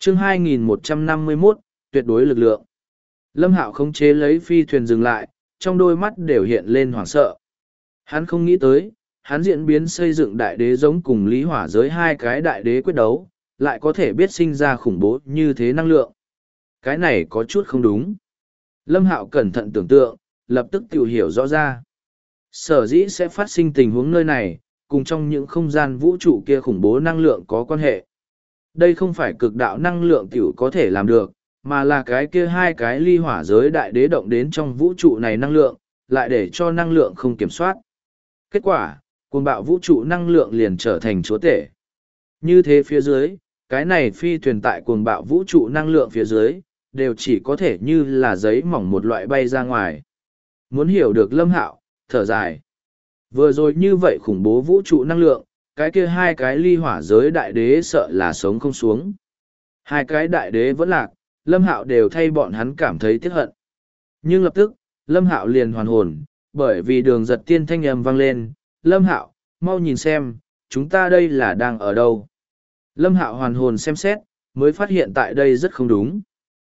chương 2151, tuyệt đối lực lượng. Lâm Hạo khống chế lấy phi thuyền dừng lại, trong đôi mắt đều hiện lên hoảng sợ. Hắn không nghĩ tới, hắn diễn biến xây dựng đại đế giống cùng Lý Hỏa giới hai cái đại đế quyết đấu, lại có thể biết sinh ra khủng bố như thế năng lượng. Cái này có chút không đúng. Lâm Hạo cẩn thận tưởng tượng, lập tức tự hiểu rõ ra. Sở dĩ sẽ phát sinh tình huống nơi này, cùng trong những không gian vũ trụ kia khủng bố năng lượng có quan hệ. Đây không phải cực đạo năng lượng tiểu có thể làm được, mà là cái kia hai cái ly hỏa giới đại đế động đến trong vũ trụ này năng lượng, lại để cho năng lượng không kiểm soát. Kết quả, cuồng bạo vũ trụ năng lượng liền trở thành chúa tể. Như thế phía dưới, cái này phi thuyền tại cuồng bạo vũ trụ năng lượng phía dưới, đều chỉ có thể như là giấy mỏng một loại bay ra ngoài. Muốn hiểu được Lâm Hạo, thở dài. Vừa rồi như vậy khủng bố vũ trụ năng lượng, cái kia hai cái ly hỏa giới đại đế sợ là sống không xuống. Hai cái đại đế vẫn lạc, Lâm Hạo đều thay bọn hắn cảm thấy tiếc hận. Nhưng lập tức, Lâm Hạo liền hoàn hồn, bởi vì đường giật tiên thanh âm vang lên, Lâm Hạo, mau nhìn xem, chúng ta đây là đang ở đâu. Lâm Hạo hoàn hồn xem xét, mới phát hiện tại đây rất không đúng.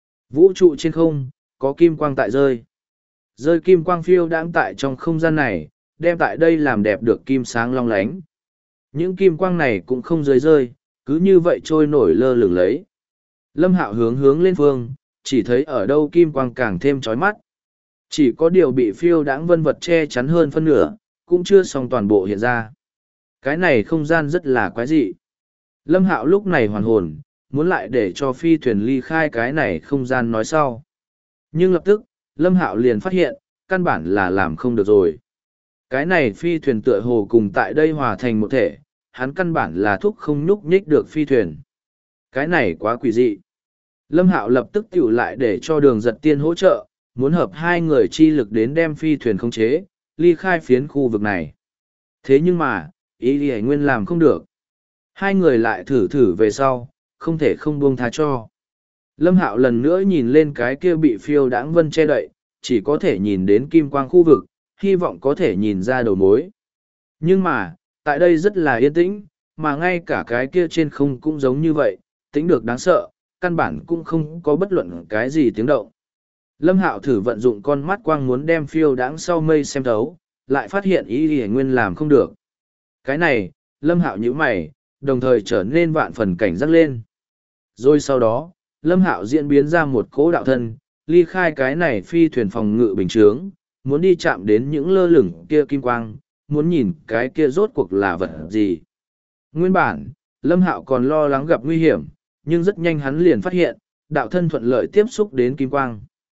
Vũ trụ trên không, có kim quang tại rơi. Rơi kim quang phiêu đang tại trong không gian này, đem tại đây làm đẹp được kim sáng long lánh. Những kim quang này cũng không rơi, cứ như vậy trôi nổi lơ lửng lấy. Lâm Hạo hướng lên phương, chỉ thấy ở đâu kim quang càng thêm chói mắt. Chỉ có điều bị phiêu đãng vân vật che chắn hơn phân nửa, cũng chưa xong toàn bộ hiện ra. Cái này không gian rất là quái dị. Lâm Hạo lúc này hoàn hồn, muốn lại để cho phi thuyền ly khai cái này không gian nói sau. Nhưng lập tức, Lâm Hạo liền phát hiện, căn bản là làm không được rồi. Cái này phi thuyền tựa hồ cùng tại đây hòa thành một thể, hắn căn bản là thúc không nhúc nhích được phi thuyền. Cái này quá quỷ dị. Lâm Hạo lập tức tiểu lại để cho đường giật tiên hỗ trợ, muốn hợp hai người chi lực đến đem phi thuyền khống chế, ly khai phiến khu vực này. Thế nhưng mà, ý Lý Nguyên làm không được. Hai người lại thử về sau, không thể không buông tha cho. Lâm Hạo lần nữa nhìn lên cái kia bị phiêu đãng vân che đậy, chỉ có thể nhìn đến kim quang khu vực, hy vọng có thể nhìn ra đầu mối. Nhưng mà, tại đây rất là yên tĩnh, mà ngay cả cái kia trên không cũng giống như vậy, tĩnh được đáng sợ, căn bản cũng không có bất luận cái gì tiếng động. Lâm Hạo thử vận dụng con mắt quang muốn đem phiêu đãng sau mây xem thấu, lại phát hiện ý Lý Nguyên làm không được. Cái này, Lâm Hạo nhíu mày, đồng thời trở nên vạn phần cảnh giác lên. Rồi sau đó, Lâm Hạo diễn biến ra một cỗ đạo thân, ly khai cái này phi thuyền phòng ngự bình chướng, muốn đi chạm đến những lơ lửng kia kim quang, muốn nhìn cái kia rốt cuộc là vật gì. Nguyên bản, Lâm Hạo còn lo lắng gặp nguy hiểm, nhưng rất nhanh hắn liền phát hiện, đạo thân thuận lợi tiếp xúc đến kim quang.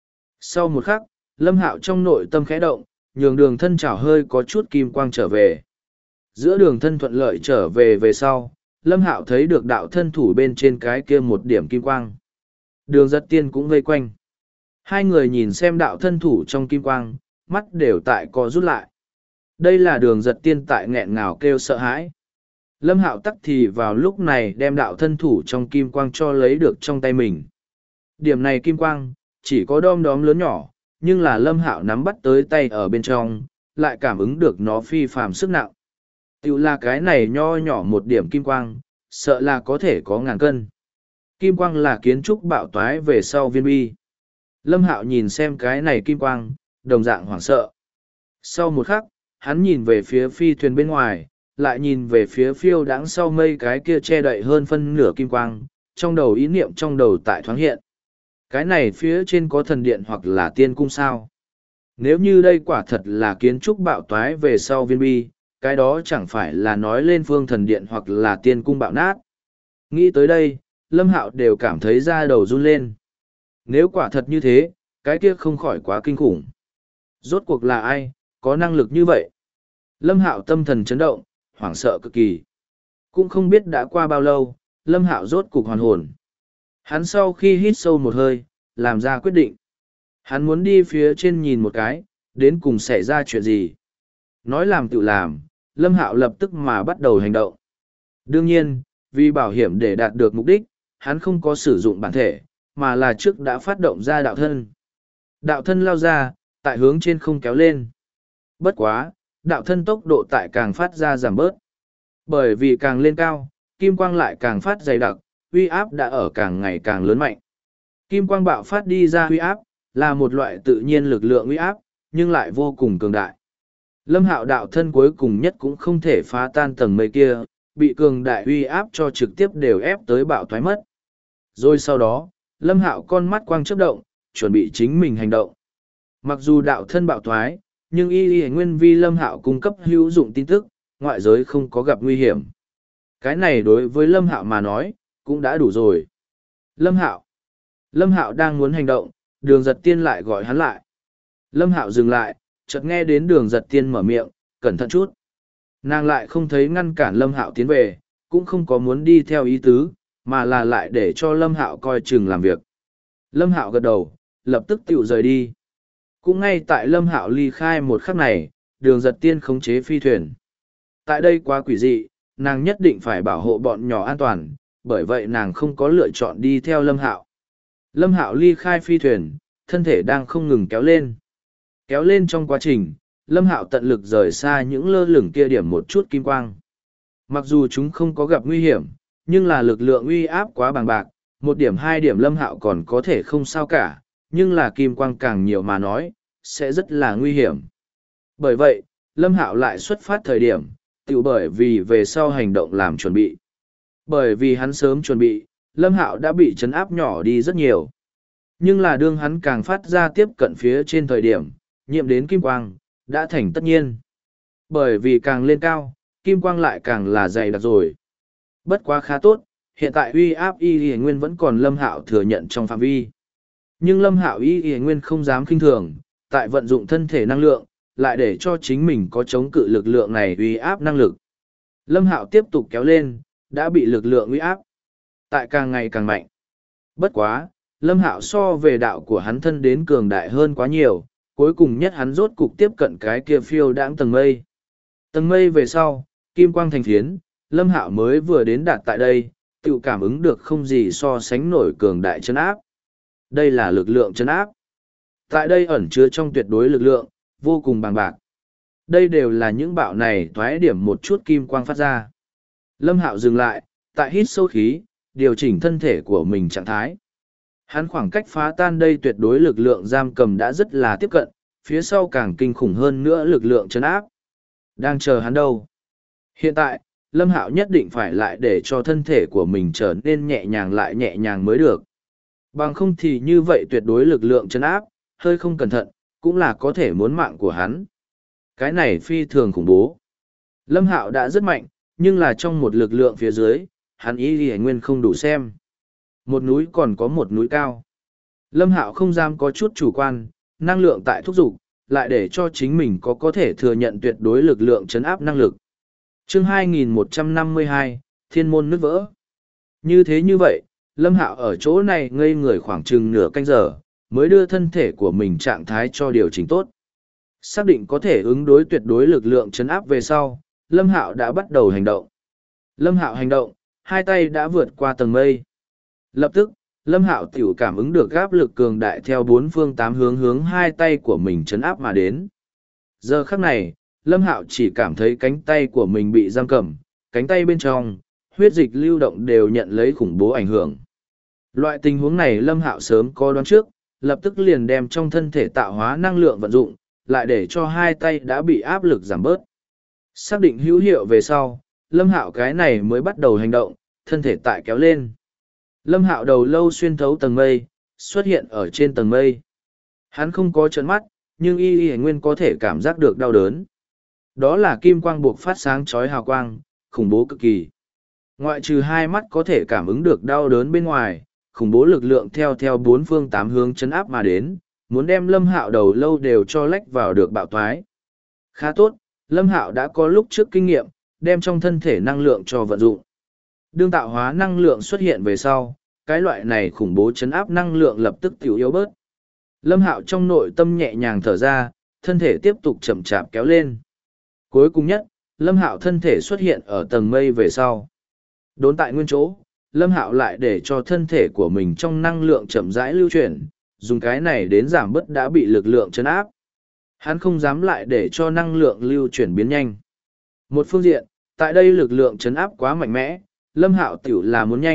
Sau một khắc, Lâm Hạo trong nội tâm khẽ động, nhường đường thân chảo hơi có chút kim quang trở về. Giữa đường thân thuận lợi trở về sau, Lâm Hạo thấy được đạo thân thủ bên trên cái kia một điểm kim quang. Đường giật tiên cũng vây quanh. Hai người nhìn xem đạo thân thủ trong kim quang, mắt đều tại co rút lại. Đây là đường giật tiên tại nghẹn ngào kêu sợ hãi. Lâm Hạo tắc thì vào lúc này đem đạo thân thủ trong kim quang cho lấy được trong tay mình. Điểm này kim quang, chỉ có đom đóm lớn nhỏ, nhưng là Lâm Hạo nắm bắt tới tay ở bên trong, lại cảm ứng được nó phi phàm sức nặng. Tiểu là cái này nho nhỏ một điểm kim quang, sợ là có thể có ngàn cân. Kim quang là kiến trúc bạo toái về sau viên bi. Lâm Hạo nhìn xem cái này kim quang, đồng dạng hoảng sợ. Sau một khắc, hắn nhìn về phía phi thuyền bên ngoài, lại nhìn về phía phiêu đãng sau mây cái kia che đậy hơn phân nửa kim quang, trong đầu ý niệm trong đầu tại thoáng hiện. Cái này phía trên có thần điện hoặc là tiên cung sao? Nếu như đây quả thật là kiến trúc bạo toái về sau viên bi, cái đó chẳng phải là nói lên phương thần điện hoặc là tiên cung bạo nát. Nghĩ tới đây, Lâm Hạo đều cảm thấy da đầu run lên. Nếu quả thật như thế, cái kia không khỏi quá kinh khủng. Rốt cuộc là ai, có năng lực như vậy? Lâm Hạo tâm thần chấn động, hoảng sợ cực kỳ. Cũng không biết đã qua bao lâu, Lâm Hạo rốt cục hoàn hồn. Hắn sau khi hít sâu một hơi, làm ra quyết định. Hắn muốn đi phía trên nhìn một cái, đến cùng xảy ra chuyện gì. Nói làm tự làm, Lâm Hạo lập tức mà bắt đầu hành động. Đương nhiên, vì bảo hiểm để đạt được mục đích, hắn không có sử dụng bản thể, mà là trước đã phát động ra đạo thân. Đạo thân lao ra, tại hướng trên không kéo lên. Bất quá, đạo thân tốc độ tại càng phát ra giảm bớt. Bởi vì càng lên cao, kim quang lại càng phát dày đặc, uy áp đã ở càng ngày càng lớn mạnh. Kim quang bạo phát đi ra uy áp, là một loại tự nhiên lực lượng uy áp, nhưng lại vô cùng cường đại. Lâm Hạo đạo thân cuối cùng nhất cũng không thể phá tan tầng mây kia, bị cường đại uy áp cho trực tiếp đều ép tới bạo thoái mất. Rồi sau đó, Lâm Hạo con mắt quang chớp động, chuẩn bị chính mình hành động. Mặc dù đạo thân bạo thoái, nhưng y nguyên vi Lâm Hạo cung cấp hữu dụng tin tức, ngoại giới không có gặp nguy hiểm. Cái này đối với Lâm Hạo mà nói, cũng đã đủ rồi. Lâm Hạo đang muốn hành động, Đường Giật Tiên lại gọi hắn lại. Lâm Hạo dừng lại, chợt nghe đến Đường Giật Tiên mở miệng, cẩn thận chút. Nàng lại không thấy ngăn cản Lâm Hạo tiến về, cũng không có muốn đi theo ý tứ, mà là lại để cho Lâm Hạo coi chừng làm việc. Lâm Hạo gật đầu, lập tức tựu rời đi. Cũng ngay tại Lâm Hạo ly khai một khắc này, Đường Giật Tiên khống chế phi thuyền. Tại đây quá quỷ dị, nàng nhất định phải bảo hộ bọn nhỏ an toàn, bởi vậy nàng không có lựa chọn đi theo Lâm Hạo. Lâm Hạo ly khai phi thuyền, thân thể đang không ngừng kéo lên. Kéo lên trong quá trình, Lâm Hạo tận lực rời xa những lơ lửng kia điểm một chút kim quang. Mặc dù chúng không có gặp nguy hiểm, nhưng là lực lượng uy áp quá bằng bạc, một điểm hai điểm Lâm Hạo còn có thể không sao cả, nhưng là kim quang càng nhiều mà nói, sẽ rất là nguy hiểm. Bởi vậy, Lâm Hạo lại xuất phát thời điểm, tự bởi vì về sau hành động làm chuẩn bị. Bởi vì hắn sớm chuẩn bị, Lâm Hạo đã bị chấn áp nhỏ đi rất nhiều. Nhưng là đương hắn càng phát ra tiếp cận phía trên thời điểm, nhiễm đến kim quang, đã thành tất nhiên. Bởi vì càng lên cao, kim quang lại càng là dày đặc rồi. Bất quá khá tốt, hiện tại uy áp y nguyên vẫn còn Lâm Hạo thừa nhận trong phạm vi. Nhưng Lâm Hạo y nguyên không dám khinh thường, tại vận dụng thân thể năng lượng, lại để cho chính mình có chống cự lực lượng này uy áp năng lực. Lâm Hạo tiếp tục kéo lên, đã bị lực lượng uy áp tại càng ngày càng mạnh. Bất quá, Lâm Hạo so về đạo của hắn thân đến cường đại hơn quá nhiều, cuối cùng nhất hắn rốt cục tiếp cận cái kia phiêu đãng tầng mây. Tầng mây về sau, kim quang thành phiến, Lâm Hạo mới vừa đến đạt tại đây, tự cảm ứng được không gì so sánh nổi cường đại chấn áp. Đây là lực lượng chấn áp. Tại đây ẩn chứa trong tuyệt đối lực lượng, vô cùng bằng bạc. Đây đều là những bạo này thoái điểm một chút kim quang phát ra. Lâm Hạo dừng lại, tại hít sâu khí, điều chỉnh thân thể của mình trạng thái. Hắn khoảng cách phá tan đây tuyệt đối lực lượng giam cầm đã rất là tiếp cận, phía sau càng kinh khủng hơn nữa lực lượng chấn áp. Đang chờ hắn đâu? Hiện tại, Lâm Hạo nhất định phải lại để cho thân thể của mình trở nên nhẹ nhàng lại nhẹ nhàng mới được. Bằng không thì như vậy tuyệt đối lực lượng chấn áp, hơi không cẩn thận, cũng là có thể muốn mạng của hắn. Cái này phi thường khủng bố. Lâm Hạo đã rất mạnh, nhưng là trong một lực lượng phía dưới, hắn ý nguyên không đủ xem. Một núi còn có một núi cao. Lâm Hạo không dám có chút chủ quan, năng lượng tại thúc giục, lại để cho chính mình có thể thừa nhận tuyệt đối lực lượng chấn áp năng lực. Chương 2152, Thiên môn nứt vỡ. Như vậy, Lâm Hạo ở chỗ này ngây người khoảng chừng nửa canh giờ, mới đưa thân thể của mình trạng thái cho điều chỉnh tốt. Xác định có thể ứng đối tuyệt đối lực lượng chấn áp về sau, Lâm Hạo đã bắt đầu hành động. Lâm Hạo hành động, hai tay đã vượt qua tầng mây. Lập tức, Lâm Hạo tiểu cảm ứng được áp lực cường đại theo bốn phương tám hướng hai tay của mình chấn áp mà đến. Giờ khắc này, Lâm Hạo chỉ cảm thấy cánh tay của mình bị giam cầm, cánh tay bên trong, huyết dịch lưu động đều nhận lấy khủng bố ảnh hưởng. Loại tình huống này Lâm Hạo sớm có đoán trước, lập tức liền đem trong thân thể tạo hóa năng lượng vận dụng, lại để cho hai tay đã bị áp lực giảm bớt. Xác định hữu hiệu về sau, Lâm Hạo cái này mới bắt đầu hành động, thân thể tại kéo lên. Lâm Hạo đầu lâu xuyên thấu tầng mây, xuất hiện ở trên tầng mây. Hắn không có trợn mắt, nhưng y nguyên có thể cảm giác được đau đớn. Đó là kim quang buộc phát sáng chói hào quang, khủng bố cực kỳ. Ngoại trừ hai mắt có thể cảm ứng được đau đớn bên ngoài, khủng bố lực lượng theo bốn phương tám hướng chấn áp mà đến, muốn đem Lâm Hạo đầu lâu đều cho lách vào được bạo thoái. Khá tốt, Lâm Hạo đã có lúc trước kinh nghiệm, đem trong thân thể năng lượng cho vận dụng. Đương tạo hóa năng lượng xuất hiện về sau, cái loại này khủng bố chấn áp năng lượng lập tức tiểu yếu bớt. Lâm Hạo trong nội tâm nhẹ nhàng thở ra, thân thể tiếp tục chậm chạp kéo lên. Cuối cùng nhất, Lâm Hạo thân thể xuất hiện ở tầng mây về sau. Đốn tại nguyên chỗ, Lâm Hạo lại để cho thân thể của mình trong năng lượng chậm rãi lưu chuyển, dùng cái này đến giảm bớt đã bị lực lượng chấn áp. Hắn không dám lại để cho năng lượng lưu chuyển biến nhanh. Một phương diện, tại đây lực lượng chấn áp quá mạnh mẽ, Lâm Hạo tiểu là muốn nhanh,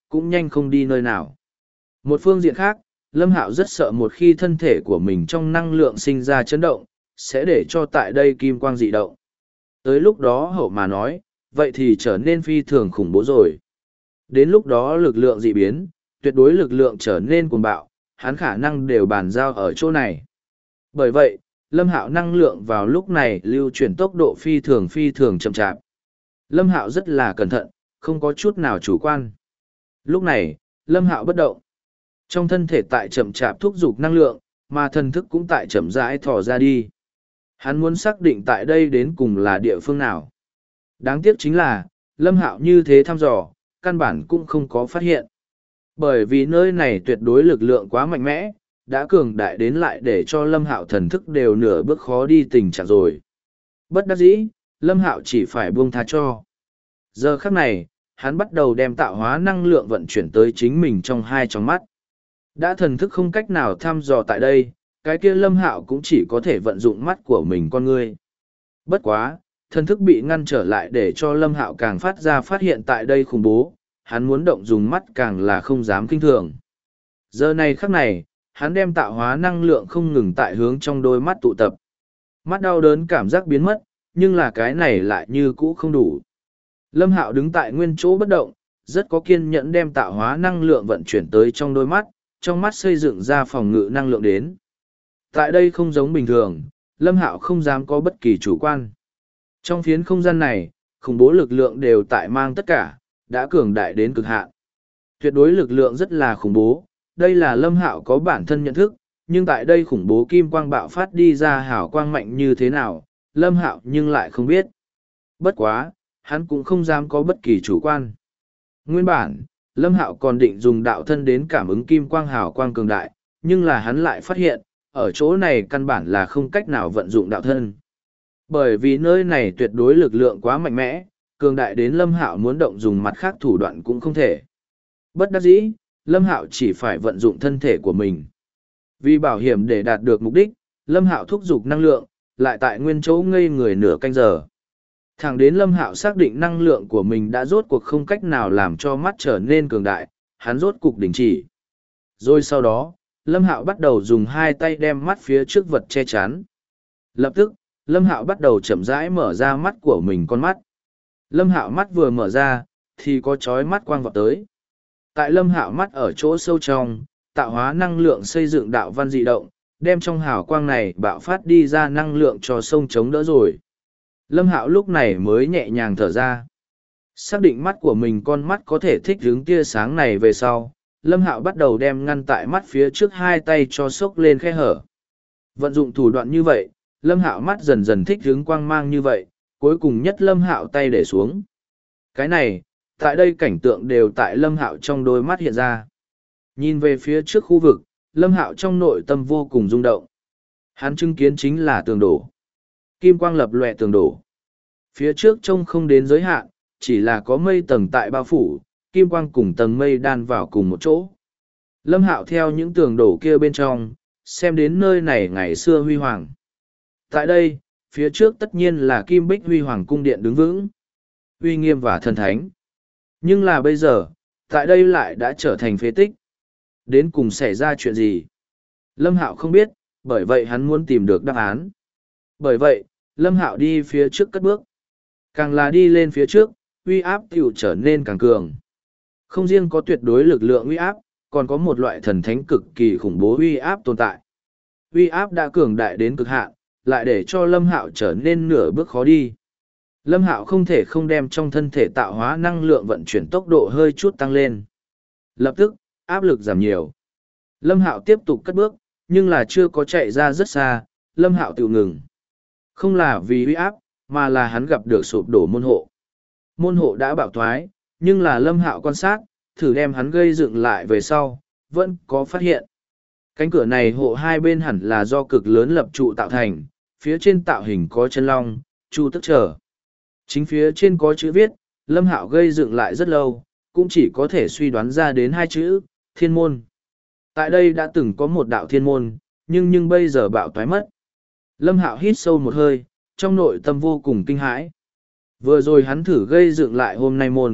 cũng nhanh không đi nơi nào. Một phương diện khác, Lâm Hạo rất sợ một khi thân thể của mình trong năng lượng sinh ra chấn động, sẽ để cho tại đây kim quang dị động. Tới lúc đó hậu mà nói, vậy thì trở nên phi thường khủng bố rồi. Đến lúc đó lực lượng dị biến, tuyệt đối lực lượng trở nên cuồng bạo, hắn khả năng đều bàn giao ở chỗ này. Bởi vậy, Lâm Hạo năng lượng vào lúc này lưu chuyển tốc độ phi thường chậm chạp. Lâm Hạo rất là cẩn thận, không có chút nào chủ quan. Lúc này, Lâm Hạo bất động. Trong thân thể tại chậm chạp thúc giục năng lượng, mà thần thức cũng tại chậm rãi thò ra đi. Hắn muốn xác định tại đây đến cùng là địa phương nào. Đáng tiếc chính là, Lâm Hạo như thế thăm dò, căn bản cũng không có phát hiện. Bởi vì nơi này tuyệt đối lực lượng quá mạnh mẽ, đã cường đại đến lại để cho Lâm Hạo thần thức đều nửa bước khó đi tình trạng rồi. Bất đắc dĩ, Lâm Hạo chỉ phải buông tha cho. Giờ khắc này, hắn bắt đầu đem tạo hóa năng lượng vận chuyển tới chính mình trong hai tròng mắt. Đã thần thức không cách nào thăm dò tại đây, cái kia Lâm Hạo cũng chỉ có thể vận dụng mắt của mình con ngươi. Bất quá, thần thức bị ngăn trở lại để cho Lâm Hạo càng phát hiện tại đây khủng bố, hắn muốn động dùng mắt càng là không dám kinh thường. Giờ này khắc này, hắn đem tạo hóa năng lượng không ngừng tại hướng trong đôi mắt tụ tập. Mắt đau đớn cảm giác biến mất, nhưng là cái này lại như cũ không đủ. Lâm Hạo đứng tại nguyên chỗ bất động, rất có kiên nhẫn đem tạo hóa năng lượng vận chuyển tới trong mắt xây dựng ra phòng ngự năng lượng đến. Tại đây không giống bình thường, Lâm Hạo không dám có bất kỳ chủ quan. Trong phiến không gian này, khủng bố lực lượng đều tại mang tất cả, đã cường đại đến cực hạn. Tuyệt đối lực lượng rất là khủng bố, đây là Lâm Hạo có bản thân nhận thức, nhưng tại đây khủng bố kim quang bạo phát đi ra hào quang mạnh như thế nào, Lâm Hạo nhưng lại không biết. Bất quá, hắn cũng không dám có bất kỳ chủ quan. Nguyên bản, Lâm Hạo còn định dùng đạo thân đến cảm ứng kim quang hào quang cường đại, nhưng là hắn lại phát hiện, ở chỗ này căn bản là không cách nào vận dụng đạo thân. Bởi vì nơi này tuyệt đối lực lượng quá mạnh mẽ, cường đại đến Lâm Hạo muốn động dùng mặt khác thủ đoạn cũng không thể. Bất đắc dĩ, Lâm Hạo chỉ phải vận dụng thân thể của mình. Vì bảo hiểm để đạt được mục đích, Lâm Hạo thúc giục năng lượng, lại tại nguyên chỗ ngây người nửa canh giờ. Thẳng đến Lâm Hạo xác định năng lượng của mình đã rốt cuộc không cách nào làm cho mắt trở nên cường đại, hắn rốt cục đình chỉ. Rồi sau đó, Lâm Hạo bắt đầu dùng hai tay đem mắt phía trước vật che chắn. Lập tức, Lâm Hạo bắt đầu chậm rãi mở ra mắt của mình con mắt. Lâm Hạo mắt vừa mở ra, thì có chói mắt quang vọt tới. Tại Lâm Hạo mắt ở chỗ sâu trong, tạo hóa năng lượng xây dựng đạo văn dị động, đem trong hào quang này bạo phát đi ra năng lượng cho sông chống đỡ rồi. Lâm Hạo lúc này mới nhẹ nhàng thở ra. Xác định mắt của mình con mắt có thể thích ứng tia sáng này về sau, Lâm Hạo bắt đầu đem ngăn tại mắt phía trước hai tay cho xốc lên khe hở. Vận dụng thủ đoạn như vậy, Lâm Hạo mắt dần dần thích ứng quang mang như vậy, cuối cùng nhất Lâm Hạo tay để xuống. Cái này, tại đây cảnh tượng đều tại Lâm Hạo trong đôi mắt hiện ra. Nhìn về phía trước khu vực, Lâm Hạo trong nội tâm vô cùng rung động. Hắn chứng kiến chính là tường đổ. Kim quang lập lòe tường đổ. Phía trước trông không đến giới hạn, chỉ là có mây tầng tại bao phủ, kim quang cùng tầng mây đan vào cùng một chỗ. Lâm Hạo theo những tường đổ kia bên trong, xem đến nơi này ngày xưa huy hoàng. Tại đây, phía trước tất nhiên là Kim Bích Huy Hoàng cung điện đứng vững, uy nghiêm và thần thánh. Nhưng là bây giờ, tại đây lại đã trở thành phế tích. Đến cùng xảy ra chuyện gì? Lâm Hạo không biết, bởi vậy hắn muốn tìm được đáp án. Bởi vậy, Lâm Hạo đi phía trước cất bước. Càng là đi lên phía trước, uy áp tiểu trở nên càng cường. Không riêng có tuyệt đối lực lượng uy áp, còn có một loại thần thánh cực kỳ khủng bố uy áp tồn tại. Uy áp đã cường đại đến cực hạn, lại để cho Lâm Hạo trở nên nửa bước khó đi. Lâm Hạo không thể không đem trong thân thể tạo hóa năng lượng vận chuyển tốc độ hơi chút tăng lên. Lập tức, áp lực giảm nhiều. Lâm Hạo tiếp tục cất bước, nhưng là chưa có chạy ra rất xa, Lâm Hạo tự ngừng. Không là vì uy áp, mà là hắn gặp được sụp đổ môn hộ. Môn hộ đã bạo thoái, nhưng là Lâm Hạo quan sát, thử đem hắn gây dựng lại về sau, vẫn có phát hiện. Cánh cửa này hộ hai bên hẳn là do cực lớn lập trụ tạo thành, phía trên tạo hình có chân long, chu tức trở. Chính phía trên có chữ viết, Lâm Hạo gây dựng lại rất lâu, cũng chỉ có thể suy đoán ra đến hai chữ, thiên môn. Tại đây đã từng có một đạo thiên môn, nhưng bây giờ bạo toái mất. Lâm Hạo hít sâu một hơi, trong nội tâm vô cùng kinh hãi. Vừa rồi hắn thử gây dựng lại hôm nay môn,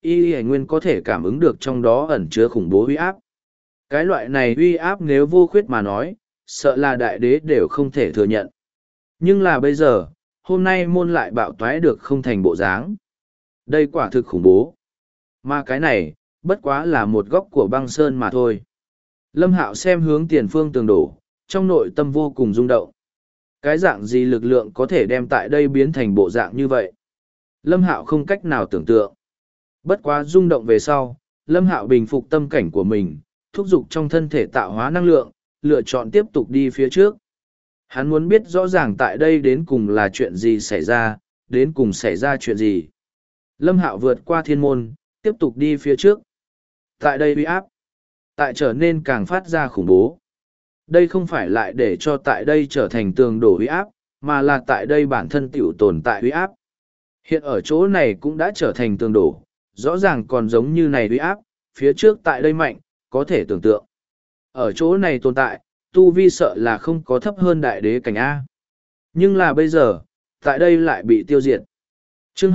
y hải nguyên có thể cảm ứng được trong đó ẩn chứa khủng bố uy áp. Cái loại này uy áp nếu vô khuyết mà nói, sợ là đại đế đều không thể thừa nhận. Nhưng là bây giờ, hôm nay môn lại bạo toái được không thành bộ dáng. Đây quả thực khủng bố. Mà cái này, bất quá là một góc của băng sơn mà thôi. Lâm Hạo xem hướng tiền phương tường đổ, trong nội tâm vô cùng rung động. Cái dạng gì lực lượng có thể đem tại đây biến thành bộ dạng như vậy? Lâm Hạo không cách nào tưởng tượng. Bất quá rung động về sau, Lâm Hạo bình phục tâm cảnh của mình, thúc giục trong thân thể tạo hóa năng lượng, lựa chọn tiếp tục đi phía trước. Hắn muốn biết rõ ràng tại đây đến cùng là chuyện gì xảy ra, đến cùng xảy ra chuyện gì. Lâm Hạo vượt qua thiên môn, tiếp tục đi phía trước. Tại đây uy áp, tại trở nên càng phát ra khủng bố. Đây không phải lại để cho tại đây trở thành tường đổ uy áp, mà là tại đây bản thân tiểu tồn tại uy áp. Hiện ở chỗ này cũng đã trở thành tường đổ, rõ ràng còn giống như này uy áp, phía trước tại đây mạnh, có thể tưởng tượng. Ở chỗ này tồn tại, tu vi sợ là không có thấp hơn đại đế cảnh A. Nhưng là bây giờ, tại đây lại bị tiêu diệt. Chương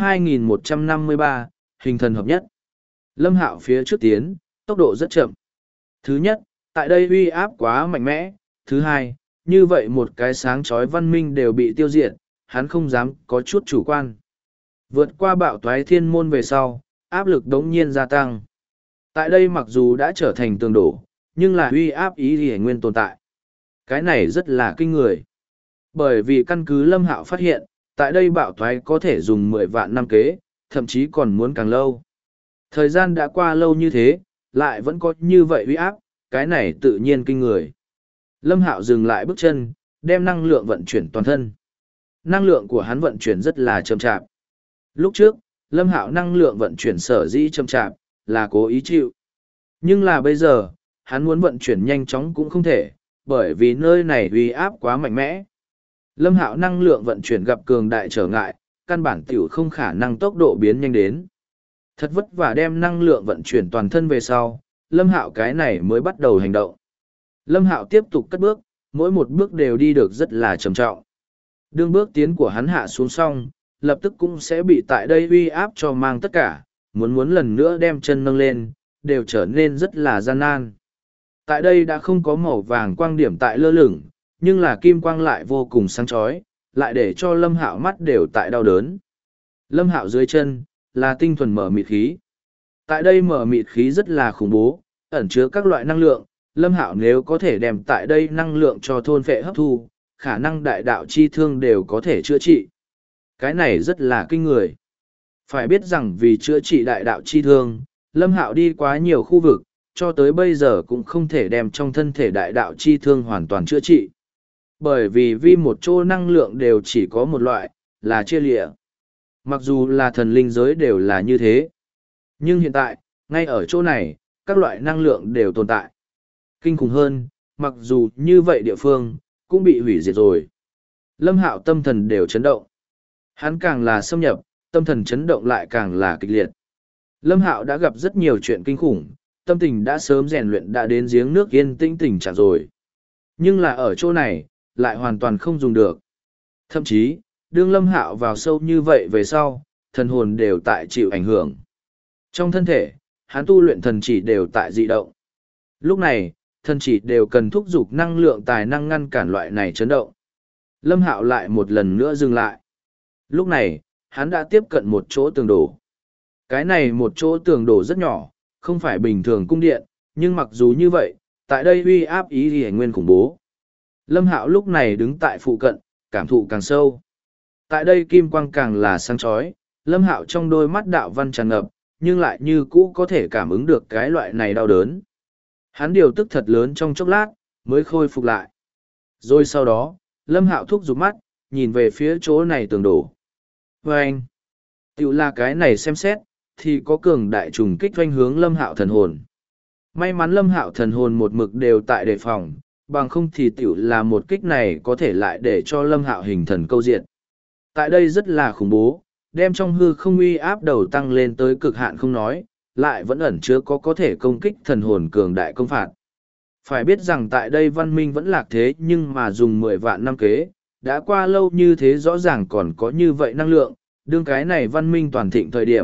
2153, hình thần hợp nhất. Lâm Hạo phía trước tiến, tốc độ rất chậm. Thứ nhất, tại đây uy áp quá mạnh mẽ. Thứ hai, như vậy một cái sáng chói văn minh đều bị tiêu diệt, hắn không dám có chút chủ quan. Vượt qua bạo toái thiên môn về sau, áp lực đống nhiên gia tăng. Tại đây mặc dù đã trở thành tường đổ, nhưng là uy áp ý thì nguyên tồn tại. Cái này rất là kinh người. Bởi vì căn cứ Lâm Hạo phát hiện, tại đây bạo toái có thể dùng 10 vạn năm kế, thậm chí còn muốn càng lâu. Thời gian đã qua lâu như thế, lại vẫn có như vậy uy áp, cái này tự nhiên kinh người. Lâm Hạo dừng lại bước chân, đem năng lượng vận chuyển toàn thân. Năng lượng của hắn vận chuyển rất là chậm chạp. Lúc trước, Lâm Hạo năng lượng vận chuyển sở dĩ chậm chạp, là cố ý chịu. Nhưng là bây giờ, hắn muốn vận chuyển nhanh chóng cũng không thể, bởi vì nơi này uy áp quá mạnh mẽ. Lâm Hạo năng lượng vận chuyển gặp cường đại trở ngại, căn bản tiểu không khả năng tốc độ biến nhanh đến. Thật vất vả đem năng lượng vận chuyển toàn thân về sau, Lâm Hạo cái này mới bắt đầu hành động. Lâm Hạo tiếp tục cất bước, mỗi một bước đều đi được rất là trầm trọng. Đương bước tiến của hắn hạ xuống xong, lập tức cũng sẽ bị tại đây uy áp cho mang tất cả, muốn lần nữa đem chân nâng lên, đều trở nên rất là gian nan. Tại đây đã không có màu vàng quang điểm tại lơ lửng, nhưng là kim quang lại vô cùng sáng chói, lại để cho Lâm Hạo mắt đều tại đau đớn. Lâm Hạo dưới chân, là tinh thuần mở mịt khí. Tại đây mở mịt khí rất là khủng bố, ẩn chứa các loại năng lượng, Lâm Hạo nếu có thể đem tại đây năng lượng cho thôn phệ hấp thu, khả năng đại đạo chi thương đều có thể chữa trị. Cái này rất là kinh người. Phải biết rằng vì chữa trị đại đạo chi thương, Lâm Hạo đi quá nhiều khu vực, cho tới bây giờ cũng không thể đem trong thân thể đại đạo chi thương hoàn toàn chữa trị. Bởi vì một chỗ năng lượng đều chỉ có một loại, là chia lịa. Mặc dù là thần linh giới đều là như thế. Nhưng hiện tại, ngay ở chỗ này, các loại năng lượng đều tồn tại. Kinh khủng hơn, mặc dù như vậy địa phương, cũng bị hủy diệt rồi. Lâm Hạo tâm thần đều chấn động. Hắn càng là xâm nhập, tâm thần chấn động lại càng là kịch liệt. Lâm Hạo đã gặp rất nhiều chuyện kinh khủng, tâm tình đã sớm rèn luyện đã đến giếng nước yên tĩnh tình trạng rồi. Nhưng là ở chỗ này, lại hoàn toàn không dùng được. Thậm chí, đương Lâm Hạo vào sâu như vậy về sau, thần hồn đều tại chịu ảnh hưởng. Trong thân thể, hắn tu luyện thần chỉ đều tại dị động. Lúc này, thần chỉ đều cần thúc giục năng lượng tài năng ngăn cản loại này chấn động. Lâm Hạo lại một lần nữa dừng lại. Lúc này, hắn đã tiếp cận một chỗ tường đổ. Cái này một chỗ tường đổ rất nhỏ, không phải bình thường cung điện, nhưng mặc dù như vậy, tại đây uy áp ý thì nguyên khủng bố. Lâm Hạo lúc này đứng tại phụ cận, cảm thụ càng sâu. Tại đây kim quang càng là sáng chói, Lâm Hạo trong đôi mắt đạo văn tràn ngập, nhưng lại như cũ có thể cảm ứng được cái loại này đau đớn. Hắn điều tức thật lớn trong chốc lát, mới khôi phục lại. Rồi sau đó, Lâm Hạo thúc giục mắt, nhìn về phía chỗ này tường đổ. Và anh, tiểu là cái này xem xét, thì có cường đại trùng kích doanh hướng Lâm Hạo thần hồn. May mắn Lâm Hạo thần hồn một mực đều tại đề phòng, bằng không thì tiểu là một kích này có thể lại để cho Lâm Hạo hình thần câu diệt. Tại đây rất là khủng bố, đem trong hư không uy áp đầu tăng lên tới cực hạn không nói, lại vẫn ẩn chứa có thể công kích thần hồn cường đại công phạt. Phải biết rằng tại đây văn minh vẫn lạc thế nhưng mà dùng 10 vạn năm kế, đã qua lâu như thế rõ ràng còn có như vậy năng lượng, đương cái này văn minh toàn thịnh thời điểm,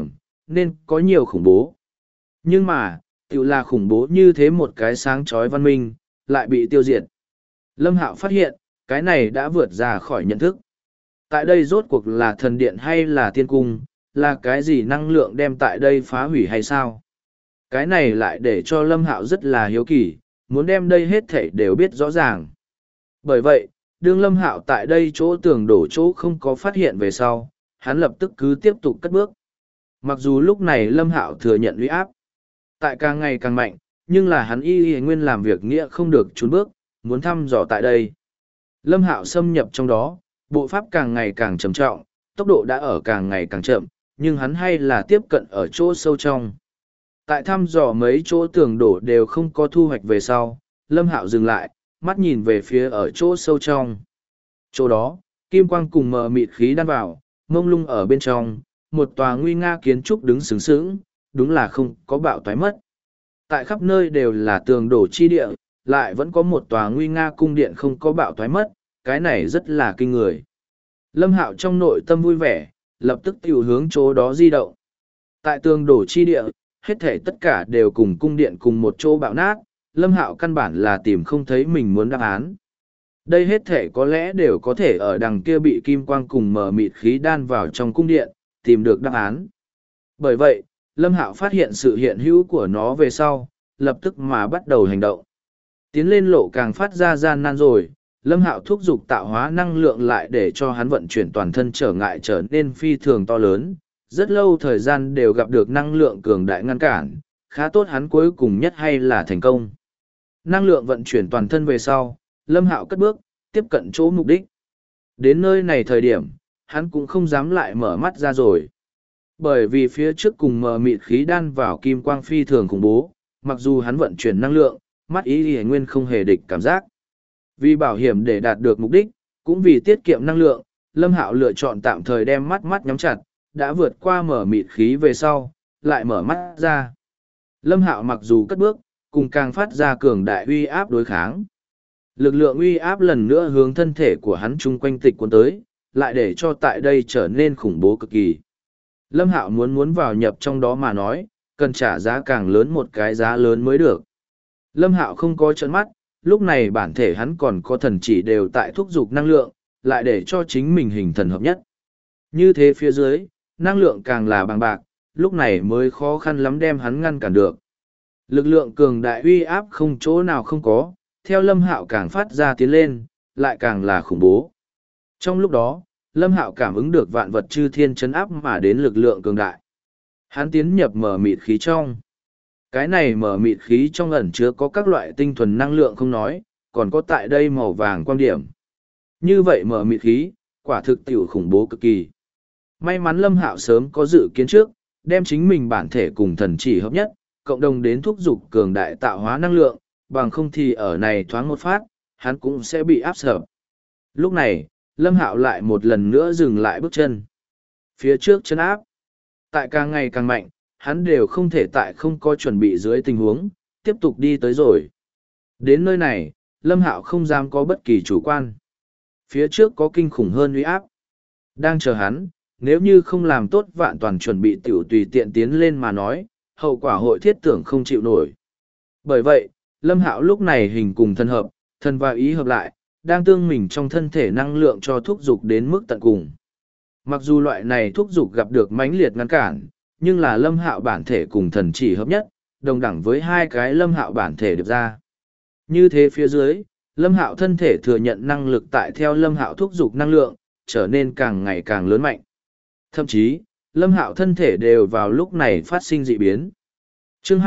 nên có nhiều khủng bố. Nhưng mà, tự là khủng bố như thế một cái sáng chói văn minh, lại bị tiêu diệt. Lâm Hạo phát hiện, cái này đã vượt ra khỏi nhận thức. Tại đây rốt cuộc là thần điện hay là tiên cung, là cái gì năng lượng đem tại đây phá hủy hay sao? Cái này lại để cho Lâm Hạo rất là hiếu kỳ, muốn đem đây hết thảy đều biết rõ ràng. Bởi vậy, đương Lâm Hạo tại đây chỗ tường đổ chỗ không có phát hiện về sau, hắn lập tức cứ tiếp tục cất bước. Mặc dù lúc này Lâm Hạo thừa nhận uy áp, tại càng ngày càng mạnh, nhưng là hắn y nguyên làm việc nghĩa không được trốn bước, muốn thăm dò tại đây. Lâm Hạo xâm nhập trong đó, bộ pháp càng ngày càng trầm trọng, tốc độ đã ở càng ngày càng chậm, nhưng hắn hay là tiếp cận ở chỗ sâu trong. Tại thăm dò mấy chỗ tường đổ đều không có thu hoạch về sau, Lâm Hạo dừng lại, mắt nhìn về phía ở chỗ sâu trong. Chỗ đó, kim quang cùng mờ mịt khí đan vào, mông lung ở bên trong, một tòa nguy nga kiến trúc đứng sướng sướng, đúng là không có bạo toái mất. Tại khắp nơi đều là tường đổ chi địa, lại vẫn có một tòa nguy nga cung điện không có bạo toái mất, cái này rất là kinh người. Lâm Hạo trong nội tâm vui vẻ, lập tức tiểu hướng chỗ đó di động. Tại tường đổ chi địa, hết thể tất cả đều cùng cung điện cùng một chỗ bạo nát, Lâm Hạo căn bản là tìm không thấy mình muốn đáp án. Đây hết thể có lẽ đều có thể ở đằng kia bị kim quang cùng mờ mịt khí đan vào trong cung điện, tìm được đáp án. Bởi vậy, Lâm Hạo phát hiện sự hiện hữu của nó về sau, lập tức mà bắt đầu hành động. Tiến lên lộ càng phát ra gian nan rồi, Lâm Hạo thúc giục tạo hóa năng lượng lại để cho hắn vận chuyển toàn thân trở ngại trở nên phi thường to lớn. Rất lâu thời gian đều gặp được năng lượng cường đại ngăn cản, khá tốt hắn cuối cùng nhất hay là thành công. Năng lượng vận chuyển toàn thân về sau, Lâm Hạo cất bước, tiếp cận chỗ mục đích. Đến nơi này thời điểm, hắn cũng không dám lại mở mắt ra rồi. Bởi vì phía trước cùng mờ mịt khí đan vào kim quang phi thường khủng bố, mặc dù hắn vận chuyển năng lượng, mắt ý nguyên không hề địch cảm giác. Vì bảo hiểm để đạt được mục đích, cũng vì tiết kiệm năng lượng, Lâm Hạo lựa chọn tạm thời đem mắt nhắm chặt, đã vượt qua mở mịt khí về sau, lại mở mắt ra. Lâm Hạo mặc dù cất bước, cùng càng phát ra cường đại uy áp đối kháng. Lực lượng uy áp lần nữa hướng thân thể của hắn chung quanh tịch cuốn tới, lại để cho tại đây trở nên khủng bố cực kỳ. Lâm Hạo muốn vào nhập trong đó mà nói, cần trả giá càng lớn một cái giá lớn mới được. Lâm Hạo không có trợn mắt, lúc này bản thể hắn còn có thần chỉ đều tại thúc giục năng lượng, lại để cho chính mình hình thần hợp nhất. Như thế phía dưới, năng lượng càng là bằng bạc, lúc này mới khó khăn lắm đem hắn ngăn cản được. Lực lượng cường đại uy áp không chỗ nào không có, theo Lâm Hạo càng phát ra tiến lên, lại càng là khủng bố. Trong lúc đó, Lâm Hạo cảm ứng được vạn vật chư thiên chấn áp mà đến lực lượng cường đại. Hắn tiến nhập mở mịt khí trong. Cái này mở mịt khí trong ẩn chứa có các loại tinh thuần năng lượng không nói, còn có tại đây màu vàng quan điểm. Như vậy mở mịt khí, quả thực tiểu khủng bố cực kỳ. May mắn Lâm Hạo sớm có dự kiến trước, đem chính mình bản thể cùng thần chỉ hợp nhất, cộng đồng đến thúc giục cường đại tạo hóa năng lượng, bằng không thì ở này thoáng một phát, hắn cũng sẽ bị áp sập. Lúc này, Lâm Hạo lại một lần nữa dừng lại bước chân. Phía trước chân áp, tại càng ngày càng mạnh, hắn đều không thể tại không có chuẩn bị dưới tình huống, tiếp tục đi tới rồi. Đến nơi này, Lâm Hạo không dám có bất kỳ chủ quan. Phía trước có kinh khủng hơn uy áp. Đang chờ hắn, nếu như không làm tốt vạn toàn chuẩn bị tiểu tùy tiện tiến lên mà nói, hậu quả hội thiết tưởng không chịu nổi. Bởi vậy, Lâm Hạo lúc này hình cùng thân hợp, thân và ý hợp lại, đang tương mình trong thân thể năng lượng cho thúc dục đến mức tận cùng. Mặc dù loại này thúc dục gặp được mãnh liệt ngăn cản, nhưng là Lâm Hạo bản thể cùng thần chỉ hợp nhất, đồng đẳng với hai cái Lâm Hạo bản thể được ra. Như thế phía dưới, Lâm Hạo thân thể thừa nhận năng lực tại theo Lâm Hạo thúc dục năng lượng, trở nên càng ngày càng lớn mạnh. Thậm chí, Lâm Hạo thân thể đều vào lúc này phát sinh dị biến. Chương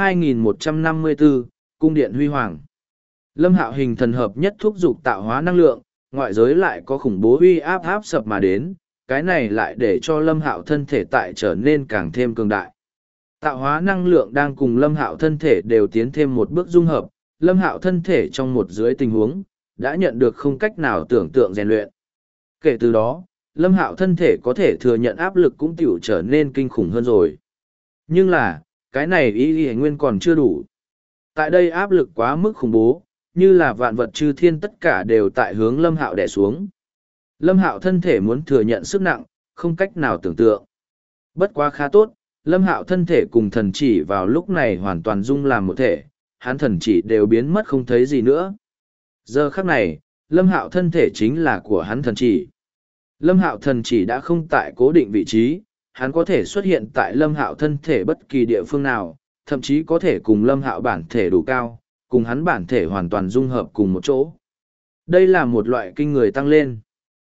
2154, Cung điện Huy Hoàng. Lâm Hạo hình thần hợp nhất thúc dục tạo hóa năng lượng, ngoại giới lại có khủng bố uy áp áp sập mà đến, cái này lại để cho Lâm Hạo thân thể tại trở nên càng thêm cường đại. Tạo hóa năng lượng đang cùng Lâm Hạo thân thể đều tiến thêm một bước dung hợp, Lâm Hạo thân thể trong một dưới tình huống, đã nhận được không cách nào tưởng tượng rèn luyện. Kể từ đó, Lâm Hạo thân thể có thể thừa nhận áp lực cũng tiểu trở nên kinh khủng hơn rồi. Nhưng là, cái này ý nguyên còn chưa đủ. Tại đây áp lực quá mức khủng bố, như là vạn vật chư thiên tất cả đều tại hướng Lâm Hạo đè xuống. Lâm Hạo thân thể muốn thừa nhận sức nặng, không cách nào tưởng tượng. Bất quá khá tốt, Lâm Hạo thân thể cùng thần chỉ vào lúc này hoàn toàn dung làm một thể, hắn thần chỉ đều biến mất không thấy gì nữa. Giờ khắc này, Lâm Hạo thân thể chính là của hắn thần chỉ. Lâm Hạo thần chỉ đã không tại cố định vị trí, hắn có thể xuất hiện tại Lâm Hạo thân thể bất kỳ địa phương nào, thậm chí có thể cùng Lâm Hạo bản thể đủ cao, cùng hắn bản thể hoàn toàn dung hợp cùng một chỗ. Đây là một loại kinh người tăng lên.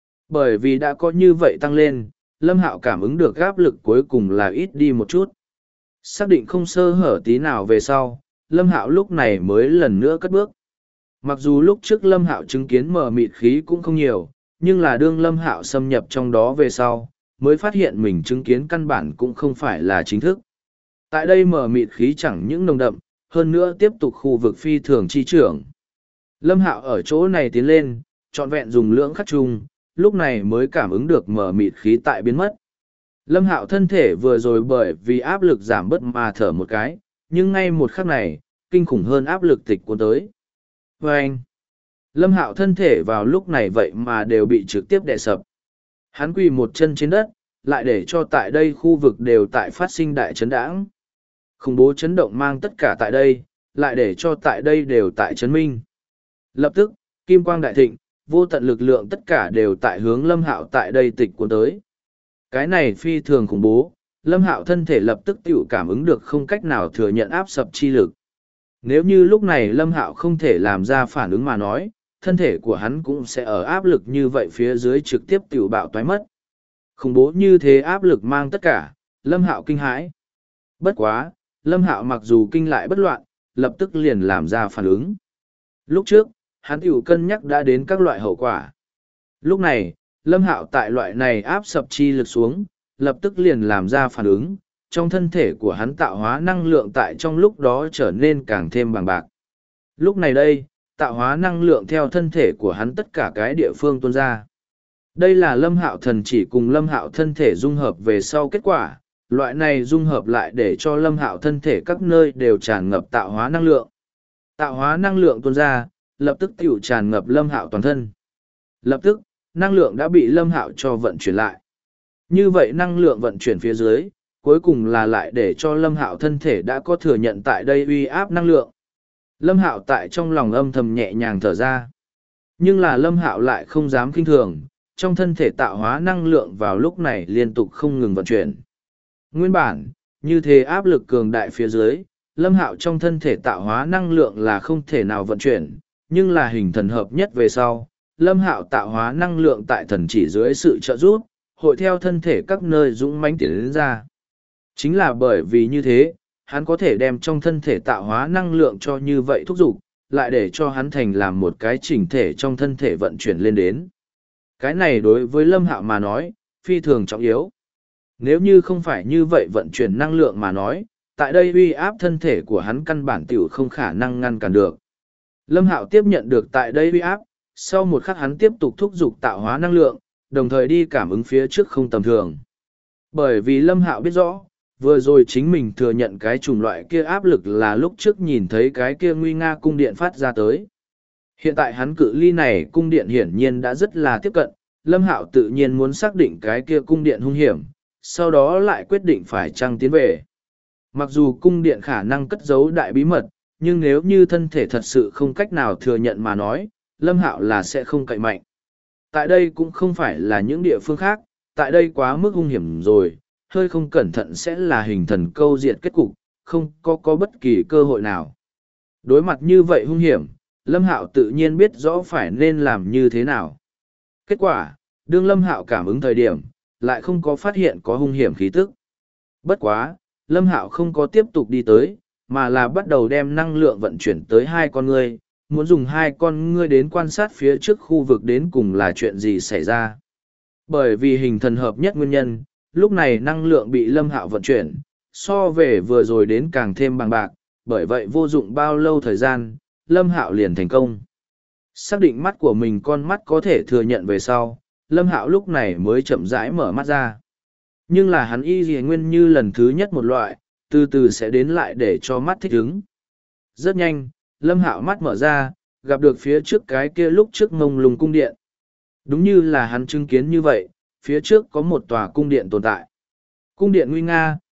Bởi vì đã có như vậy tăng lên, Lâm Hạo cảm ứng được áp lực cuối cùng là ít đi một chút. Xác định không sơ hở tí nào về sau, Lâm Hạo lúc này mới lần nữa cất bước. Mặc dù lúc trước Lâm Hạo chứng kiến mờ mịt khí cũng không nhiều, nhưng là đương Lâm Hạo xâm nhập trong đó về sau, mới phát hiện mình chứng kiến căn bản cũng không phải là chính thức. Tại đây mờ mịt khí chẳng những nồng đậm, hơn nữa tiếp tục khu vực phi thường chi trưởng. Lâm Hạo ở chỗ này tiến lên, trọn vẹn dùng lưỡng khắc chung, lúc này mới cảm ứng được mờ mịt khí tại biến mất. Lâm Hạo thân thể vừa rồi bởi vì áp lực giảm bớt mà thở một cái, nhưng ngay một khắc này, kinh khủng hơn áp lực tịch cuốn tới. Và anh, Lâm Hạo thân thể vào lúc này vậy mà đều bị trực tiếp đè sập. Hắn quỳ một chân trên đất, lại để cho tại đây khu vực đều tại phát sinh đại chấn đãng. Khủng bố chấn động mang tất cả tại đây, lại để cho tại đây đều tại chấn minh. Lập tức, kim quang đại thịnh, vô tận lực lượng tất cả đều tại hướng Lâm Hạo tại đây tịch cuốn tới. Cái này phi thường khủng bố, Lâm Hạo thân thể lập tức tự cảm ứng được không cách nào thừa nhận áp sập chi lực. Nếu như lúc này Lâm Hạo không thể làm ra phản ứng mà nói, thân thể của hắn cũng sẽ ở áp lực như vậy phía dưới trực tiếp tự bạo toái mất. Khủng bố như thế áp lực mang tất cả, Lâm Hạo kinh hãi. Bất quá, Lâm Hạo mặc dù kinh lại bất loạn, lập tức liền làm ra phản ứng. Lúc trước, hắn tiểu cân nhắc đã đến các loại hậu quả. Lúc này, Lâm Hạo tại loại này áp sập chi lực xuống, lập tức liền làm ra phản ứng, trong thân thể của hắn tạo hóa năng lượng tại trong lúc đó trở nên càng thêm bằng bạc. Lúc này đây, tạo hóa năng lượng theo thân thể của hắn tất cả cái địa phương tuôn ra. Đây là Lâm Hạo thần chỉ cùng Lâm Hạo thân thể dung hợp về sau kết quả, loại này dung hợp lại để cho Lâm Hạo thân thể các nơi đều tràn ngập tạo hóa năng lượng. Tạo hóa năng lượng tuôn ra, lập tức tiểu tràn ngập Lâm Hạo toàn thân. Lập tức, năng lượng đã bị Lâm Hạo cho vận chuyển lại. Như vậy năng lượng vận chuyển phía dưới, cuối cùng là lại để cho Lâm Hạo thân thể đã có thừa nhận tại đây uy áp năng lượng. Lâm Hạo tại trong lòng âm thầm nhẹ nhàng thở ra. Nhưng là Lâm Hạo lại không dám kinh thường, trong thân thể tạo hóa năng lượng vào lúc này liên tục không ngừng vận chuyển. Nguyên bản, như thế áp lực cường đại phía dưới, Lâm Hạo trong thân thể tạo hóa năng lượng là không thể nào vận chuyển, nhưng là hình thần hợp nhất về sau, Lâm Hạo tạo hóa năng lượng tại thần chỉ dưới sự trợ giúp, hội theo thân thể các nơi dũng mãnh tiến đến ra. Chính là bởi vì như thế, hắn có thể đem trong thân thể tạo hóa năng lượng cho như vậy thúc giục, lại để cho hắn thành làm một cái chỉnh thể trong thân thể vận chuyển lên đến. Cái này đối với Lâm Hạo mà nói, phi thường trọng yếu. Nếu như không phải như vậy vận chuyển năng lượng mà nói, tại đây uy áp thân thể của hắn căn bản tiểu không khả năng ngăn cản được. Lâm Hạo tiếp nhận được tại đây uy áp, sau một khắc hắn tiếp tục thúc giục tạo hóa năng lượng, đồng thời đi cảm ứng phía trước không tầm thường. Bởi vì Lâm Hạo biết rõ, vừa rồi chính mình thừa nhận cái chủng loại kia áp lực là lúc trước nhìn thấy cái kia nguy nga cung điện phát ra tới. Hiện tại hắn cự ly này cung điện hiển nhiên đã rất là tiếp cận, Lâm Hạo tự nhiên muốn xác định cái kia cung điện hung hiểm, sau đó lại quyết định phải trăng tiến về. Mặc dù cung điện khả năng cất giấu đại bí mật, nhưng nếu như thân thể thật sự không cách nào thừa nhận mà nói, Lâm Hạo là sẽ không cậy mạnh. Tại đây cũng không phải là những địa phương khác, tại đây quá mức hung hiểm rồi, hơi không cẩn thận sẽ là hình thần câu diệt kết cục, không có bất kỳ cơ hội nào. Đối mặt như vậy hung hiểm, Lâm Hạo tự nhiên biết rõ phải nên làm như thế nào. Kết quả, đương Lâm Hạo cảm ứng thời điểm, lại không có phát hiện có hung hiểm khí tức. Bất quá, Lâm Hạo không có tiếp tục đi tới, mà là bắt đầu đem năng lượng vận chuyển tới hai con ngươi, muốn dùng hai con ngươi đến quan sát phía trước khu vực đến cùng là chuyện gì xảy ra. Bởi vì hình thần hợp nhất nguyên nhân, lúc này năng lượng bị Lâm Hạo vận chuyển, so về vừa rồi đến càng thêm bằng bạc, bởi vậy vô dụng bao lâu thời gian, Lâm Hạo liền thành công. Xác định mắt của mình con mắt có thể thừa nhận về sau, Lâm Hạo lúc này mới chậm rãi mở mắt ra. Nhưng là hắn y gì nguyên như lần thứ nhất một loại, từ từ sẽ đến lại để cho mắt thích ứng. Rất nhanh, Lâm Hạo mắt mở ra, gặp được phía trước cái kia lúc trước mông lung cung điện. Đúng như là hắn chứng kiến như vậy, phía trước có một tòa cung điện tồn tại. Cung điện nguy nga,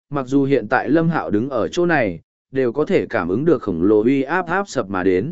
mặc dù hiện tại Lâm Hạo đứng ở chỗ này, đều có thể cảm ứng được khổng lồ uy áp áp sập mà đến.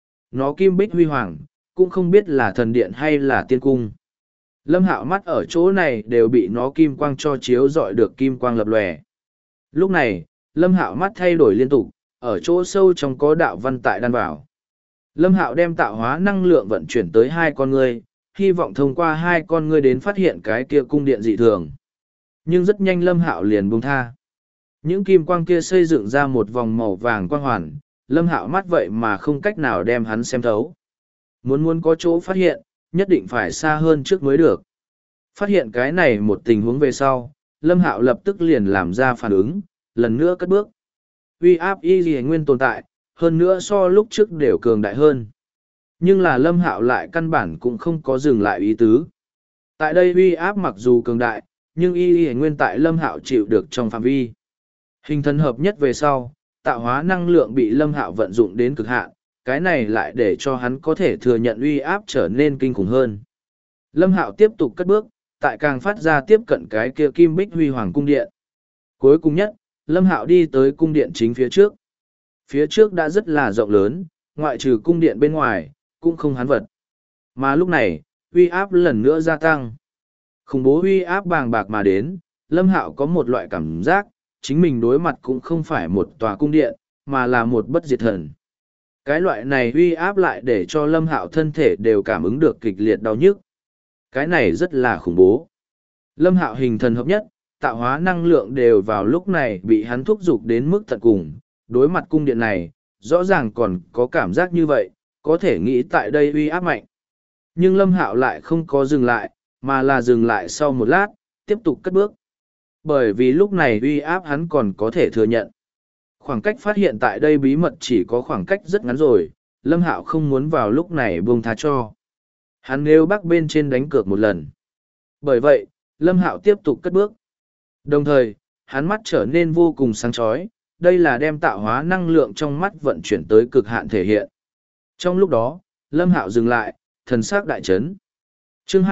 Nó kim bích huy hoàng, cũng không biết là thần điện hay là tiên cung. Lâm Hạo mắt ở chỗ này đều bị nó kim quang cho chiếu rọi được kim quang lập lòe. Lúc này, Lâm Hạo mắt thay đổi liên tục, ở chỗ sâu trong có đạo văn tại đan vào. Lâm Hạo đem tạo hóa năng lượng vận chuyển tới hai con ngươi, hy vọng thông qua hai con ngươi đến phát hiện cái kia cung điện dị thường. Nhưng rất nhanh Lâm Hạo liền buông tha. Những kim quang kia xây dựng ra một vòng màu vàng quang hoàn, Lâm Hạo mắt vậy mà không cách nào đem hắn xem thấu. Muốn có chỗ phát hiện, nhất định phải xa hơn trước mới được. Phát hiện cái này một tình huống về sau, Lâm Hạo lập tức liền làm ra phản ứng, lần nữa cất bước. Uy áp y gì nguyên tồn tại, hơn nữa so lúc trước đều cường đại hơn. Nhưng là Lâm Hạo lại căn bản cũng không có dừng lại ý tứ. Tại đây uy áp mặc dù cường đại, nhưng y nguyên tại Lâm Hạo chịu được trong phạm vi. Hình thần hợp nhất về sau, tạo hóa năng lượng bị Lâm Hạo vận dụng đến cực hạn, cái này lại để cho hắn có thể thừa nhận uy áp trở nên kinh khủng hơn. Lâm Hạo tiếp tục cất bước, tại càng phát ra tiếp cận cái kia kim bích huy hoàng cung điện. Cuối cùng nhất, Lâm Hạo đi tới cung điện chính phía trước. Phía trước đã rất là rộng lớn, ngoại trừ cung điện bên ngoài, cũng không hắn vật. Mà lúc này, uy áp lần nữa gia tăng. Khủng bố uy áp bàng bạc mà đến, Lâm Hạo có một loại cảm giác, chính mình đối mặt cũng không phải một tòa cung điện, mà là một bất diệt thần. Cái loại này uy áp lại để cho Lâm Hạo thân thể đều cảm ứng được kịch liệt đau nhức. Cái này rất là khủng bố. Lâm Hạo hình thần hợp nhất, tạo hóa năng lượng đều vào lúc này bị hắn thúc giục đến mức tận cùng. Đối mặt cung điện này, rõ ràng còn có cảm giác như vậy, có thể nghĩ tại đây uy áp mạnh. Nhưng Lâm Hạo lại không có dừng lại, mà là dừng lại sau một lát, tiếp tục cất bước. Bởi vì lúc này uy áp hắn còn có thể thừa nhận. Khoảng cách phát hiện tại đây bí mật chỉ có khoảng cách rất ngắn rồi, Lâm Hạo không muốn vào lúc này buông tha cho. Hắn nêu bắc bên trên đánh cược một lần. Bởi vậy, Lâm Hạo tiếp tục cất bước. Đồng thời, hắn mắt trở nên vô cùng sáng chói, đây là đem tạo hóa năng lượng trong mắt vận chuyển tới cực hạn thể hiện. Trong lúc đó, Lâm Hạo dừng lại, thần sắc đại chấn. Chương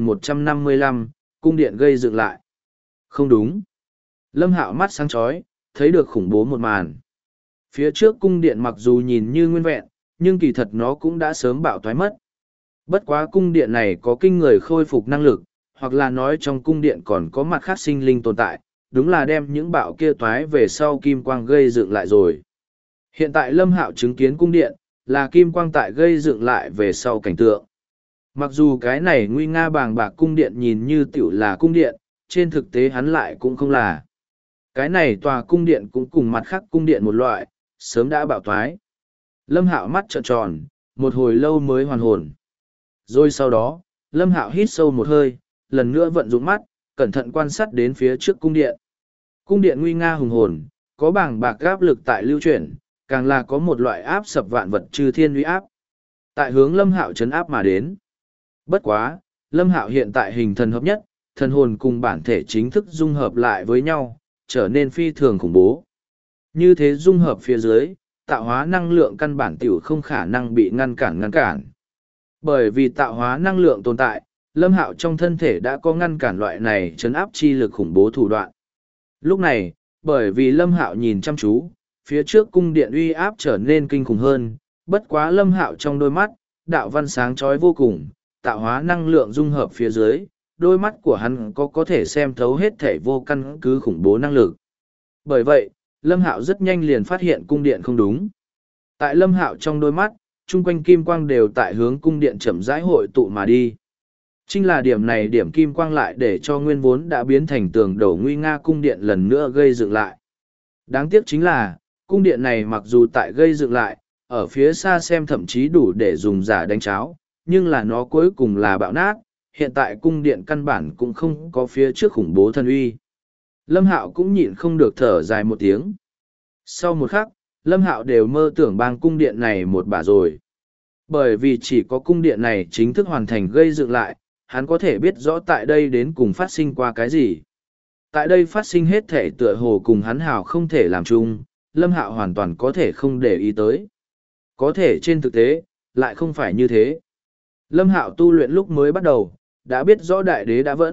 2155, cung điện gây dựng lại. Không đúng. Lâm Hạo mắt sáng chói, thấy được khủng bố một màn. Phía trước cung điện mặc dù nhìn như nguyên vẹn, nhưng kỳ thật nó cũng đã sớm bạo thoái mất. Bất quá cung điện này có kinh người khôi phục năng lực, hoặc là nói trong cung điện còn có mặt khác sinh linh tồn tại, đúng là đem những bạo kia toái về sau kim quang gây dựng lại rồi. Hiện tại Lâm Hạo chứng kiến cung điện, là kim quang tại gây dựng lại về sau cảnh tượng. Mặc dù cái này nguy nga bàng bạc cung điện nhìn như tiểu là cung điện, trên thực tế hắn lại cũng không là. Cái này tòa cung điện cũng cùng mặt khác cung điện một loại, sớm đã bạo toái. Lâm Hạo mắt trợn tròn, một hồi lâu mới hoàn hồn. Rồi sau đó, Lâm Hạo hít sâu một hơi, lần nữa vận dụng mắt, cẩn thận quan sát đến phía trước cung điện. Cung điện nguy nga hùng hồn, có bảng bạc áp lực tại lưu chuyển, càng là có một loại áp sập vạn vật chư thiên uy áp. Tại hướng Lâm Hạo trấn áp mà đến. Bất quá, Lâm Hạo hiện tại hình thần hợp nhất, thần hồn cùng bản thể chính thức dung hợp lại với nhau, trở nên phi thường khủng bố. Như thế dung hợp phía dưới, tạo hóa năng lượng căn bản tiểu không khả năng bị ngăn cản. Bởi vì tạo hóa năng lượng tồn tại, Lâm Hạo trong thân thể đã có ngăn cản loại này trấn áp chi lực khủng bố thủ đoạn. Lúc này, bởi vì Lâm Hạo nhìn chăm chú, phía trước cung điện uy áp trở nên kinh khủng hơn, bất quá Lâm Hạo trong đôi mắt, đạo văn sáng chói vô cùng, tạo hóa năng lượng dung hợp phía dưới, đôi mắt của hắn có thể xem thấu hết thể vô căn cứ khủng bố năng lực. Bởi vậy, Lâm Hạo rất nhanh liền phát hiện cung điện không đúng. Tại Lâm Hạo trong đôi mắt, chung quanh kim quang đều tại hướng cung điện chậm rãi hội tụ mà đi. Chính là điểm này điểm kim quang lại để cho nguyên vốn đã biến thành tường đầu nguy nga cung điện lần nữa gây dựng lại. Đáng tiếc chính là, cung điện này mặc dù tại gây dựng lại, ở phía xa xem thậm chí đủ để dùng giả đánh cháo, nhưng là nó cuối cùng là bạo nát, hiện tại cung điện căn bản cũng không có phía trước khủng bố thân uy. Lâm Hạo cũng nhịn không được thở dài một tiếng. Sau một khắc, Lâm Hạo đều mơ tưởng bang cung điện này một bả rồi. Bởi vì chỉ có cung điện này chính thức hoàn thành gây dựng lại, hắn có thể biết rõ tại đây đến cùng phát sinh qua cái gì. Tại đây phát sinh hết thể tựa hồ cùng hắn hào không thể làm chung, Lâm Hạo hoàn toàn có thể không để ý tới. Có thể trên thực tế, lại không phải như thế. Lâm Hạo tu luyện lúc mới bắt đầu, đã biết rõ đại đế đã vẫn,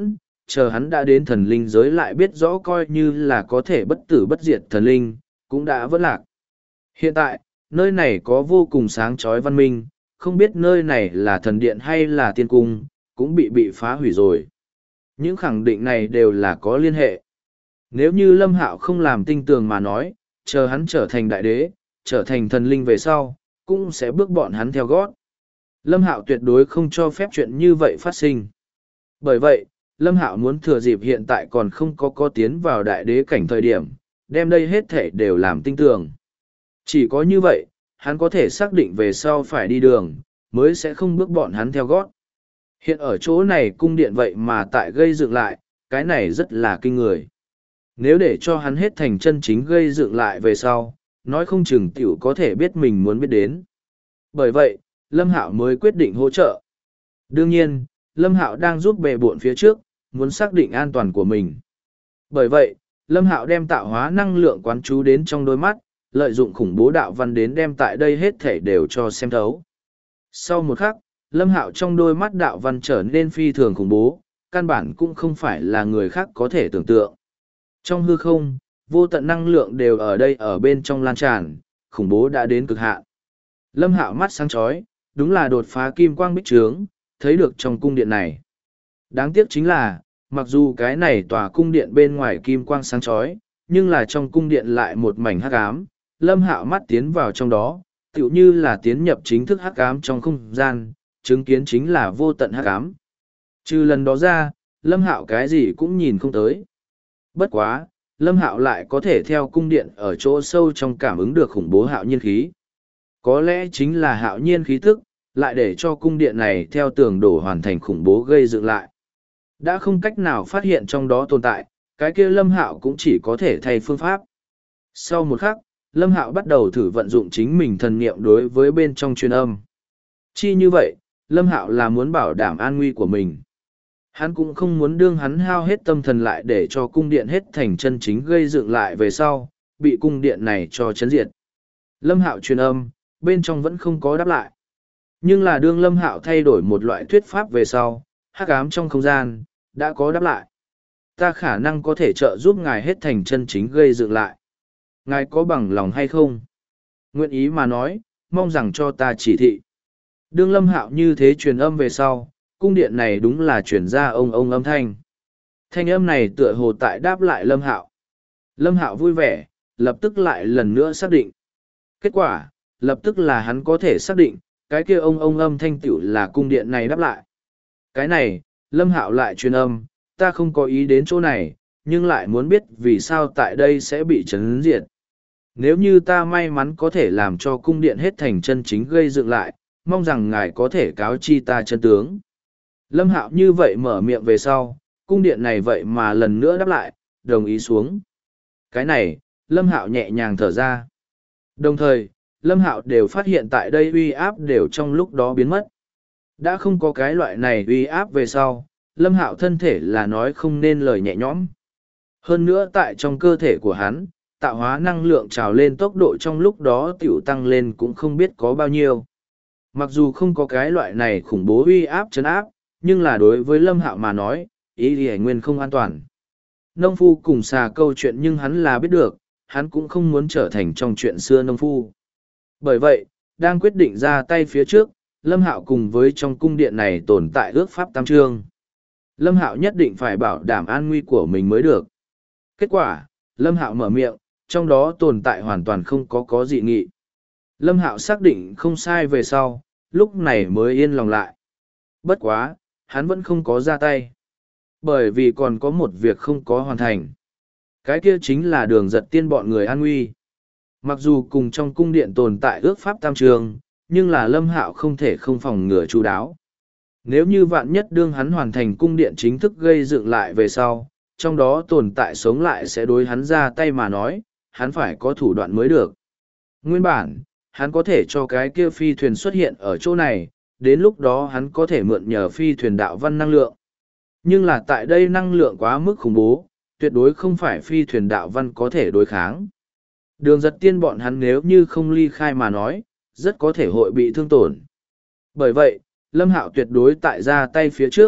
chờ hắn đã đến thần linh giới lại biết rõ coi như là có thể bất tử bất diệt thần linh, cũng đã vỡ lạc. Hiện tại, nơi này có vô cùng sáng chói văn minh, không biết nơi này là thần điện hay là tiên cung, cũng bị phá hủy rồi. Những khẳng định này đều là có liên hệ. Nếu như Lâm Hạo không làm tinh tường mà nói, chờ hắn trở thành đại đế, trở thành thần linh về sau, cũng sẽ bước bọn hắn theo gót. Lâm Hạo tuyệt đối không cho phép chuyện như vậy phát sinh. Bởi vậy, Lâm Hạo muốn thừa dịp hiện tại còn không có tiến vào đại đế cảnh thời điểm, đem đây hết thể đều làm tinh tường. Chỉ có như vậy, hắn có thể xác định về sau phải đi đường, mới sẽ không bước bọn hắn theo gót. Hiện ở chỗ này cung điện vậy mà tại gây dựng lại, cái này rất là kinh người. Nếu để cho hắn hết thành chân chính gây dựng lại về sau, nói không chừng tiểu có thể biết mình muốn biết đến. Bởi vậy, Lâm Hạo mới quyết định hỗ trợ. Đương nhiên, Lâm Hạo đang giúp bề bộn phía trước, muốn xác định an toàn của mình. Bởi vậy, Lâm Hạo đem tạo hóa năng lượng quán chú đến trong đôi mắt, lợi dụng khủng bố đạo văn đến đem tại đây hết thể đều cho xem thấu. Sau một khắc, Lâm Hạo trong đôi mắt đạo văn trở nên phi thường khủng bố, căn bản cũng không phải là người khác có thể tưởng tượng. Trong hư không, vô tận năng lượng đều ở đây ở bên trong lan tràn, khủng bố đã đến cực hạn. Lâm Hạo mắt sáng chói, đúng là đột phá kim quang bích trướng, thấy được trong cung điện này. Đáng tiếc chính là, mặc dù cái này tòa cung điện bên ngoài kim quang sáng chói, nhưng là trong cung điện lại một mảnh hắc ám. Lâm Hạo mắt tiến vào trong đó, tựu như là tiến nhập chính thức hắc ám trong không gian, chứng kiến chính là vô tận hắc ám. Trừ lần đó ra, Lâm Hạo cái gì cũng nhìn không tới. Bất quá, Lâm Hạo lại có thể theo cung điện ở chỗ sâu trong cảm ứng được khủng bố hạo nhiên khí. Có lẽ chính là hạo nhiên khí tức, lại để cho cung điện này theo tường đổ hoàn thành khủng bố gây dựng lại. Đã không cách nào phát hiện trong đó tồn tại, cái kia Lâm Hạo cũng chỉ có thể thay phương pháp. Sau một khắc, Lâm Hạo bắt đầu thử vận dụng chính mình thần niệm đối với bên trong truyền âm. Chi như vậy, Lâm Hạo là muốn bảo đảm an nguy của mình. Hắn cũng không muốn đương hắn hao hết tâm thần lại để cho cung điện hết thành chân chính gây dựng lại về sau, bị cung điện này cho chấn diệt. Lâm Hạo truyền âm, bên trong vẫn không có đáp lại. Nhưng là đương Lâm Hạo thay đổi một loại thuyết pháp về sau, hắc ám trong không gian, đã có đáp lại. Ta khả năng có thể trợ giúp ngài hết thành chân chính gây dựng lại. Ngài có bằng lòng hay không? Nguyện ý mà nói, mong rằng cho ta chỉ thị. Đương Lâm Hạo như thế truyền âm về sau, cung điện này đúng là truyền ra ông âm thanh. Thanh âm này tựa hồ tại đáp lại Lâm Hạo. Lâm Hạo vui vẻ, lập tức lại lần nữa xác định. Kết quả, lập tức là hắn có thể xác định, cái kia ông âm thanh tiểu là cung điện này đáp lại. Cái này, Lâm Hạo lại truyền âm, ta không có ý đến chỗ này, nhưng lại muốn biết vì sao tại đây sẽ bị chấn diệt. Nếu như ta may mắn có thể làm cho cung điện hết thành chân chính gây dựng lại, mong rằng ngài có thể cáo chi ta chân tướng. Lâm Hạo như vậy mở miệng về sau, cung điện này vậy mà lần nữa đáp lại, đồng ý xuống. Cái này, Lâm Hạo nhẹ nhàng thở ra. Đồng thời, Lâm Hạo đều phát hiện tại đây uy áp đều trong lúc đó biến mất. Đã không có cái loại này uy áp về sau, Lâm Hạo thân thể là nói không nên lời nhẹ nhõm. Hơn nữa tại trong cơ thể của hắn, tạo hóa năng lượng trào lên tốc độ trong lúc đó tiểu tăng lên cũng không biết có bao nhiêu. Mặc dù không có cái loại này khủng bố uy áp chấn áp, nhưng là đối với Lâm Hạo mà nói, ý thì nguyên không an toàn. Nông phu cùng xà câu chuyện nhưng hắn là biết được, hắn cũng không muốn trở thành trong chuyện xưa nông phu. Bởi vậy, đang quyết định ra tay phía trước, Lâm Hạo cùng với trong cung điện này tồn tại ước pháp tam chương. Lâm Hạo nhất định phải bảo đảm an nguy của mình mới được. Kết quả, Lâm Hạo mở miệng, trong đó tồn tại hoàn toàn không có dị nghị. Lâm Hạo xác định không sai về sau, lúc này mới yên lòng lại. Bất quá, hắn vẫn không có ra tay. Bởi vì còn có một việc không có hoàn thành. Cái kia chính là đường giật tiên bọn người an nguy. Mặc dù cùng trong cung điện tồn tại ước pháp tam trường, nhưng là Lâm Hạo không thể không phòng ngừa chu đáo. Nếu như vạn nhất đương hắn hoàn thành cung điện chính thức gây dựng lại về sau, trong đó tồn tại sống lại sẽ đối hắn ra tay mà nói, hắn phải có thủ đoạn mới được. Nguyên bản, hắn có thể cho cái kia phi thuyền xuất hiện ở chỗ này, đến lúc đó hắn có thể mượn nhờ phi thuyền đạo văn năng lượng. Nhưng là tại đây năng lượng quá mức khủng bố, tuyệt đối không phải phi thuyền đạo văn có thể đối kháng. Đường giật tiên bọn hắn nếu như không ly khai mà nói, rất có thể hội bị thương tổn. Bởi vậy, Lâm Hạo tuyệt đối tại ra tay phía trước,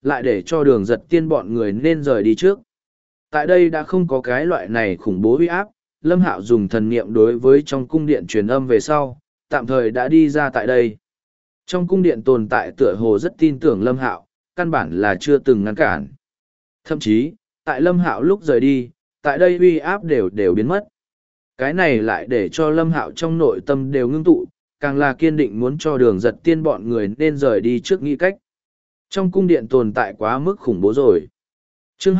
lại để cho Đường Giật Tiên bọn người nên rời đi trước. Tại đây đã không có cái loại này khủng bố uy áp, Lâm Hạo dùng thần niệm đối với trong cung điện truyền âm về sau, tạm thời đã đi ra tại đây. Trong cung điện tồn tại tựa hồ rất tin tưởng Lâm Hạo, căn bản là chưa từng ngăn cản. Thậm chí, tại Lâm Hạo lúc rời đi, tại đây uy áp đều biến mất. Cái này lại để cho Lâm Hạo trong nội tâm đều ngưng tụ, càng là kiên định muốn cho Đường Giật Tiên bọn người nên rời đi trước nghĩ cách. Trong cung điện tồn tại quá mức khủng bố rồi. Chương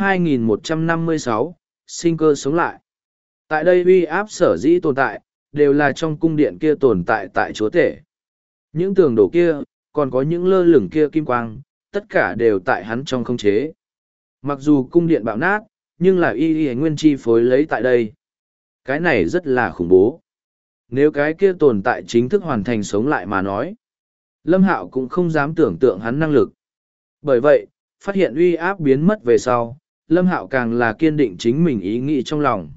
2156, sinh cơ sống lại. Tại đây uy áp sở dĩ tồn tại, đều là trong cung điện kia tồn tại tại chúa tể. Những tường đổ kia, còn có những lơ lửng kia kim quang, tất cả đều tại hắn trong khống chế. Mặc dù cung điện bạo nát, nhưng là y nguyên chi phối lấy tại đây. Cái này rất là khủng bố. Nếu cái kia tồn tại chính thức hoàn thành sống lại mà nói, Lâm Hạo cũng không dám tưởng tượng hắn năng lực. Bởi vậy, phát hiện uy áp biến mất về sau, Lâm Hạo càng là kiên định chính mình ý nghĩ trong lòng.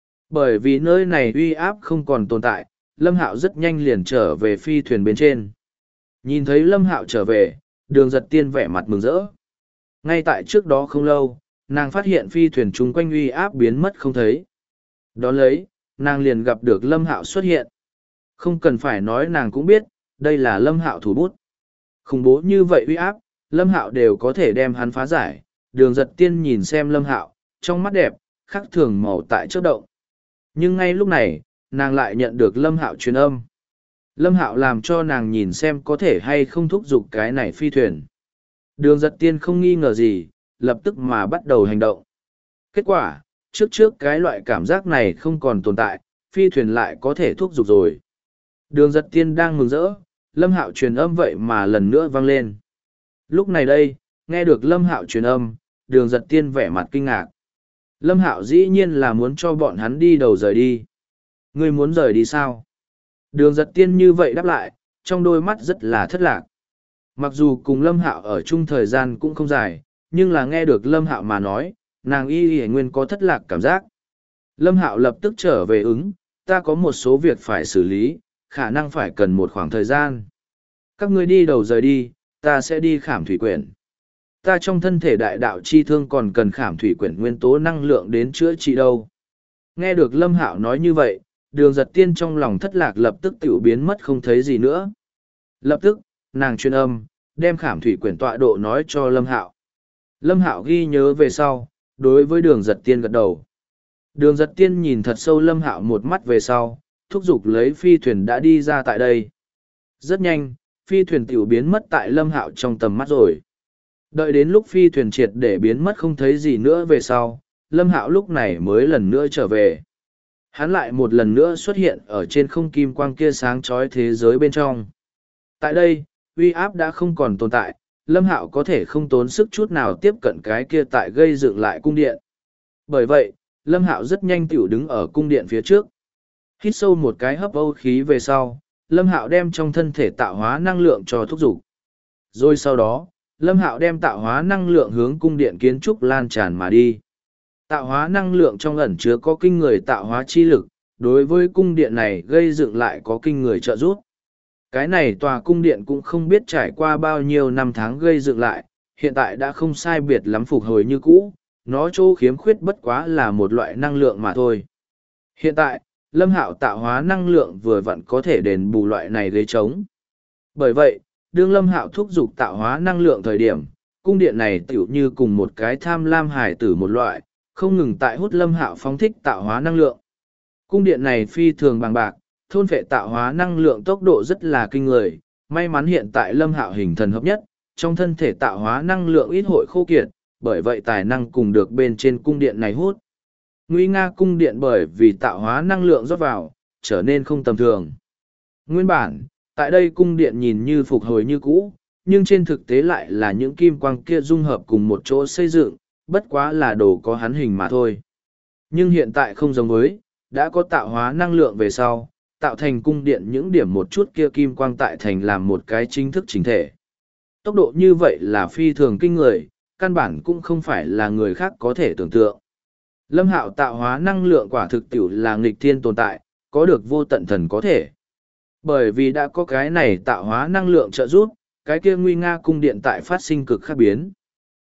Bởi vì nơi này uy áp không còn tồn tại, Lâm Hạo rất nhanh liền trở về phi thuyền bên trên. Nhìn thấy Lâm Hạo trở về, Đường Giật Tiên vẻ mặt mừng rỡ. Ngay tại trước đó không lâu, nàng phát hiện phi thuyền chung quanh uy áp biến mất không thấy. Đón lấy, nàng liền gặp được Lâm Hạo xuất hiện. Không cần phải nói nàng cũng biết, đây là Lâm Hạo thủ bút. Khủng bố như vậy uy áp, Lâm Hạo đều có thể đem hắn phá giải. Đường Giật Tiên nhìn xem Lâm Hạo, trong mắt đẹp, khác thường màu tại chớp động. Nhưng ngay lúc này, nàng lại nhận được Lâm Hạo truyền âm. Lâm Hạo làm cho nàng nhìn xem có thể hay không thúc giục cái này phi thuyền. Đường Giật Tiên không nghi ngờ gì, lập tức mà bắt đầu hành động. Kết quả, trước cái loại cảm giác này không còn tồn tại, phi thuyền lại có thể thúc giục rồi. Đường Giật Tiên đang mừng rỡ, Lâm Hạo truyền âm vậy mà lần nữa vang lên. Lúc này đây, nghe được Lâm Hạo truyền âm, Đường Giật Tiên vẻ mặt kinh ngạc. Lâm Hạo dĩ nhiên là muốn cho bọn hắn đi đầu rời đi. Ngươi muốn rời đi sao? Đường Giật Tiên như vậy đáp lại, trong đôi mắt rất là thất lạc. Mặc dù cùng Lâm Hạo ở chung thời gian cũng không dài, nhưng là nghe được Lâm Hạo mà nói, nàng y nguyên có thất lạc cảm giác. Lâm Hạo lập tức trở về ứng, ta có một số việc phải xử lý, khả năng phải cần một khoảng thời gian. Các ngươi đi đầu rời đi, ta sẽ đi khảm thủy quyển. Ta trong thân thể đại đạo chi thương còn cần khảm thủy quyển nguyên tố năng lượng đến chữa trị đâu. Nghe được Lâm Hạo nói như vậy, Đường Giật Tiên trong lòng thất lạc lập tức tiểu biến mất không thấy gì nữa. Lập tức, nàng truyền âm, đem khảm thủy quyển tọa độ nói cho Lâm Hạo. Lâm Hạo ghi nhớ về sau, đối với Đường Giật Tiên gật đầu. Đường Giật Tiên nhìn thật sâu Lâm Hạo một mắt về sau, thúc giục lấy phi thuyền đã đi ra tại đây. Rất nhanh, phi thuyền tiểu biến mất tại Lâm Hạo trong tầm mắt rồi. Đợi đến lúc phi thuyền triệt để biến mất không thấy gì nữa về sau, Lâm Hạo lúc này mới lần nữa trở về. Hắn lại một lần nữa xuất hiện ở trên không kim quang kia sáng chói thế giới bên trong. Tại đây, uy áp đã không còn tồn tại, Lâm Hạo có thể không tốn sức chút nào tiếp cận cái kia tại gây dựng lại cung điện. Bởi vậy, Lâm Hạo rất nhanh tiểu đứng ở cung điện phía trước. Hít sâu một cái hấp âu khí về sau, Lâm Hạo đem trong thân thể tạo hóa năng lượng cho thúc dục. Rồi sau đó, Lâm Hạo đem tạo hóa năng lượng hướng cung điện kiến trúc lan tràn mà đi. Tạo hóa năng lượng trong ẩn chứa có kinh người tạo hóa chi lực, đối với cung điện này gây dựng lại có kinh người trợ giúp. Cái này tòa cung điện cũng không biết trải qua bao nhiêu năm tháng gây dựng lại, hiện tại đã không sai biệt lắm phục hồi như cũ, nó chỗ khiếm khuyết bất quá là một loại năng lượng mà thôi. Hiện tại, Lâm Hạo tạo hóa năng lượng vừa vặn có thể đền bù loại này gây trống. Bởi vậy, đương Lâm Hạo thúc giục tạo hóa năng lượng thời điểm, cung điện này tựu như cùng một cái tham lam hải tử một loại, không ngừng tại hút Lâm Hạo phóng thích tạo hóa năng lượng. Cung điện này phi thường bằng bạc, thôn phệ tạo hóa năng lượng tốc độ rất là kinh người, may mắn hiện tại Lâm Hạo hình thần hợp nhất, trong thân thể tạo hóa năng lượng ít hội khô kiệt, bởi vậy tài năng cùng được bên trên cung điện này hút. Nguy nga cung điện bởi vì tạo hóa năng lượng rót vào, trở nên không tầm thường. Nguyên bản, tại đây cung điện nhìn như phục hồi như cũ, nhưng trên thực tế lại là những kim quang kia dung hợp cùng một chỗ xây dựng, bất quá là đồ có hắn hình mà thôi. Nhưng hiện tại không giống với, đã có tạo hóa năng lượng về sau, tạo thành cung điện những điểm một chút kia kim quang tại thành làm một cái chính thức chính thể. Tốc độ như vậy là phi thường kinh người, căn bản cũng không phải là người khác có thể tưởng tượng. Lâm Hạo tạo hóa năng lượng quả thực tiểu là nghịch thiên tồn tại, có được vô tận thần có thể. Bởi vì đã có cái này tạo hóa năng lượng trợ giúp, cái kia nguy nga cung điện tại phát sinh cực khác biến.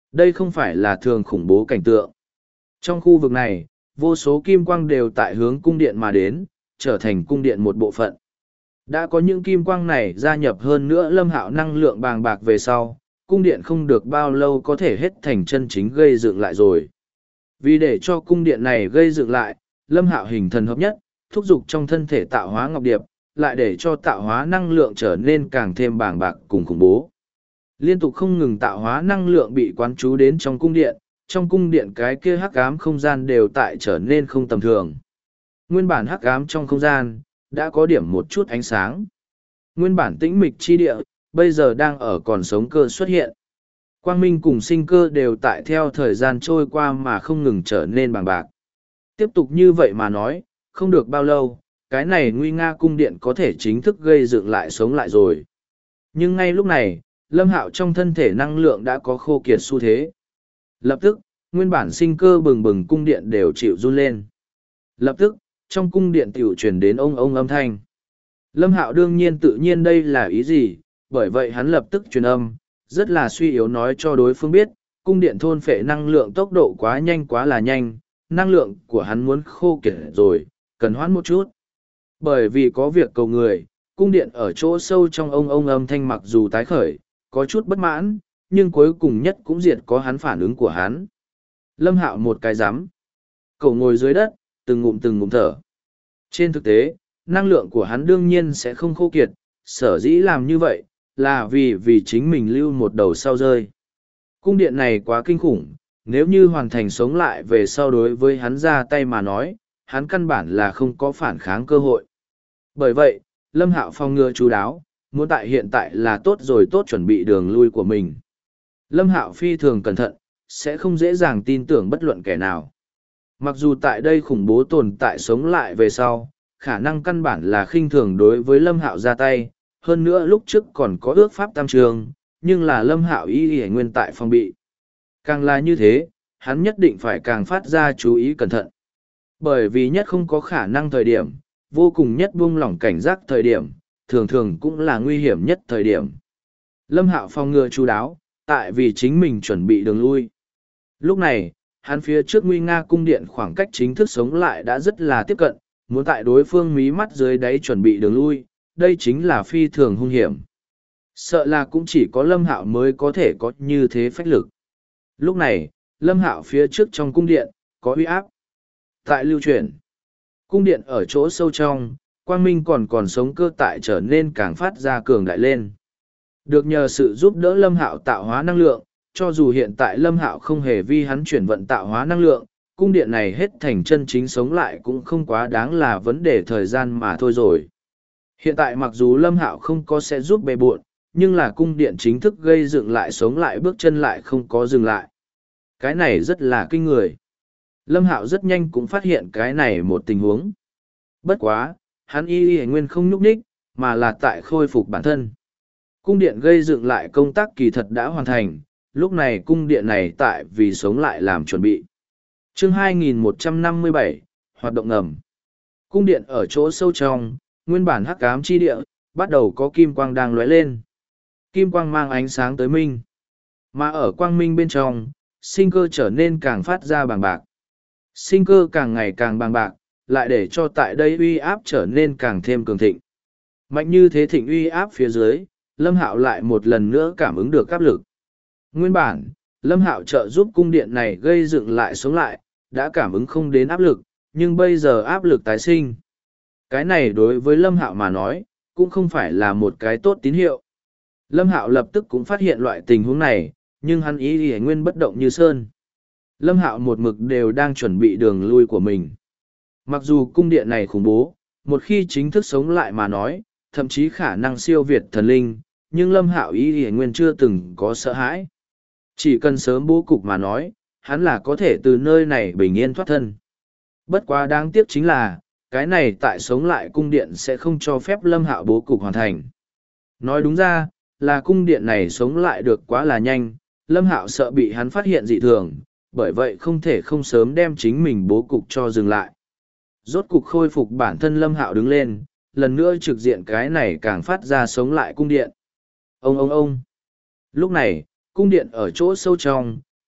Đây không phải là thường khủng bố cảnh tượng. Trong khu vực này, vô số kim quang đều tại hướng cung điện mà đến, trở thành cung điện một bộ phận. Đã có những kim quang này gia nhập hơn nữa Lâm Hạo năng lượng bàng bạc về sau, cung điện không được bao lâu có thể hết thành chân chính gây dựng lại rồi. Vì để cho cung điện này gây dựng lại, Lâm Hạo hình thần hợp nhất, thúc giục trong thân thể tạo hóa ngọc điệp, lại để cho tạo hóa năng lượng trở nên càng thêm bàng bạc cùng khủng bố. Liên tục không ngừng tạo hóa năng lượng bị quán trú đến trong cung điện cái kia hắc ám không gian đều tại trở nên không tầm thường. Nguyên bản hắc ám trong không gian, đã có điểm một chút ánh sáng. Nguyên bản tĩnh mịch chi địa, bây giờ đang ở còn sống cơ xuất hiện. Quang minh cùng sinh cơ đều tại theo thời gian trôi qua mà không ngừng trở nên bàng bạc. Tiếp tục như vậy mà nói, không được bao lâu, cái này nguy nga cung điện có thể chính thức gây dựng lại sống lại rồi. Nhưng ngay lúc này, Lâm Hạo trong thân thể năng lượng đã có khô kiệt xu thế. Lập tức, nguyên bản sinh cơ bừng bừng cung điện đều chịu run lên. Lập tức, trong cung điện tiểu truyền đến ông âm thanh. Lâm Hạo đương nhiên tự nhiên đây là ý gì, bởi vậy hắn lập tức truyền âm, rất là suy yếu nói cho đối phương biết, cung điện thôn phệ năng lượng tốc độ quá là nhanh, năng lượng của hắn muốn khô kiệt rồi, cần hoãn một chút. Bởi vì có việc cầu người, cung điện ở chỗ sâu trong ông âm thanh mặc dù tái khởi, có chút bất mãn, nhưng cuối cùng nhất cũng diệt có hắn phản ứng của hắn. Lâm Hạo một cái rắm cậu ngồi dưới đất, từng ngụm thở. Trên thực tế, năng lượng của hắn đương nhiên sẽ không khô kiệt, sở dĩ làm như vậy, là vì chính mình lưu một đầu sau rơi. Cung điện này quá kinh khủng, nếu như hoàn thành sống lại về sau đối với hắn ra tay mà nói, hắn căn bản là không có phản kháng cơ hội. Bởi vậy, Lâm Hạo phòng ngừa chú đáo, muốn tại hiện tại là tốt rồi tốt chuẩn bị đường lui của mình. Lâm Hạo phi thường cẩn thận, sẽ không dễ dàng tin tưởng bất luận kẻ nào. Mặc dù tại đây khủng bố tồn tại sống lại về sau, khả năng căn bản là khinh thường đối với Lâm Hạo ra tay, hơn nữa lúc trước còn có ước pháp tam trường, nhưng là Lâm Hạo y nguyên tại phòng bị. Càng là như thế, hắn nhất định phải càng phát ra chú ý cẩn thận. Bởi vì nhất không có khả năng thời điểm, vô cùng nhất buông lỏng cảnh giác thời điểm, thường thường cũng là nguy hiểm nhất thời điểm. Lâm Hạo phòng ngừa chú đáo, tại vì chính mình chuẩn bị đường lui. Lúc này, hắn phía trước nguy nga cung điện khoảng cách chính thức sống lại đã rất là tiếp cận, muốn tại đối phương mí mắt dưới đáy chuẩn bị đường lui, đây chính là phi thường hung hiểm. Sợ là cũng chỉ có Lâm Hạo mới có thể có như thế phách lực. Lúc này, Lâm Hạo phía trước trong cung điện, có uy áp. Tại lưu chuyển, cung điện ở chỗ sâu trong, quang minh còn sống cơ tại trở nên càng phát ra cường đại lên. Được nhờ sự giúp đỡ Lâm Hạo tạo hóa năng lượng, cho dù hiện tại Lâm Hạo không hề vi hắn chuyển vận tạo hóa năng lượng, cung điện này hết thành chân chính sống lại cũng không quá đáng là vấn đề thời gian mà thôi rồi. Hiện tại mặc dù Lâm Hạo không có sẽ giúp bề bộn, nhưng là cung điện chính thức gây dựng lại sống lại bước chân lại không có dừng lại. Cái này rất là kinh người. Lâm Hạo rất nhanh cũng phát hiện cái này một tình huống. Bất quá, hắn y nguyên không nhúc nhích, mà là tại khôi phục bản thân. Cung điện gây dựng lại công tác kỳ thật đã hoàn thành, lúc này cung điện này tại vì sống lại làm chuẩn bị. Chương 2157, hoạt động ngầm. Cung điện ở chỗ sâu trong, nguyên bản hắc ám chi địa, bắt đầu có kim quang đang lóe lên. Kim quang mang ánh sáng tới minh. Mà ở quang minh bên trong, sinh cơ trở nên càng phát ra bàng bạc. Sinh cơ càng ngày càng bàng bạc, lại để cho tại đây uy áp trở nên càng thêm cường thịnh. Mạnh như thế thịnh uy áp phía dưới, Lâm Hạo lại một lần nữa cảm ứng được áp lực. Nguyên bản, Lâm Hạo trợ giúp cung điện này gây dựng lại sống lại, đã cảm ứng không đến áp lực, nhưng bây giờ áp lực tái sinh. Cái này đối với Lâm Hạo mà nói, cũng không phải là một cái tốt tín hiệu. Lâm Hạo lập tức cũng phát hiện loại tình huống này, nhưng hắn ý nguyên bất động như sơn. Lâm Hạo một mực đều đang chuẩn bị đường lui của mình. Mặc dù cung điện này khủng bố, một khi chính thức sống lại mà nói, thậm chí khả năng siêu việt thần linh, nhưng Lâm Hạo ý nguyên chưa từng có sợ hãi. Chỉ cần sớm bố cục mà nói, hắn là có thể từ nơi này bình yên thoát thân. Bất quá đáng tiếc chính là, cái này tại sống lại cung điện sẽ không cho phép Lâm Hạo bố cục hoàn thành. Nói đúng ra, là cung điện này sống lại được quá là nhanh, Lâm Hạo sợ bị hắn phát hiện dị thường, bởi vậy không thể không sớm đem chính mình bố cục cho dừng lại. Rốt cục khôi phục bản thân Lâm Hạo đứng lên, lần nữa trực diện cái này càng phát ra sống lại cung điện. Ông. Lúc này, cung điện ở chỗ sâu trong,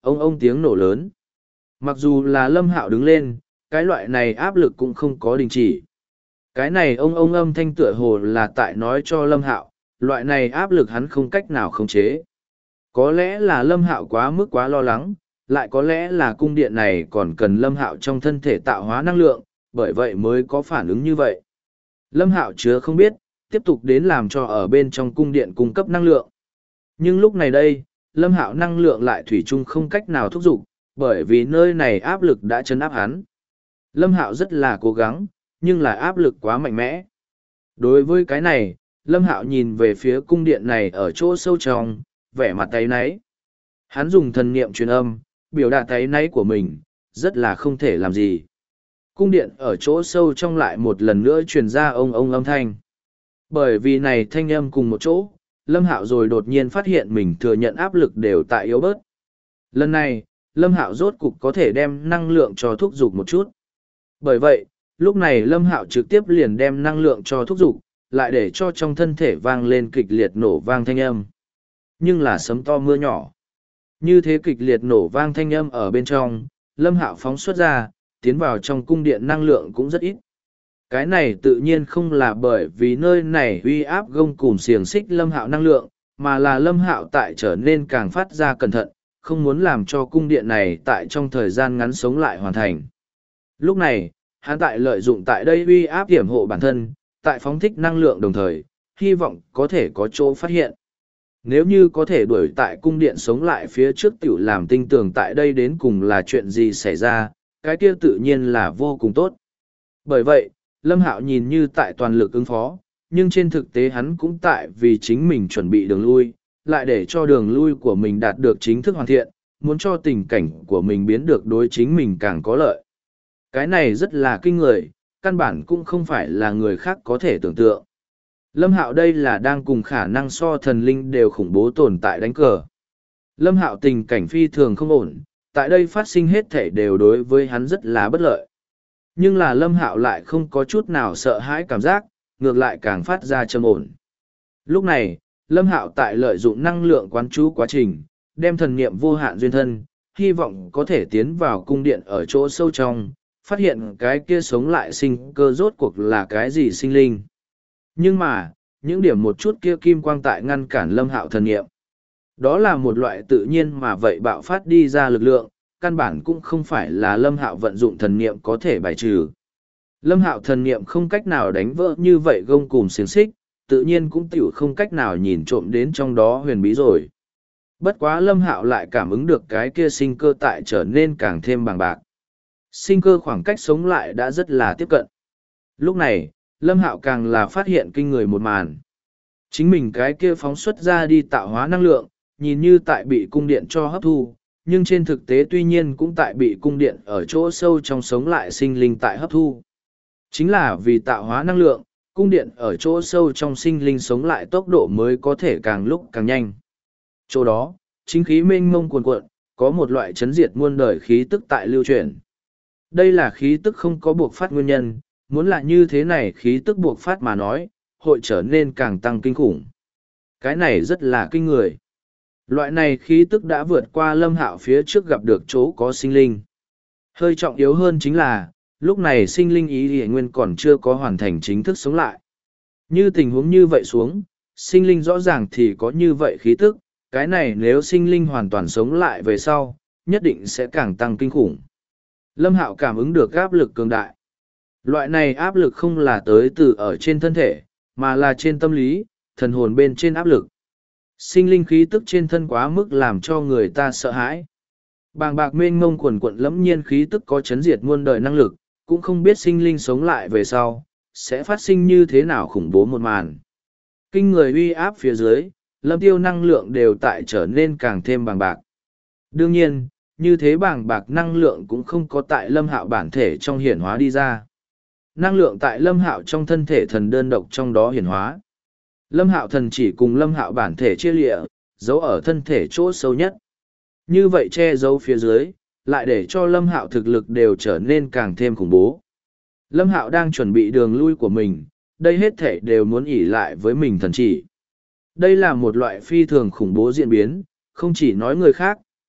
ông tiếng nổ lớn. Mặc dù là Lâm Hạo đứng lên, cái loại này áp lực cũng không có đình chỉ. Cái này ông âm thanh tựa hồ là tại nói cho Lâm Hạo, loại này áp lực hắn không cách nào khống chế. Có lẽ là Lâm Hạo quá mức quá lo lắng, lại có lẽ là cung điện này còn cần Lâm Hạo trong thân thể tạo hóa năng lượng, bởi vậy mới có phản ứng như vậy. Lâm Hạo chứa không biết, tiếp tục đến làm cho ở bên trong cung điện cung cấp năng lượng. Nhưng lúc này đây, Lâm Hạo năng lượng lại thủy chung không cách nào thúc giục, bởi vì nơi này áp lực đã chấn áp hắn. Lâm Hạo rất là cố gắng, nhưng là áp lực quá mạnh mẽ. Đối với cái này, Lâm Hạo nhìn về phía cung điện này ở chỗ sâu trong, vẻ mặt táy náy. Hắn dùng thần niệm truyền âm, biểu đạt táy náy của mình, rất là không thể làm gì. Cung điện ở chỗ sâu trong lại một lần nữa truyền ra ông âm thanh. Bởi vì này thanh âm cùng một chỗ, Lâm Hạo rồi đột nhiên phát hiện mình thừa nhận áp lực đều tại yếu bớt. Lần này, Lâm Hạo rốt cục có thể đem năng lượng cho thúc giục một chút. Bởi vậy, lúc này Lâm Hạo trực tiếp liền đem năng lượng cho thúc giục, lại để cho trong thân thể vang lên kịch liệt nổ vang thanh âm. Nhưng là sấm to mưa nhỏ. Như thế kịch liệt nổ vang thanh âm ở bên trong, Lâm Hạo phóng xuất ra, tiến vào trong cung điện năng lượng cũng rất ít. Cái này tự nhiên không là bởi vì nơi này uy áp gông cùm xiềng xích Lâm Hạo năng lượng, mà là Lâm Hạo tại trở nên càng phát ra cẩn thận, không muốn làm cho cung điện này tại trong thời gian ngắn sống lại hoàn thành. Lúc này, hắn tại lợi dụng tại đây uy áp hiểm hộ bản thân, tại phóng thích năng lượng đồng thời, hy vọng có thể có chỗ phát hiện. Nếu như có thể đuổi tại cung điện sống lại phía trước tiểu làm tinh tường tại đây đến cùng là chuyện gì xảy ra, cái kia tự nhiên là vô cùng tốt. Bởi vậy, Lâm Hạo nhìn như tại toàn lực ứng phó, nhưng trên thực tế hắn cũng tại vì chính mình chuẩn bị đường lui, lại để cho đường lui của mình đạt được chính thức hoàn thiện, muốn cho tình cảnh của mình biến được đối chính mình càng có lợi. Cái này rất là kinh người, căn bản cũng không phải là người khác có thể tưởng tượng. Lâm Hạo đây là đang cùng khả năng so thần linh đều khủng bố tồn tại đánh cờ. Lâm Hạo tình cảnh phi thường không ổn, tại đây phát sinh hết thể đều đối với hắn rất là bất lợi. Nhưng là Lâm Hạo lại không có chút nào sợ hãi cảm giác, ngược lại càng phát ra trầm ổn. Lúc này, Lâm Hạo tại lợi dụng năng lượng quán chú quá trình, đem thần niệm vô hạn duyên thân, hy vọng có thể tiến vào cung điện ở chỗ sâu trong, phát hiện cái kia sống lại sinh cơ rốt cuộc là cái gì sinh linh. Nhưng mà, những điểm một chút kia kim quang tại ngăn cản Lâm Hạo thần niệm. Đó là một loại tự nhiên mà vậy bạo phát đi ra lực lượng, căn bản cũng không phải là Lâm Hạo vận dụng thần niệm có thể bài trừ. Lâm Hạo thần niệm không cách nào đánh vỡ như vậy gông cùm xiềng xích, tự nhiên cũng tiểu không cách nào nhìn trộm đến trong đó huyền bí rồi. Bất quá Lâm Hạo lại cảm ứng được cái kia sinh cơ tại trở nên càng thêm bằng bạc. Sinh cơ khoảng cách sống lại đã rất là tiếp cận. Lúc này, Lâm Hạo càng là phát hiện kinh người một màn. Chính mình cái kia phóng xuất ra đi tạo hóa năng lượng, nhìn như tại bị cung điện cho hấp thu, nhưng trên thực tế tuy nhiên cũng tại bị cung điện ở chỗ sâu trong sống lại sinh linh tại hấp thu. Chính là vì tạo hóa năng lượng, cung điện ở chỗ sâu trong sinh linh sống lại tốc độ mới có thể càng lúc càng nhanh. Chỗ đó, chính khí mênh mông cuồn cuộn, có một loại chấn diệt muôn đời khí tức tại lưu chuyển. Đây là khí tức không có buộc phát nguyên nhân, muốn là như thế này khí tức buộc phát mà nói, hội trở nên càng tăng kinh khủng. Cái này rất là kinh người. Loại này khí tức đã vượt qua Lâm Hạo phía trước gặp được chỗ có sinh linh. Hơi trọng yếu hơn chính là, lúc này sinh linh ý địa nguyên còn chưa có hoàn thành chính thức sống lại. Như tình huống như vậy xuống, sinh linh rõ ràng thì có như vậy khí tức, cái này nếu sinh linh hoàn toàn sống lại về sau, nhất định sẽ càng tăng kinh khủng. Lâm Hạo cảm ứng được áp lực cường đại. Loại này áp lực không là tới từ ở trên thân thể, mà là trên tâm lý, thần hồn bên trên áp lực. Sinh linh khí tức trên thân quá mức làm cho người ta sợ hãi. Bàng bạc mênh mông quần quận lẫm nhiên khí tức có chấn diệt muôn đời năng lực, cũng không biết sinh linh sống lại về sau, sẽ phát sinh như thế nào khủng bố một màn. Kinh người uy áp phía dưới, Lâm Tiêu năng lượng đều tại trở nên càng thêm bàng bạc. Đương nhiên, như thế bàng bạc năng lượng cũng không có tại Lâm Hạo bản thể trong hiển hóa đi ra. Năng lượng tại Lâm Hạo trong thân thể thần đơn độc trong đó hiển hóa. Lâm Hạo thần chỉ cùng Lâm Hạo bản thể chia lịa, giấu ở thân thể chỗ sâu nhất. Như vậy che giấu phía dưới, lại để cho Lâm Hạo thực lực đều trở nên càng thêm khủng bố. Lâm Hạo đang chuẩn bị đường lui của mình, đây hết thể đều muốn ỷ lại với mình thần chỉ. Đây là một loại phi thường khủng bố diễn biến, không chỉ nói người khác,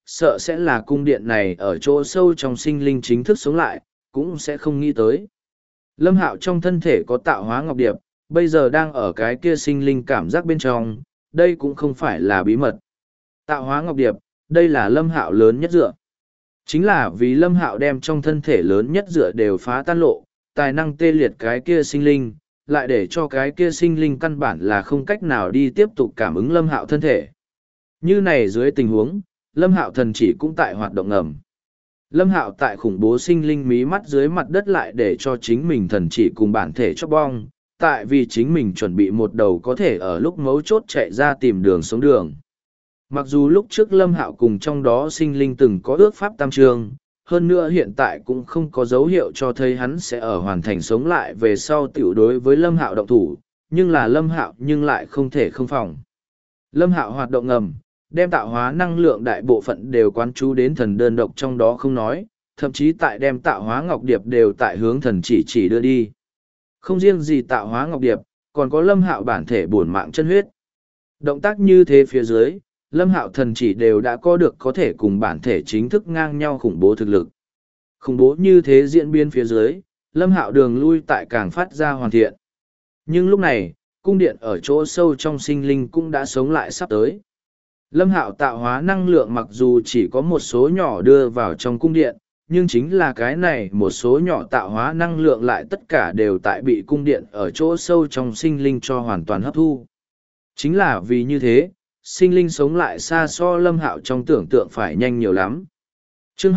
sợ sẽ là cung điện này ở chỗ sâu trong sinh linh chính thức sống lại, cũng sẽ không nghĩ tới. Lâm Hạo trong thân thể có tạo hóa ngọc điệp, bây giờ đang ở cái kia sinh linh cảm giác bên trong, đây cũng không phải là bí mật. Tạo hóa ngọc điệp, đây là Lâm Hạo lớn nhất dựa. Chính là vì Lâm Hạo đem trong thân thể lớn nhất dựa đều phá tan lộ, tài năng tê liệt cái kia sinh linh, lại để cho cái kia sinh linh căn bản là không cách nào đi tiếp tục cảm ứng Lâm Hạo thân thể. Như này dưới tình huống, Lâm Hạo thần chỉ cũng tại hoạt động ngầm. Lâm Hạo tại khủng bố sinh linh mí mắt dưới mặt đất lại để cho chính mình thần chỉ cùng bản thể chóc bong, tại vì chính mình chuẩn bị một đầu có thể ở lúc mấu chốt chạy ra tìm đường sống đường. Mặc dù lúc trước Lâm Hạo cùng trong đó sinh linh từng có ước pháp tam trường, hơn nữa hiện tại cũng không có dấu hiệu cho thấy hắn sẽ ở hoàn thành sống lại về sau tiểu đối với Lâm Hạo động thủ, nhưng là Lâm Hạo nhưng lại không thể không phòng. Lâm Hạo hoạt động ngầm, đem tạo hóa năng lượng đại bộ phận đều quán chú đến thần đơn độc trong đó không nói, thậm chí tại đem tạo hóa ngọc điệp đều tại hướng thần chỉ đưa đi. Không riêng gì tạo hóa ngọc điệp, còn có Lâm Hạo bản thể bổn mạng chân huyết. Động tác như thế phía dưới, Lâm Hạo thần chỉ đều đã có được có thể cùng bản thể chính thức ngang nhau khủng bố thực lực. Khủng bố như thế diễn biến phía dưới, Lâm Hạo đường lui tại càng phát ra hoàn thiện. Nhưng lúc này, cung điện ở chỗ sâu trong sinh linh cũng đã sống lại sắp tới. Lâm Hạo tạo hóa năng lượng mặc dù chỉ có một số nhỏ đưa vào trong cung điện, nhưng chính là cái này một số nhỏ tạo hóa năng lượng lại tất cả đều tại bị cung điện ở chỗ sâu trong sinh linh cho hoàn toàn hấp thu. Chính là vì như thế, sinh linh sống lại xa so Lâm Hạo trong tưởng tượng phải nhanh nhiều lắm. Chương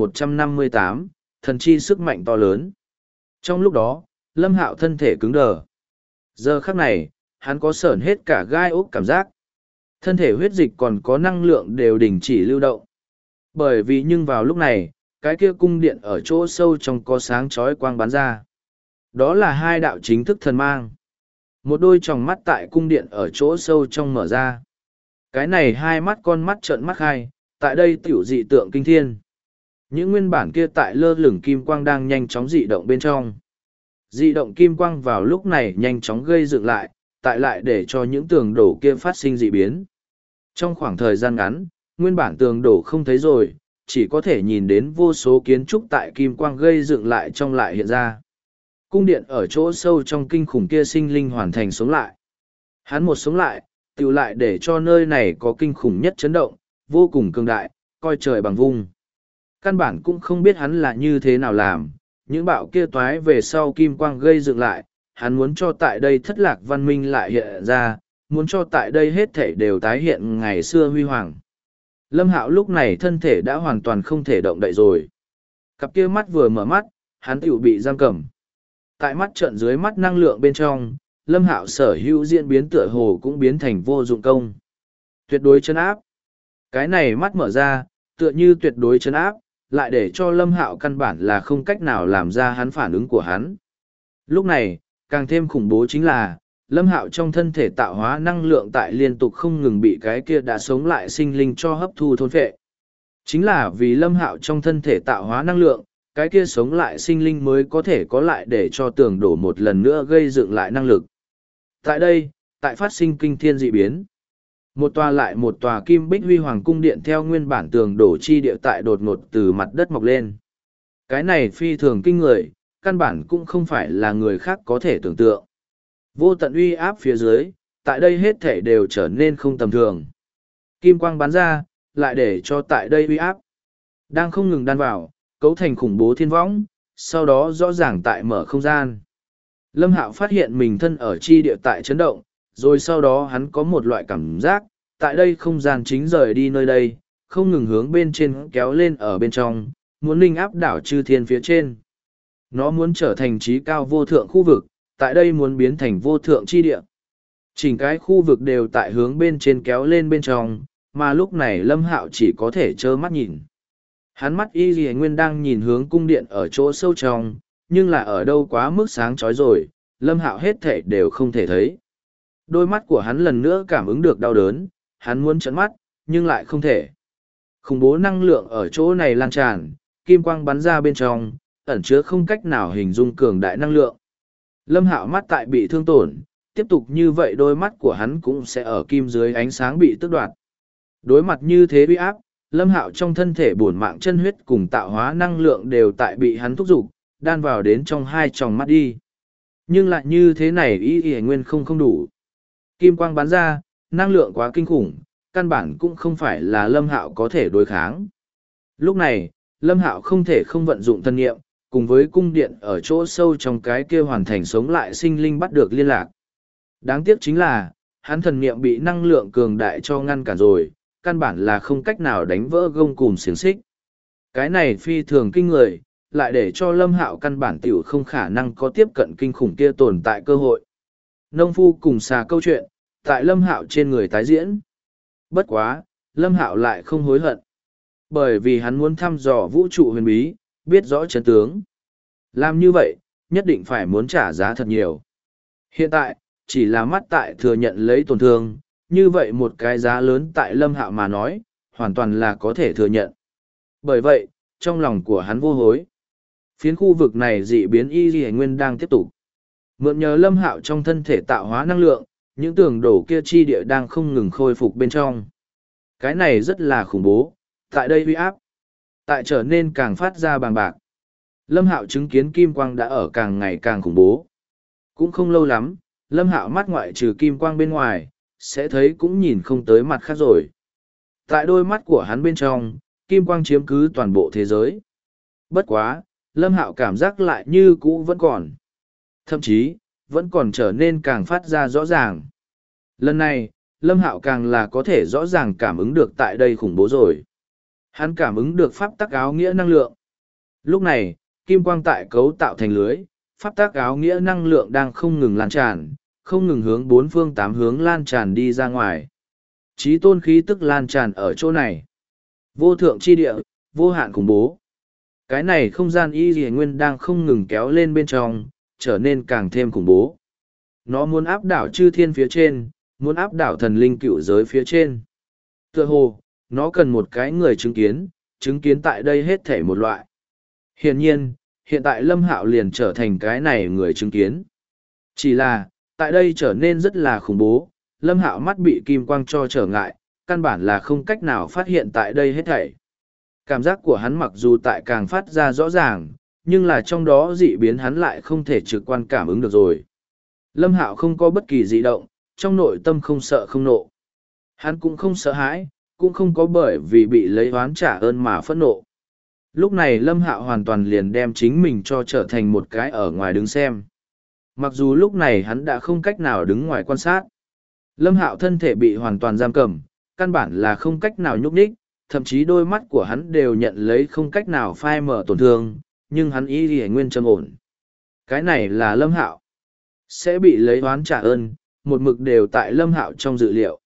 2158, thần chi sức mạnh to lớn. Trong lúc đó, Lâm Hạo thân thể cứng đờ. Giờ khắc này, hắn có sởn hết cả gai ốc cảm giác. Thân thể huyết dịch còn có năng lượng đều đình chỉ lưu động. Bởi vì nhưng vào lúc này, cái kia cung điện ở chỗ sâu trong có sáng chói quang bắn ra. Đó là hai đạo chính thức thần mang. Một đôi tròng mắt tại cung điện ở chỗ sâu trong mở ra. Cái này hai mắt con mắt trợn mắt hai, tại đây tiểu dị tượng kinh thiên. Những nguyên bản kia tại lơ lửng kim quang đang nhanh chóng dị động bên trong. Dị động kim quang vào lúc này nhanh chóng gây dựng lại, tại lại để cho những tường đổ kia phát sinh dị biến. Trong khoảng thời gian ngắn, nguyên bản tường đổ không thấy rồi, chỉ có thể nhìn đến vô số kiến trúc tại kim quang gây dựng lại trong lại hiện ra. Cung điện ở chỗ sâu trong kinh khủng kia sinh linh hoàn thành sống lại. Hắn một sống lại, tiểu lại để cho nơi này có kinh khủng nhất chấn động, vô cùng cường đại, coi trời bằng vung. Căn bản cũng không biết hắn là như thế nào làm, những bạo kia toái về sau kim quang gây dựng lại, hắn muốn cho tại đây thất lạc văn minh lại hiện ra, muốn cho tại đây hết thể đều tái hiện ngày xưa huy hoàng. Lâm Hạo lúc này thân thể đã hoàn toàn không thể động đậy rồi. Cặp kia mắt vừa mở mắt, hắn tiểu bị giam cầm. Tại mắt trận dưới mắt năng lượng bên trong, Lâm Hạo sở hữu diễn biến tựa hồ cũng biến thành vô dụng công. Tuyệt đối chấn áp. Cái này mắt mở ra, tựa như tuyệt đối chấn áp, lại để cho Lâm Hạo căn bản là không cách nào làm ra hắn phản ứng của hắn. Lúc này, càng thêm khủng bố chính là, Lâm Hạo trong thân thể tạo hóa năng lượng tại liên tục không ngừng bị cái kia đã sống lại sinh linh cho hấp thu thôn phệ. Chính là vì Lâm Hạo trong thân thể tạo hóa năng lượng, cái kia sống lại sinh linh mới có thể có lại để cho tường đổ một lần nữa gây dựng lại năng lực. Tại đây, tại phát sinh kinh thiên dị biến. Một tòa lại một tòa kim bích huy hoàng cung điện theo nguyên bản tường đổ chi địa tại đột ngột từ mặt đất mọc lên. Cái này phi thường kinh người, căn bản cũng không phải là người khác có thể tưởng tượng. Vô tận uy áp phía dưới, tại đây hết thể đều trở nên không tầm thường. Kim quang bắn ra, lại để cho tại đây uy áp đang không ngừng đan vào, cấu thành khủng bố thiên võng, sau đó rõ ràng tại mở không gian. Lâm Hạo phát hiện mình thân ở chi địa tại chấn động, rồi sau đó hắn có một loại cảm giác, tại đây không gian chính rời đi nơi đây, không ngừng hướng bên trên kéo lên ở bên trong, muốn ninh áp đảo chư thiên phía trên. Nó muốn trở thành trí cao vô thượng khu vực, tại đây muốn biến thành vô thượng chi địa. Chỉnh cái khu vực đều tại hướng bên trên kéo lên bên trong, mà lúc này Lâm Hạo chỉ có thể trơ mắt nhìn. Hắn mắt y lìa nguyên đang nhìn hướng cung điện ở chỗ sâu trong, nhưng là ở đâu quá mức sáng chói rồi, Lâm Hạo hết thể đều không thể thấy. Đôi mắt của hắn lần nữa cảm ứng được đau đớn, hắn muốn trấn mắt, nhưng lại không thể. Khủng bố năng lượng ở chỗ này lan tràn, kim quang bắn ra bên trong, ẩn chứa không cách nào hình dung cường đại năng lượng. Lâm Hạo mắt tại bị thương tổn, tiếp tục như vậy đôi mắt của hắn cũng sẽ ở kim dưới ánh sáng bị tước đoạt. Đối mặt như thế uy áp, Lâm Hạo trong thân thể bổn mạng chân huyết cùng tạo hóa năng lượng đều tại bị hắn thúc giục, đan vào đến trong hai tròng mắt đi. Nhưng lại như thế này y nguyên không đủ. Kim quang bắn ra, năng lượng quá kinh khủng, căn bản cũng không phải là Lâm Hạo có thể đối kháng. Lúc này, Lâm Hạo không thể không vận dụng thân nghiệm, cùng với cung điện ở chỗ sâu trong cái kia hoàn thành sống lại sinh linh bắt được liên lạc. Đáng tiếc chính là, hắn thần niệm bị năng lượng cường đại cho ngăn cản rồi, căn bản là không cách nào đánh vỡ gông cùm xiềng xích. Cái này phi thường kinh người, lại để cho Lâm Hạo căn bản tiểu không khả năng có tiếp cận kinh khủng kia tồn tại cơ hội. Nông phu cùng xà câu chuyện, tại Lâm Hạo trên người tái diễn. Bất quá, Lâm Hạo lại không hối hận. Bởi vì hắn muốn thăm dò vũ trụ huyền bí, biết rõ chân tướng. Làm như vậy, nhất định phải muốn trả giá thật nhiều. Hiện tại, chỉ là mắt tại thừa nhận lấy tổn thương, như vậy một cái giá lớn tại Lâm Hạo mà nói, hoàn toàn là có thể thừa nhận. Bởi vậy, trong lòng của hắn vô hối. Phiến khu vực này dị biến y ghi nguyên đang tiếp tục. Mượn nhờ Lâm Hạo trong thân thể tạo hóa năng lượng, những tường đổ kia chi địa đang không ngừng khôi phục bên trong. Cái này rất là khủng bố, tại đây uy áp, tại trở nên càng phát ra bàng bạc. Lâm Hạo chứng kiến kim quang đã ở càng ngày càng khủng bố. Cũng không lâu lắm, Lâm Hạo mắt ngoại trừ kim quang bên ngoài, sẽ thấy cũng nhìn không tới mặt khác rồi. Tại đôi mắt của hắn bên trong, kim quang chiếm cứ toàn bộ thế giới. Bất quá, Lâm Hạo cảm giác lại như cũ vẫn còn. Thậm chí, vẫn còn trở nên càng phát ra rõ ràng. Lần này, Lâm Hạo càng là có thể rõ ràng cảm ứng được tại đây khủng bố rồi. Hắn cảm ứng được pháp tắc áo nghĩa năng lượng. Lúc này, kim quang tại cấu tạo thành lưới, pháp tắc áo nghĩa năng lượng đang không ngừng lan tràn, không ngừng hướng bốn phương tám hướng lan tràn đi ra ngoài. Chí tôn khí tức lan tràn ở chỗ này. Vô thượng chi địa, vô hạn khủng bố. Cái này không gian y dì nguyên đang không ngừng kéo lên bên trong, trở nên càng thêm khủng bố. Nó muốn áp đảo chư thiên phía trên, muốn áp đảo thần linh cựu giới phía trên. Tựa hồ, nó cần một cái người chứng kiến tại đây hết thể một loại. Hiển nhiên, hiện tại Lâm Hạo liền trở thành cái này người chứng kiến. Chỉ là, tại đây trở nên rất là khủng bố, Lâm Hạo mắt bị kim quang cho trở ngại, căn bản là không cách nào phát hiện tại đây hết thảy. Cảm giác của hắn mặc dù tại càng phát ra rõ ràng, nhưng là trong đó dị biến hắn lại không thể trực quan cảm ứng được rồi. Lâm Hạo không có bất kỳ dị động, trong nội tâm không sợ không nộ. Hắn cũng không sợ hãi, cũng không có bởi vì bị lấy oán trả ơn mà phẫn nộ. Lúc này Lâm Hạo hoàn toàn liền đem chính mình cho trở thành một cái ở ngoài đứng xem. Mặc dù lúc này hắn đã không cách nào đứng ngoài quan sát. Lâm Hạo thân thể bị hoàn toàn giam cầm, căn bản là không cách nào nhúc nhích, thậm chí đôi mắt của hắn đều nhận lấy không cách nào phai mở tổn thương, nhưng hắn y lì nguyên trầm ổn. Cái này là Lâm Hạo. Sẽ bị lấy oán trả ơn, một mực đều tại Lâm Hạo trong dự liệu.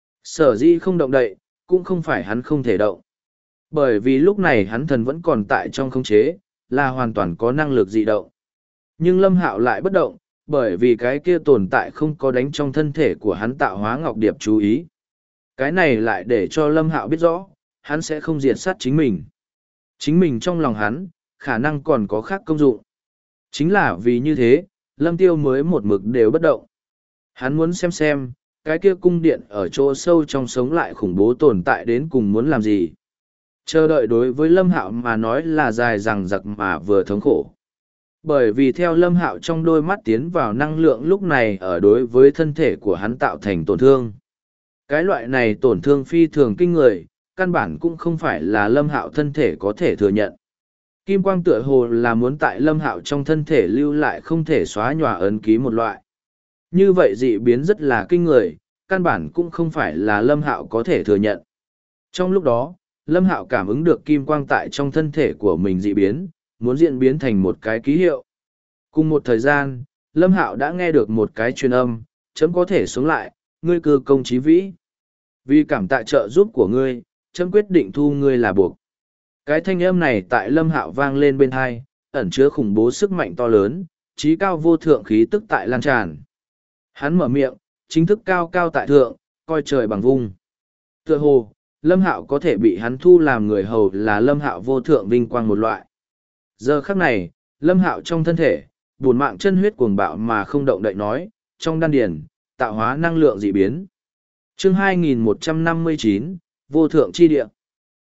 Sở dĩ không động đậy, cũng không phải hắn không thể động. Bởi vì lúc này hắn thần vẫn còn tại trong khống chế, là hoàn toàn có năng lực dị động. Nhưng Lâm Hạo lại bất động, bởi vì cái kia tồn tại không có đánh trong thân thể của hắn tạo hóa ngọc điệp chú ý. Cái này lại để cho Lâm Hạo biết rõ, hắn sẽ không diệt sát chính mình. Chính mình trong lòng hắn, khả năng còn có khác công dụng. Chính là vì như thế, Lâm Tiêu mới một mực đều bất động. Hắn muốn xem, cái kia cung điện ở chỗ sâu trong sống lại khủng bố tồn tại đến cùng muốn làm gì. Chờ đợi đối với Lâm Hạo mà nói là dài dằng dặc mà vừa thống khổ. Bởi vì theo Lâm Hạo trong đôi mắt tiến vào năng lượng lúc này ở đối với thân thể của hắn tạo thành tổn thương. Cái loại này tổn thương phi thường kinh người, căn bản cũng không phải là Lâm Hạo thân thể có thể thừa nhận. Kim quang tựa hồ là muốn tại Lâm Hạo trong thân thể lưu lại không thể xóa nhòa ấn ký một loại. Như vậy dị biến rất là kinh người, căn bản cũng không phải là Lâm Hạo có thể thừa nhận. Trong lúc đó, Lâm Hạo cảm ứng được kim quang tại trong thân thể của mình dị biến, muốn diễn biến thành một cái ký hiệu. Cùng một thời gian, Lâm Hạo đã nghe được một cái truyền âm, chấm có thể sống lại, ngươi cư công chí vĩ. Vì cảm tạ trợ giúp của ngươi, chấm quyết định thu ngươi là buộc. Cái thanh âm này tại Lâm Hạo vang lên bên tai, ẩn chứa khủng bố sức mạnh to lớn, trí cao vô thượng khí tức tại lan tràn. Hắn mở miệng, chính thức cao cao tại thượng, coi trời bằng vung. Tựa hồ, Lâm Hạo có thể bị hắn thu làm người hầu là Lâm Hạo vô thượng vinh quang một loại. Giờ khắc này, Lâm Hạo trong thân thể, buồn mạng chân huyết cuồng bạo mà không động đậy nói, trong đan điền, tạo hóa năng lượng dị biến. Chương 2159, vô thượng chi địa.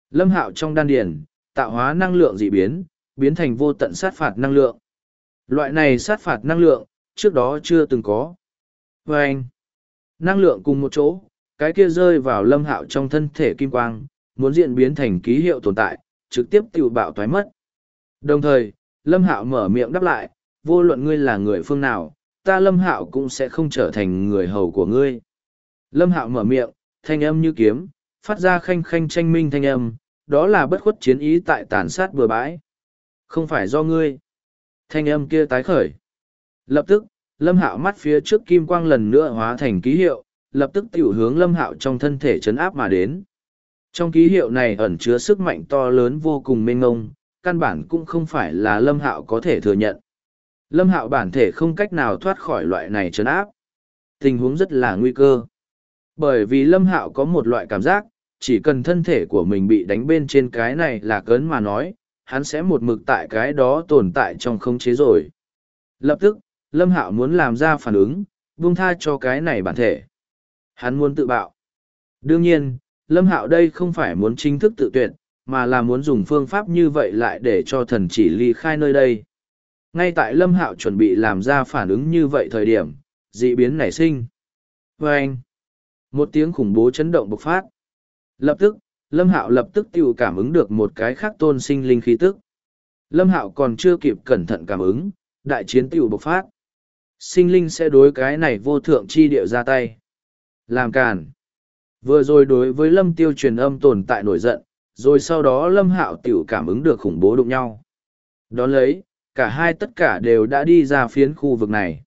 Lâm Hạo trong đan điền, tạo hóa năng lượng dị biến, biến thành vô tận sát phạt năng lượng. Loại này sát phạt năng lượng, trước đó chưa từng có. Và anh, năng lượng cùng một chỗ, cái kia rơi vào Lâm Hạo trong thân thể kim quang, muốn diễn biến thành ký hiệu tồn tại, trực tiếp tự bạo toái mất. Đồng thời, Lâm Hạo mở miệng đáp lại, vô luận ngươi là người phương nào, ta Lâm Hạo cũng sẽ không trở thành người hầu của ngươi. Lâm Hạo mở miệng, thanh âm như kiếm, phát ra khanh khanh tranh minh thanh âm, đó là bất khuất chiến ý tại tàn sát bừa bãi. Không phải do ngươi. Thanh âm kia tái khởi. Lập tức, Lâm Hạo mắt phía trước kim quang lần nữa hóa thành ký hiệu, lập tức tiểu hướng Lâm Hạo trong thân thể chấn áp mà đến. Trong ký hiệu này ẩn chứa sức mạnh to lớn vô cùng mênh ngông, căn bản cũng không phải là Lâm Hạo có thể thừa nhận. Lâm Hạo bản thể không cách nào thoát khỏi loại này trấn áp. Tình huống rất là nguy cơ. Bởi vì Lâm Hạo có một loại cảm giác, chỉ cần thân thể của mình bị đánh bên trên cái này là cấn mà nói, hắn sẽ một mực tại cái đó tồn tại trong khống chế rồi. Lập tức, Lâm Hạo muốn làm ra phản ứng, buông tha cho cái này bản thể. Hắn muốn tự bạo. Đương nhiên, Lâm Hạo đây không phải muốn chính thức tự tuyệt, mà là muốn dùng phương pháp như vậy lại để cho thần chỉ ly khai nơi đây. Ngay tại Lâm Hạo chuẩn bị làm ra phản ứng như vậy thời điểm, dị biến nảy sinh. Và anh, một tiếng khủng bố chấn động bộc phát. Lập tức, Lâm Hạo lập tức tự cảm ứng được một cái khác tôn sinh linh khí tức. Lâm Hạo còn chưa kịp cẩn thận cảm ứng, đại chiến tự bộc phát. Sinh linh sẽ đối cái này vô thượng chi địa ra tay. Làm càn. Vừa rồi đối với Lâm Tiêu truyền âm tồn tại nổi giận, rồi sau đó Lâm Hạo tiểu cảm ứng được khủng bố đụng nhau. Đón lấy, cả hai tất cả đều đã đi ra phiến khu vực này.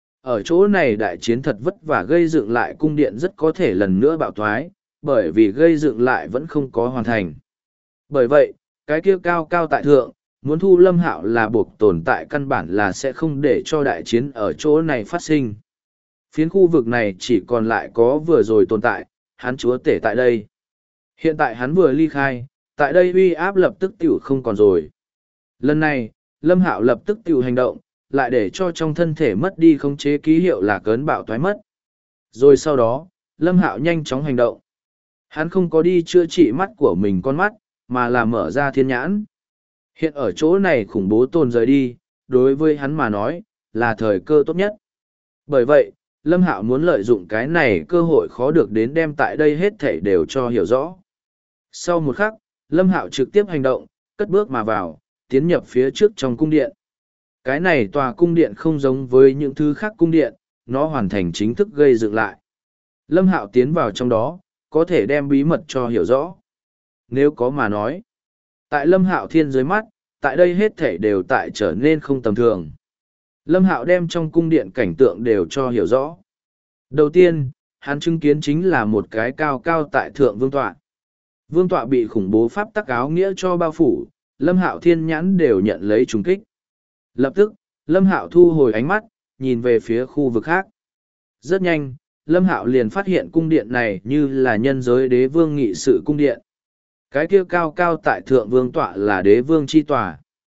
Ở chỗ này đại chiến thật vất vả gây dựng lại cung điện rất có thể lần nữa bạo thoái, bởi vì gây dựng lại vẫn không có hoàn thành. Bởi vậy, cái kia cao cao tại thượng, muốn thu Lâm Hạo là buộc tồn tại căn bản là sẽ không để cho đại chiến ở chỗ này phát sinh. Phiến khu vực này chỉ còn lại có vừa rồi tồn tại, hắn chúa tể tại đây. Hiện tại hắn vừa ly khai, tại đây uy áp lập tức tiểu không còn rồi. Lần này, Lâm Hạo lập tức tiểu hành động, lại để cho trong thân thể mất đi khống chế ký hiệu là cấn bạo thoái mất. Rồi sau đó, Lâm Hạo nhanh chóng hành động. Hắn không có đi chữa trị mắt của mình con mắt, mà là mở ra thiên nhãn. Hiện ở chỗ này khủng bố tồn rời đi, đối với hắn mà nói, là thời cơ tốt nhất. Bởi vậy, Lâm Hạo muốn lợi dụng cái này cơ hội khó được đến đem tại đây hết thảy đều cho hiểu rõ. Sau một khắc, Lâm Hạo trực tiếp hành động, cất bước mà vào, tiến nhập phía trước trong cung điện. Cái này tòa cung điện không giống với những thứ khác cung điện, nó hoàn thành chính thức gây dựng lại. Lâm Hạo tiến vào trong đó, có thể đem bí mật cho hiểu rõ. Nếu có mà nói, tại Lâm Hạo thiên dưới mắt, tại đây hết thảy đều tại trở nên không tầm thường. Lâm Hạo đem trong cung điện cảnh tượng đều cho hiểu rõ. Đầu tiên, hắn chứng kiến chính là một cái cao cao tại thượng vương tọa. Vương tọa bị khủng bố pháp tắc áo nghĩa cho bao phủ, Lâm Hạo thiên nhãn đều nhận lấy trùng kích. Lập tức, Lâm Hạo thu hồi ánh mắt, nhìn về phía khu vực khác. Rất nhanh, Lâm Hạo liền phát hiện cung điện này như là nhân giới đế vương nghị sự cung điện. Cái kia cao cao tại thượng vương tọa là đế vương chi tòa.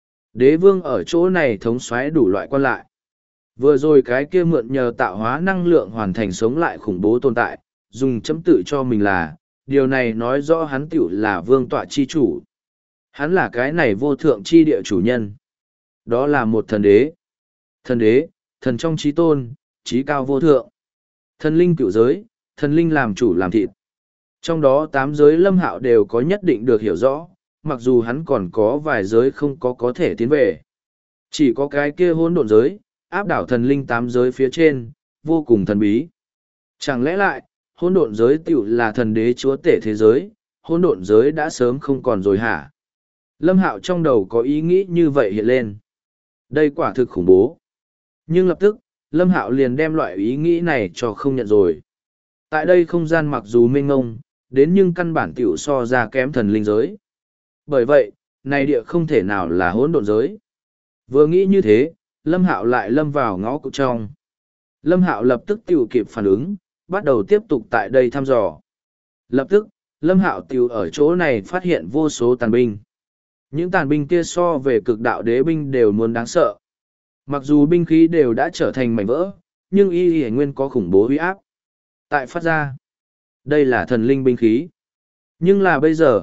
Đế vương ở chỗ này thống soái đủ loại quan lại. Vừa rồi cái kia mượn nhờ tạo hóa năng lượng hoàn thành sống lại khủng bố tồn tại, dùng chấm tự cho mình là, điều này nói rõ hắn tiểu là vương tọa chi chủ. Hắn là cái này vô thượng chi địa chủ nhân. Đó là một thần đế. Thần đế, thần trong trí tôn, trí cao vô thượng. Thần linh cựu giới, thần linh làm chủ làm thịt. Trong đó 8 giới Lâm Hạo đều có nhất định được hiểu rõ, mặc dù hắn còn có vài giới không có thể tiến về. Chỉ có cái kia hỗn độn giới, áp đảo thần linh 8 giới phía trên, vô cùng thần bí. Chẳng lẽ lại, hỗn độn giới tiểu là thần đế chúa tể thế giới, hỗn độn giới đã sớm không còn rồi hả? Lâm Hạo trong đầu có ý nghĩ như vậy hiện lên. Đây quả thực khủng bố. Nhưng lập tức, Lâm Hạo liền đem loại ý nghĩ này cho không nhận rồi. Tại đây không gian mặc dù mênh mông, đến nhưng căn bản tiểu so ra kém thần linh giới. Bởi vậy, này địa không thể nào là hỗn độn giới. Vừa nghĩ như thế, Lâm Hạo lại lâm vào ngõ cụt trong. Lâm Hạo lập tức tiểu kịp phản ứng, bắt đầu tiếp tục tại đây thăm dò. Lập tức, Lâm Hạo tiểu ở chỗ này phát hiện vô số tàn binh. Những tàn binh kia so về cực đạo đế binh đều muốn đáng sợ. Mặc dù binh khí đều đã trở thành mảnh vỡ, nhưng y nguyên có khủng bố uy áp. Tại phát ra, đây là thần linh binh khí. Nhưng là bây giờ,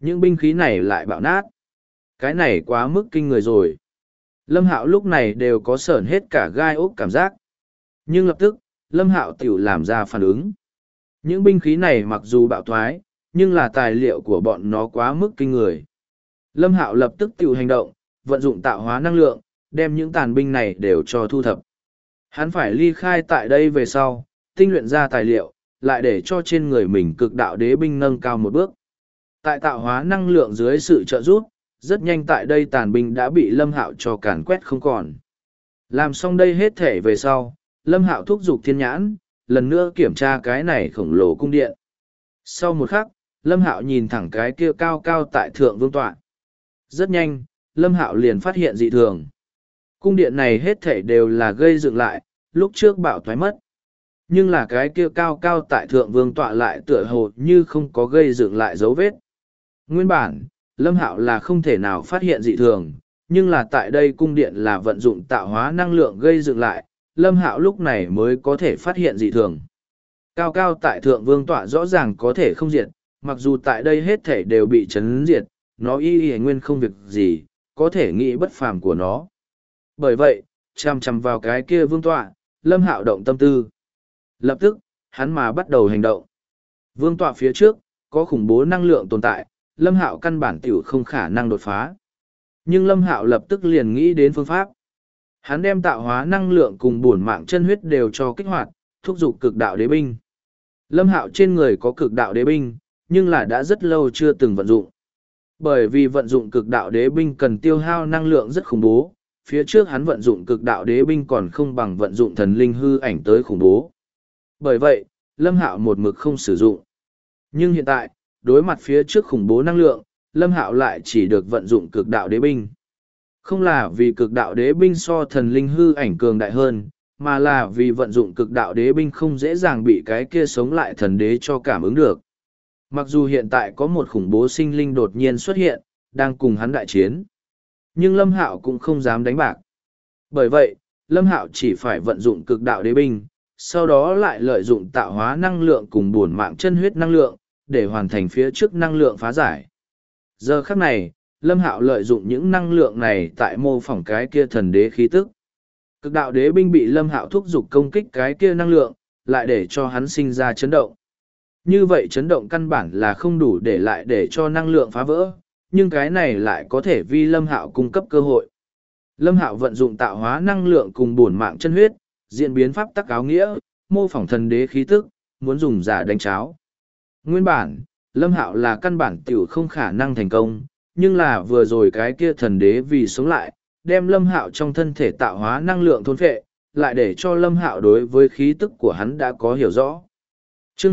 những binh khí này lại bạo nát. Cái này quá mức kinh người rồi. Lâm Hạo lúc này đều có sởn hết cả gai ốc cảm giác. Nhưng lập tức, Lâm Hạo tiểu làm ra phản ứng. Những binh khí này mặc dù bạo thoái, nhưng là tài liệu của bọn nó quá mức kinh người. Lâm Hạo lập tức tiểu hành động, vận dụng tạo hóa năng lượng, đem những tàn binh này đều cho thu thập. Hắn phải ly khai tại đây về sau, tinh luyện ra tài liệu, lại để cho trên người mình cực đạo đế binh nâng cao một bước. Tại tạo hóa năng lượng dưới sự trợ giúp, rất nhanh tại đây tàn binh đã bị Lâm Hạo cho càn quét không còn. Làm xong đây hết thể về sau, Lâm Hạo thúc giục thiên nhãn, lần nữa kiểm tra cái này khổng lồ cung điện. Sau một khắc, Lâm Hạo nhìn thẳng cái kia cao cao tại thượng vương tọa. Rất nhanh, Lâm Hạo liền phát hiện dị thường. Cung điện này hết thể đều là gây dựng lại, lúc trước bạo thoái mất. Nhưng là cái kia cao cao tại thượng vương tọa lại tựa hồ như không có gây dựng lại dấu vết. Nguyên bản, Lâm Hạo là không thể nào phát hiện dị thường, nhưng là tại đây cung điện là vận dụng tạo hóa năng lượng gây dựng lại, Lâm Hạo lúc này mới có thể phát hiện dị thường. Cao cao tại thượng vương tọa rõ ràng có thể không diệt, mặc dù tại đây hết thể đều bị chấn diệt, nó y nguyên không việc gì, có thể nghĩ bất phàm của nó. Bởi vậy, chằm chằm vào cái kia vương tọa, Lâm Hạo động tâm tư. Lập tức, hắn mà bắt đầu hành động. Vương tọa phía trước, có khủng bố năng lượng tồn tại, Lâm Hạo căn bản tiểu không khả năng đột phá. Nhưng Lâm Hạo lập tức liền nghĩ đến phương pháp. Hắn đem tạo hóa năng lượng cùng bổn mạng chân huyết đều cho kích hoạt, thúc giục cực đạo đế binh. Lâm Hạo trên người có cực đạo đế binh, nhưng là đã rất lâu chưa từng vận dụng. Bởi vì vận dụng cực đạo đế binh cần tiêu hao năng lượng rất khủng bố, phía trước hắn vận dụng cực đạo đế binh còn không bằng vận dụng thần linh hư ảnh tới khủng bố. Bởi vậy, Lâm Hạo một mực không sử dụng. Nhưng hiện tại, đối mặt phía trước khủng bố năng lượng, Lâm Hạo lại chỉ được vận dụng cực đạo đế binh. Không là vì cực đạo đế binh so thần linh hư ảnh cường đại hơn, mà là vì vận dụng cực đạo đế binh không dễ dàng bị cái kia sống lại thần đế cho cảm ứng được. Mặc dù hiện tại có một khủng bố sinh linh đột nhiên xuất hiện, đang cùng hắn đại chiến. Nhưng Lâm Hạo cũng không dám đánh bạc. Bởi vậy, Lâm Hạo chỉ phải vận dụng cực đạo đế binh, sau đó lại lợi dụng tạo hóa năng lượng cùng bổn mạng chân huyết năng lượng, để hoàn thành phía trước năng lượng phá giải. Giờ khắc này, Lâm Hạo lợi dụng những năng lượng này tại mô phỏng cái kia thần đế khí tức. Cực đạo đế binh bị Lâm Hạo thúc giục công kích cái kia năng lượng, lại để cho hắn sinh ra chấn động. Như vậy chấn động căn bản là không đủ để lại để cho năng lượng phá vỡ, nhưng cái này lại có thể vì Lâm Hạo cung cấp cơ hội. Lâm Hạo vận dụng tạo hóa năng lượng cùng bổn mạng chân huyết, diễn biến pháp tắc áo nghĩa, mô phỏng thần đế khí tức, muốn dùng giả đánh cháo. Nguyên bản, Lâm Hạo là căn bản tiểu không khả năng thành công, nhưng là vừa rồi cái kia thần đế vì sống lại, đem Lâm Hạo trong thân thể tạo hóa năng lượng thôn phệ, lại để cho Lâm Hạo đối với khí tức của hắn đã có hiểu rõ. Chương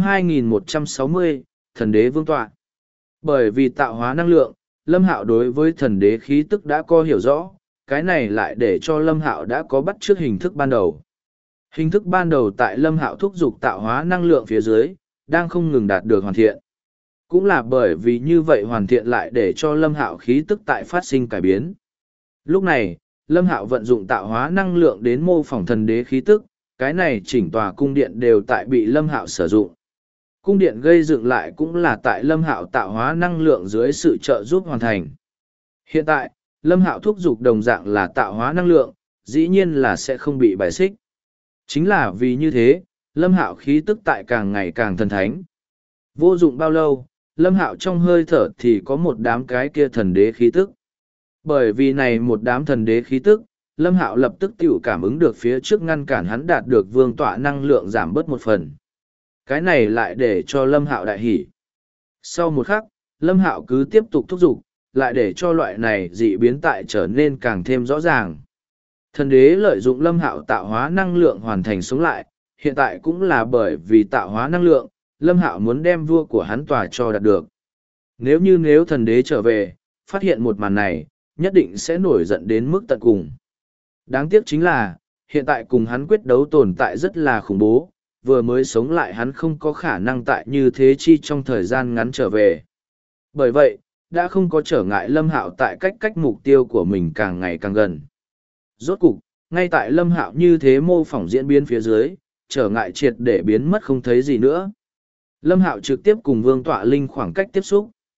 2160, Thần đế vương tọa. Bởi vì tạo hóa năng lượng, Lâm Hạo đối với thần đế khí tức đã có hiểu rõ, cái này lại để cho Lâm Hạo đã có bắt chước hình thức ban đầu. Hình thức ban đầu tại Lâm Hạo thúc giục tạo hóa năng lượng phía dưới, đang không ngừng đạt được hoàn thiện. Cũng là bởi vì như vậy hoàn thiện lại để cho Lâm Hạo khí tức tại phát sinh cải biến. Lúc này, Lâm Hạo vận dụng tạo hóa năng lượng đến mô phỏng thần đế khí tức, cái này chỉnh tòa cung điện đều tại bị Lâm Hạo sử dụng. Cung điện gây dựng lại cũng là tại Lâm Hạo tạo hóa năng lượng dưới sự trợ giúp hoàn thành. Hiện tại, Lâm Hạo thúc giục đồng dạng là tạo hóa năng lượng, dĩ nhiên là sẽ không bị bài xích. Chính là vì như thế, Lâm Hạo khí tức tại càng ngày càng thần thánh. Vô dụng bao lâu, Lâm Hạo trong hơi thở thì có một đám cái kia thần đế khí tức. Bởi vì này một đám thần đế khí tức, Lâm Hạo lập tức tiểu cảm ứng được phía trước ngăn cản hắn đạt được vương tọa năng lượng giảm bớt một phần. Cái này lại để cho Lâm Hạo đại hỉ. Sau một khắc, Lâm Hạo cứ tiếp tục thúc giục, lại để cho loại này dị biến tại trở nên càng thêm rõ ràng. Thần đế lợi dụng Lâm Hạo tạo hóa năng lượng hoàn thành sống lại, hiện tại cũng là bởi vì tạo hóa năng lượng, Lâm Hạo muốn đem vua của hắn tòa cho đạt được. Nếu thần đế trở về, phát hiện một màn này, nhất định sẽ nổi giận đến mức tận cùng. Đáng tiếc chính là, hiện tại cùng hắn quyết đấu tồn tại rất là khủng bố, vừa mới sống lại hắn không có khả năng tại như thế chi trong thời gian ngắn trở về. Bởi vậy, đã không có trở ngại Lâm Hạo tại cách mục tiêu của mình càng ngày càng gần. Rốt cục, ngay tại Lâm Hạo như thế mô phỏng diễn biến phía dưới, trở ngại triệt để biến mất không thấy gì nữa. Lâm Hạo trực tiếp cùng Vương Tọa Linh khoảng cách tiếp xúc.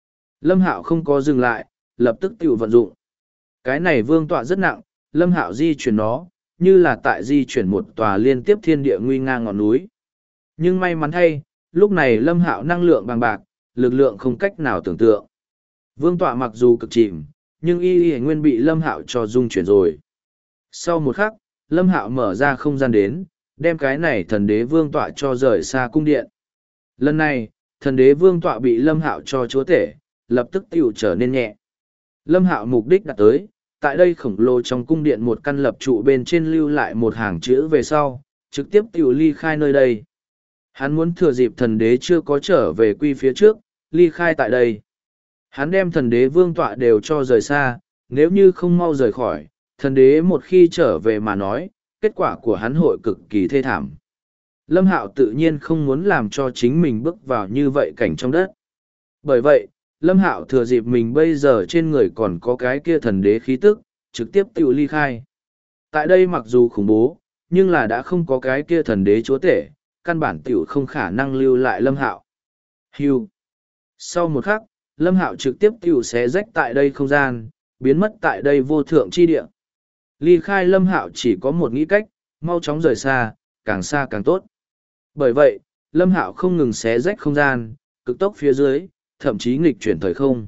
Lâm Hạo không có dừng lại, lập tức tự vận dụng. Cái này vương tọa rất nặng, Lâm Hạo di chuyển nó, như là tại di chuyển một tòa liên tiếp thiên địa nguy nga ngọn núi. Nhưng may mắn thay, lúc này Lâm Hạo năng lượng bằng bạc, lực lượng không cách nào tưởng tượng. Vương tọa mặc dù cực chìm, nhưng y nguyên bị Lâm Hạo cho dung chuyển rồi. Sau một khắc, Lâm Hạo mở ra không gian đến, đem cái này thần đế vương tọa cho rời xa cung điện. Lần này, thần đế vương tọa bị Lâm Hạo cho chúa tể, lập tức tiểu trở nên nhẹ. Lâm Hạo mục đích đặt tới, tại đây khổng lồ trong cung điện một căn lập trụ bên trên lưu lại một hàng chữ về sau, trực tiếp tiểu ly khai nơi đây. Hắn muốn thừa dịp thần đế chưa có trở về quy phía trước, ly khai tại đây. Hắn đem thần đế vương tọa đều cho rời xa, nếu như không mau rời khỏi, thần đế một khi trở về mà nói, kết quả của hắn hội cực kỳ thê thảm. Lâm Hạo tự nhiên không muốn làm cho chính mình bước vào như vậy cảnh trong đất. Bởi vậy, Lâm Hạo thừa dịp mình bây giờ trên người còn có cái kia thần đế khí tức, trực tiếp tự ly khai. Tại đây mặc dù khủng bố, nhưng là đã không có cái kia thần đế chúa tể, căn bản tiểu không khả năng lưu lại Lâm Hạo. Hưu. Sau một khắc, Lâm Hạo trực tiếp tiểu xé rách tại đây không gian, biến mất tại đây vô thượng chi địa. Ly khai Lâm Hạo chỉ có một nghĩ cách, mau chóng rời xa càng tốt. Bởi vậy, Lâm Hạo không ngừng xé rách không gian, cực tốc phía dưới, thậm chí nghịch chuyển thời không.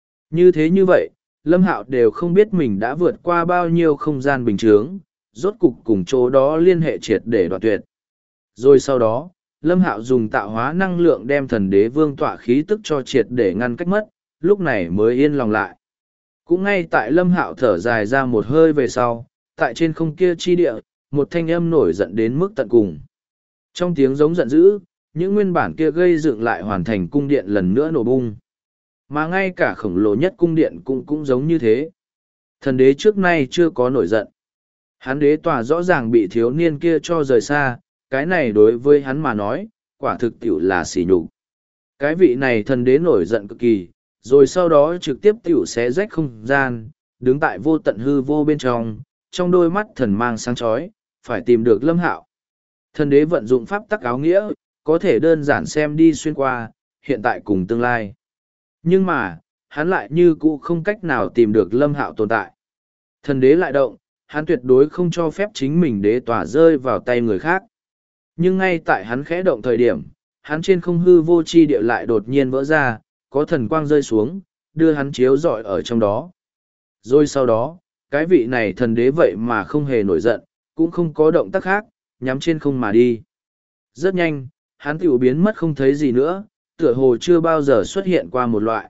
Như vậy, Lâm Hạo đều không biết mình đã vượt qua bao nhiêu không gian bình chướng, rốt cục cùng chỗ đó liên hệ triệt để đoạn tuyệt. Rồi sau đó, Lâm Hạo dùng tạo hóa năng lượng đem thần đế vương tọa khí tức cho triệt để ngăn cách mất, lúc này mới yên lòng lại. Cũng ngay tại Lâm Hạo thở dài ra một hơi về sau, tại trên không kia chi địa, một thanh âm nổi giận đến mức tận cùng. Trong tiếng giống giận dữ, những nguyên bản kia gây dựng lại hoàn thành cung điện lần nữa nổ bung. Mà ngay cả khổng lồ nhất cung điện cũng giống như thế. Thần đế trước nay chưa có nổi giận. Hắn đế tòa rõ ràng bị thiếu niên kia cho rời xa, cái này đối với hắn mà nói, quả thực tiểu là sỉ nhục. Cái vị này thần đế nổi giận cực kỳ, rồi sau đó trực tiếp tiểu xé rách không gian, đứng tại vô tận hư vô bên trong đôi mắt thần mang sáng chói, phải tìm được Lâm Hạo. Thần đế vận dụng pháp tắc áo nghĩa, có thể đơn giản xem đi xuyên qua, hiện tại cùng tương lai. Nhưng mà, hắn lại như cũ không cách nào tìm được Lâm Hạo tồn tại. Thần đế lại động, hắn tuyệt đối không cho phép chính mình đế tỏa rơi vào tay người khác. Nhưng ngay tại hắn khẽ động thời điểm, hắn trên không hư vô chi địa lại đột nhiên vỡ ra, có thần quang rơi xuống, đưa hắn chiếu rọi ở trong đó. Rồi sau đó, cái vị này thần đế vậy mà không hề nổi giận, cũng không có động tác khác, nhắm trên không mà đi. Rất nhanh, hắn tiểu biến mất không thấy gì nữa, tựa hồ chưa bao giờ xuất hiện qua một loại.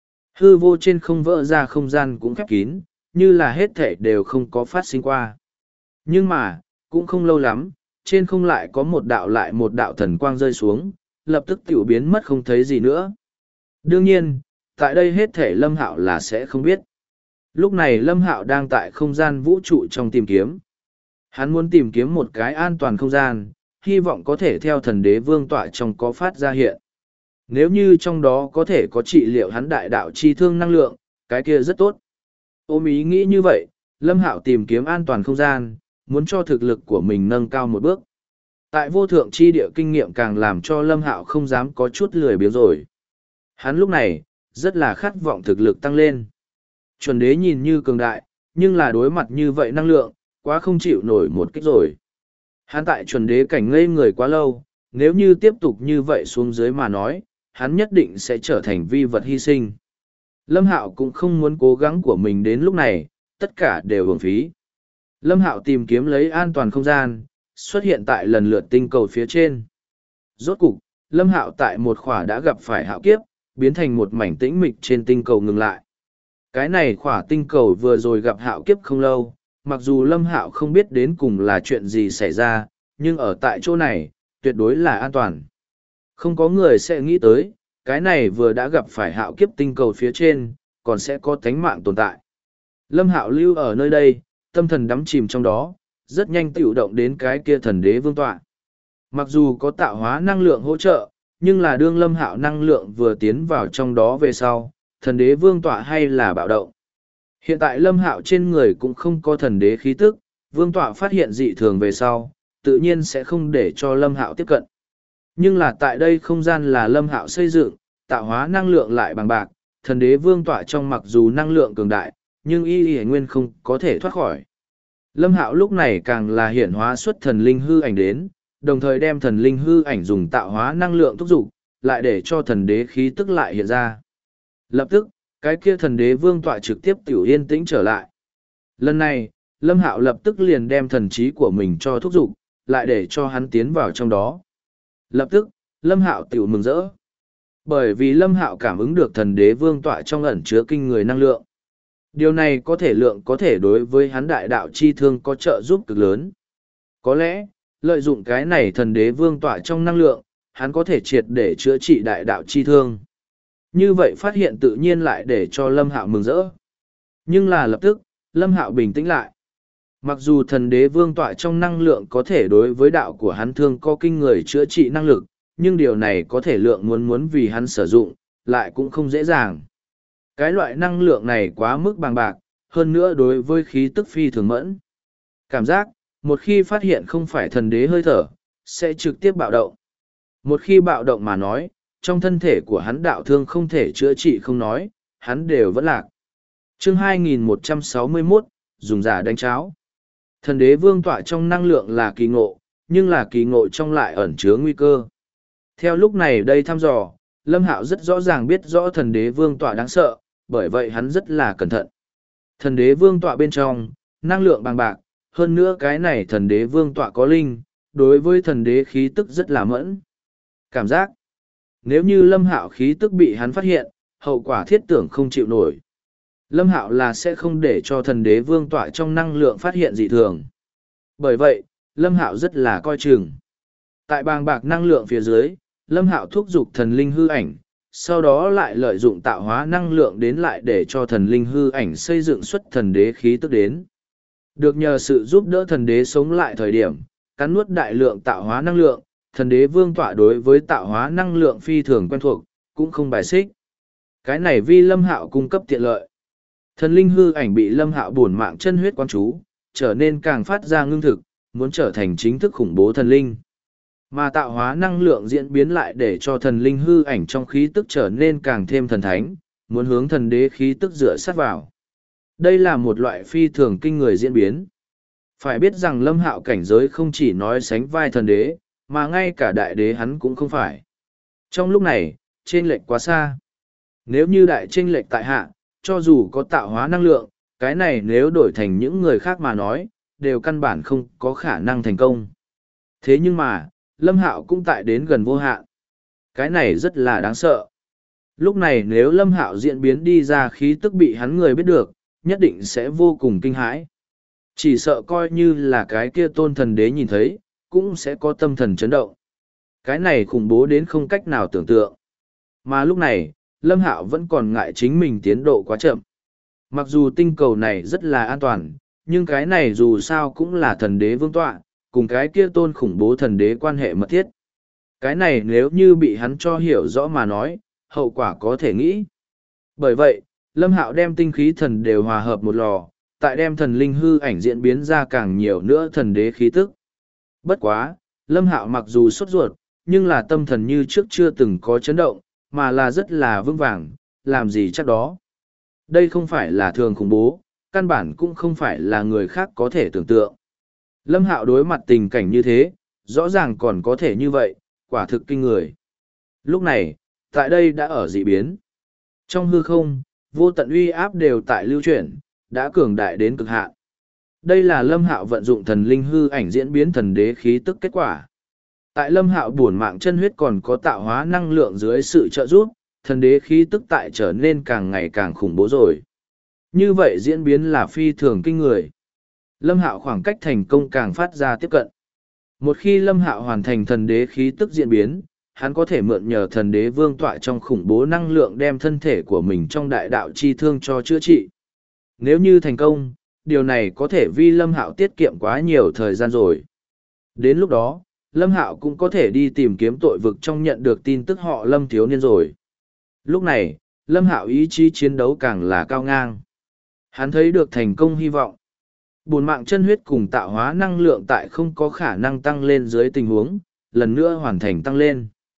Hư vô trên không vỡ ra không gian cũng khép kín, như là hết thể đều không có phát sinh qua. Nhưng mà, cũng không lâu lắm, trên không lại có một đạo thần quang rơi xuống, lập tức tiểu biến mất không thấy gì nữa. Đương nhiên, tại đây hết thể Lâm Hạo là sẽ không biết. Lúc này Lâm Hạo đang tại không gian vũ trụ trong tìm kiếm. Hắn muốn tìm kiếm một cái an toàn không gian, hy vọng có thể theo thần đế vương tọa trong có phát ra hiện. Nếu như trong đó có thể có trị liệu hắn đại đạo chi thương năng lượng, cái kia rất tốt. Ôm ý nghĩ như vậy, Lâm Hạo tìm kiếm an toàn không gian, muốn cho thực lực của mình nâng cao một bước. Tại vô thượng chi địa kinh nghiệm càng làm cho Lâm Hạo không dám có chút lười biếng rồi. Hắn lúc này, rất là khát vọng thực lực tăng lên. Chuẩn đế nhìn như cường đại, nhưng là đối mặt như vậy năng lượng, quá không chịu nổi một kích rồi. Hắn tại chuẩn đế cảnh ngây người quá lâu, nếu như tiếp tục như vậy xuống dưới mà nói, hắn nhất định sẽ trở thành vi vật hy sinh. Lâm Hạo cũng không muốn cố gắng của mình đến lúc này, tất cả đều uổng phí. Lâm Hạo tìm kiếm lấy an toàn không gian, xuất hiện tại lần lượt tinh cầu phía trên. Rốt cục, Lâm Hạo tại một khỏa đã gặp phải hạo kiếp, biến thành một mảnh tĩnh mịch trên tinh cầu ngừng lại. Cái này khỏa tinh cầu vừa rồi gặp hạo kiếp không lâu, mặc dù Lâm Hạo không biết đến cùng là chuyện gì xảy ra, nhưng ở tại chỗ này, tuyệt đối là an toàn. Không có người sẽ nghĩ tới, cái này vừa đã gặp phải hạo kiếp tinh cầu phía trên, còn sẽ có tánh mạng tồn tại. Lâm Hạo lưu ở nơi đây, tâm thần đắm chìm trong đó, rất nhanh tiểu động đến cái kia thần đế vương tọa. Mặc dù có tạo hóa năng lượng hỗ trợ, nhưng là đương Lâm Hạo năng lượng vừa tiến vào trong đó về sau, thần đế vương tọa hay là bạo động. Hiện tại Lâm Hạo trên người cũng không có thần đế khí tức, vương tọa phát hiện dị thường về sau, tự nhiên sẽ không để cho Lâm Hạo tiếp cận. Nhưng là tại đây không gian là Lâm Hạo xây dựng, tạo hóa năng lượng lại bằng bạc, thần đế vương tọa trong mặc dù năng lượng cường đại, nhưng y nguyên không có thể thoát khỏi. Lâm Hạo lúc này càng là hiển hóa xuất thần linh hư ảnh đến, đồng thời đem thần linh hư ảnh dùng tạo hóa năng lượng thúc giục, lại để cho thần đế khí tức lại hiện ra. Lập tức, cái kia thần đế vương tọa trực tiếp tiểu yên tĩnh trở lại. Lần này, Lâm Hạo lập tức liền đem thần trí của mình cho thúc giục, lại để cho hắn tiến vào trong đó. Lập tức, Lâm Hạo tiểu mừng rỡ. Bởi vì Lâm Hạo cảm ứng được thần đế vương tọa trong ẩn chứa kinh người năng lượng. Điều này có thể đối với hắn đại đạo chi thương có trợ giúp cực lớn. Có lẽ, lợi dụng cái này thần đế vương tọa trong năng lượng, hắn có thể triệt để chữa trị đại đạo chi thương. Như vậy phát hiện tự nhiên lại để cho Lâm Hạo mừng rỡ. Nhưng là lập tức, Lâm Hạo bình tĩnh lại. Mặc dù thần đế vương tọa trong năng lượng có thể đối với đạo của hắn thương có kinh người chữa trị năng lực, nhưng điều này có thể lượng muốn vì hắn sử dụng, lại cũng không dễ dàng. Cái loại năng lượng này quá mức bằng bạc, hơn nữa đối với khí tức phi thường mẫn. Cảm giác, một khi phát hiện không phải thần đế hơi thở, sẽ trực tiếp bạo động. Một khi bạo động mà nói, trong thân thể của hắn đạo thương không thể chữa trị không nói, hắn đều vẫn lạc. Chương 2161, dùng giả đánh cháo. Thần đế vương tọa trong năng lượng là kỳ ngộ, nhưng là kỳ ngộ trong lại ẩn chứa nguy cơ. Theo lúc này đây thăm dò, Lâm Hạo rất rõ ràng biết rõ thần đế vương tọa đáng sợ, bởi vậy hắn rất là cẩn thận. Thần đế vương tọa bên trong, năng lượng bằng bạc, hơn nữa cái này thần đế vương tọa có linh, đối với thần đế khí tức rất là mẫn. Cảm giác, nếu như Lâm Hạo khí tức bị hắn phát hiện, hậu quả thiết tưởng không chịu nổi. Lâm Hạo là sẽ không để cho thần đế vương tọa trong năng lượng phát hiện dị thường. Bởi vậy, Lâm Hạo rất là coi chừng. Tại bàng bạc năng lượng phía dưới, Lâm Hạo thúc giục thần linh hư ảnh, sau đó lại lợi dụng tạo hóa năng lượng đến lại để cho thần linh hư ảnh xây dựng xuất thần đế khí tức đến. Được nhờ sự giúp đỡ thần đế sống lại thời điểm, cắn nuốt đại lượng tạo hóa năng lượng, thần đế vương tọa đối với tạo hóa năng lượng phi thường quen thuộc, cũng không bài xích. Cái này vì Lâm Hạo cung cấp tiện lợi. Thần linh hư ảnh bị Lâm Hạo bổn mạng chân huyết quán chú, trở nên càng phát ra ngưng thực, muốn trở thành chính thức khủng bố thần linh. Mà tạo hóa năng lượng diễn biến lại để cho thần linh hư ảnh trong khí tức trở nên càng thêm thần thánh, muốn hướng thần đế khí tức dựa sát vào. Đây là một loại phi thường kinh người diễn biến. Phải biết rằng Lâm Hạo cảnh giới không chỉ nói sánh vai thần đế, mà ngay cả đại đế hắn cũng không phải. Trong lúc này, chênh lệch quá xa. Nếu như đại chênh lệch tại hạ, cho dù có tạo hóa năng lượng, cái này nếu đổi thành những người khác mà nói, đều căn bản không có khả năng thành công. Thế nhưng mà, Lâm Hạo cũng tại đến gần vô hạn. Cái này rất là đáng sợ. Lúc này nếu Lâm Hạo diễn biến đi ra khí tức bị hắn người biết được, nhất định sẽ vô cùng kinh hãi. Chỉ sợ coi như là cái kia tôn thần đế nhìn thấy, cũng sẽ có tâm thần chấn động. Cái này khủng bố đến không cách nào tưởng tượng. Mà lúc này, Lâm Hạo vẫn còn ngại chính mình tiến độ quá chậm. Mặc dù tinh cầu này rất là an toàn, nhưng cái này dù sao cũng là thần đế vương tọa, cùng cái kia tôn khủng bố thần đế quan hệ mật thiết. Cái này nếu như bị hắn cho hiểu rõ mà nói, hậu quả có thể nghĩ. Bởi vậy, Lâm Hạo đem tinh khí thần đều hòa hợp một lò, tại đem thần linh hư ảnh diễn biến ra càng nhiều nữa thần đế khí tức. Bất quá, Lâm Hạo mặc dù sốt ruột, nhưng là tâm thần như trước chưa từng có chấn động, mà là rất là vững vàng, làm gì chắc đó. Đây không phải là thường khủng bố, căn bản cũng không phải là người khác có thể tưởng tượng. Lâm Hạo đối mặt tình cảnh như thế, rõ ràng còn có thể như vậy, quả thực kinh người. Lúc này, tại đây đã ở dị biến. Trong hư không, vô tận uy áp đều tại lưu chuyển, đã cường đại đến cực hạn. Đây là Lâm Hạo vận dụng thần linh hư ảnh diễn biến thần đế khí tức kết quả. Tại Lâm Hạo bổn mạng chân huyết còn có tạo hóa năng lượng dưới sự trợ giúp, thần đế khí tức tại trở nên càng ngày càng khủng bố rồi. Như vậy diễn biến là phi thường kinh người. Lâm Hạo khoảng cách thành công càng phát ra tiếp cận. Một khi Lâm Hạo hoàn thành thần đế khí tức diễn biến, hắn có thể mượn nhờ thần đế vương tọa trong khủng bố năng lượng đem thân thể của mình trong đại đạo chi thương cho chữa trị. Nếu như thành công, điều này có thể vi Lâm Hạo tiết kiệm quá nhiều thời gian rồi. Đến lúc đó, Lâm Hạo cũng có thể đi tìm kiếm tội vực trong nhận được tin tức họ Lâm thiếu niên rồi. Lúc này, Lâm Hạo ý chí chiến đấu càng là cao ngang. Hắn thấy được thành công hy vọng. Bổn mạng chân huyết cùng tạo hóa năng lượng tại không có khả năng tăng lên dưới tình huống, lần nữa hoàn thành tăng lên.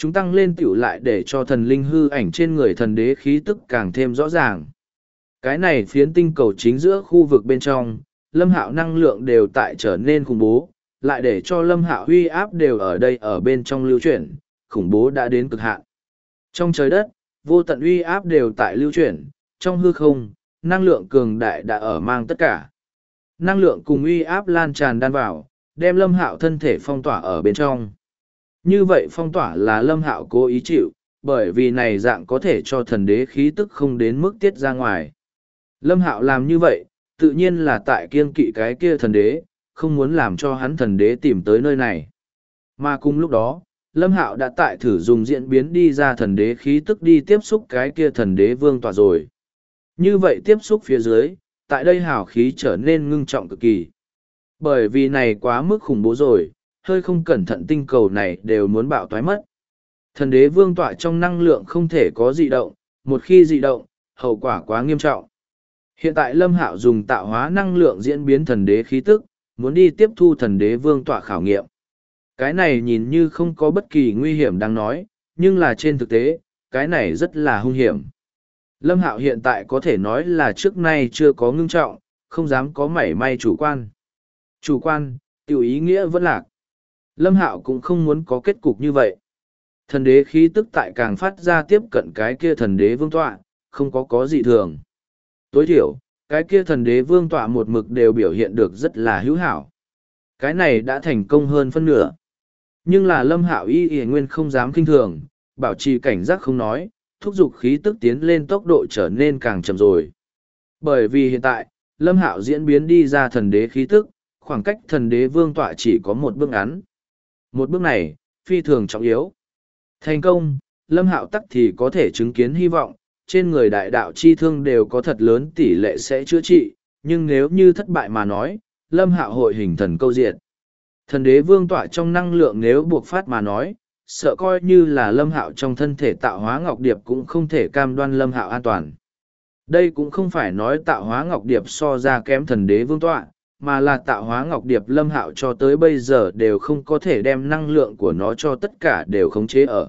Chúng tăng lên tiểu lại để cho thần linh hư ảnh trên người thần đế khí tức càng thêm rõ ràng. Cái này phiến tinh cầu chính giữa khu vực bên trong, Lâm Hạo năng lượng đều tại trở nên khủng bố, lại để cho Lâm Hạo huy áp đều ở đây ở bên trong lưu chuyển, khủng bố đã đến cực hạn. Trong trời đất, vô tận uy áp đều tại lưu chuyển, trong hư không, năng lượng cường đại đã ở mang tất cả. Năng lượng cùng uy áp lan tràn đan vào, đem Lâm Hạo thân thể phong tỏa ở bên trong. Như vậy phong tỏa là Lâm Hạo cố ý chịu, bởi vì này dạng có thể cho thần đế khí tức không đến mức tiết ra ngoài. Lâm Hạo làm như vậy, tự nhiên là tại kiêng kỵ cái kia thần đế, không muốn làm cho hắn thần đế tìm tới nơi này. Mà cùng lúc đó, Lâm Hạo đã tại thử dùng diễn biến đi ra thần đế khí tức đi tiếp xúc cái kia thần đế vương tọa rồi. Như vậy tiếp xúc phía dưới, tại đây hào khí trở nên ngưng trọng cực kỳ. Bởi vì này quá mức khủng bố rồi, hơi không cẩn thận tinh cầu này đều muốn bạo toái mất. Thần đế vương tọa trong năng lượng không thể có dị động, một khi dị động, hậu quả quá nghiêm trọng. Hiện tại Lâm Hạo dùng tạo hóa năng lượng diễn biến thần đế khí tức, muốn đi tiếp thu thần đế vương tọa khảo nghiệm. Cái này nhìn như không có bất kỳ nguy hiểm đang nói, nhưng là trên thực tế, cái này rất là hung hiểm. Lâm Hạo hiện tại có thể nói là trước nay chưa có ngưng trọng, không dám có mảy may chủ quan. Chủ quan, tiểu ý nghĩa vẫn lạc. Lâm Hạo cũng không muốn có kết cục như vậy. Thần đế khí tức tại càng phát ra tiếp cận cái kia thần đế vương tọa, không có dị thường. Tối thiểu, cái kia thần đế vương tọa một mực đều biểu hiện được rất là hữu hảo. Cái này đã thành công hơn phân nửa. Nhưng là Lâm Hạo y nguyên không dám kinh thường, bảo trì cảnh giác không nói, thúc giục khí tức tiến lên tốc độ trở nên càng chậm rồi. Bởi vì hiện tại, Lâm Hạo diễn biến đi ra thần đế khí tức, khoảng cách thần đế vương tọa chỉ có một bước ngắn. Một bước này, phi thường trọng yếu. Thành công, Lâm Hạo tắc thì có thể chứng kiến hy vọng, trên người đại đạo chi thương đều có thật lớn tỷ lệ sẽ chữa trị, nhưng nếu như thất bại mà nói, Lâm Hạo hội hình thần câu diệt. Thần đế vương tọa trong năng lượng nếu buộc phát mà nói, sợ coi như là Lâm Hạo trong thân thể tạo hóa ngọc điệp cũng không thể cam đoan Lâm Hạo an toàn. Đây cũng không phải nói tạo hóa ngọc điệp so ra kém thần đế vương tọa, mà là tạo hóa ngọc điệp Lâm Hạo cho tới bây giờ đều không có thể đem năng lượng của nó cho tất cả đều khống chế ở.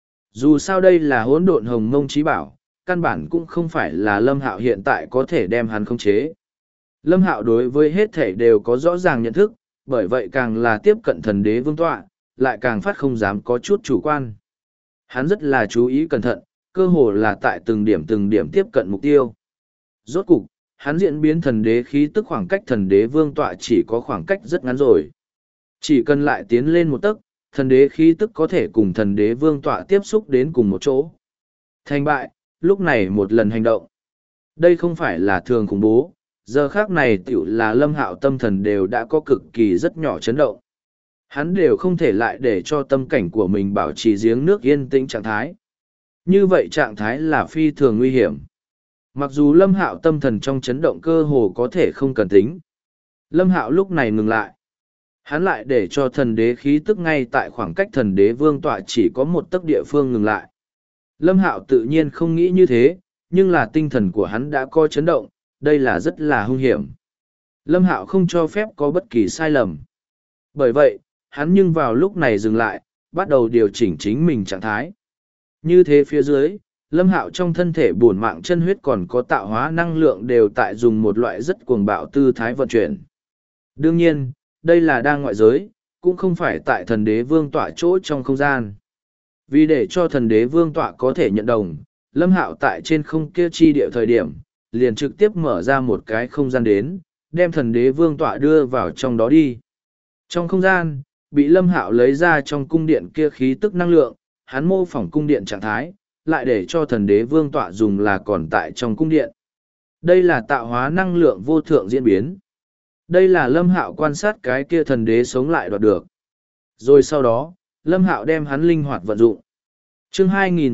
Dù sao đây là hỗn độn hồng mông trí bảo, căn bản cũng không phải là Lâm Hạo hiện tại có thể đem hắn khống chế. Lâm Hạo đối với hết thể đều có rõ ràng nhận thức, bởi vậy càng là tiếp cận thần đế vương tọa, lại càng phát không dám có chút chủ quan. Hắn rất là chú ý cẩn thận, cơ hồ là tại từng điểm tiếp cận mục tiêu. Rốt cục, hắn diễn biến thần đế khí tức khoảng cách thần đế vương tọa chỉ có khoảng cách rất ngắn rồi. Chỉ cần lại tiến lên một tấc, thần đế khí tức có thể cùng thần đế vương tọa tiếp xúc đến cùng một chỗ. Thành bại, lúc này một lần hành động. Đây không phải là thường khủng bố, giờ khác này tiểu là Lâm Hạo tâm thần đều đã có cực kỳ rất nhỏ chấn động. Hắn đều không thể lại để cho tâm cảnh của mình bảo trì giếng nước yên tĩnh trạng thái. Như vậy trạng thái là phi thường nguy hiểm. Mặc dù Lâm Hạo tâm thần trong chấn động cơ hồ có thể không cần tính. Lâm Hạo lúc này ngừng lại. Hắn lại để cho thần đế khí tức ngay tại khoảng cách thần đế vương tọa chỉ có một tấc địa phương ngừng lại. Lâm Hạo tự nhiên không nghĩ như thế, nhưng là tinh thần của hắn đã có chấn động, đây là rất là hung hiểm. Lâm Hạo không cho phép có bất kỳ sai lầm. Bởi vậy, hắn nhưng vào lúc này dừng lại, bắt đầu điều chỉnh chính mình trạng thái. Như thế phía dưới, Lâm Hạo trong thân thể bổn mạng chân huyết còn có tạo hóa năng lượng đều tại dùng một loại rất cuồng bạo tư thái vận chuyển. Đương nhiên, đây là đang ngoại giới, cũng không phải tại thần đế vương tọa chỗ trong không gian. Vì để cho thần đế vương tọa có thể nhận đồng, Lâm Hạo tại trên không kia chi địa thời điểm, liền trực tiếp mở ra một cái không gian đến, đem thần đế vương tọa đưa vào trong đó đi. Trong không gian, bị Lâm Hạo lấy ra trong cung điện kia khí tức năng lượng, hắn mô phỏng cung điện trạng thái, lại để cho thần đế vương tọa dùng là còn tại trong cung điện. Đây là tạo hóa năng lượng vô thượng diễn biến. Đây là Lâm Hạo quan sát cái kia thần đế sống lại đoạt được. Rồi sau đó, Lâm Hạo đem hắn linh hoạt vận dụng. Chương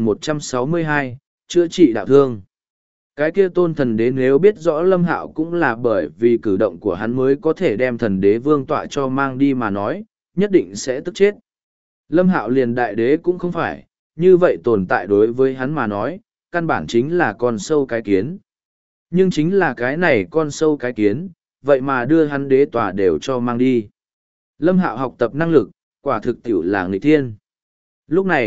2162, chữa trị đạo thương. Cái kia tôn thần đế nếu biết rõ Lâm Hạo cũng là bởi vì cử động của hắn mới có thể đem thần đế vương tọa cho mang đi mà nói, nhất định sẽ tức chết. Lâm Hạo liền đại đế cũng không phải, như vậy tồn tại đối với hắn mà nói, căn bản chính là con sâu cái kiến. Nhưng chính là cái này con sâu cái kiến, vậy mà đưa hắn đế tòa đều cho mang đi. Lâm Hạo học tập năng lực, quả thực tiểu là nghịch thiên. Lúc này,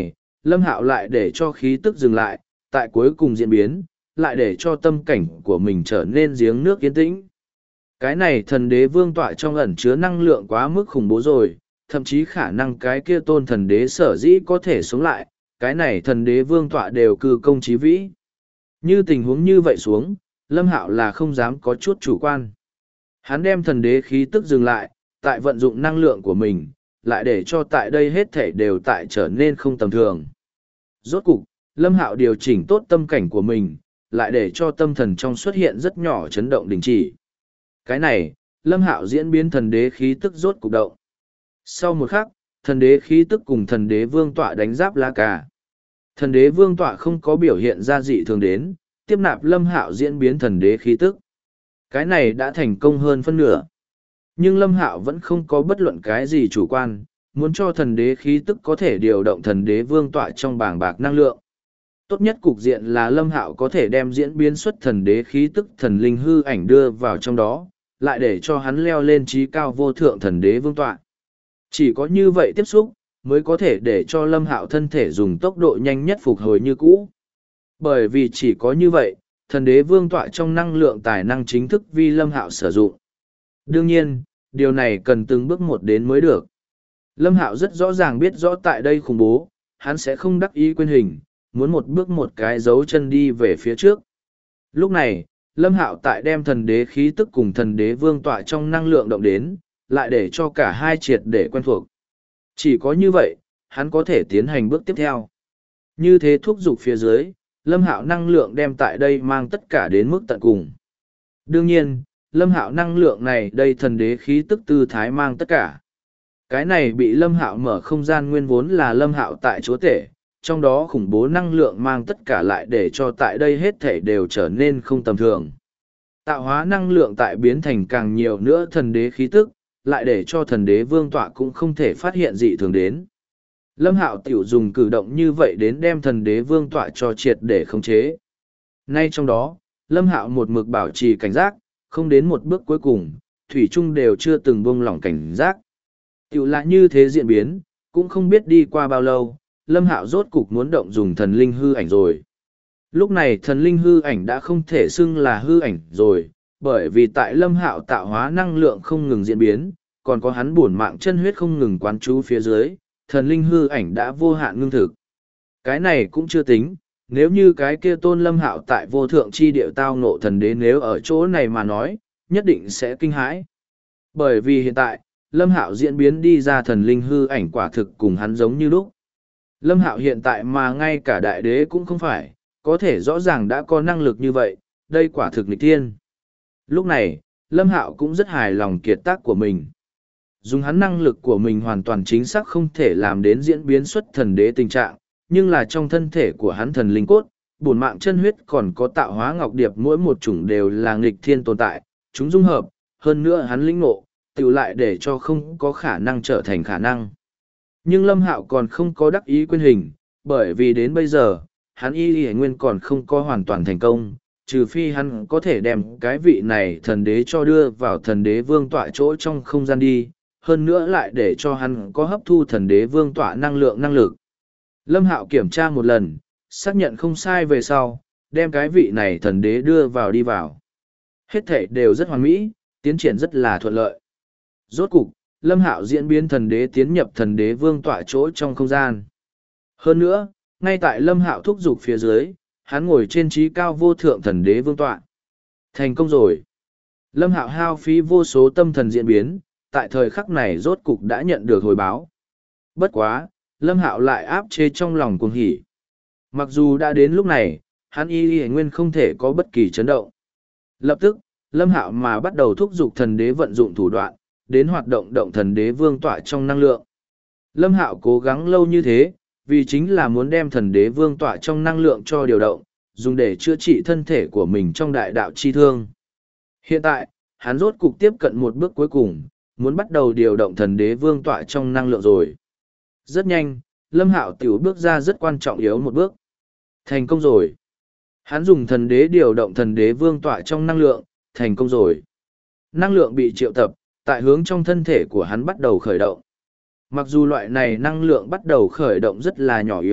Lâm Hạo lại để cho khí tức dừng lại, tại cuối cùng diễn biến, lại để cho tâm cảnh của mình trở nên giếng nước yên tĩnh. Cái này thần đế vương tọa trong ẩn chứa năng lượng quá mức khủng bố rồi, thậm chí khả năng cái kia tôn thần đế sở dĩ có thể sống lại, cái này thần đế vương tọa đều cư công chí vĩ. Như tình huống như vậy xuống, Lâm Hạo là không dám có chút chủ quan. Hắn đem thần đế khí tức dừng lại, tại vận dụng năng lượng của mình, lại để cho tại đây hết thể đều tại trở nên không tầm thường. Rốt cục, Lâm Hạo điều chỉnh tốt tâm cảnh của mình, lại để cho tâm thần trong xuất hiện rất nhỏ chấn động đình chỉ. Cái này, Lâm Hạo diễn biến thần đế khí tức rốt cục động. Sau một khắc, thần đế khí tức cùng thần đế vương tọa đánh giáp la cà. Thần đế vương tọa không có biểu hiện ra dị thường đến, tiếp nạp Lâm Hạo diễn biến thần đế khí tức. Cái này đã thành công hơn phân nửa. Nhưng Lâm Hạo vẫn không có bất luận cái gì chủ quan, muốn cho thần đế khí tức có thể điều động thần đế vương tọa trong bảng bạc năng lượng. Tốt nhất cục diện là Lâm Hạo có thể đem diễn biến xuất thần đế khí tức thần linh hư ảnh đưa vào trong đó, lại để cho hắn leo lên trí cao vô thượng thần đế vương tọa. Chỉ có như vậy tiếp xúc, mới có thể để cho Lâm Hạo thân thể dùng tốc độ nhanh nhất phục hồi như cũ. Bởi vì chỉ có như vậy, thần đế vương tọa trong năng lượng tài năng chính thức vì Lâm Hạo sử dụng. Đương nhiên, điều này cần từng bước một đến mới được. Lâm Hạo rất rõ ràng biết rõ tại đây khủng bố, hắn sẽ không đắc ý quên hình, muốn một bước một cái dấu chân đi về phía trước. Lúc này, Lâm Hạo tại đem thần đế khí tức cùng thần đế vương tọa trong năng lượng động đến, lại để cho cả hai triệt để quen thuộc. Chỉ có như vậy, hắn có thể tiến hành bước tiếp theo. Như thế thúc giục phía dưới, Lâm Hạo năng lượng đem tại đây mang tất cả đến mức tận cùng. Đương nhiên, Lâm Hạo năng lượng này đây thần đế khí tức tư thái mang tất cả. Cái này bị Lâm Hạo mở không gian nguyên vốn là Lâm Hạo tại chúa tể, trong đó khủng bố năng lượng mang tất cả lại để cho tại đây hết thể đều trở nên không tầm thường. Tạo hóa năng lượng tại biến thành càng nhiều nữa thần đế khí tức, lại để cho thần đế vương tọa cũng không thể phát hiện dị thường đến. Lâm Hạo tiểu dùng cử động như vậy đến đem thần đế vương tọa cho triệt để khống chế. Nay trong đó, Lâm Hạo một mực bảo trì cảnh giác, không đến một bước cuối cùng, thủy chung đều chưa từng buông lỏng cảnh giác. Tiểu lại như thế diễn biến, cũng không biết đi qua bao lâu, Lâm Hạo rốt cục muốn động dùng thần linh hư ảnh rồi. Lúc này thần linh hư ảnh đã không thể xưng là hư ảnh rồi, bởi vì tại Lâm Hạo tạo hóa năng lượng không ngừng diễn biến, còn có hắn bổn mạng chân huyết không ngừng quán trú phía dưới, thần linh hư ảnh đã vô hạn ngưng thực. Cái này cũng chưa tính, nếu như cái kia tôn Lâm Hạo tại vô thượng chi điệu tao ngộ thần đế nếu ở chỗ này mà nói, nhất định sẽ kinh hãi. Bởi vì hiện tại, Lâm Hạo diễn biến đi ra thần linh hư ảnh quả thực cùng hắn giống như lúc. Lâm Hạo hiện tại mà ngay cả đại đế cũng không phải, có thể rõ ràng đã có năng lực như vậy, đây quả thực nghịch thiên. Lúc này, Lâm Hạo cũng rất hài lòng kiệt tác của mình. Dùng hắn năng lực của mình hoàn toàn chính xác không thể làm đến diễn biến xuất thần đế tình trạng, nhưng là trong thân thể của hắn thần linh cốt, bổn mạng chân huyết còn có tạo hóa ngọc điệp mỗi một chủng đều là nghịch thiên tồn tại, chúng dung hợp, hơn nữa hắn lĩnh ngộ, tự lại để cho không có khả năng trở thành khả năng. Nhưng Lâm Hạo còn không có đắc ý quên hình, bởi vì đến bây giờ, hắn y nguyên còn không có hoàn toàn thành công, trừ phi hắn có thể đem cái vị này thần đế cho đưa vào thần đế vương tọa chỗ trong không gian đi, hơn nữa lại để cho hắn có hấp thu thần đế vương tọa năng lực. Lâm Hạo kiểm tra một lần, xác nhận không sai về sau, đem cái vị này thần đế đưa vào đi vào. Hết thể đều rất hoàn mỹ, tiến triển rất là thuận lợi. Rốt cục, Lâm Hạo diễn biến thần đế tiến nhập thần đế vương tọa chỗ trong không gian. Hơn nữa, ngay tại Lâm Hạo thúc giục phía dưới, hắn ngồi trên trí cao vô thượng thần đế vương tọa. Thành công rồi. Lâm Hạo hao phí vô số tâm thần diễn biến, tại thời khắc này rốt cục đã nhận được hồi báo. Bất quá, Lâm Hạo lại áp chế trong lòng cuồng hỉ. Mặc dù đã đến lúc này, hắn y nguyên không thể có bất kỳ chấn động. Lập tức, Lâm Hạo mà bắt đầu thúc giục thần đế vận dụng thủ đoạn, đến hoạt động động thần đế vương tọa trong năng lượng. Lâm Hạo cố gắng lâu như thế, vì chính là muốn đem thần đế vương tọa trong năng lượng cho điều động, dùng để chữa trị thân thể của mình trong đại đạo chi thương. Hiện tại, hắn rốt cục tiếp cận một bước cuối cùng, muốn bắt đầu điều động thần đế vương tọa trong năng lượng rồi. Rất nhanh, Lâm Hạo tiểu bước ra rất quan trọng yếu một bước. Thành công rồi. Hắn dùng thần đế điều động thần đế vương tọa trong năng lượng, thành công rồi. Năng lượng bị triệu tập, tại hướng trong thân thể của hắn bắt đầu khởi động. Mặc dù loại này năng lượng bắt đầu khởi động rất là nhỏ yếu,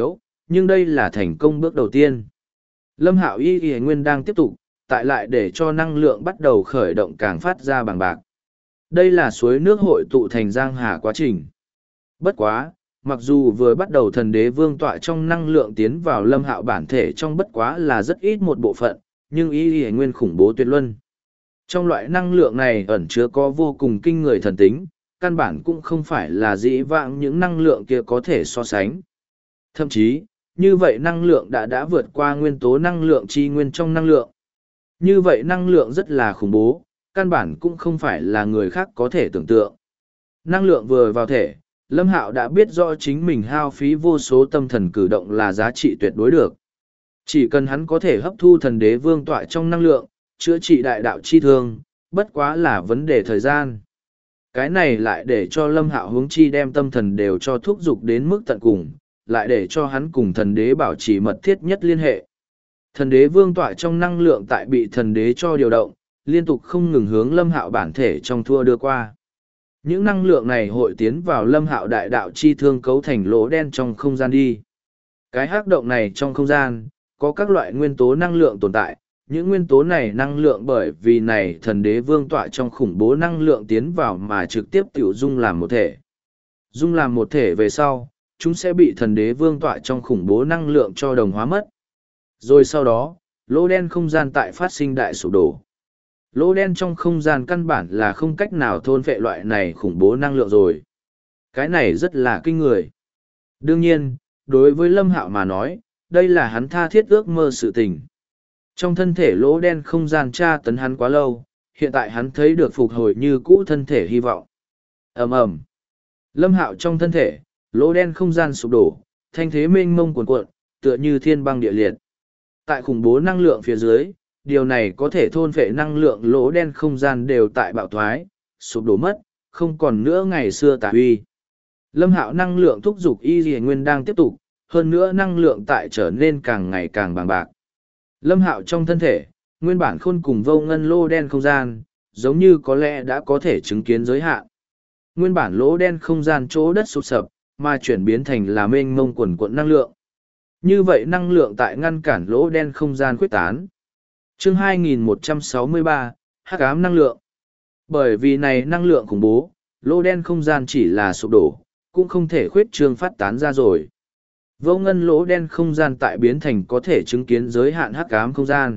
nhưng đây là thành công bước đầu tiên. Lâm Hạo y y nguyên đang tiếp tục, tại lại để cho năng lượng bắt đầu khởi động càng phát ra bằng bạc. Đây là suối nước hội tụ thành giang hà quá trình. Bất quá, mặc dù vừa bắt đầu thần đế vương tọa trong năng lượng tiến vào Lâm Hạo bản thể trong bất quá là rất ít một bộ phận, nhưng y y nguyên khủng bố tuyệt luân. Trong loại năng lượng này ẩn chứa có vô cùng kinh người thần tính, căn bản cũng không phải là dĩ vãng những năng lượng kia có thể so sánh. Thậm chí, như vậy năng lượng đã vượt qua nguyên tố năng lượng chi nguyên trong năng lượng. Như vậy năng lượng rất là khủng bố, căn bản cũng không phải là người khác có thể tưởng tượng. Năng lượng vừa vào thể, Lâm Hạo đã biết rõ chính mình hao phí vô số tâm thần cử động là giá trị tuyệt đối được. Chỉ cần hắn có thể hấp thu thần đế vương tọa trong năng lượng, chữa trị đại đạo chi thương, bất quá là vấn đề thời gian. Cái này lại để cho Lâm Hạo huống chi đem tâm thần đều cho thúc dục đến mức tận cùng, lại để cho hắn cùng thần đế bảo trì mật thiết nhất liên hệ. Thần đế vương tọa trong năng lượng tại bị thần đế cho điều động, liên tục không ngừng hướng Lâm Hạo bản thể trong thua đưa qua. Những năng lượng này hội tiến vào Lâm Hạo đại đạo chi thương cấu thành lỗ đen trong không gian đi. Cái hắc động này trong không gian, có các loại nguyên tố năng lượng tồn tại. Những nguyên tố này năng lượng bởi vì này thần đế vương tọa trong khủng bố năng lượng tiến vào mà trực tiếp tiểu dung làm một thể. Dung làm một thể về sau, chúng sẽ bị thần đế vương tọa trong khủng bố năng lượng cho đồng hóa mất. Rồi sau đó, lỗ đen không gian tại phát sinh đại sụp đổ. Lỗ đen trong không gian căn bản là không cách nào thôn phệ loại này khủng bố năng lượng rồi. Cái này rất là kinh người. Đương nhiên, đối với Lâm Hạo mà nói, đây là hắn tha thiết ước mơ sự tình. Trong thân thể lỗ đen không gian tra tấn hắn quá lâu, hiện tại hắn thấy được phục hồi như cũ thân thể hy vọng. Ầm ầm. Lâm Hạo trong thân thể, lỗ đen không gian sụp đổ, thanh thế mênh mông cuồn cuộn, tựa như thiên băng địa liệt. Tại khủng bố năng lượng phía dưới, điều này có thể thôn phệ năng lượng lỗ đen không gian đều tại bạo thoái, sụp đổ mất, không còn nữa ngày xưa tà uy. Lâm Hạo năng lượng thúc giục y lìa nguyên đang tiếp tục, hơn nữa năng lượng tại trở nên càng ngày càng bằng bạc. Lâm Hạo trong thân thể, nguyên bản khôn cùng vô ngân lỗ đen không gian, giống như có lẽ đã có thể chứng kiến giới hạn. Nguyên bản lỗ đen không gian chỗ đất sụp sập, mà chuyển biến thành là mênh mông quần quận năng lượng. Như vậy năng lượng tại ngăn cản lỗ đen không gian khuếch tán. Chương 2163, hắc ám năng lượng. Bởi vì này năng lượng khủng bố, lỗ đen không gian chỉ là sụp đổ, cũng không thể khuyết trương phát tán ra rồi. Vô ngân lỗ đen không gian tại biến thành có thể chứng kiến giới hạn hắc ám không gian.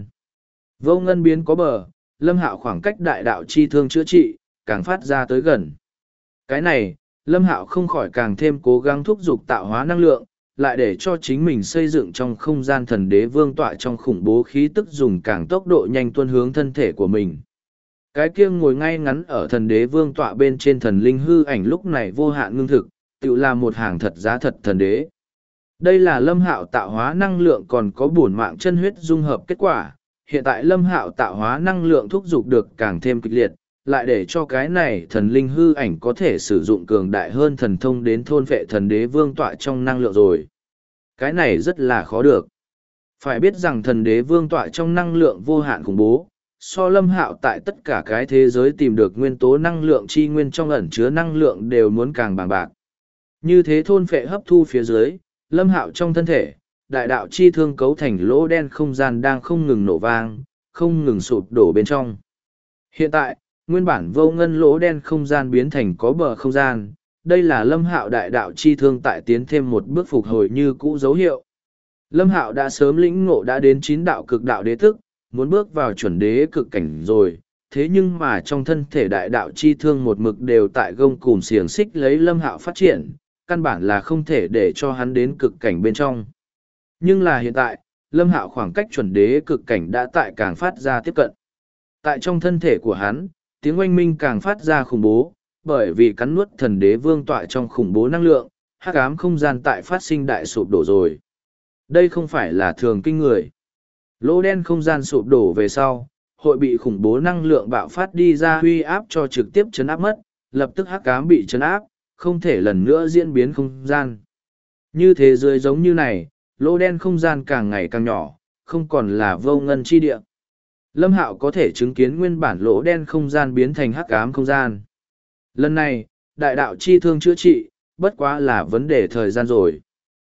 Vô ngân biến có bờ, Lâm Hạo khoảng cách đại đạo chi thương chữa trị, càng phát ra tới gần. Cái này, Lâm Hạo không khỏi càng thêm cố gắng thúc giục tạo hóa năng lượng, lại để cho chính mình xây dựng trong không gian thần đế vương tọa trong khủng bố khí tức dùng càng tốc độ nhanh tuân hướng thân thể của mình. Cái kia ngồi ngay ngắn ở thần đế vương tọa bên trên thần linh hư ảnh lúc này vô hạn ngưng thực, tự là một hàng thật giá thật thần đế. Đây là Lâm Hạo tạo hóa năng lượng còn có bổn mạng chân huyết dung hợp kết quả. Hiện tại Lâm Hạo tạo hóa năng lượng thúc giục được càng thêm kịch liệt, lại để cho cái này thần linh hư ảnh có thể sử dụng cường đại hơn thần thông đến thôn vệ thần đế vương tọa trong năng lượng rồi. Cái này rất là khó được. Phải biết rằng thần đế vương tọa trong năng lượng vô hạn khủng bố, so Lâm Hạo tại tất cả cái thế giới tìm được nguyên tố năng lượng chi nguyên trong ẩn chứa năng lượng đều muốn càng bằng bạc. Như thế thôn phệ hấp thu phía dưới, Lâm Hạo trong thân thể, đại đạo chi thương cấu thành lỗ đen không gian đang không ngừng nổ vang, không ngừng sụp đổ bên trong. Hiện tại, nguyên bản vô ngân lỗ đen không gian biến thành có bờ không gian, đây là Lâm Hạo đại đạo chi thương tại tiến thêm một bước phục hồi như cũ dấu hiệu. Lâm Hạo đã sớm lĩnh ngộ đã đến 9 đạo cực đạo đế thức, muốn bước vào chuẩn đế cực cảnh rồi, thế nhưng mà trong thân thể đại đạo chi thương một mực đều tại gông cùm xiềng xích lấy Lâm Hạo phát triển, căn bản là không thể để cho hắn đến cực cảnh bên trong. Nhưng là hiện tại, Lâm Hạo khoảng cách chuẩn đế cực cảnh đã tại càng phát ra tiếp cận. Tại trong thân thể của hắn, tiếng oanh minh càng phát ra khủng bố, bởi vì cắn nuốt thần đế vương tọa trong khủng bố năng lượng, hắc ám không gian tại phát sinh đại sụp đổ rồi. Đây không phải là thường kinh người. Lỗ đen không gian sụp đổ về sau, hội bị khủng bố năng lượng bạo phát đi ra huy áp cho trực tiếp chấn áp mất, lập tức hắc ám bị chấn áp, không thể lần nữa diễn biến không gian. Như thế giới giống như này, lỗ đen không gian càng ngày càng nhỏ, không còn là vô ngân chi địa. Lâm Hạo có thể chứng kiến nguyên bản lỗ đen không gian biến thành hắc ám không gian. Lần này, đại đạo chi thương chữa trị, bất quá là vấn đề thời gian rồi.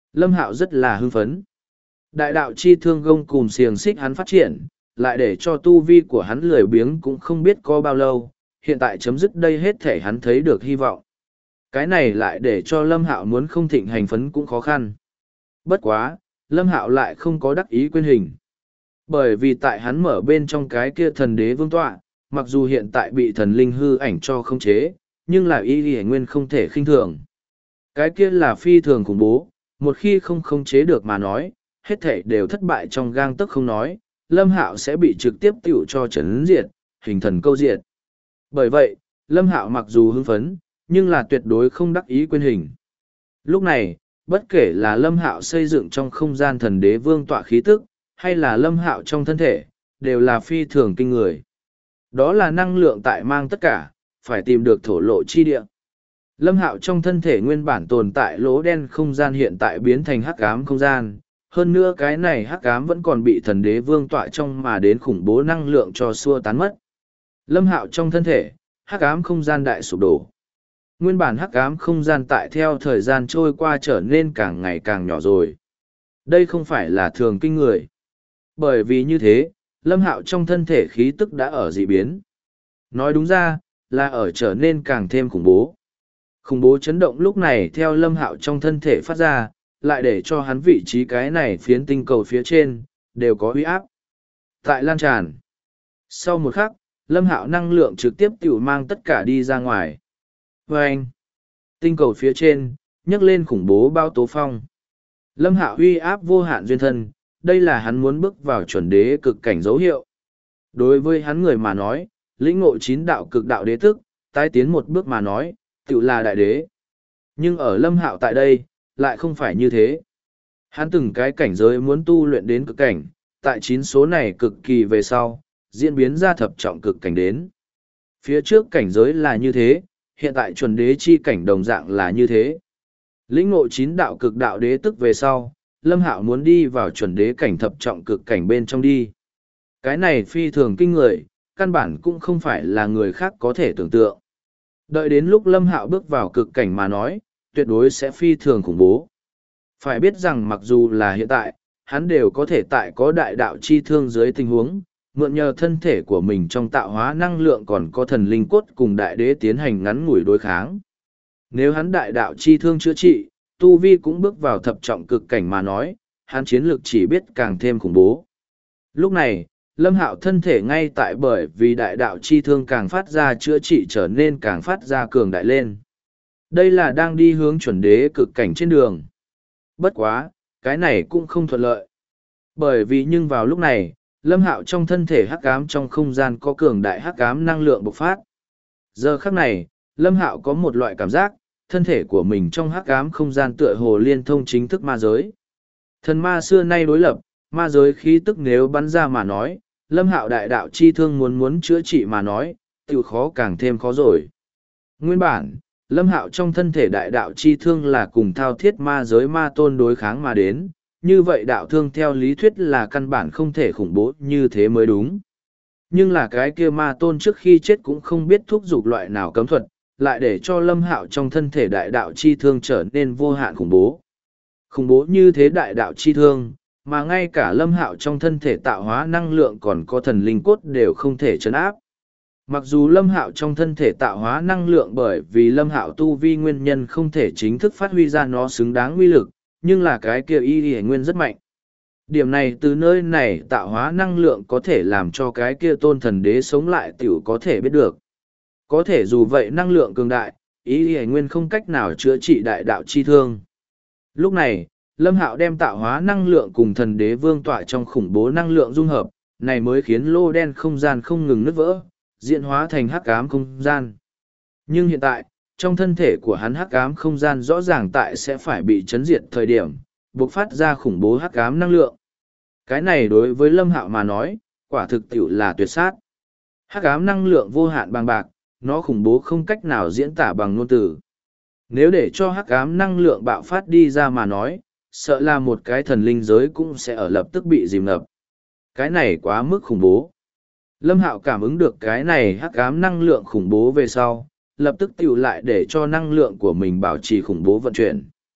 Lâm Hạo rất là hưng phấn. Đại đạo chi thương gông cùm xiềng xích hắn phát triển, lại để cho tu vi của hắn lười biếng cũng không biết có bao lâu, hiện tại chấm dứt đây hết thể hắn thấy được hy vọng. Cái này lại để cho Lâm Hạo muốn không thịnh hành phấn cũng khó khăn. Bất quá, Lâm Hạo lại không có đắc ý quên hình. Bởi vì tại hắn mở bên trong cái kia thần đế vương tọa, mặc dù hiện tại bị thần linh hư ảnh cho khống chế, nhưng là y y nguyên không thể khinh thường. Cái kia là phi thường khủng bố, một khi không khống chế được mà nói, hết thể đều thất bại trong gang tấc không nói, Lâm Hạo sẽ bị trực tiếp tiểu cho trấn diệt, hình thần câu diệt. Bởi vậy, Lâm Hạo mặc dù hưng phấn, nhưng là tuyệt đối không đắc ý quên hình. Lúc này, bất kể là Lâm Hạo xây dựng trong không gian thần đế vương tọa khí tức, hay là Lâm Hạo trong thân thể, đều là phi thường kinh người. Đó là năng lượng tại mang tất cả, phải tìm được thổ lộ chi địa. Lâm Hạo trong thân thể nguyên bản tồn tại lỗ đen không gian hiện tại biến thành hắc ám không gian. Hơn nữa cái này hắc ám vẫn còn bị thần đế vương tọa trong mà đến khủng bố năng lượng cho xua tán mất. Lâm Hạo trong thân thể, hắc ám không gian đại sụp đổ. Nguyên bản hắc ám không gian tại theo thời gian trôi qua trở nên càng ngày càng nhỏ rồi. Đây không phải là thường kinh người. Bởi vì như thế, Lâm Hạo trong thân thể khí tức đã ở dị biến. Nói đúng ra, là ở trở nên càng thêm khủng bố. Khủng bố chấn động lúc này theo Lâm Hạo trong thân thể phát ra, lại để cho hắn vị trí cái này phiến tinh cầu phía trên, đều có uy áp. Tại lan tràn. Sau một khắc, Lâm Hạo năng lượng trực tiếp tiểu mang tất cả đi ra ngoài. Vâng! Tinh cầu phía trên, nhấc lên khủng bố bao tố phong. Lâm Hạo uy áp vô hạn duyên thân, đây là hắn muốn bước vào chuẩn đế cực cảnh dấu hiệu. Đối với hắn người mà nói, lĩnh ngộ 9 đạo cực đạo đế thức, tái tiến một bước mà nói, tự là đại đế. Nhưng ở Lâm Hạo tại đây, lại không phải như thế. Hắn từng cái cảnh giới muốn tu luyện đến cực cảnh, tại 9 số này cực kỳ về sau, diễn biến ra thập trọng cực cảnh đến. Phía trước cảnh giới là như thế, hiện tại chuẩn đế chi cảnh đồng dạng là như thế. Lĩnh ngộ 9 đạo cực đạo đế tức về sau, Lâm Hạo muốn đi vào chuẩn đế cảnh thập trọng cực cảnh bên trong đi. Cái này phi thường kinh người, căn bản cũng không phải là người khác có thể tưởng tượng. Đợi đến lúc Lâm Hạo bước vào cực cảnh mà nói, tuyệt đối sẽ phi thường khủng bố. Phải biết rằng mặc dù là hiện tại, hắn đều có thể tại có đại đạo chi thương dưới tình huống, mượn nhờ thân thể của mình trong tạo hóa năng lượng còn có thần linh cốt cùng đại đế tiến hành ngắn ngủi đối kháng. Nếu hắn đại đạo chi thương chữa trị, tu vi cũng bước vào thập trọng cực cảnh mà nói, hắn chiến lược chỉ biết càng thêm khủng bố. Lúc này, Lâm Hạo thân thể ngay tại bởi vì đại đạo chi thương càng phát ra chữa trị trở nên càng phát ra cường đại lên. Đây là đang đi hướng chuẩn đế cực cảnh trên đường. Bất quá, cái này cũng không thuận lợi. Bởi vì nhưng vào lúc này, Lâm Hạo trong thân thể hắc ám trong không gian có cường đại hắc ám năng lượng bộc phát. Giờ khắc này, Lâm Hạo có một loại cảm giác, thân thể của mình trong hắc ám không gian tựa hồ liên thông chính thức ma giới. Thần ma xưa nay đối lập, ma giới khí tức nếu bắn ra mà nói, Lâm Hạo đại đạo chi thương muốn chữa trị mà nói, tiểu khó càng thêm khó rồi. Nguyên bản, Lâm Hạo trong thân thể đại đạo chi thương là cùng thao thiết ma giới ma tôn đối kháng mà đến, như vậy đạo thương theo lý thuyết là căn bản không thể khủng bố như thế mới đúng. Nhưng là cái kia ma tôn trước khi chết cũng không biết thúc giục loại nào cấm thuật, lại để cho Lâm Hạo trong thân thể đại đạo chi thương trở nên vô hạn khủng bố. Khủng bố như thế đại đạo chi thương, mà ngay cả Lâm Hạo trong thân thể tạo hóa năng lượng còn có thần linh cốt đều không thể chấn áp. Mặc dù Lâm Hạo trong thân thể tạo hóa năng lượng bởi vì Lâm Hạo tu vi nguyên nhân không thể chính thức phát huy ra nó xứng đáng uy lực, nhưng là cái kia y nguyên rất mạnh. Điểm này từ nơi này tạo hóa năng lượng có thể làm cho cái kia tôn thần đế sống lại tiểu có thể biết được. Có thể dù vậy năng lượng cường đại, y nguyên không cách nào chữa trị đại đạo chi thương. Lúc này, Lâm Hạo đem tạo hóa năng lượng cùng thần đế vương tọa trong khủng bố năng lượng dung hợp, này mới khiến lô đen không gian không ngừng nứt vỡ, diễn hóa thành hắc ám không gian. Nhưng hiện tại, trong thân thể của hắn hắc ám không gian rõ ràng tại sẽ phải bị chấn diệt thời điểm, bộc phát ra khủng bố hắc ám năng lượng. Cái này đối với Lâm Hạo mà nói, quả thực tiểu là tuyệt sát. Hắc ám năng lượng vô hạn bằng bạc, nó khủng bố không cách nào diễn tả bằng ngôn từ. Nếu để cho hắc ám năng lượng bạo phát đi ra mà nói, sợ là một cái thần linh giới cũng sẽ ở lập tức bị dìm ngập. Cái này quá mức khủng bố. Lâm Hạo cảm ứng được cái này hắc ám năng lượng khủng bố về sau, lập tức tiểu lại để cho năng lượng của mình bảo trì khủng bố vận chuyển.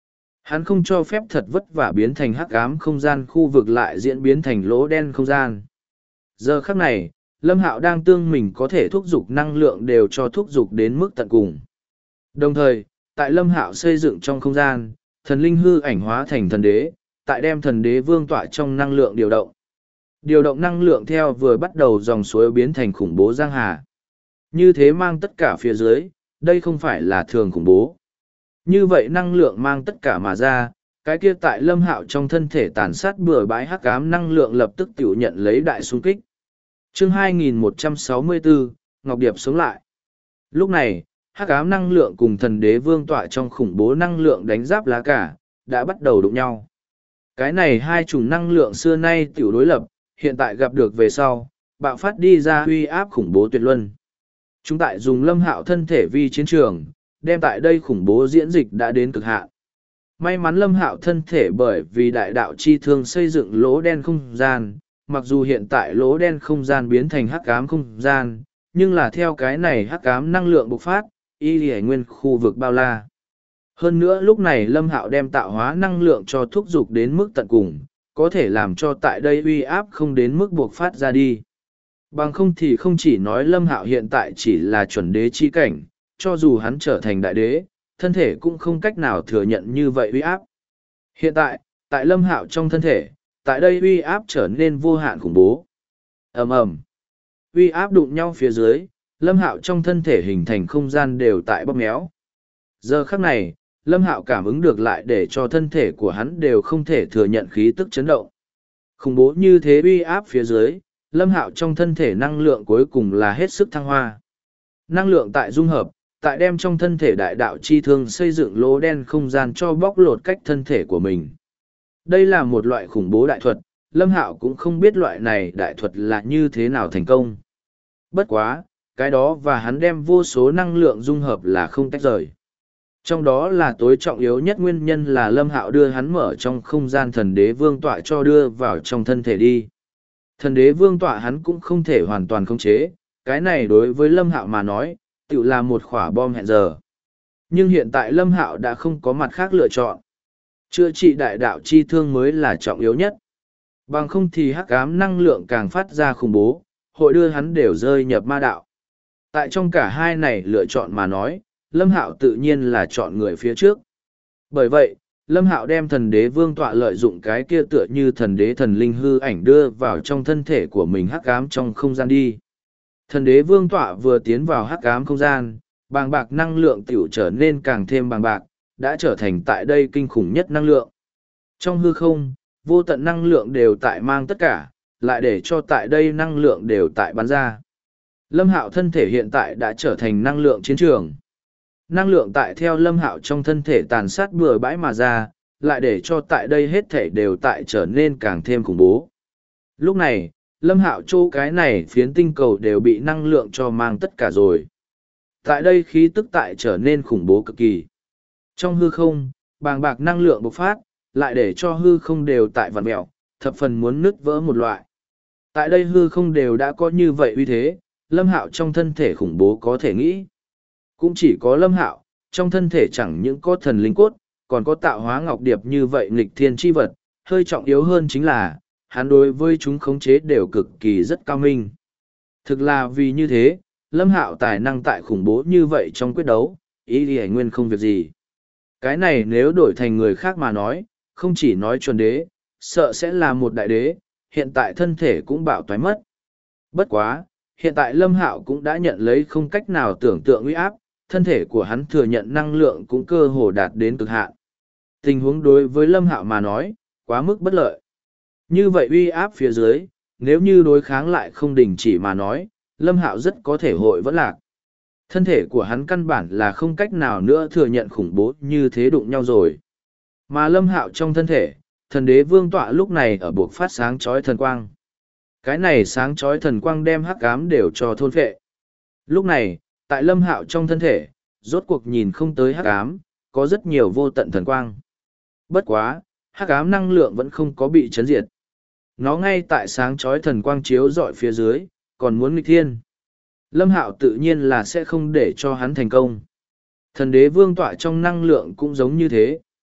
Hắn không cho phép thật vất vả biến thành hắc ám không gian khu vực lại diễn biến thành lỗ đen không gian. Giờ khắc này, Lâm Hạo đang tương mình có thể thúc giục năng lượng đều cho thúc giục đến mức tận cùng. Đồng thời, tại Lâm Hạo xây dựng trong không gian, thần linh hư ảnh hóa thành thần đế, tại đem thần đế vương tọa trong năng lượng điều động. Điều động năng lượng theo vừa bắt đầu dòng suối biến thành khủng bố giang hà. Như thế mang tất cả phía dưới, đây không phải là thường khủng bố. Như vậy năng lượng mang tất cả mà ra, cái kia tại Lâm Hạo trong thân thể tàn sát bừa bãi hắc ám năng lượng lập tức tiểu nhận lấy đại xung kích. Chương 2164, Ngọc Điệp sống lại. Lúc này, hắc ám năng lượng cùng thần đế vương tọa trong khủng bố năng lượng đánh giáp lá cả, đã bắt đầu đụng nhau. Cái này hai chủng năng lượng xưa nay tiểu đối lập, hiện tại gặp được về sau, bạo phát đi ra uy áp khủng bố tuyệt luân. Chúng tại dùng Lâm Hạo thân thể vi chiến trường, đem tại đây khủng bố diễn dịch đã đến cực hạn. May mắn Lâm Hạo thân thể bởi vì đại đạo chi thương xây dựng lỗ đen không gian, mặc dù hiện tại lỗ đen không gian biến thành hắc ám không gian, nhưng là theo cái này hắc ám năng lượng bộc phát, y lì nguyên khu vực bao la. Hơn nữa lúc này Lâm Hạo đem tạo hóa năng lượng cho thúc giục đến mức tận cùng, có thể làm cho tại đây uy áp không đến mức buộc phát ra đi. Bằng không thì không chỉ nói Lâm Hạo hiện tại chỉ là chuẩn đế chi cảnh, cho dù hắn trở thành đại đế, thân thể cũng không cách nào thừa nhận như vậy uy áp. Hiện tại, tại Lâm Hạo trong thân thể, tại đây uy áp trở nên vô hạn khủng bố. Ầm ầm, uy áp đụng nhau phía dưới, Lâm Hạo trong thân thể hình thành không gian đều tại bóp méo. Giờ khắc này, Lâm Hạo cảm ứng được lại để cho thân thể của hắn đều không thể thừa nhận khí tức chấn động. Khủng bố như thế uy áp phía dưới, Lâm Hạo trong thân thể năng lượng cuối cùng là hết sức thăng hoa. Năng lượng tại dung hợp, tại đem trong thân thể đại đạo chi thương xây dựng lỗ đen không gian cho bóc lột cách thân thể của mình. Đây là một loại khủng bố đại thuật, Lâm Hạo cũng không biết loại này đại thuật là như thế nào thành công. Bất quá, cái đó và hắn đem vô số năng lượng dung hợp là không tách rời. Trong đó là tối trọng yếu nhất nguyên nhân là Lâm Hạo đưa hắn mở trong không gian thần đế vương tọa cho đưa vào trong thân thể đi. Thần đế vương tọa hắn cũng không thể hoàn toàn khống chế, cái này đối với Lâm Hạo mà nói, tự là một quả bom hẹn giờ. Nhưng hiện tại Lâm Hạo đã không có mặt khác lựa chọn. Chữa trị đại đạo chi thương mới là trọng yếu nhất. Bằng không thì hắc ám năng lượng càng phát ra khủng bố, hội đưa hắn đều rơi nhập ma đạo. Tại trong cả hai này lựa chọn mà nói, Lâm Hạo tự nhiên là chọn người phía trước. Bởi vậy, Lâm Hạo đem thần đế vương tọa lợi dụng cái kia tựa như thần đế thần linh hư ảnh đưa vào trong thân thể của mình hắc ám trong không gian đi. Thần đế vương tọa vừa tiến vào hắc ám không gian, bàng bạc năng lượng tiểu trở nên càng thêm bàng bạc, đã trở thành tại đây kinh khủng nhất năng lượng. Trong hư không, vô tận năng lượng đều tại mang tất cả, lại để cho tại đây năng lượng đều tại bắn ra. Lâm Hạo thân thể hiện tại đã trở thành năng lượng chiến trường. Năng lượng tại theo Lâm Hạo trong thân thể tàn sát bừa bãi mà ra, lại để cho tại đây hết thể đều tại trở nên càng thêm khủng bố. Lúc này, Lâm Hạo chỗ cái này phiến tinh cầu đều bị năng lượng cho mang tất cả rồi. Tại đây khí tức tại trở nên khủng bố cực kỳ. Trong hư không, bàng bạc năng lượng bộc phát, lại để cho hư không đều tại vặn mẹo, thập phần muốn nứt vỡ một loại. Tại đây hư không đều đã có như vậy uy thế, Lâm Hạo trong thân thể khủng bố có thể nghĩ. Cũng chỉ có Lâm Hạo, trong thân thể chẳng những có thần linh cốt, còn có tạo hóa ngọc điệp như vậy nghịch thiên chi vật, hơi trọng yếu hơn chính là, hắn đối với chúng khống chế đều cực kỳ rất cao minh. Thực là vì như thế, Lâm Hạo tài năng tại khủng bố như vậy trong quyết đấu, ý thì nguyên không việc gì. Cái này nếu đổi thành người khác mà nói, không chỉ nói chuẩn đế, sợ sẽ là một đại đế, hiện tại thân thể cũng bạo toái mất. Bất quá, hiện tại Lâm Hạo cũng đã nhận lấy không cách nào tưởng tượng uy áp, thân thể của hắn thừa nhận năng lượng cũng cơ hồ đạt đến cực hạn. Tình huống đối với Lâm Hạo mà nói, quá mức bất lợi. Như vậy uy áp phía dưới, nếu như đối kháng lại không đình chỉ mà nói, Lâm Hạo rất có thể hội vẫn lạc. Thân thể của hắn căn bản là không cách nào nữa thừa nhận khủng bố như thế đụng nhau rồi. Mà Lâm Hạo trong thân thể, thần đế vương tọa lúc này ở buộc phát sáng chói thần quang. Cái này sáng chói thần quang đem hắc ám đều cho thôn phệ. Lúc này, tại Lâm Hạo trong thân thể, rốt cuộc nhìn không tới hắc ám, có rất nhiều vô tận thần quang. Bất quá, hắc ám năng lượng vẫn không có bị chấn diệt. Nó ngay tại sáng chói thần quang chiếu rọi phía dưới, còn muốn nghịch thiên. Lâm Hạo tự nhiên là sẽ không để cho hắn thành công. Thần đế vương tọa trong năng lượng cũng giống như thế.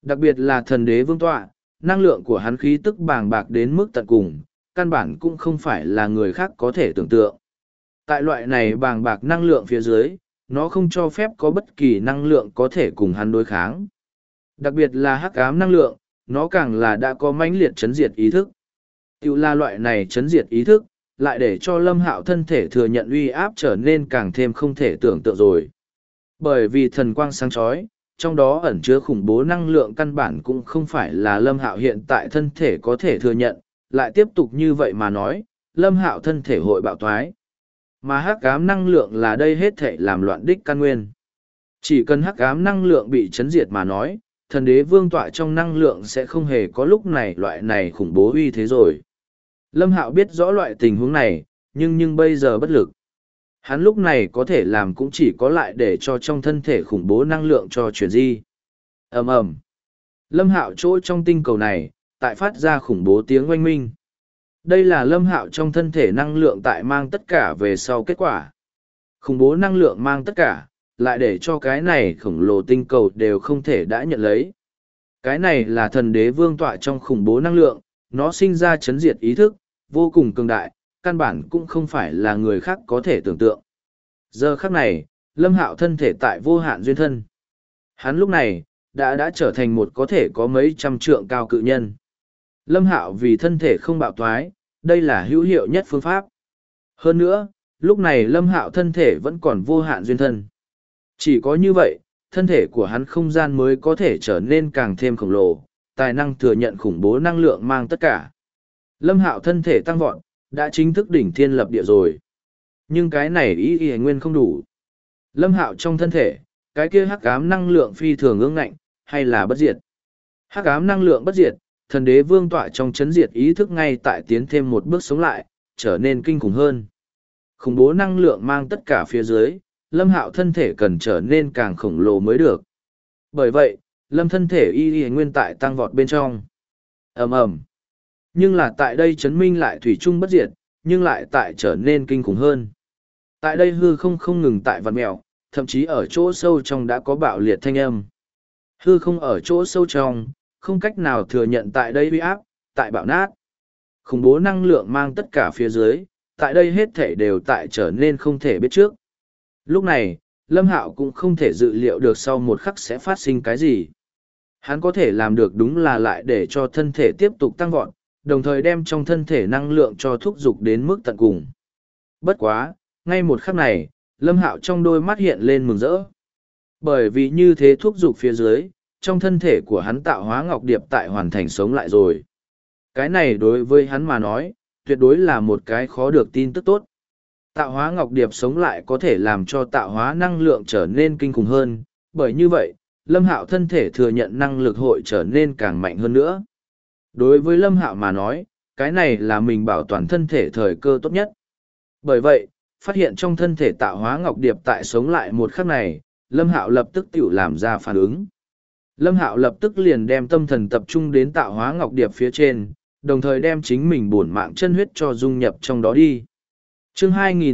Đặc biệt là thần đế vương tọa, năng lượng của hắn khí tức bàng bạc đến mức tận cùng, căn bản cũng không phải là người khác có thể tưởng tượng. Tại loại này bàng bạc năng lượng phía dưới, nó không cho phép có bất kỳ năng lượng có thể cùng hắn đối kháng. Đặc biệt là hắc ám năng lượng, nó càng là đã có mãnh liệt chấn diệt ý thức. Tiểu là loại này chấn diệt ý thức, lại để cho Lâm Hạo thân thể thừa nhận uy áp trở nên càng thêm không thể tưởng tượng rồi. Bởi vì thần quang sáng chói, trong đó ẩn chứa khủng bố năng lượng căn bản cũng không phải là Lâm Hạo hiện tại thân thể có thể thừa nhận, lại tiếp tục như vậy mà nói, Lâm Hạo thân thể hội bạo thoái. Mà hắc ám năng lượng là đây hết thể làm loạn đích căn nguyên. Chỉ cần hắc ám năng lượng bị chấn diệt mà nói, thần đế vương tọa trong năng lượng sẽ không hề có lúc này loại này khủng bố uy thế rồi. Lâm Hạo biết rõ loại tình huống này, nhưng bây giờ bất lực. Hắn lúc này có thể làm cũng chỉ có lại để cho trong thân thể khủng bố năng lượng cho chuyển di. Ầm ầm. Lâm Hạo chỗ trong tinh cầu này, tại phát ra khủng bố tiếng oanh minh. Đây là Lâm Hạo trong thân thể năng lượng tại mang tất cả về sau kết quả. Khủng bố năng lượng mang tất cả, lại để cho cái này khổng lồ tinh cầu đều không thể đã nhận lấy. Cái này là thần đế vương tọa trong khủng bố năng lượng, nó sinh ra chấn diệt ý thức, vô cùng cường đại, căn bản cũng không phải là người khác có thể tưởng tượng. Giờ khắc này, Lâm Hạo thân thể tại vô hạn duyên thân. Hắn lúc này, đã trở thành một có thể có mấy trăm trượng cao cự nhân. Lâm Hạo vì thân thể không bạo thoái, đây là hữu hiệu nhất phương pháp. Hơn nữa, lúc này Lâm Hạo thân thể vẫn còn vô hạn duyên thân. Chỉ có như vậy, thân thể của hắn không gian mới có thể trở nên càng thêm khổng lồ, tài năng thừa nhận khủng bố năng lượng mang tất cả. Lâm Hạo thân thể tăng vọt, đã chính thức đỉnh thiên lập địa rồi. Nhưng cái này ý nguyên không đủ. Lâm Hạo trong thân thể, cái kia hắc ám năng lượng phi thường ương ngạnh, hay là bất diệt. Hắc ám năng lượng bất diệt, thần đế vương tọa trong chấn diệt ý thức ngay tại tiến thêm một bước sống lại, trở nên kinh khủng hơn. Khủng bố năng lượng mang tất cả phía dưới, Lâm Hạo thân thể cần trở nên càng khổng lồ mới được. Bởi vậy, Lâm thân thể y nguyên tại tăng vọt bên trong. Ầm ầm. Nhưng là tại đây chấn minh lại thủy chung bất diệt, nhưng lại tại trở nên kinh khủng hơn. Tại đây hư không ngừng tại vặn mèo, thậm chí ở chỗ sâu trong đã có bạo liệt thanh âm. Hư không ở chỗ sâu trong, không cách nào thừa nhận tại đây uy áp, tại bạo nát. Khủng bố năng lượng mang tất cả phía dưới, tại đây hết thể đều tại trở nên không thể biết trước. Lúc này, Lâm Hạo cũng không thể dự liệu được sau một khắc sẽ phát sinh cái gì. Hắn có thể làm được đúng là lại để cho thân thể tiếp tục tăng vọt, đồng thời đem trong thân thể năng lượng cho thúc giục đến mức tận cùng. Bất quá, ngay một khắc này, Lâm Hạo trong đôi mắt hiện lên mừng rỡ. Bởi vì như thế thúc giục phía dưới, trong thân thể của hắn tạo hóa ngọc điệp tại hoàn thành sống lại rồi. Cái này đối với hắn mà nói, tuyệt đối là một cái khó được tin tức tốt. Tạo hóa ngọc điệp sống lại có thể làm cho tạo hóa năng lượng trở nên kinh khủng hơn, bởi như vậy, Lâm Hạo thân thể thừa nhận năng lực hội trở nên càng mạnh hơn nữa. Đối với Lâm Hạo mà nói, cái này là mình bảo toàn thân thể thời cơ tốt nhất. Bởi vậy, phát hiện trong thân thể tạo hóa ngọc điệp tại sống lại một khắc này, Lâm Hạo lập tức tự làm ra phản ứng. Lâm Hạo lập tức liền đem tâm thần tập trung đến tạo hóa ngọc điệp phía trên, đồng thời đem chính mình bổn mạng chân huyết cho dung nhập trong đó đi. Chương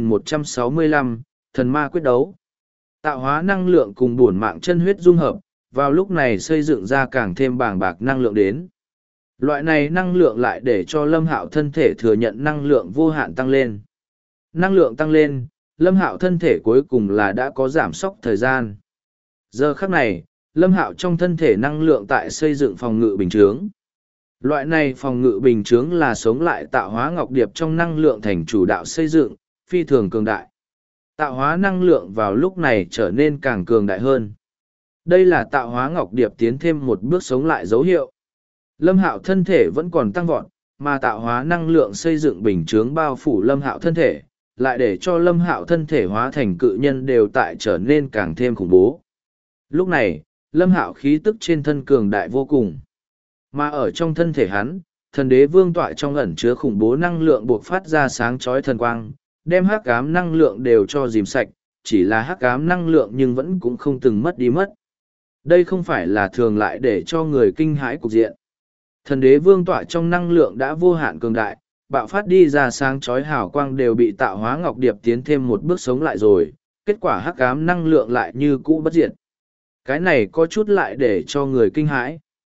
2165, Thần Ma quyết đấu. Tạo hóa năng lượng cùng bổn mạng chân huyết dung hợp, vào lúc này xây dựng ra càng thêm bàng bạc năng lượng đến. Loại này năng lượng lại để cho Lâm Hạo thân thể thừa nhận năng lượng vô hạn tăng lên. Năng lượng tăng lên, Lâm Hạo thân thể cuối cùng là đã có giảm sóc thời gian. Giờ khắc này, Lâm Hạo trong thân thể năng lượng tại xây dựng phòng ngự bình chướng. Loại này phòng ngự bình chướng là sống lại tạo hóa ngọc điệp trong năng lượng thành chủ đạo xây dựng, phi thường cường đại. Tạo hóa năng lượng vào lúc này trở nên càng cường đại hơn. Đây là tạo hóa ngọc điệp tiến thêm một bước sống lại dấu hiệu. Lâm Hạo thân thể vẫn còn tăng vọt, mà tạo hóa năng lượng xây dựng bình chướng bao phủ Lâm Hạo thân thể, lại để cho Lâm Hạo thân thể hóa thành cự nhân đều tại trở nên càng thêm khủng bố. Lúc này, Lâm Hạo khí tức trên thân cường đại vô cùng. Mà ở trong thân thể hắn, thần đế vương tọa trong ẩn chứa khủng bố năng lượng buộc phát ra sáng chói thần quang, đem hắc ám năng lượng đều cho dìm sạch, chỉ là hắc ám năng lượng nhưng vẫn cũng không từng mất đi mất. Đây không phải là thường lại để cho người kinh hãi cục diện. Thần đế vương tọa trong năng lượng đã vô hạn cường đại, bạo phát đi ra sáng chói hào quang đều bị tạo hóa ngọc điệp tiến thêm một bước sống lại rồi, kết quả hắc ám năng lượng lại như cũ bất diệt. Cái này có chút lại để cho người kinh hãi.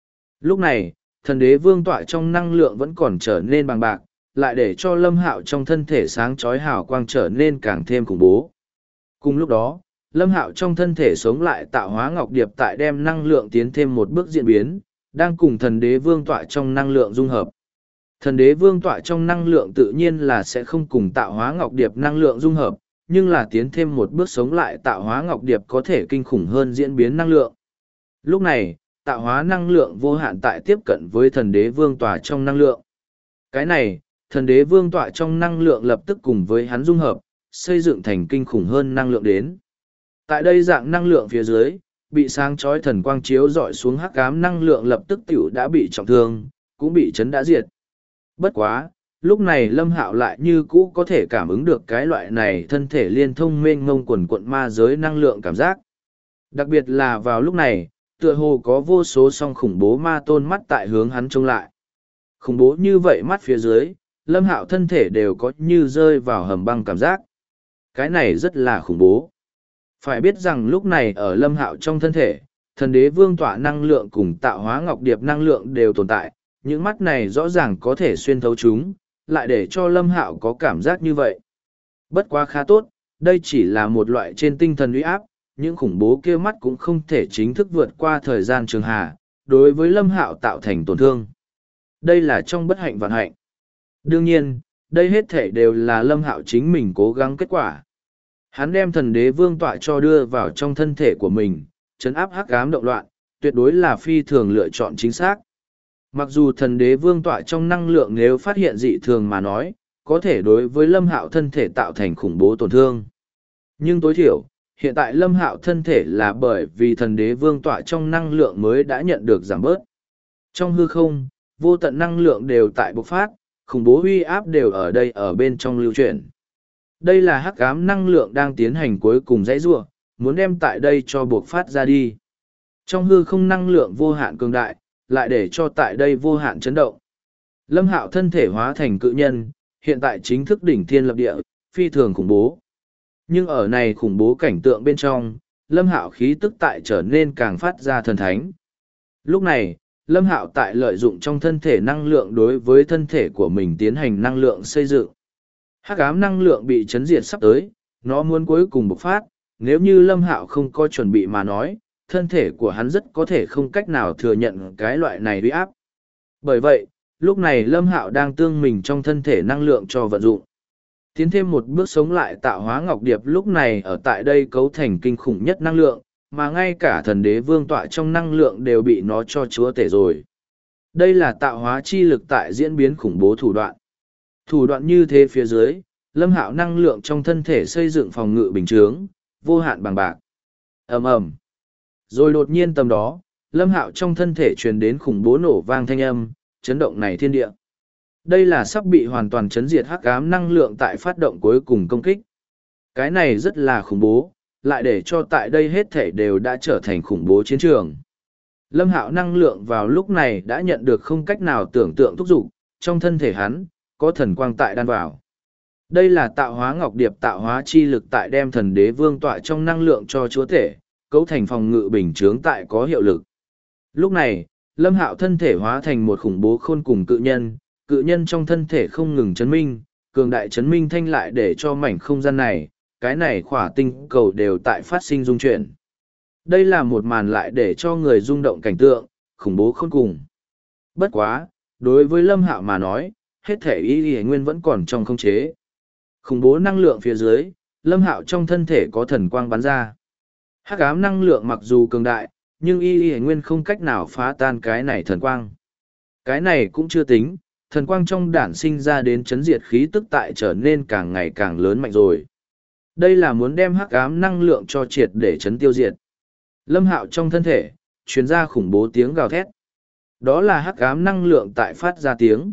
Lúc này, thần đế vương tọa trong năng lượng vẫn còn trở nên bằng bạc, lại để cho Lâm Hạo trong thân thể sáng chói hào quang trở nên càng thêm khủng bố. Cùng lúc đó, Lâm Hạo trong thân thể sống lại tạo hóa ngọc điệp tại đem năng lượng tiến thêm một bước diễn biến, đang cùng thần đế vương tọa trong năng lượng dung hợp. Thần đế vương tọa trong năng lượng tự nhiên là sẽ không cùng tạo hóa ngọc điệp năng lượng dung hợp, nhưng là tiến thêm một bước sống lại tạo hóa ngọc điệp có thể kinh khủng hơn diễn biến năng lượng. Lúc này, tạo hóa năng lượng vô hạn tại tiếp cận với thần đế vương tọa trong năng lượng. Cái này, thần đế vương tọa trong năng lượng lập tức cùng với hắn dung hợp, xây dựng thành kinh khủng hơn năng lượng đến. Tại đây dạng năng lượng phía dưới, bị sáng chói thần quang chiếu dọi xuống hắc ám năng lượng lập tức tiểu đã bị trọng thương, cũng bị chấn đã diệt. Bất quá, lúc này Lâm Hạo lại như cũ có thể cảm ứng được cái loại này thân thể liên thông mênh mông quần quận ma giới năng lượng cảm giác. Đặc biệt là vào lúc này, tựa hồ có vô số song khủng bố ma tôn mắt tại hướng hắn trông lại. Khủng bố như vậy mắt phía dưới, Lâm Hạo thân thể đều có như rơi vào hầm băng cảm giác. Cái này rất là khủng bố. Phải biết rằng lúc này ở Lâm Hạo trong thân thể, thần đế vương tọa năng lượng cùng tạo hóa ngọc điệp năng lượng đều tồn tại, những mắt này rõ ràng có thể xuyên thấu chúng, lại để cho Lâm Hạo có cảm giác như vậy. Bất quá khá tốt, đây chỉ là một loại trên tinh thần uy áp, những khủng bố kia mắt cũng không thể chính thức vượt qua thời gian trường hà, đối với Lâm Hạo tạo thành tổn thương. Đây là trong bất hạnh vạn hạnh. Đương nhiên, đây hết thể đều là Lâm Hạo chính mình cố gắng kết quả. Hắn đem thần đế vương tọa cho đưa vào trong thân thể của mình, trấn áp hắc ám động loạn, tuyệt đối là phi thường lựa chọn chính xác. Mặc dù thần đế vương tọa trong năng lượng nếu phát hiện dị thường mà nói, có thể đối với Lâm Hạo thân thể tạo thành khủng bố tổn thương. Nhưng tối thiểu, hiện tại Lâm Hạo thân thể là bởi vì thần đế vương tọa trong năng lượng mới đã nhận được giảm bớt. Trong hư không, vô tận năng lượng đều tại bộc phát, khủng bố uy áp đều ở đây ở bên trong lưu chuyển. Đây là hắc ám năng lượng đang tiến hành cuối cùng dãy rua, muốn đem tại đây cho bộc phát ra đi. Trong hư không năng lượng vô hạn cường đại, lại để cho tại đây vô hạn chấn động. Lâm Hạo thân thể hóa thành cự nhân, hiện tại chính thức đỉnh thiên lập địa, phi thường khủng bố. Nhưng ở này khủng bố cảnh tượng bên trong, Lâm Hạo khí tức tại trở nên càng phát ra thần thánh. Lúc này, Lâm Hạo tại lợi dụng trong thân thể năng lượng đối với thân thể của mình tiến hành năng lượng xây dựng. Hắc ám năng lượng bị chấn diệt sắp tới, nó muốn cuối cùng bộc phát, nếu như Lâm Hạo không có chuẩn bị mà nói, thân thể của hắn rất có thể không cách nào thừa nhận cái loại này uy áp. Bởi vậy, lúc này Lâm Hạo đang tương mình trong thân thể năng lượng cho vận dụng. Tiến thêm một bước sống lại tạo hóa ngọc điệp lúc này ở tại đây cấu thành kinh khủng nhất năng lượng, mà ngay cả thần đế vương tọa trong năng lượng đều bị nó cho chúa tể rồi. Đây là tạo hóa chi lực tại diễn biến khủng bố thủ đoạn. Thủ đoạn như thế phía dưới, Lâm Hạo năng lượng trong thân thể xây dựng phòng ngự bình chướng, vô hạn bằng bạc. Ầm ầm. Rồi đột nhiên tầm đó, Lâm Hạo trong thân thể truyền đến khủng bố nổ vang thanh âm, chấn động này thiên địa. Đây là sắp bị hoàn toàn chấn diệt hắc ám năng lượng tại phát động cuối cùng công kích. Cái này rất là khủng bố, lại để cho tại đây hết thể đều đã trở thành khủng bố chiến trường. Lâm Hạo năng lượng vào lúc này đã nhận được không cách nào tưởng tượng thúc giục, trong thân thể hắn, có thần quang tại đan vào. Đây là tạo hóa ngọc điệp tạo hóa chi lực tại đem thần đế vương tọa trong năng lượng cho chúa thể, cấu thành phòng ngự bình chướng tại có hiệu lực. Lúc này, Lâm Hạo thân thể hóa thành một khủng bố khôn cùng cự nhân trong thân thể không ngừng chấn minh, cường đại chấn minh thanh lại để cho mảnh không gian này, cái này khỏa tinh cầu đều tại phát sinh dung chuyển. Đây là một màn lại để cho người rung động cảnh tượng, khủng bố khôn cùng. Bất quá, đối với Lâm Hạo mà nói, hết thể y nguyên vẫn còn trong khống chế. Khủng bố năng lượng phía dưới, Lâm Hạo trong thân thể có thần quang bắn ra. Hắc ám năng lượng mặc dù cường đại, nhưng y nguyên không cách nào phá tan cái này thần quang. Cái này cũng chưa tính, thần quang trong đản sinh ra đến chấn diệt khí tức tại trở nên càng ngày càng lớn mạnh rồi. Đây là muốn đem hắc ám năng lượng cho triệt để chấn tiêu diệt. Lâm Hạo trong thân thể, truyền ra khủng bố tiếng gào thét. Đó là hắc ám năng lượng tại phát ra tiếng.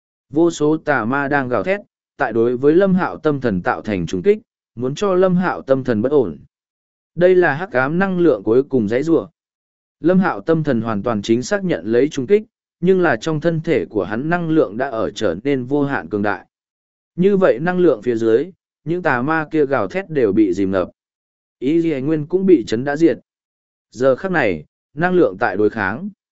Vô số tà ma đang gào thét, tại đối với Lâm Hạo tâm thần tạo thành trùng kích, muốn cho Lâm Hạo tâm thần bất ổn. Đây là hắc ám năng lượng cuối cùng dãy rủa. Lâm Hạo tâm thần hoàn toàn chính xác nhận lấy trùng kích, nhưng là trong thân thể của hắn năng lượng đã ở trở nên vô hạn cường đại. Như vậy năng lượng phía dưới, những tà ma kia gào thét đều bị dìm ngập. Ý Ghi Nguyên cũng bị chấn đã diệt. Giờ khắc này, năng lượng tại đối kháng.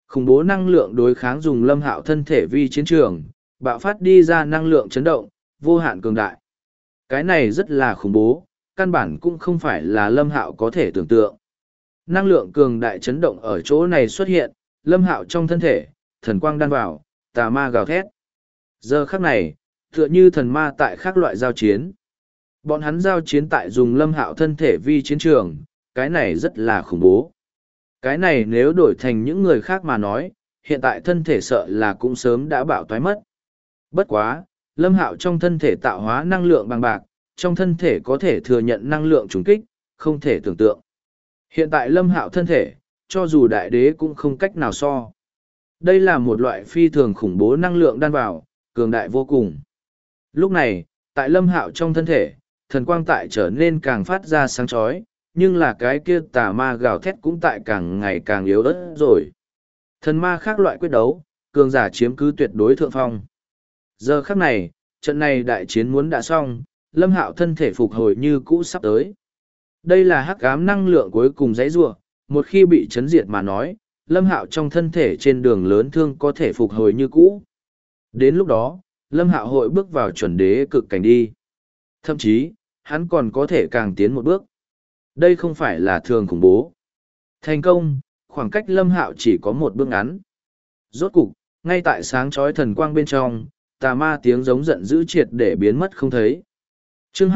Khủng bố năng lượng đối kháng dùng Lâm Hạo thân thể vi chiến trường, bạo phát đi ra năng lượng chấn động, vô hạn cường đại. Cái này rất là khủng bố, căn bản cũng không phải là Lâm Hạo có thể tưởng tượng. Năng lượng cường đại chấn động ở chỗ này xuất hiện, Lâm Hạo trong thân thể, thần quang đan vào, tà ma gào thét. Giờ khắc này, tựa như thần ma tại các loại giao chiến. Bọn hắn giao chiến tại dùng Lâm Hạo thân thể vi chiến trường, cái này rất là khủng bố. Cái này nếu đổi thành những người khác mà nói, hiện tại thân thể sợ là cũng sớm đã bạo toái mất. Bất quá, Lâm Hạo trong thân thể tạo hóa năng lượng bằng bạc, trong thân thể có thể thừa nhận năng lượng trùng kích, không thể tưởng tượng. Hiện tại Lâm Hạo thân thể, cho dù đại đế cũng không cách nào so. Đây là một loại phi thường khủng bố năng lượng đan vào, cường đại vô cùng. Lúc này, tại Lâm Hạo trong thân thể, thần quang tại trở nên càng phát ra sáng chói, nhưng là cái kia tà ma gào thét cũng tại càng ngày càng yếu ớt rồi. Thần ma khác loại quyết đấu, cường giả chiếm cứ tuyệt đối thượng phong. Giờ khắc này, trận này đại chiến muốn đã xong, Lâm Hạo thân thể phục hồi như cũ sắp tới. Đây là hắc ám năng lượng cuối cùng dãy rủa, một khi bị chấn diệt mà nói, Lâm Hạo trong thân thể trên đường lớn thương có thể phục hồi như cũ. Đến lúc đó, Lâm Hạo hội bước vào chuẩn đế cực cảnh đi. Thậm chí, hắn còn có thể càng tiến một bước. Đây không phải là thường khủng bố. Thành công, khoảng cách Lâm Hạo chỉ có một bước ngắn. Rốt cục, ngay tại sáng chói thần quang bên trong, tà ma tiếng giống giận dữ triệt để biến mất không thấy. Chương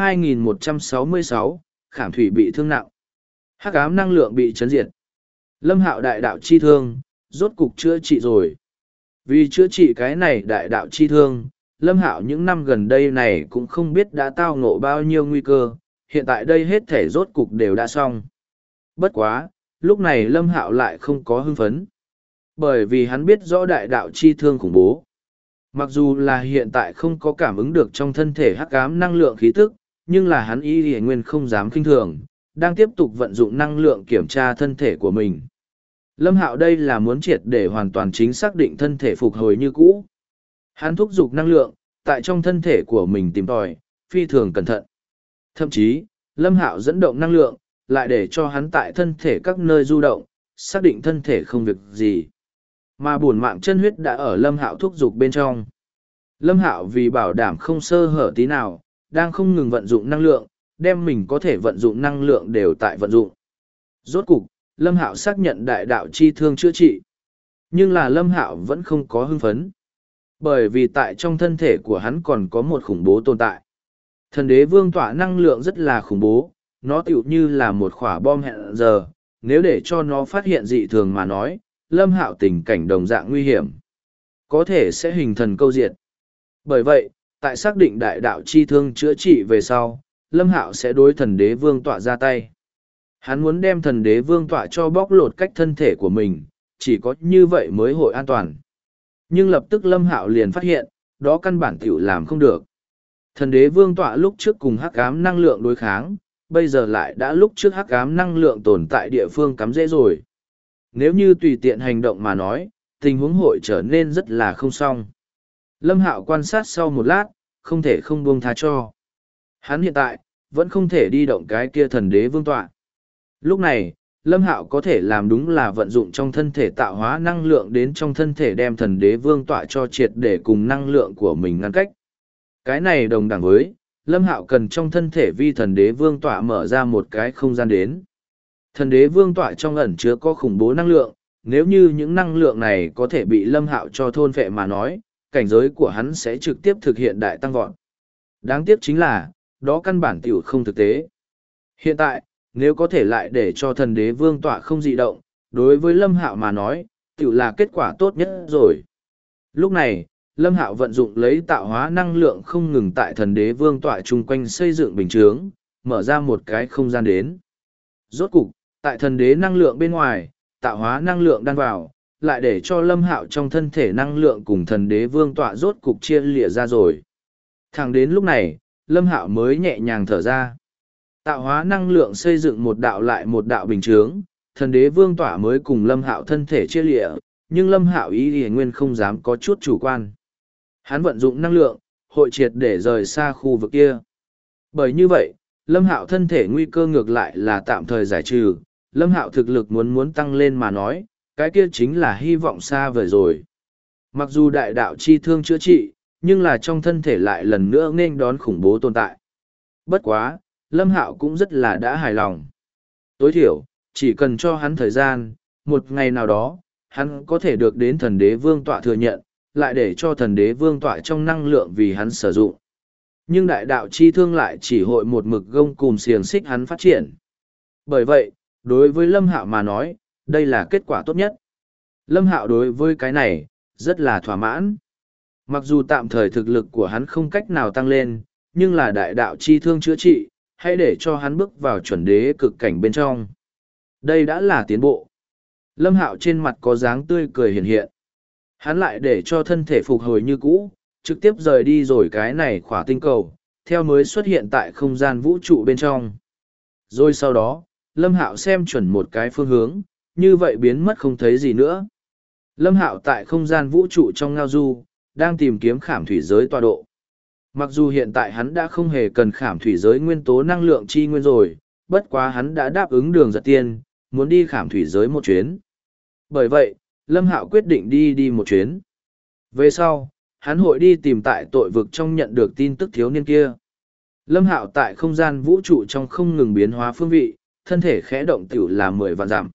2166, Khảm Thủy bị thương nặng. Hắc ám năng lượng bị chấn diệt. Lâm Hạo đại đạo chi thương, rốt cục chữa trị rồi. Vì chữa trị cái này đại đạo chi thương, Lâm Hạo những năm gần đây này cũng không biết đã tao ngộ bao nhiêu nguy cơ, hiện tại đây hết thể rốt cục đều đã xong. Bất quá, lúc này Lâm Hạo lại không có hưng phấn. Bởi vì hắn biết rõ đại đạo chi thương khủng bố. Mặc dù là hiện tại không có cảm ứng được trong thân thể hắc ám năng lượng khí tức, nhưng là hắn y nguyên không dám kinh thường, đang tiếp tục vận dụng năng lượng kiểm tra thân thể của mình. Lâm Hạo đây là muốn triệt để hoàn toàn chính xác định thân thể phục hồi như cũ. Hắn thúc giục năng lượng, tại trong thân thể của mình tìm tòi, phi thường cẩn thận. Thậm chí, Lâm Hạo dẫn động năng lượng, lại để cho hắn tại thân thể các nơi du động, xác định thân thể không việc gì. Mà bổn mạng chân huyết đã ở Lâm Hạo thúc giục bên trong. Lâm Hạo vì bảo đảm không sơ hở tí nào, đang không ngừng vận dụng năng lượng, đem mình có thể vận dụng năng lượng đều tại vận dụng. Rốt cục, Lâm Hạo xác nhận đại đạo chi thương chữa trị. Nhưng là Lâm Hạo vẫn không có hưng phấn. Bởi vì tại trong thân thể của hắn còn có một khủng bố tồn tại. Thần đế vương tỏa năng lượng rất là khủng bố, nó tựu như là một quả bom hẹn giờ, nếu để cho nó phát hiện dị thường mà nói, Lâm Hạo tình cảnh đồng dạng nguy hiểm. Có thể sẽ hình thần câu diệt. Bởi vậy, tại xác định đại đạo chi thương chữa trị về sau, Lâm Hạo sẽ đối thần đế vương tọa ra tay. Hắn muốn đem thần đế vương tọa cho bóc lột cách thân thể của mình, chỉ có như vậy mới hội an toàn. Nhưng lập tức Lâm Hạo liền phát hiện, đó căn bản tiểu làm không được. Thần đế vương tọa lúc trước cùng hắc ám năng lượng đối kháng, bây giờ lại đã lúc trước hắc ám năng lượng tồn tại địa phương cắm rễ rồi. Nếu như tùy tiện hành động mà nói, tình huống hội trở nên rất là không xong. Lâm Hạo quan sát sau một lát, không thể không buông tha cho. Hắn hiện tại, vẫn không thể đi động cái kia thần đế vương tọa. Lúc này, Lâm Hạo có thể làm đúng là vận dụng trong thân thể tạo hóa năng lượng đến trong thân thể đem thần đế vương tọa cho triệt để cùng năng lượng của mình ngăn cách. Cái này đồng đẳng với, Lâm Hạo cần trong thân thể vi thần đế vương tọa mở ra một cái không gian đến. Thần đế vương tọa trong ẩn chứa có khủng bố năng lượng, nếu như những năng lượng này có thể bị Lâm Hạo cho thôn phệ mà nói, cảnh giới của hắn sẽ trực tiếp thực hiện đại tăng vọt. Đáng tiếc chính là, đó căn bản tiểu không thực tế. Hiện tại, nếu có thể lại để cho thần đế vương tọa không dị động, đối với Lâm Hạo mà nói, tiểu là kết quả tốt nhất rồi. Lúc này, Lâm Hạo vận dụng lấy tạo hóa năng lượng không ngừng tại thần đế vương tọa chung quanh xây dựng bình chướng, mở ra một cái không gian đến. Rốt cục, tại thần đế năng lượng bên ngoài, tạo hóa năng lượng đan vào, lại để cho Lâm Hạo trong thân thể năng lượng cùng thần đế vương tọa rốt cục chia lìa ra rồi. Thẳng đến lúc này, Lâm Hạo mới nhẹ nhàng thở ra. Tạo hóa năng lượng xây dựng một đạo lại một đạo bình chướng, thần đế vương tọa mới cùng Lâm Hạo thân thể chia lìa, nhưng Lâm Hạo ý nguyên không dám có chút chủ quan. Hắn vận dụng năng lượng, hội triệt để rời xa khu vực kia. Bởi như vậy, Lâm Hạo thân thể nguy cơ ngược lại là tạm thời giải trừ, Lâm Hạo thực lực muốn tăng lên mà nói, cái kia chính là hy vọng xa vời rồi. Mặc dù đại đạo chi thương chữa trị, nhưng là trong thân thể lại lần nữa nên đón khủng bố tồn tại. Bất quá, Lâm Hạo cũng rất là đã hài lòng. Tối thiểu, chỉ cần cho hắn thời gian, một ngày nào đó, hắn có thể được đến thần đế vương tọa thừa nhận, lại để cho thần đế vương tọa trong năng lượng vì hắn sử dụng. Nhưng đại đạo chi thương lại chỉ hội một mực gông cùm xiềng xích hắn phát triển. Bởi vậy, đối với Lâm Hạo mà nói, đây là kết quả tốt nhất. Lâm Hạo đối với cái này, rất là thỏa mãn. Mặc dù tạm thời thực lực của hắn không cách nào tăng lên, nhưng là đại đạo chi thương chữa trị, hãy để cho hắn bước vào chuẩn đế cực cảnh bên trong. Đây đã là tiến bộ. Lâm Hạo trên mặt có dáng tươi cười hiện hiện. Hắn lại để cho thân thể phục hồi như cũ, trực tiếp rời đi rồi cái này khỏa tinh cầu, theo mới xuất hiện tại không gian vũ trụ bên trong. Rồi sau đó, Lâm Hạo xem chuẩn một cái phương hướng, như vậy biến mất không thấy gì nữa. Lâm Hạo tại không gian vũ trụ trong ngao du, đang tìm kiếm khảm thủy giới tọa độ. Mặc dù hiện tại hắn đã không hề cần khảm thủy giới nguyên tố năng lượng chi nguyên rồi, bất quá hắn đã đáp ứng Đường Giật Tiên, muốn đi khảm thủy giới một chuyến. Bởi vậy, Lâm Hạo quyết định đi một chuyến. Về sau, hắn hội đi tìm tại tội vực trong nhận được tin tức thiếu niên kia. Lâm Hạo tại không gian vũ trụ trong không ngừng biến hóa phương vị, thân thể khẽ động tiểu là 10 vạn dặm.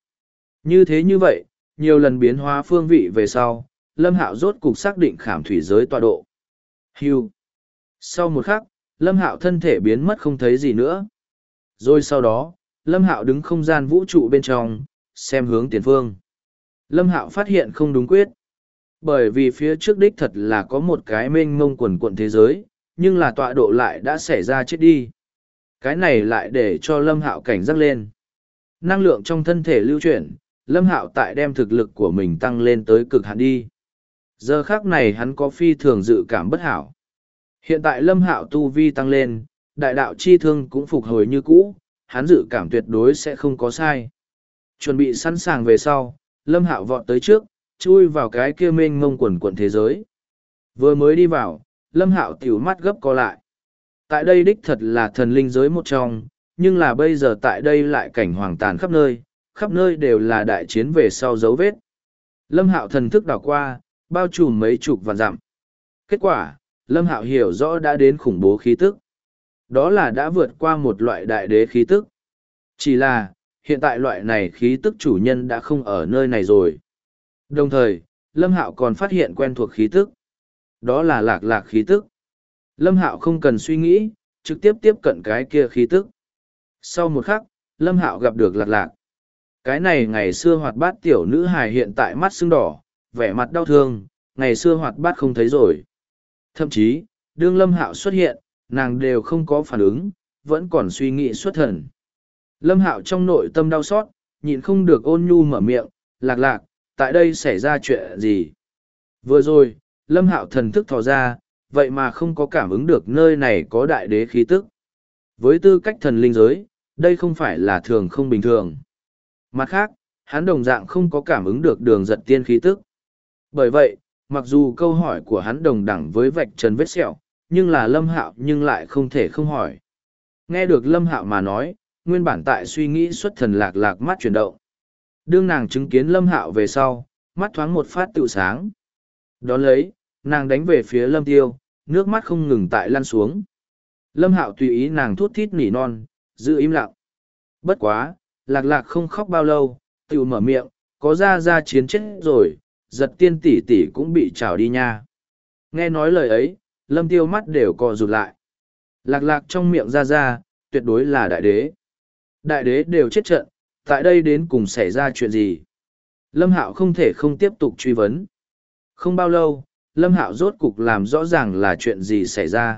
Như vậy, nhiều lần biến hóa phương vị về sau, Lâm Hạo rốt cục xác định khảm thủy giới tọa độ. Hưu. Sau một khắc, Lâm Hạo thân thể biến mất không thấy gì nữa. Rồi sau đó, Lâm Hạo đứng không gian vũ trụ bên trong, xem hướng tiền phương. Lâm Hạo phát hiện không đúng quyết. Bởi vì phía trước đích thật là có một cái mênh mông quần quận thế giới, nhưng là tọa độ lại đã xảy ra chết đi. Cái này lại để cho Lâm Hạo cảnh giác lên. Năng lượng trong thân thể lưu chuyển, Lâm Hạo tại đem thực lực của mình tăng lên tới cực hạn đi. Giờ khác này hắn có phi thường dự cảm bất hảo. Hiện tại Lâm Hạo tu vi tăng lên, đại đạo chi thương cũng phục hồi như cũ, hắn dự cảm tuyệt đối sẽ không có sai. Chuẩn bị sẵn sàng về sau, Lâm Hạo vọt tới trước, chui vào cái kia mênh mông quần quần thế giới. Vừa mới đi vào, Lâm Hạo tiểu mắt gấp co lại. Tại đây đích thật là thần linh giới một trong, nhưng là bây giờ tại đây lại cảnh hoàng tàn khắp nơi đều là đại chiến về sau dấu vết. Lâm Hạo thần thức đảo qua, bao trùm mấy chục vạn dặm. Kết quả, Lâm Hạo hiểu rõ đã đến khủng bố khí tức. Đó là đã vượt qua một loại đại đế khí tức. Chỉ là, hiện tại loại này khí tức chủ nhân đã không ở nơi này rồi. Đồng thời, Lâm Hạo còn phát hiện quen thuộc khí tức. Đó là lạc lạc khí tức. Lâm Hạo không cần suy nghĩ, trực tiếp tiếp cận cái kia khí tức. Sau một khắc, Lâm Hạo gặp được lạc lạc. Cái này ngày xưa hoạt bát tiểu nữ hài hiện tại mắt sưng đỏ, vẻ mặt đau thương, ngày xưa hoạt bát không thấy rồi. Thậm chí, đương Lâm Hạo xuất hiện, nàng đều không có phản ứng, vẫn còn suy nghĩ xuất thần. Lâm Hạo trong nội tâm đau xót, nhịn không được ôn nhu mở miệng, lạc lạc, tại đây xảy ra chuyện gì? Vừa rồi, Lâm Hạo thần thức thò ra, vậy mà không có cảm ứng được nơi này có đại đế khí tức. Với tư cách thần linh giới, đây không phải là thường không bình thường. Mặt khác, hắn đồng dạng không có cảm ứng được Đường Giật Tiên khí tức. Bởi vậy, mặc dù câu hỏi của hắn đồng đẳng với vạch trần vết sẹo, nhưng là Lâm Hạo nhưng lại không thể không hỏi. Nghe được Lâm Hạo mà nói, nguyên bản tại suy nghĩ xuất thần lạc lạc mắt chuyển động. Đương nàng chứng kiến Lâm Hạo về sau, mắt thoáng một phát tự sáng. Đón lấy, nàng đánh về phía Lâm Tiêu, nước mắt không ngừng tại lăn xuống. Lâm Hạo tùy ý nàng thút thít nỉ non, giữ im lặng. Bất quá, lạc lạc không khóc bao lâu, tự mở miệng, có ra chiến chết rồi, Giật Tiên tỷ tỷ cũng bị trảo đi nha. Nghe nói lời ấy, Lâm Tiêu mắt đều co rụt lại. Lạc lạc trong miệng ra, tuyệt đối là đại đế. Đại đế đều chết trận, tại đây đến cùng xảy ra chuyện gì? Lâm Hạo không thể không tiếp tục truy vấn. Không bao lâu, Lâm Hạo rốt cục làm rõ ràng là chuyện gì xảy ra.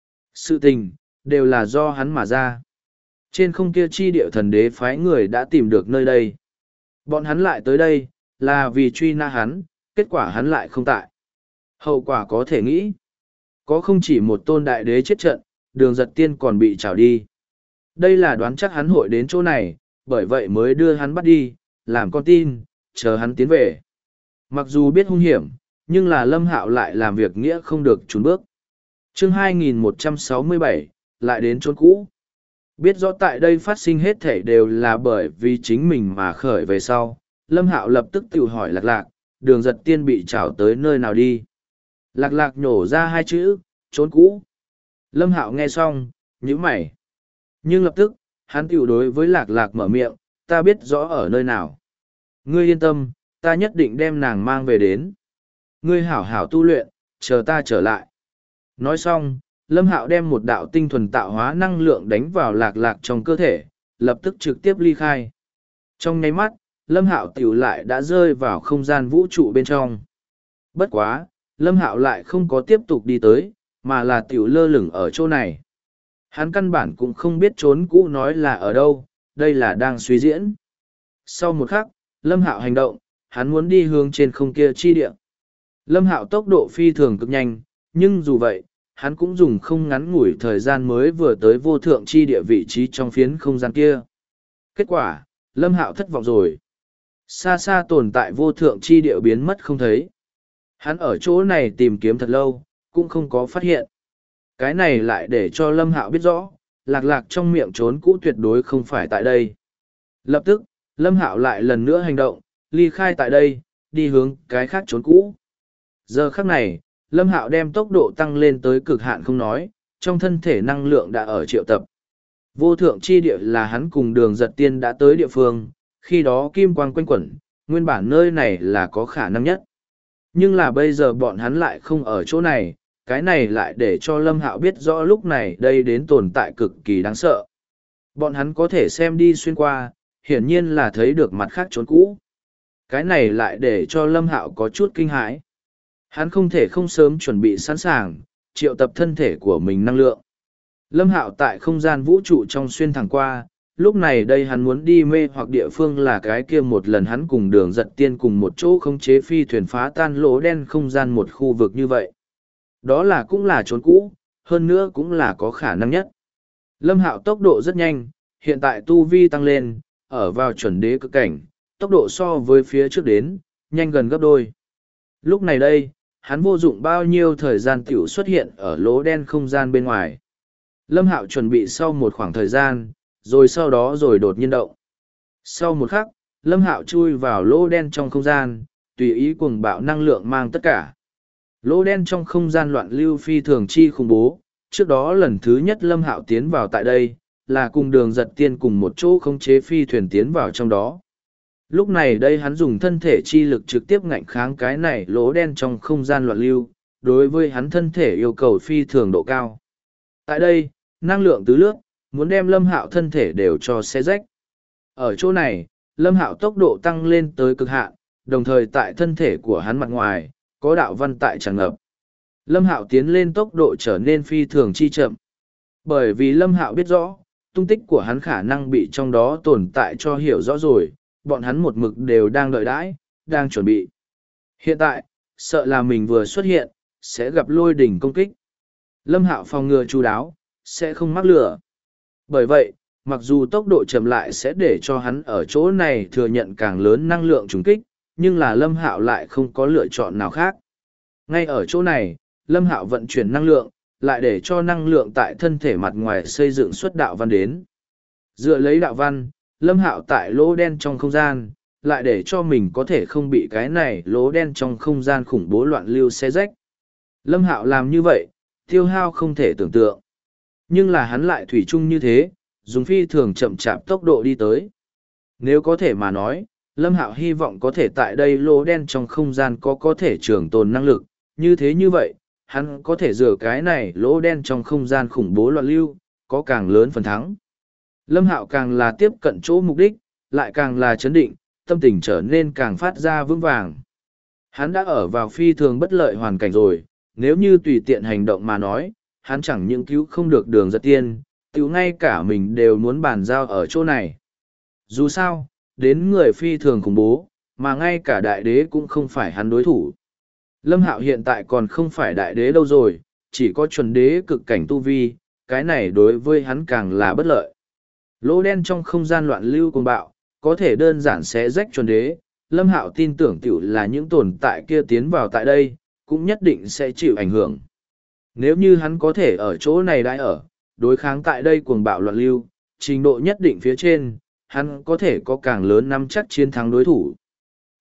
Sự tình, đều là do hắn mà ra. Trên không kia chi địa thần đế phái người đã tìm được nơi đây. Bọn hắn lại tới đây, là vì truy na hắn, kết quả hắn lại không tại. Hậu quả có thể nghĩ. Có không chỉ một tôn đại đế chết trận, Đường Giật Tiên còn bị trảo đi. Đây là đoán chắc hắn hội đến chỗ này, bởi vậy mới đưa hắn bắt đi, làm con tin, chờ hắn tiến về. Mặc dù biết hung hiểm, nhưng là Lâm Hạo lại làm việc nghĩa không được trốn bước. Chương 2167, lại đến chốn cũ. Biết rõ tại đây phát sinh hết thể đều là bởi vì chính mình mà khởi về sau, Lâm Hạo lập tức tự hỏi Lạc Lạc, Đường Giật Tiên bị trảo tới nơi nào đi. Lạc Lạc nhổ ra hai chữ, trốn cũ. Lâm Hạo nghe xong, nhíu mày. Nhưng lập tức, hắn tiểu đối với Lạc Lạc mở miệng, ta biết rõ ở nơi nào. Ngươi yên tâm, ta nhất định đem nàng mang về đến. Ngươi hảo hảo tu luyện, chờ ta trở lại. Nói xong, Lâm Hạo đem một đạo tinh thuần tạo hóa năng lượng đánh vào Lạc Lạc trong cơ thể, lập tức trực tiếp ly khai. Trong nháy mắt, Lâm Hạo tiểu lại đã rơi vào không gian vũ trụ bên trong. Bất quá, Lâm Hạo lại không có tiếp tục đi tới, mà là tiểu lơ lửng ở chỗ này. Hắn căn bản cũng không biết trốn cũ nói là ở đâu, đây là đang suy diễn. Sau một khắc, Lâm Hạo hành động, hắn muốn đi hướng trên không kia chi địa. Lâm Hạo tốc độ phi thường cực nhanh, nhưng dù vậy, hắn cũng dùng không ngắn ngủi thời gian mới vừa tới vô thượng chi địa vị trí trong phiến không gian kia. Kết quả, Lâm Hạo thất vọng rồi. Xa xa tồn tại vô thượng chi địa biến mất không thấy. Hắn ở chỗ này tìm kiếm thật lâu, cũng không có phát hiện. Cái này lại để cho Lâm Hạo biết rõ, Lạc Lạc trong miệng trốn cũ tuyệt đối không phải tại đây. Lập tức, Lâm Hạo lại lần nữa hành động, ly khai tại đây, đi hướng cái khác trốn cũ. Giờ khắc này, Lâm Hạo đem tốc độ tăng lên tới cực hạn không nói, trong thân thể năng lượng đã ở triệu tập. Vô thượng chi địa là hắn cùng Đường Giật Tiên đã tới địa phương, khi đó kim quang quanh quẩn, nguyên bản nơi này là có khả năng nhất. Nhưng là bây giờ bọn hắn lại không ở chỗ này, cái này lại để cho Lâm Hạo biết rõ lúc này đây đến tồn tại cực kỳ đáng sợ. Bọn hắn có thể xem đi xuyên qua, hiển nhiên là thấy được mặt khác trốn cũ. Cái này lại để cho Lâm Hạo có chút kinh hãi. Hắn không thể không sớm chuẩn bị sẵn sàng, triệu tập thân thể của mình năng lượng. Lâm Hạo tại không gian vũ trụ trong xuyên thẳng qua, lúc này đây hắn muốn đi mê hoặc địa phương là cái kia một lần hắn cùng Đường Giật Tiên cùng một chỗ khống chế phi thuyền phá tan lỗ đen không gian một khu vực như vậy. Đó là cũng là trốn cũ, hơn nữa cũng là có khả năng nhất. Lâm Hạo tốc độ rất nhanh, hiện tại tu vi tăng lên, ở vào chuẩn đế cực cảnh, tốc độ so với phía trước đến, nhanh gần gấp đôi. Lúc này đây, hắn vô dụng bao nhiêu thời gian tiểu xuất hiện ở lỗ đen không gian bên ngoài. Lâm Hạo chuẩn bị sau một khoảng thời gian, rồi sau đó rồi đột nhiên động. Sau một khắc, Lâm Hạo chui vào lỗ đen trong không gian, tùy ý cuồng bạo năng lượng mang tất cả. Lỗ đen trong không gian loạn lưu phi thường chi khủng bố, trước đó lần thứ nhất Lâm Hạo tiến vào tại đây, là cùng Đường Giật Tiên cùng một chỗ khống chế phi thuyền tiến vào trong đó. Lúc này đây hắn dùng thân thể chi lực trực tiếp ngạnh kháng cái này lỗ đen trong không gian loạn lưu, đối với hắn thân thể yêu cầu phi thường độ cao. Tại đây, năng lượng tứ lướt, muốn đem Lâm Hạo thân thể đều cho xé rách. Ở chỗ này, Lâm Hạo tốc độ tăng lên tới cực hạn, đồng thời tại thân thể của hắn mặt ngoài, có đạo văn tại tràn ngập. Lâm Hạo tiến lên tốc độ trở nên phi thường chi chậm. Bởi vì Lâm Hạo biết rõ, tung tích của hắn khả năng bị trong đó tồn tại cho hiểu rõ rồi, bọn hắn một mực đều đang đợi đãi, đang chuẩn bị. Hiện tại, sợ là mình vừa xuất hiện, sẽ gặp lôi đỉnh công kích. Lâm Hạo phòng ngừa chu đáo, sẽ không mắc lửa. Bởi vậy, mặc dù tốc độ chậm lại sẽ để cho hắn ở chỗ này thừa nhận càng lớn năng lượng trùng kích, nhưng là Lâm Hạo lại không có lựa chọn nào khác. Ngay ở chỗ này, Lâm Hạo vận chuyển năng lượng, lại để cho năng lượng tại thân thể mặt ngoài xây dựng xuất đạo văn đến. Dựa lấy đạo văn, Lâm Hạo tại lỗ đen trong không gian, lại để cho mình có thể không bị cái này lỗ đen trong không gian khủng bố loạn lưu xé rách. Lâm Hạo làm như vậy, tiêu hao không thể tưởng tượng. Nhưng là hắn lại thủy chung như thế, dùng phi thường chậm chạp tốc độ đi tới. Nếu có thể mà nói, Lâm Hạo hy vọng có thể tại đây lỗ đen trong không gian có thể trường tồn năng lực, như vậy, hắn có thể dựa cái này lỗ đen trong không gian khủng bố loạn lưu, có càng lớn phần thắng. Lâm Hạo càng là tiếp cận chỗ mục đích, lại càng là chấn định, tâm tình trở nên càng phát ra vững vàng. Hắn đã ở vào phi thường bất lợi hoàn cảnh rồi, nếu như tùy tiện hành động mà nói, hắn chẳng những cứu không được Đường Giật Tiên, tiểu ngay cả mình đều muốn bàn giao ở chỗ này. Dù sao, đến người phi thường khủng bố, mà ngay cả đại đế cũng không phải hắn đối thủ. Lâm Hạo hiện tại còn không phải đại đế đâu rồi, chỉ có chuẩn đế cực cảnh tu vi, cái này đối với hắn càng là bất lợi. Lỗ đen trong không gian loạn lưu cuồng bạo, có thể đơn giản xé rách chuẩn đế, Lâm Hạo tin tưởng tiểu là những tồn tại kia tiến vào tại đây, cũng nhất định sẽ chịu ảnh hưởng. Nếu như hắn có thể ở chỗ này đãi ở, đối kháng tại đây cuồng bạo loạn lưu, trình độ nhất định phía trên, hắn có thể có càng lớn nắm chắc chiến thắng đối thủ.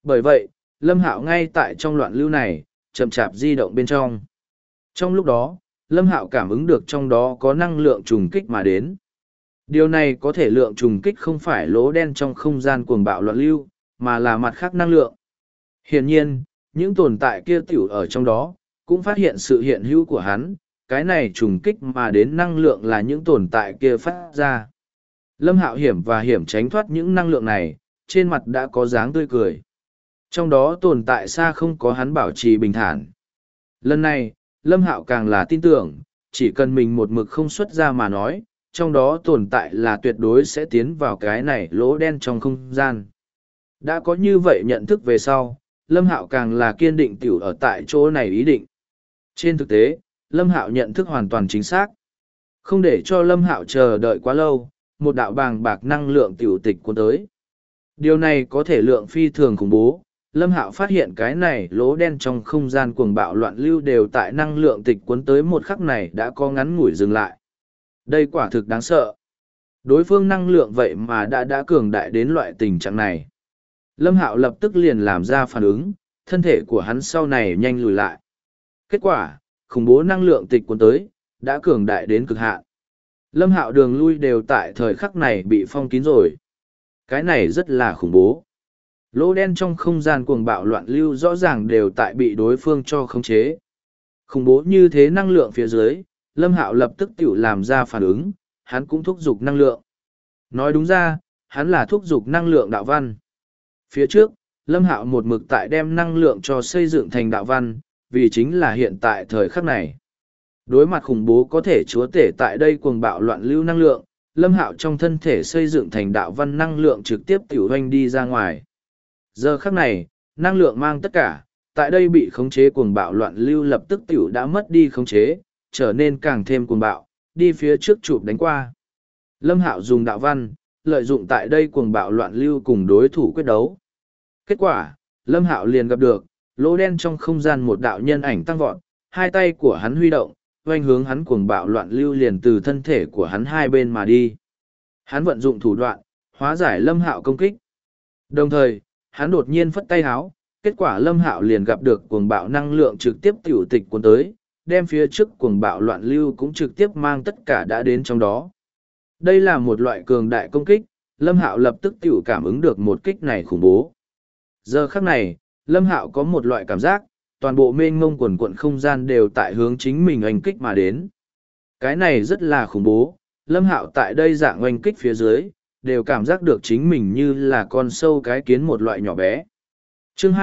Bởi vậy, Lâm Hạo ngay tại trong loạn lưu này, chậm chạp di động bên trong. Trong lúc đó, Lâm Hạo cảm ứng được trong đó có năng lượng trùng kích mà đến. Điều này có thể lượng trùng kích không phải lỗ đen trong không gian cuồng bạo loạn lưu, mà là mặt khác năng lượng. Hiển nhiên, những tồn tại kia tiểu ở trong đó, cũng phát hiện sự hiện hữu của hắn, cái này trùng kích mà đến năng lượng là những tồn tại kia phát ra. Lâm Hạo hiểm tránh thoát những năng lượng này, trên mặt đã có dáng tươi cười. Trong đó tồn tại xa không có hắn bảo trì bình thản. Lần này, Lâm Hạo càng là tin tưởng, chỉ cần mình một mực không xuất ra mà nói, trong đó tồn tại là tuyệt đối sẽ tiến vào cái này lỗ đen trong không gian. Đã có như vậy nhận thức về sau, Lâm Hạo càng là kiên định tiểu ở tại chỗ này ý định. Trên thực tế, Lâm Hạo nhận thức hoàn toàn chính xác. Không để cho Lâm Hạo chờ đợi quá lâu, một đạo bàng bạc năng lượng tiểu tịch cuốn tới. Điều này có thể lượng phi thường khủng bố. Lâm Hạo phát hiện cái này lỗ đen trong không gian cuồng bạo loạn lưu đều tại năng lượng tịch cuốn tới một khắc này đã có ngắn ngủi dừng lại. Đây quả thực đáng sợ. Đối phương năng lượng vậy mà đã cường đại đến loại tình trạng này. Lâm Hạo lập tức liền làm ra phản ứng, thân thể của hắn sau này nhanh lùi lại. Kết quả, khủng bố năng lượng tịch cuốn tới, đã cường đại đến cực hạn. Lâm Hạo đường lui đều tại thời khắc này bị phong kín rồi. Cái này rất là khủng bố. Lỗ đen trong không gian cuồng bạo loạn lưu rõ ràng đều tại bị đối phương cho khống chế. Khủng bố như thế năng lượng phía dưới, Lâm Hạo lập tức tự làm ra phản ứng, hắn cũng thúc giục năng lượng. Nói đúng ra, hắn là thúc giục năng lượng đạo văn. Phía trước, Lâm Hạo một mực tại đem năng lượng cho xây dựng thành đạo văn, vì chính là hiện tại thời khắc này. Đối mặt khủng bố có thể chúa tể tại đây cuồng bạo loạn lưu năng lượng, Lâm Hạo trong thân thể xây dựng thành đạo văn năng lượng trực tiếp tiểu hoanh đi ra ngoài. Giờ khắc này, năng lượng mang tất cả, tại đây bị khống chế cuồng bạo loạn lưu lập tức tiểu đã mất đi khống chế, trở nên càng thêm cuồng bạo, đi phía trước chụp đánh qua. Lâm Hạo dùng đạo văn, lợi dụng tại đây cuồng bạo loạn lưu cùng đối thủ quyết đấu. Kết quả, Lâm Hạo liền gặp được, lỗ đen trong không gian một đạo nhân ảnh tăng vọt, hai tay của hắn huy động, oanh hướng hắn cuồng bạo loạn lưu liền từ thân thể của hắn hai bên mà đi. Hắn vận dụng thủ đoạn, hóa giải Lâm Hạo công kích. Đồng thời, hắn đột nhiên phất tay háo, kết quả Lâm Hạo liền gặp được cuồng bạo năng lượng trực tiếp tiểu tịch cuốn tới, đem phía trước cuồng bạo loạn lưu cũng trực tiếp mang tất cả đã đến trong đó. Đây là một loại cường đại công kích, Lâm Hạo lập tức tiểu cảm ứng được một kích này khủng bố. Giờ khắc này, Lâm Hạo có một loại cảm giác, toàn bộ mênh mông quần quận không gian đều tại hướng chính mình oanh kích mà đến. Cái này rất là khủng bố, Lâm Hạo tại đây dạng oanh kích phía dưới, đều cảm giác được chính mình như là con sâu cái kiến một loại nhỏ bé. Chương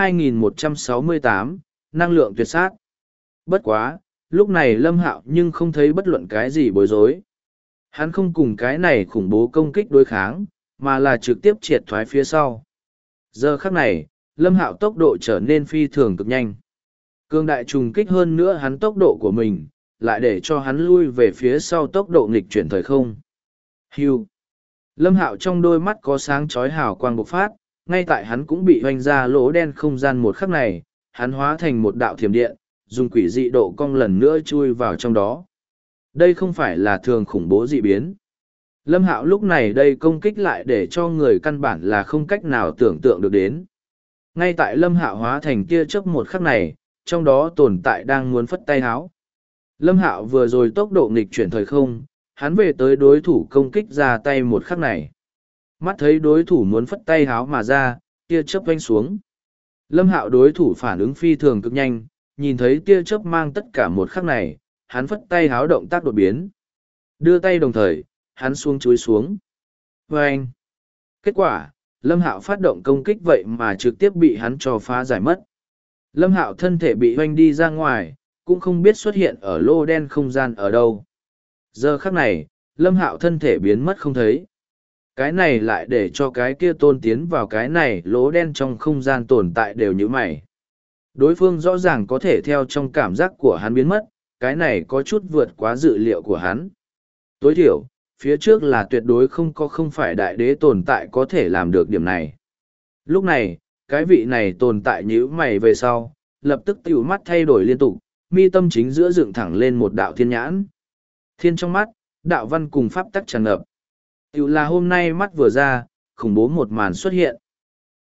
2168, năng lượng tuyệt sát. Bất quá, lúc này Lâm Hạo nhưng không thấy bất luận cái gì bối rối. Hắn không cùng cái này khủng bố công kích đối kháng, mà là trực tiếp triệt thoái phía sau. Giờ khắc này, Lâm Hạo tốc độ trở nên phi thường cực nhanh. Cương đại trùng kích hơn nữa hắn tốc độ của mình, lại để cho hắn lui về phía sau tốc độ nghịch chuyển thời không. Hưu. Lâm Hạo trong đôi mắt có sáng chói hào quang bộc phát, ngay tại hắn cũng bị hoành ra lỗ đen không gian một khắc này, hắn hóa thành một đạo thiểm điện, dùng quỷ dị độ cong lần nữa chui vào trong đó. Đây không phải là thường khủng bố dị biến. Lâm Hạo lúc này đây công kích lại để cho người căn bản là không cách nào tưởng tượng được đến. Ngay tại Lâm Hạo hóa thành tia chớp một khắc này, trong đó tồn tại đang muốn phất tay háo. Lâm Hạo vừa rồi tốc độ nghịch chuyển thời không, hắn về tới đối thủ công kích ra tay một khắc này. Mắt thấy đối thủ muốn phất tay háo mà ra, tia chớp vanh xuống. Lâm Hạo đối thủ phản ứng phi thường cực nhanh, nhìn thấy tia chớp mang tất cả một khắc này, hắn phất tay háo động tác đột biến. Đưa tay đồng thời, hắn xuống chúi xuống. Vâng! Kết quả, Lâm Hạo phát động công kích vậy mà trực tiếp bị hắn cho phá giải mất. Lâm Hạo thân thể bị hoanh đi ra ngoài, cũng không biết xuất hiện ở lô đen không gian ở đâu. Giờ khắc này, Lâm Hạo thân thể biến mất không thấy. Cái này lại để cho cái kia tôn tiến vào cái này lỗ đen trong không gian tồn tại đều như mày. Đối phương rõ ràng có thể theo trong cảm giác của hắn biến mất, cái này có chút vượt quá dự liệu của hắn. Tối thiểu, phía trước là tuyệt đối không phải đại đế tồn tại có thể làm được điểm này. Lúc này, cái vị này tồn tại nhíu mày về sau, lập tức tiểu mắt thay đổi liên tục, mi tâm chính giữa dựng thẳng lên một đạo thiên nhãn. Thiên trong mắt, đạo văn cùng pháp tắc tràn ngập. Tiểu là hôm nay mắt vừa ra, khủng bố một màn xuất hiện.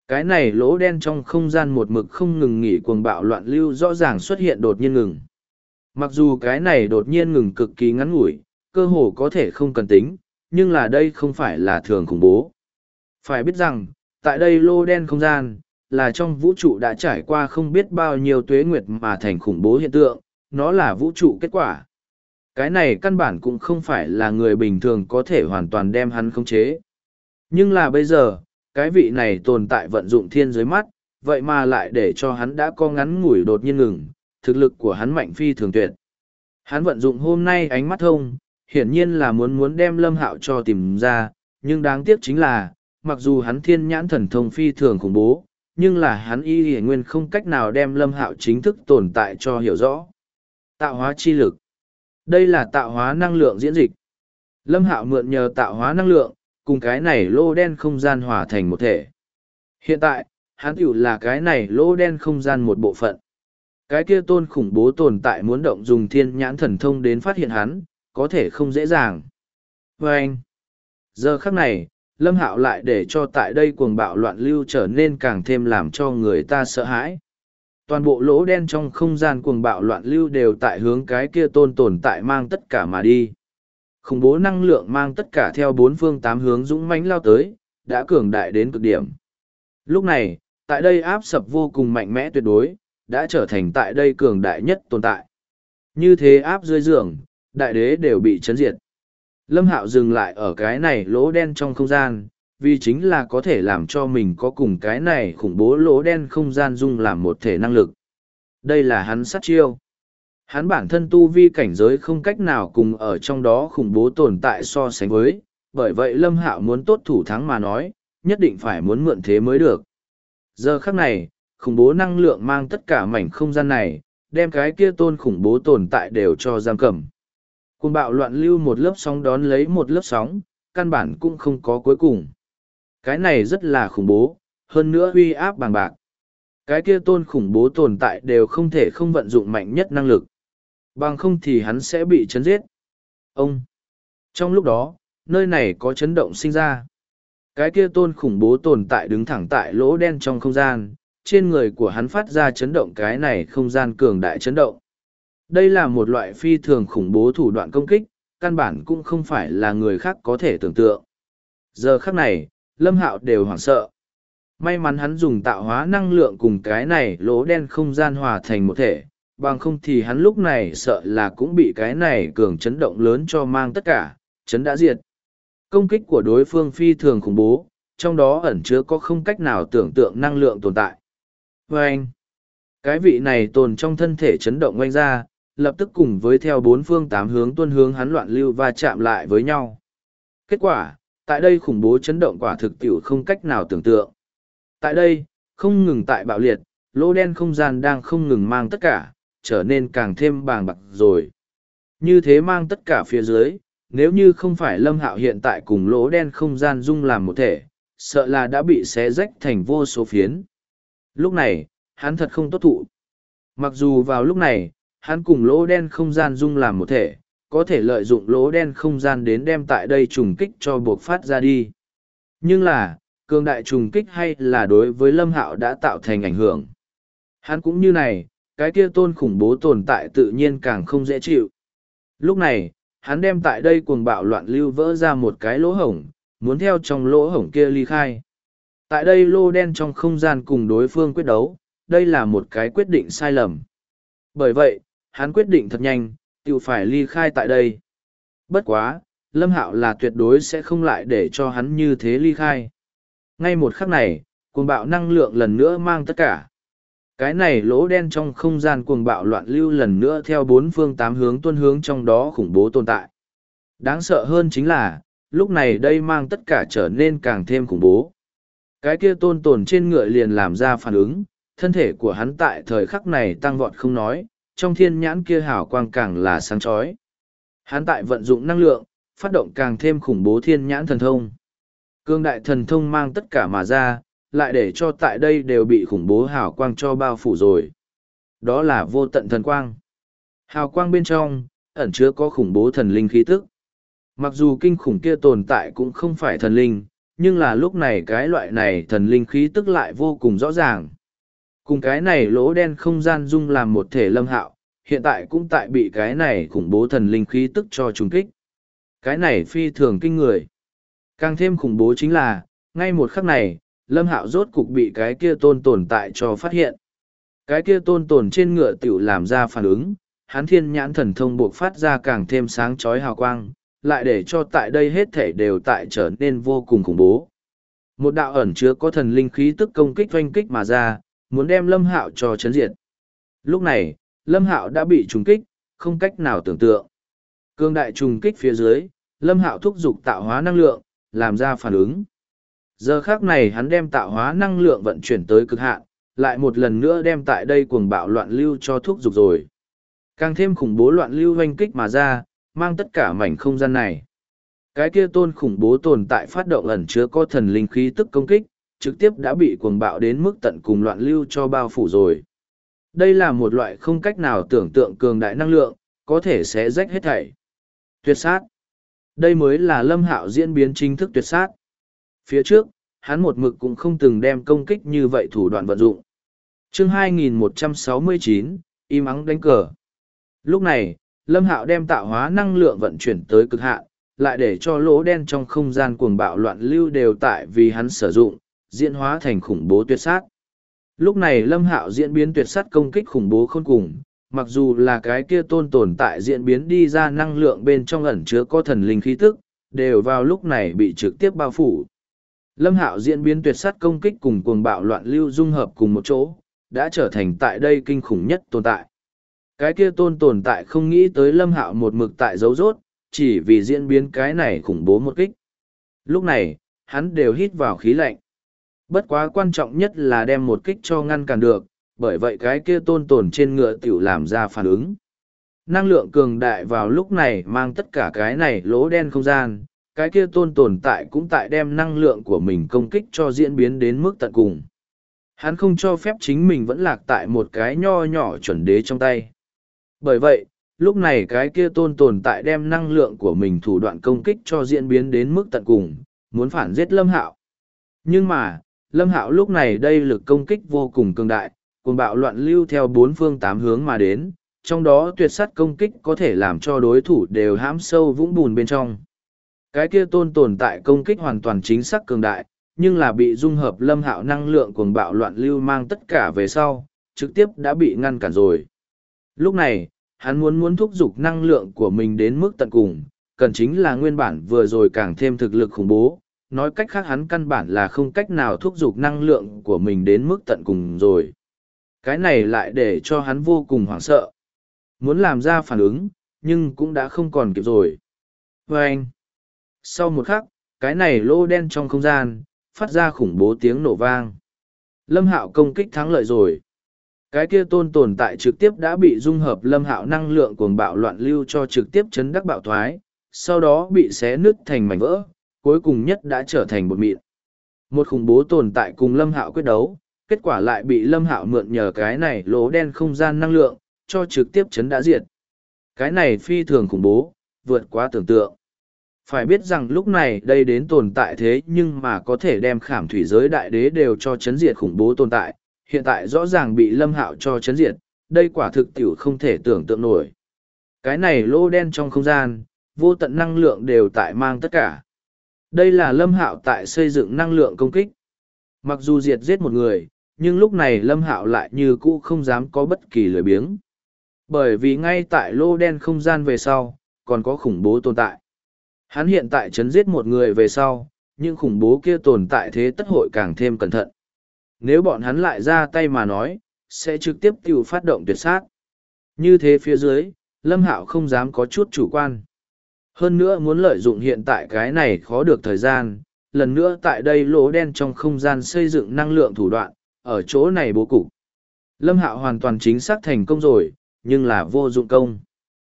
Cái này lỗ đen trong không gian một mực không ngừng nghỉ cuồng bạo loạn lưu rõ ràng xuất hiện đột nhiên ngừng. Mặc dù cái này đột nhiên ngừng cực kỳ ngắn ngủi, cơ hồ có thể không cần tính, nhưng là đây không phải là thường khủng bố. Phải biết rằng, tại đây lô đen không gian, là trong vũ trụ đã trải qua không biết bao nhiêu tuế nguyệt mà thành khủng bố hiện tượng, nó là vũ trụ kết quả. Cái này căn bản cũng không phải là người bình thường có thể hoàn toàn đem hắn khống chế. Nhưng là bây giờ, cái vị này tồn tại vận dụng thiên giới mắt, vậy mà lại để cho hắn đã có ngắn ngủi đột nhiên ngừng, thực lực của hắn mạnh phi thường tuyệt. Hắn vận dụng hôm nay ánh mắt thông, hiển nhiên là muốn đem Lâm Hạo cho tìm ra, nhưng đáng tiếc chính là, mặc dù hắn thiên nhãn thần thông phi thường khủng bố, nhưng là hắn y hiển nguyên không cách nào đem Lâm Hạo chính thức tồn tại cho hiểu rõ. Tạo hóa chi lực. Đây là tạo hóa năng lượng diễn dịch. Lâm Hạo mượn nhờ tạo hóa năng lượng, cùng cái này lô đen không gian hòa thành một thể. Hiện tại, hắn tiểu là cái này lô đen không gian một bộ phận. Cái kia tôn khủng bố tồn tại muốn động dùng thiên nhãn thần thông đến phát hiện hắn, có thể không dễ dàng. Và anh, giờ khắc này, Lâm Hạo lại để cho tại đây cuồng bạo loạn lưu trở nên càng thêm làm cho người ta sợ hãi. Toàn bộ lỗ đen trong không gian cuồng bạo loạn lưu đều tại hướng cái kia tôn tồn tại mang tất cả mà đi. Khủng bố năng lượng mang tất cả theo bốn phương tám hướng dũng mãnh lao tới, đã cường đại đến cực điểm. Lúc này, tại đây áp sập vô cùng mạnh mẽ tuyệt đối, đã trở thành tại đây cường đại nhất tồn tại. Như thế áp dưới giường, đại đế đều bị chấn diệt. Lâm Hạo dừng lại ở cái này lỗ đen trong không gian, vì chính là có thể làm cho mình có cùng cái này khủng bố lỗ đen không gian dung làm một thể năng lực. Đây là hắn sát chiêu. Hắn bản thân tu vi cảnh giới không cách nào cùng ở trong đó khủng bố tồn tại so sánh với, bởi vậy Lâm Hạo muốn tốt thủ thắng mà nói, nhất định phải muốn mượn thế mới được. Giờ khắc này, khủng bố năng lượng mang tất cả mảnh không gian này, đem cái kia tôn khủng bố tồn tại đều cho giam cầm. Cuồng bạo loạn lưu một lớp sóng đón lấy một lớp sóng, căn bản cũng không có cuối cùng. Cái này rất là khủng bố, hơn nữa uy áp bàng bạc. Cái kia tôn khủng bố tồn tại đều không thể không vận dụng mạnh nhất năng lực. Bằng không thì hắn sẽ bị chấn giết. Ông! Trong lúc đó, nơi này có chấn động sinh ra. Cái kia tôn khủng bố tồn tại đứng thẳng tại lỗ đen trong không gian, trên người của hắn phát ra chấn động cái này không gian cường đại chấn động. Đây là một loại phi thường khủng bố thủ đoạn công kích, căn bản cũng không phải là người khác có thể tưởng tượng. Giờ khắc này, Lâm Hạo đều hoảng sợ. May mắn hắn dùng tạo hóa năng lượng cùng cái này lỗ đen không gian hòa thành một thể, bằng không thì hắn lúc này sợ là cũng bị cái này cường chấn động lớn cho mang tất cả, chấn đã diệt. Công kích của đối phương phi thường khủng bố, trong đó ẩn chứa có không cách nào tưởng tượng năng lượng tồn tại. Và anh, cái vị này tồn trong thân thể chấn động oanh ra, lập tức cùng với theo bốn phương tám hướng tuân hướng hắn loạn lưu và chạm lại với nhau. Kết quả, tại đây khủng bố chấn động quả thực tiểu không cách nào tưởng tượng. Tại đây, không ngừng tại bạo liệt, lỗ đen không gian đang không ngừng mang tất cả, trở nên càng thêm bàng bạc rồi. Như thế mang tất cả phía dưới, nếu như không phải Lâm Hạo hiện tại cùng lỗ đen không gian dung làm một thể, sợ là đã bị xé rách thành vô số phiến. Lúc này, hắn thật không tốt thụ. Mặc dù vào lúc này, hắn cùng lỗ đen không gian dung làm một thể, có thể lợi dụng lỗ đen không gian đến đem tại đây trùng kích cho buộc phát ra đi. Nhưng là, cường đại trùng kích hay là đối với Lâm Hạo đã tạo thành ảnh hưởng. Hắn cũng như này, cái kia tôn khủng bố tồn tại tự nhiên càng không dễ chịu. Lúc này, hắn đem tại đây cuồng bạo loạn lưu vỡ ra một cái lỗ hổng, muốn theo trong lỗ hổng kia ly khai. Tại đây lô đen trong không gian cùng đối phương quyết đấu, đây là một cái quyết định sai lầm. Bởi vậy, hắn quyết định thật nhanh, tự phải ly khai tại đây. Bất quá, Lâm Hạo là tuyệt đối sẽ không lại để cho hắn như thế ly khai. Ngay một khắc này, cuồng bạo năng lượng lần nữa mang tất cả. Cái này lỗ đen trong không gian cuồng bạo loạn lưu lần nữa theo bốn phương tám hướng tuân hướng trong đó khủng bố tồn tại. Đáng sợ hơn chính là, lúc này đây mang tất cả trở nên càng thêm khủng bố. Cái kia tôn tồn trên ngựa liền làm ra phản ứng, thân thể của hắn tại thời khắc này tăng vọt không nói, trong thiên nhãn kia hào quang càng là sáng chói. Hắn tại vận dụng năng lượng, phát động càng thêm khủng bố thiên nhãn thần thông. Cương đại thần thông mang tất cả mà ra, lại để cho tại đây đều bị khủng bố hào quang cho bao phủ rồi. Đó là vô tận thần quang. Hào quang bên trong, ẩn chứa có khủng bố thần linh khí tức. Mặc dù kinh khủng kia tồn tại cũng không phải thần linh, nhưng là lúc này cái loại này thần linh khí tức lại vô cùng rõ ràng. Cùng cái này lỗ đen không gian dung làm một thể Lâm Hạo, hiện tại cũng tại bị cái này khủng bố thần linh khí tức cho trùng kích. Cái này phi thường kinh người. Càng thêm khủng bố chính là, ngay một khắc này, Lâm Hạo rốt cục bị cái kia tôn tồn tại cho phát hiện. Cái kia tôn tồn trên ngựa tiểu làm ra phản ứng, hắn thiên nhãn thần thông buộc phát ra càng thêm sáng chói hào quang, lại để cho tại đây hết thể đều tại trở nên vô cùng khủng bố. Một đạo ẩn chứa có thần linh khí tức công kích oanh kích mà ra, muốn đem Lâm Hạo cho chấn diệt. Lúc này, Lâm Hạo đã bị trùng kích, không cách nào tưởng tượng. Cương đại trùng kích phía dưới, Lâm Hạo thúc giục tạo hóa năng lượng, làm ra phản ứng. Giờ khác này hắn đem tạo hóa năng lượng vận chuyển tới cực hạn, lại một lần nữa đem tại đây cuồng bạo loạn lưu cho thúc giục rồi. Càng thêm khủng bố loạn lưu hoanh kích mà ra, mang tất cả mảnh không gian này. Cái kia tôn khủng bố tồn tại phát động ẩn chứa có thần linh khí tức công kích, trực tiếp đã bị cuồng bạo đến mức tận cùng loạn lưu cho bao phủ rồi. Đây là một loại không cách nào tưởng tượng cường đại năng lượng, có thể xé rách hết thảy. Tuyệt sát. Đây mới là Lâm Hạo diễn biến chính thức tuyệt sát. Phía trước, hắn một mực cũng không từng đem công kích như vậy thủ đoạn vận dụng. Chương 2169, im ắng đánh cờ. Lúc này, Lâm Hạo đem tạo hóa năng lượng vận chuyển tới cực hạn, lại để cho lỗ đen trong không gian cuồng bạo loạn lưu đều tại vì hắn sử dụng, diễn hóa thành khủng bố tuyệt sát. Lúc này Lâm Hạo diễn biến tuyệt sát công kích khủng bố khôn cùng, mặc dù là cái kia tôn tồn tại diễn biến đi ra năng lượng bên trong ẩn chứa có thần linh khí tức, đều vào lúc này bị trực tiếp bao phủ. Lâm Hạo diễn biến tuyệt sát công kích cùng cuồng bạo loạn lưu dung hợp cùng một chỗ, đã trở thành tại đây kinh khủng nhất tồn tại. Cái kia tồn tại không nghĩ tới Lâm Hạo một mực tại dấu rốt, chỉ vì diễn biến cái này khủng bố một kích. Lúc này, hắn đều hít vào khí lạnh. Bất quá quan trọng nhất là đem một kích cho ngăn cản được, bởi vậy cái kia tồn trên ngựa tiểu làm ra phản ứng. Năng lượng cường đại vào lúc này mang tất cả cái này lỗ đen không gian, cái kia tồn tại cũng tại đem năng lượng của mình công kích cho diễn biến đến mức tận cùng. Hắn không cho phép chính mình vẫn lạc tại một cái nho nhỏ chuẩn đế trong tay. Bởi vậy, lúc này cái kia tồn tại đem năng lượng của mình thủ đoạn công kích cho diễn biến đến mức tận cùng, muốn phản giết Lâm Hạo. Nhưng mà, Lâm Hạo lúc này đây lực công kích vô cùng cường đại, cuồng bạo loạn lưu theo bốn phương tám hướng mà đến, trong đó tuyệt sát công kích có thể làm cho đối thủ đều hãm sâu vũng bùn bên trong. Cái kia tồn tại công kích hoàn toàn chính xác cường đại, nhưng là bị dung hợp Lâm Hạo năng lượng cuồng bạo loạn lưu mang tất cả về sau, trực tiếp đã bị ngăn cản rồi. Lúc này, hắn muốn thúc giục năng lượng của mình đến mức tận cùng, cần chính là nguyên bản vừa rồi càng thêm thực lực khủng bố, nói cách khác hắn căn bản là không cách nào thúc giục năng lượng của mình đến mức tận cùng rồi. Cái này lại để cho hắn vô cùng hoảng sợ. Muốn làm ra phản ứng, nhưng cũng đã không còn kịp rồi. Và anh, sau một khắc, cái này lô đen trong không gian, phát ra khủng bố tiếng nổ vang. Lâm Hạo công kích thắng lợi rồi. Cái kia tồn tại trực tiếp đã bị dung hợp Lâm Hạo năng lượng cuồng bạo loạn lưu cho trực tiếp chấn đắc bạo thoái, sau đó bị xé nứt thành mảnh vỡ, cuối cùng nhất đã trở thành bột mịn. Một khủng bố tồn tại cùng Lâm Hạo quyết đấu, kết quả lại bị Lâm Hạo mượn nhờ cái này lỗ đen không gian năng lượng, cho trực tiếp chấn đã diệt. Cái này phi thường khủng bố, vượt quá tưởng tượng. Phải biết rằng lúc này đây đến tồn tại thế nhưng mà có thể đem khảm thủy giới đại đế đều cho chấn diệt khủng bố tồn tại, hiện tại rõ ràng bị Lâm Hạo cho chấn diệt, đây quả thực tiểu không thể tưởng tượng nổi. Cái này lỗ đen trong không gian, vô tận năng lượng đều tại mang tất cả. Đây là Lâm Hạo tại xây dựng năng lượng công kích. Mặc dù diệt giết một người, nhưng lúc này Lâm Hạo lại như cũ không dám có bất kỳ lười biếng. Bởi vì ngay tại lỗ đen không gian về sau, còn có khủng bố tồn tại. Hắn hiện tại chấn giết một người về sau, nhưng khủng bố kia tồn tại thế tất hội càng thêm cẩn thận. Nếu bọn hắn lại ra tay mà nói, sẽ trực tiếp tiêu phát động tuyệt sát. Như thế phía dưới, Lâm Hạo không dám có chút chủ quan. Hơn nữa muốn lợi dụng hiện tại cái này khó được thời gian, lần nữa tại đây lỗ đen trong không gian xây dựng năng lượng thủ đoạn, ở chỗ này bố cục. Lâm Hạo hoàn toàn chính xác thành công rồi, nhưng là vô dụng công.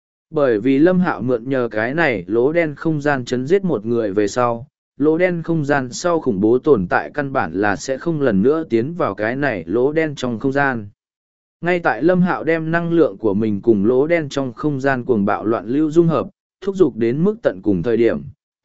Bởi vì Lâm Hạo mượn nhờ cái này lỗ đen không gian chấn giết một người về sau, lỗ đen không gian sau khủng bố tồn tại căn bản là sẽ không lần nữa tiến vào cái này lỗ đen trong không gian. Ngay tại Lâm Hạo đem năng lượng của mình cùng lỗ đen trong không gian cuồng bạo loạn lưu dung hợp, thúc giục đến mức tận cùng thời điểm,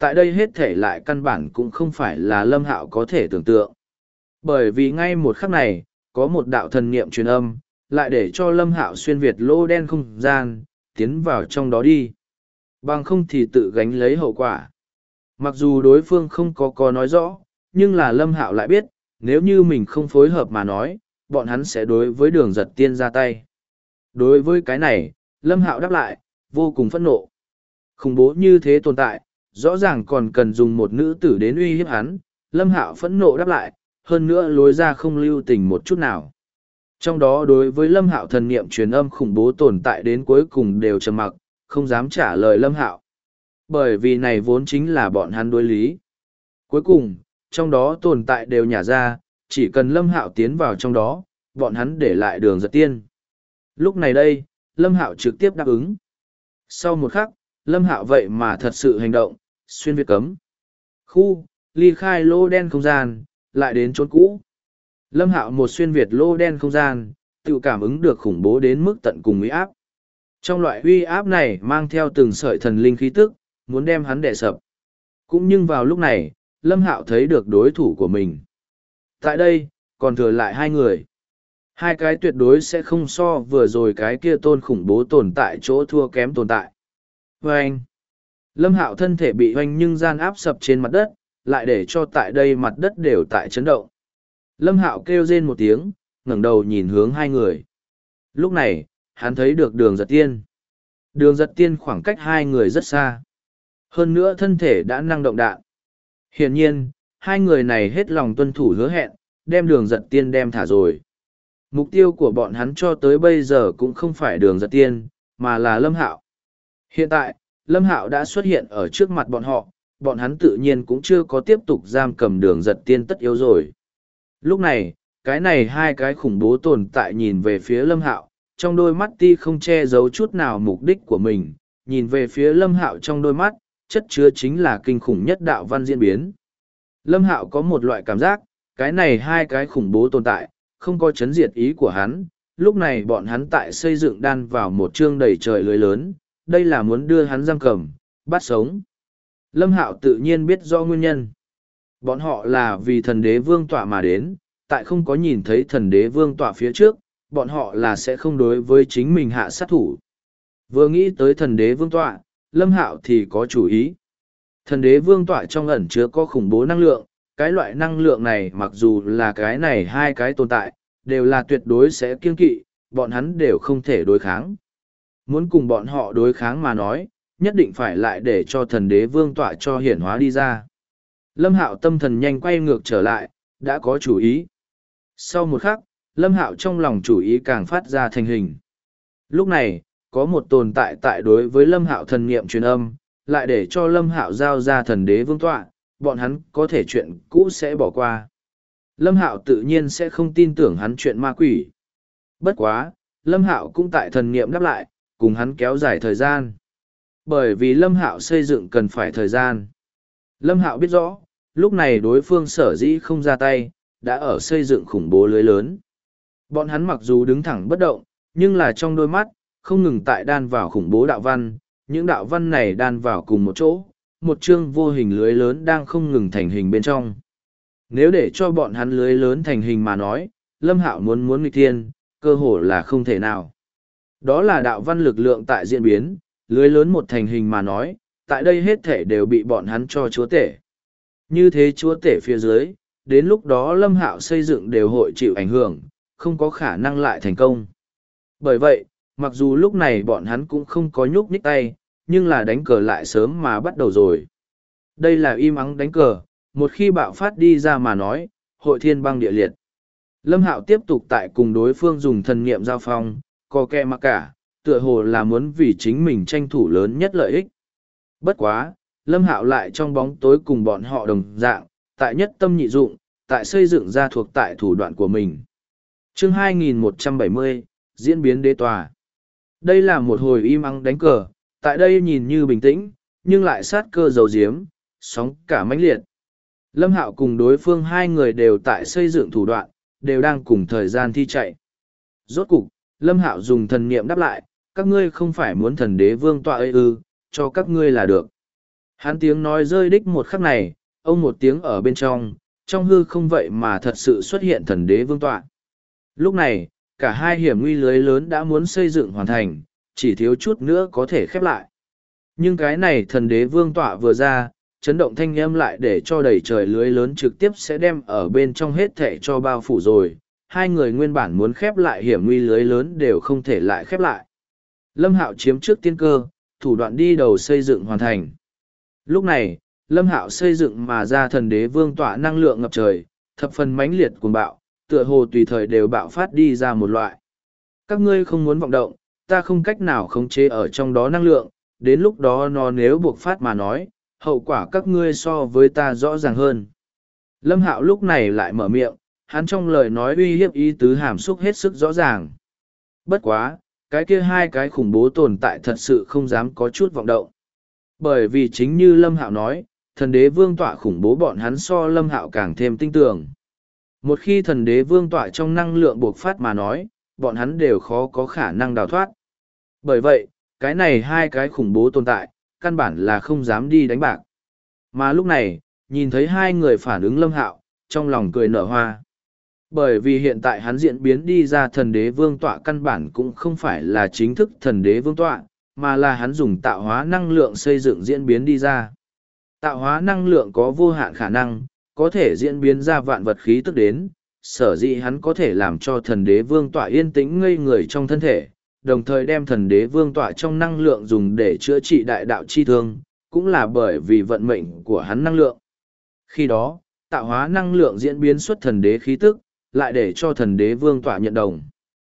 tại đây hết thể lại căn bản cũng không phải là Lâm Hạo có thể tưởng tượng. Bởi vì ngay một khắc này, có một đạo thần niệm truyền âm, lại để cho Lâm Hạo xuyên việt lỗ đen không gian, tiến vào trong đó đi. Bằng không thì tự gánh lấy hậu quả. Mặc dù đối phương không có nói rõ, nhưng là Lâm Hạo lại biết, nếu như mình không phối hợp mà nói, bọn hắn sẽ đối với Đường Giật Tiên ra tay. Đối với cái này, Lâm Hạo đáp lại, vô cùng phẫn nộ. Khủng bố như thế tồn tại, rõ ràng còn cần dùng một nữ tử đến uy hiếp hắn, Lâm Hạo phẫn nộ đáp lại, hơn nữa lối ra không lưu tình một chút nào. Trong đó đối với Lâm Hạo thần niệm truyền âm khủng bố tồn tại đến cuối cùng đều trầm mặc, không dám trả lời Lâm Hạo. Bởi vì này vốn chính là bọn hắn đối lý. Cuối cùng, trong đó tồn tại đều nhả ra, chỉ cần Lâm Hạo tiến vào trong đó, bọn hắn để lại Đường Giật Tiên. Lúc này đây, Lâm Hạo trực tiếp đáp ứng. Sau một khắc, Lâm Hạo vậy mà thật sự hành động, xuyên việt cấm. Khu, ly khai lô đen không gian, lại đến chốn cũ. Lâm Hạo một xuyên việt lô đen không gian, tự cảm ứng được khủng bố đến mức tận cùng uy áp. Trong loại uy áp này mang theo từng sợi thần linh khí tức, muốn đem hắn đè sập. Cũng nhưng vào lúc này, Lâm Hạo thấy được đối thủ của mình. Tại đây, còn thừa lại hai người. Hai cái tuyệt đối sẽ không so vừa rồi cái kia tôn khủng bố tồn tại chỗ thua kém tồn tại. Vâng! Lâm Hạo thân thể bị hoành nhưng gian áp sập trên mặt đất, lại để cho tại đây mặt đất đều tại chấn động. Lâm Hạo kêu rên một tiếng, ngẩng đầu nhìn hướng hai người. Lúc này, hắn thấy được Đường Giật Tiên. Đường Giật Tiên khoảng cách hai người rất xa. Hơn nữa thân thể đã năng động đạn. Hiển nhiên, hai người này hết lòng tuân thủ hứa hẹn, đem Đường Giật Tiên đem thả rồi. Mục tiêu của bọn hắn cho tới bây giờ cũng không phải Đường Giật Tiên, mà là Lâm Hạo. Hiện tại, Lâm Hạo đã xuất hiện ở trước mặt bọn hắn tự nhiên cũng chưa có tiếp tục giam cầm Đường Giật Tiên tất yếu rồi. Lúc này, cái này hai cái khủng bố tồn tại nhìn về phía Lâm Hạo, trong đôi mắt ti không che giấu chút nào mục đích của mình, nhìn về phía Lâm Hạo trong đôi mắt, chất chứa chính là kinh khủng nhất đạo văn diễn biến. Lâm Hạo có một loại cảm giác, cái này hai cái khủng bố tồn tại, không có chấn diệt ý của hắn, lúc này bọn hắn tại xây dựng đan vào một chương đầy trời lưới lớn, đây là muốn đưa hắn giam cầm, bắt sống. Lâm Hạo tự nhiên biết do nguyên nhân. Bọn họ là vì thần đế vương tọa mà đến, tại không có nhìn thấy thần đế vương tọa phía trước, bọn họ là sẽ không đối với chính mình hạ sát thủ. Vừa nghĩ tới thần đế vương tọa, Lâm Hạo thì có chủ ý. Thần đế vương tọa trong ẩn chứa có khủng bố năng lượng, cái loại năng lượng này mặc dù là cái này hai cái tồn tại, đều là tuyệt đối sẽ kiêng kỵ, bọn hắn đều không thể đối kháng. Muốn cùng bọn họ đối kháng mà nói, nhất định phải lại để cho thần đế vương tọa cho hiển hóa đi ra. Lâm Hạo tâm thần nhanh quay ngược trở lại, đã có chủ ý. Sau một khắc, Lâm Hạo trong lòng chủ ý càng phát ra thành hình. Lúc này, có một tồn tại tại đối với Lâm Hạo thần niệm truyền âm, lại để cho Lâm Hạo giao ra thần đế vương tọa, bọn hắn có thể chuyện cũ sẽ bỏ qua. Lâm Hạo tự nhiên sẽ không tin tưởng hắn chuyện ma quỷ. Bất quá, Lâm Hạo cũng tại thần niệm đáp lại, cùng hắn kéo dài thời gian. Bởi vì Lâm Hạo xây dựng cần phải thời gian. Lâm Hạo biết rõ, lúc này đối phương sở dĩ không ra tay, đã ở xây dựng khủng bố lưới lớn. Bọn hắn mặc dù đứng thẳng bất động, nhưng là trong đôi mắt, không ngừng tại đan vào khủng bố đạo văn, những đạo văn này đan vào cùng một chỗ, một chương vô hình lưới lớn đang không ngừng thành hình bên trong. Nếu để cho bọn hắn lưới lớn thành hình mà nói, Lâm Hạo muốn nghịch thiên, cơ hồ là không thể nào. Đó là đạo văn lực lượng tại diễn biến, lưới lớn một thành hình mà nói, tại đây hết thể đều bị bọn hắn cho chúa tể. Như thế chúa tể phía dưới, đến lúc đó Lâm Hạo xây dựng đều hội chịu ảnh hưởng, không có khả năng lại thành công. Bởi vậy, mặc dù lúc này bọn hắn cũng không có nhúc nhích tay, nhưng là đánh cờ lại sớm mà bắt đầu rồi. Đây là im ắng đánh cờ, một khi bạo phát đi ra mà nói, hội thiên băng địa liệt. Lâm Hạo tiếp tục tại cùng đối phương dùng thần niệm giao phong, co kẹ mặc cả, tựa hồ là muốn vì chính mình tranh thủ lớn nhất lợi ích. Bất quá, Lâm Hạo lại trong bóng tối cùng bọn họ đồng dạng, tại nhất tâm nhị dụng, tại xây dựng ra thuộc tại thủ đoạn của mình. Chương 2170, diễn biến đế tòa. Đây là một hồi im ắng đánh cờ, tại đây nhìn như bình tĩnh, nhưng lại sát cơ dầu diếm, sóng cả mãnh liệt. Lâm Hạo cùng đối phương hai người đều tại xây dựng thủ đoạn, đều đang cùng thời gian thi chạy. Rốt cục, Lâm Hạo dùng thần niệm đáp lại, các ngươi không phải muốn thần đế vương tọa ư, cho các ngươi là được. Hắn tiếng nói rơi đích một khắc này, ông một tiếng ở bên trong hư không vậy mà thật sự xuất hiện thần đế vương tọa. Lúc này, cả hai hiểm nguy lưới lớn đã muốn xây dựng hoàn thành, chỉ thiếu chút nữa có thể khép lại. Nhưng cái này thần đế vương tọa vừa ra, chấn động thanh âm lại để cho đầy trời lưới lớn trực tiếp sẽ đem ở bên trong hết thệ cho bao phủ rồi. Hai người nguyên bản muốn khép lại hiểm nguy lưới lớn đều không thể lại khép lại. Lâm Hạo chiếm trước tiên cơ, thủ đoạn đi đầu xây dựng hoàn thành. Lúc này, Lâm Hạo xây dựng mà ra thần đế vương tọa năng lượng ngập trời, thập phần mãnh liệt cuồng bạo, tựa hồ tùy thời đều bạo phát đi ra một loại. Các ngươi không muốn vọng động, ta không cách nào khống chế ở trong đó năng lượng, đến lúc đó nó nếu buộc phát mà nói, hậu quả các ngươi so với ta rõ ràng hơn. Lâm Hạo lúc này lại mở miệng, hắn trong lời nói uy hiếp ý tứ hàm xúc hết sức rõ ràng. Bất quá, cái kia hai cái khủng bố tồn tại thật sự không dám có chút vọng động. Bởi vì chính như Lâm Hạo nói, thần đế vương tọa khủng bố bọn hắn so Lâm Hạo càng thêm tinh tường. Một khi thần đế vương tọa trong năng lượng buộc phát mà nói, bọn hắn đều khó có khả năng đào thoát. Bởi vậy, cái này hai cái khủng bố tồn tại, căn bản là không dám đi đánh bạc. Mà lúc này, nhìn thấy hai người phản ứng Lâm Hạo, trong lòng cười nở hoa. Bởi vì hiện tại hắn diễn biến đi ra thần đế vương tọa căn bản cũng không phải là chính thức thần đế vương tọa, mà là hắn dùng tạo hóa năng lượng xây dựng diễn biến đi ra. Tạo hóa năng lượng có vô hạn khả năng, có thể diễn biến ra vạn vật khí tức đến, sở dĩ hắn có thể làm cho thần đế vương tọa yên tĩnh ngây người trong thân thể, đồng thời đem thần đế vương tọa trong năng lượng dùng để chữa trị đại đạo chi thương, cũng là bởi vì vận mệnh của hắn năng lượng. Khi đó, tạo hóa năng lượng diễn biến xuất thần đế khí tức, lại để cho thần đế vương tọa nhận đồng.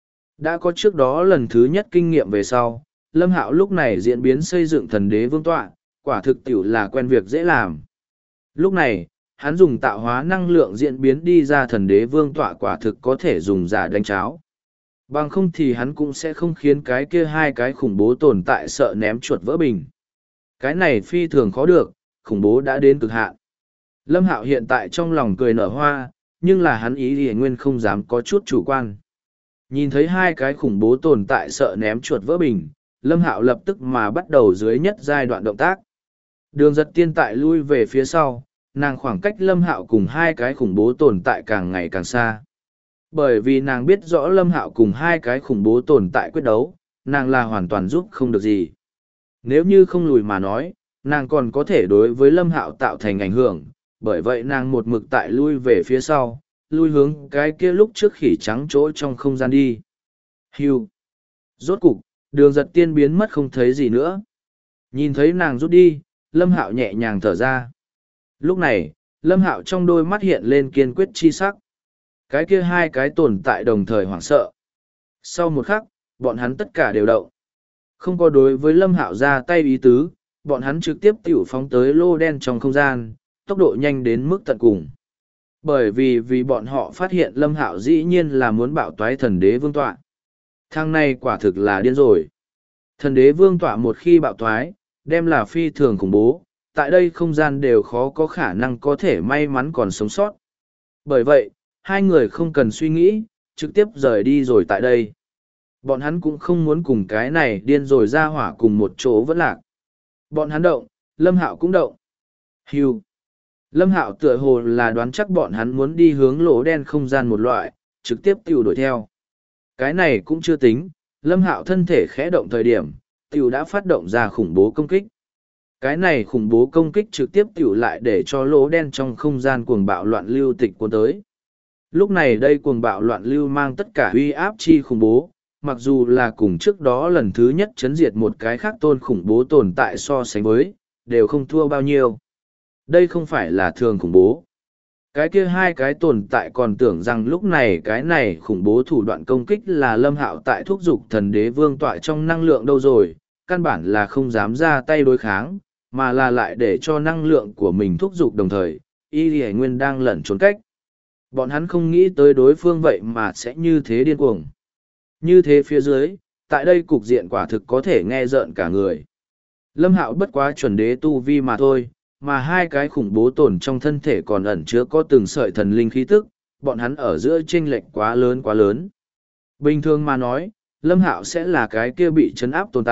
Đã có trước đó lần thứ nhất kinh nghiệm về sau, Lâm Hạo lúc này diễn biến xây dựng thần đế vương tọa, quả thực tiểu là quen việc dễ làm. Lúc này, hắn dùng tạo hóa năng lượng diễn biến đi ra thần đế vương tọa quả thực có thể dùng giả đánh cháo. Bằng không thì hắn cũng sẽ không khiến cái kia hai cái khủng bố tồn tại sợ ném chuột vỡ bình. Cái này phi thường khó được, khủng bố đã đến cực hạn. Lâm Hạo hiện tại trong lòng cười nở hoa, nhưng là hắn ý thì nguyên không dám có chút chủ quan. Nhìn thấy hai cái khủng bố tồn tại sợ ném chuột vỡ bình, Lâm Hạo lập tức mà bắt đầu dưới nhất giai đoạn động tác. Đường Giật Tiên tại lui về phía sau, nàng khoảng cách Lâm Hạo cùng hai cái khủng bố tồn tại càng ngày càng xa. Bởi vì nàng biết rõ Lâm Hạo cùng hai cái khủng bố tồn tại quyết đấu, nàng là hoàn toàn giúp không được gì. Nếu như không lùi mà nói, nàng còn có thể đối với Lâm Hạo tạo thành ảnh hưởng, bởi vậy nàng một mực tại lui về phía sau, lui hướng cái kia lúc trước khỉ trắng chỗ trong không gian đi. Hưu. Rốt cục, Đường Giật Tiên biến mất không thấy gì nữa. Nhìn thấy nàng rút đi, Lâm Hạo nhẹ nhàng thở ra. Lúc này, Lâm Hạo trong đôi mắt hiện lên kiên quyết chi sắc. Cái kia hai cái tồn tại đồng thời hoảng sợ. Sau một khắc, bọn hắn tất cả đều động. Không có đối với Lâm Hạo ra tay ý tứ, bọn hắn trực tiếp tiểu phóng tới lô đen trong không gian, tốc độ nhanh đến mức tận cùng. Bởi vì bọn họ phát hiện Lâm Hạo dĩ nhiên là muốn bạo toái thần đế vương tọa. Thằng này quả thực là điên rồi. Thần đế vương tọa một khi bạo toái, đem là phi thường khủng bố, tại đây không gian đều khó có khả năng có thể may mắn còn sống sót. Bởi vậy, hai người không cần suy nghĩ, trực tiếp rời đi rồi tại đây. Bọn hắn cũng không muốn cùng cái này điên rồi ra hỏa cùng một chỗ vẫn lạc. Bọn hắn động, Lâm Hạo cũng động. Hưu. Lâm Hạo tựa hồ là đoán chắc bọn hắn muốn đi hướng lỗ đen không gian một loại, trực tiếp tiểu đuổi theo. Cái này cũng chưa tính, Lâm Hạo thân thể khẽ động thời điểm, tiểu đã phát động ra khủng bố công kích. Cái này khủng bố công kích trực tiếp tiểu lại để cho lỗ đen trong không gian cuồng bạo loạn lưu tịch cuốn tới. Lúc này đây cuồng bạo loạn lưu mang tất cả uy áp chi khủng bố, mặc dù là cùng trước đó lần thứ nhất chấn diệt một cái khác tôn khủng bố tồn tại so sánh với, đều không thua bao nhiêu. Đây không phải là thường khủng bố. Cái kia hai cái tồn tại còn tưởng rằng lúc này cái này khủng bố thủ đoạn công kích là Lâm Hạo tại thúc giục thần đế vương tọa trong năng lượng đâu rồi, căn bản là không dám ra tay đối kháng, mà là lại để cho năng lượng của mình thúc giục đồng thời, Y Lì Nguyên đang lẩn trốn cách. Bọn hắn không nghĩ tới đối phương vậy mà sẽ như thế điên cuồng. Như thế phía dưới, tại đây cục diện quả thực có thể nghe rợn cả người. Lâm Hạo bất quá chuẩn đế tu vi mà thôi, mà hai cái khủng bố tồn trong thân thể còn ẩn chứa có từng sợi thần linh khí tức, bọn hắn ở giữa chênh lệch quá lớn quá lớn. Bình thường mà nói, Lâm Hạo sẽ là cái kia bị chấn áp tồn tại,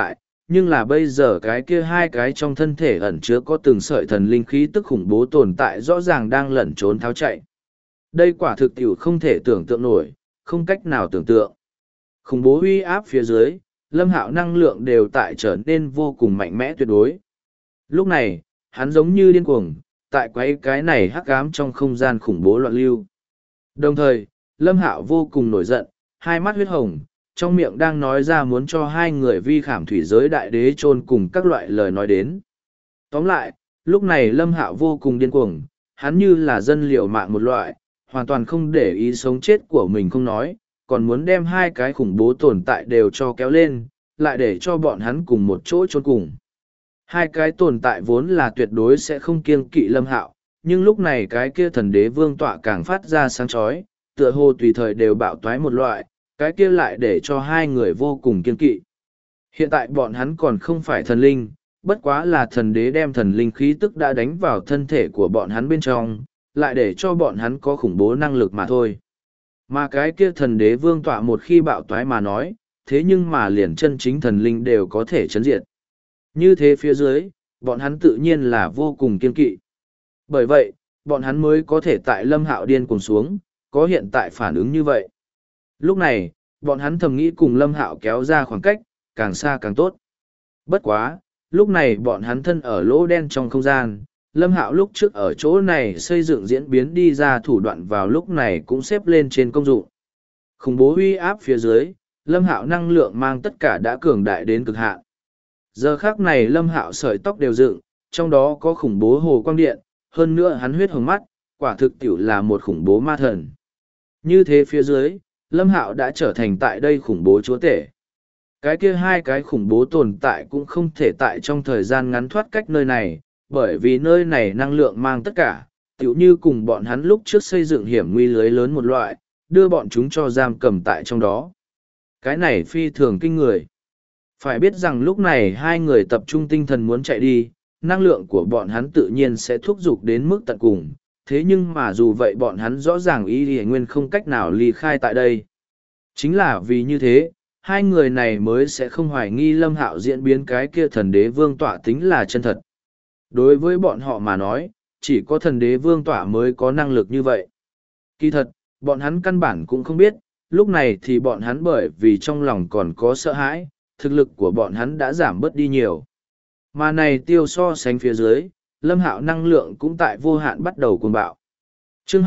nhưng là bây giờ cái kia hai cái trong thân thể ẩn chứa có từng sợi thần linh khí tức khủng bố tồn tại rõ ràng đang lẩn trốn tháo chạy. Đây quả thực tiểu không thể tưởng tượng nổi, không cách nào tưởng tượng. Khủng bố uy áp phía dưới, Lâm Hạo năng lượng đều tại trở nên vô cùng mạnh mẽ tuyệt đối. Lúc này, hắn giống như điên cuồng, tại quấy cái này hắc ám trong không gian khủng bố loạn lưu. Đồng thời, Lâm Hạo vô cùng nổi giận, hai mắt huyết hồng, trong miệng đang nói ra muốn cho hai người vi khảm thủy giới đại đế chôn cùng các loại lời nói đến. Tóm lại, lúc này Lâm Hạo vô cùng điên cuồng, hắn như là dân liều mạng một loại, hoàn toàn không để ý sống chết của mình không nói, còn muốn đem hai cái khủng bố tồn tại đều cho kéo lên, lại để cho bọn hắn cùng một chỗ chôn cùng. Hai cái tồn tại vốn là tuyệt đối sẽ không kiêng kỵ Lâm Hạo, nhưng lúc này cái kia thần đế vương tọa càng phát ra sáng chói, tựa hồ tùy thời đều bạo toái một loại, cái kia lại để cho hai người vô cùng kiêng kỵ. Hiện tại bọn hắn còn không phải thần linh, bất quá là thần đế đem thần linh khí tức đã đánh vào thân thể của bọn hắn bên trong, lại để cho bọn hắn có khủng bố năng lực mà thôi. Mà cái kia thần đế vương tọa một khi bạo toái mà nói, thế nhưng mà liền chân chính thần linh đều có thể chấn diệt. Như thế phía dưới, bọn hắn tự nhiên là vô cùng kiên kỵ. Bởi vậy, bọn hắn mới có thể tại Lâm Hạo điên cuồng xuống, có hiện tại phản ứng như vậy. Lúc này, bọn hắn thầm nghĩ cùng Lâm Hạo kéo ra khoảng cách, càng xa càng tốt. Bất quá, lúc này bọn hắn thân ở lỗ đen trong không gian, Lâm Hạo lúc trước ở chỗ này xây dựng diễn biến đi ra thủ đoạn vào lúc này cũng xếp lên trên công dụng. Khủng bố uy áp phía dưới, Lâm Hạo năng lượng mang tất cả đã cường đại đến cực hạn. Giờ khắc này Lâm Hạo sợi tóc đều dựng, trong đó có khủng bố hồ quang điện, hơn nữa hắn huyết hồng mắt, quả thực tiểu là một khủng bố ma thần. Như thế phía dưới, Lâm Hạo đã trở thành tại đây khủng bố chúa tể. Cái kia hai cái khủng bố tồn tại cũng không thể tại trong thời gian ngắn thoát cách nơi này, bởi vì nơi này năng lượng mang tất cả, tiểu như cùng bọn hắn lúc trước xây dựng hiểm nguy lưới lớn một loại, đưa bọn chúng cho giam cầm tại trong đó. Cái này phi thường kinh người. Phải biết rằng lúc này hai người tập trung tinh thần muốn chạy đi, năng lượng của bọn hắn tự nhiên sẽ thúc giục đến mức tận cùng. Thế nhưng mà dù vậy bọn hắn rõ ràng y lì nguyên không cách nào ly khai tại đây. Chính là vì như thế, hai người này mới sẽ không hoài nghi Lâm Hạo diễn biến cái kia thần đế vương tọa tính là chân thật. Đối với bọn họ mà nói, chỉ có thần đế vương tọa mới có năng lực như vậy. Kỳ thật, bọn hắn căn bản cũng không biết, lúc này thì bọn hắn bởi vì trong lòng còn có sợ hãi, thực lực của bọn hắn đã giảm bớt đi nhiều. Mà này tiêu so sánh phía dưới, Lâm Hạo năng lượng cũng tại vô hạn bắt đầu cuồng bạo. Chương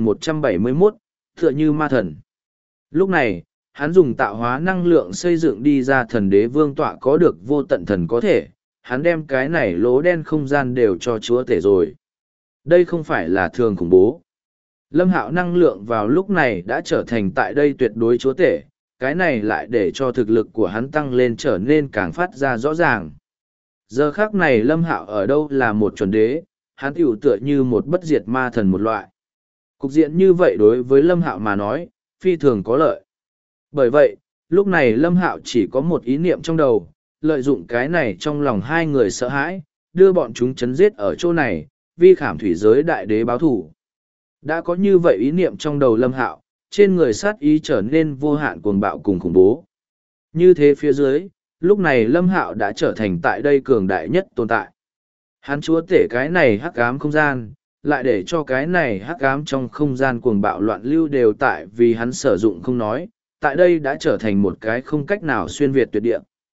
2171, tựa như ma thần. Lúc này, hắn dùng tạo hóa năng lượng xây dựng đi ra thần đế vương tọa có được vô tận thần có thể, hắn đem cái này lỗ đen không gian đều cho chúa tể rồi. Đây không phải là thường khủng bố. Lâm Hạo năng lượng vào lúc này đã trở thành tại đây tuyệt đối chúa tể, cái này lại để cho thực lực của hắn tăng lên trở nên càng phát ra rõ ràng. Giờ khác này Lâm Hạo ở đâu là một chuẩn đế, hắn tiểu tựa như một bất diệt ma thần một loại. Cục diện như vậy đối với Lâm Hạo mà nói, phi thường có lợi. Bởi vậy, lúc này Lâm Hạo chỉ có một ý niệm trong đầu, lợi dụng cái này trong lòng hai người sợ hãi, đưa bọn chúng chấn giết ở chỗ này, vi khảm thủy giới đại đế báo thủ. Đã có như vậy ý niệm trong đầu Lâm Hạo, trên người sát ý trở nên vô hạn cuồng bạo cùng khủng bố. Như thế phía dưới, lúc này Lâm Hạo đã trở thành tại đây cường đại nhất tồn tại. Hắn chúa tể cái này hắc ám không gian, lại để cho cái này hắc ám trong không gian cuồng bạo loạn lưu đều tại vì hắn sử dụng không nói, tại đây đã trở thành một cái không cách nào xuyên việt tuyệt địa.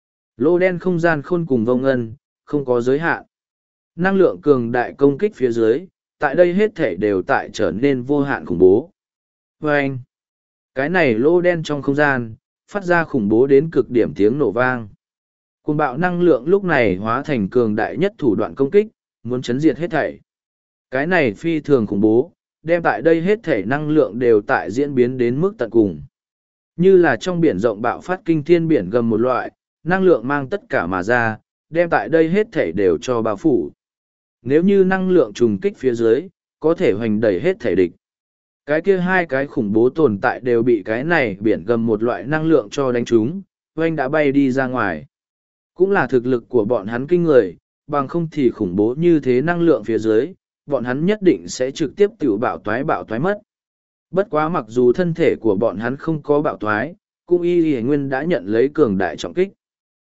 Lô đen không gian khôn cùng vông ân, không có giới hạn. Năng lượng cường đại công kích phía dưới, tại đây hết thể đều tại trở nên vô hạn khủng bố. Và anh, cái này lô đen trong không gian, phát ra khủng bố đến cực điểm tiếng nổ vang. Cuồng bạo năng lượng lúc này hóa thành cường đại nhất thủ đoạn công kích, muốn chấn diệt hết thảy. Cái này phi thường khủng bố, đem tại đây hết thảy năng lượng đều tại diễn biến đến mức tận cùng. Như là trong biển rộng bạo phát kinh thiên biển gầm một loại, năng lượng mang tất cả mà ra, đem tại đây hết thảy đều cho bao phủ. Nếu như năng lượng trùng kích phía dưới, có thể hoành đẩy hết thể địch. Cái kia hai cái khủng bố tồn tại đều bị cái này biển gầm một loại năng lượng cho đánh trúng, hoành đã bay đi ra ngoài. Cũng là thực lực của bọn hắn kinh người, bằng không thì khủng bố như thế năng lượng phía dưới, bọn hắn nhất định sẽ trực tiếp tiểu bạo toái mất. Bất quá mặc dù thân thể của bọn hắn không có bạo toái, cũng y nguyên đã nhận lấy cường đại trọng kích.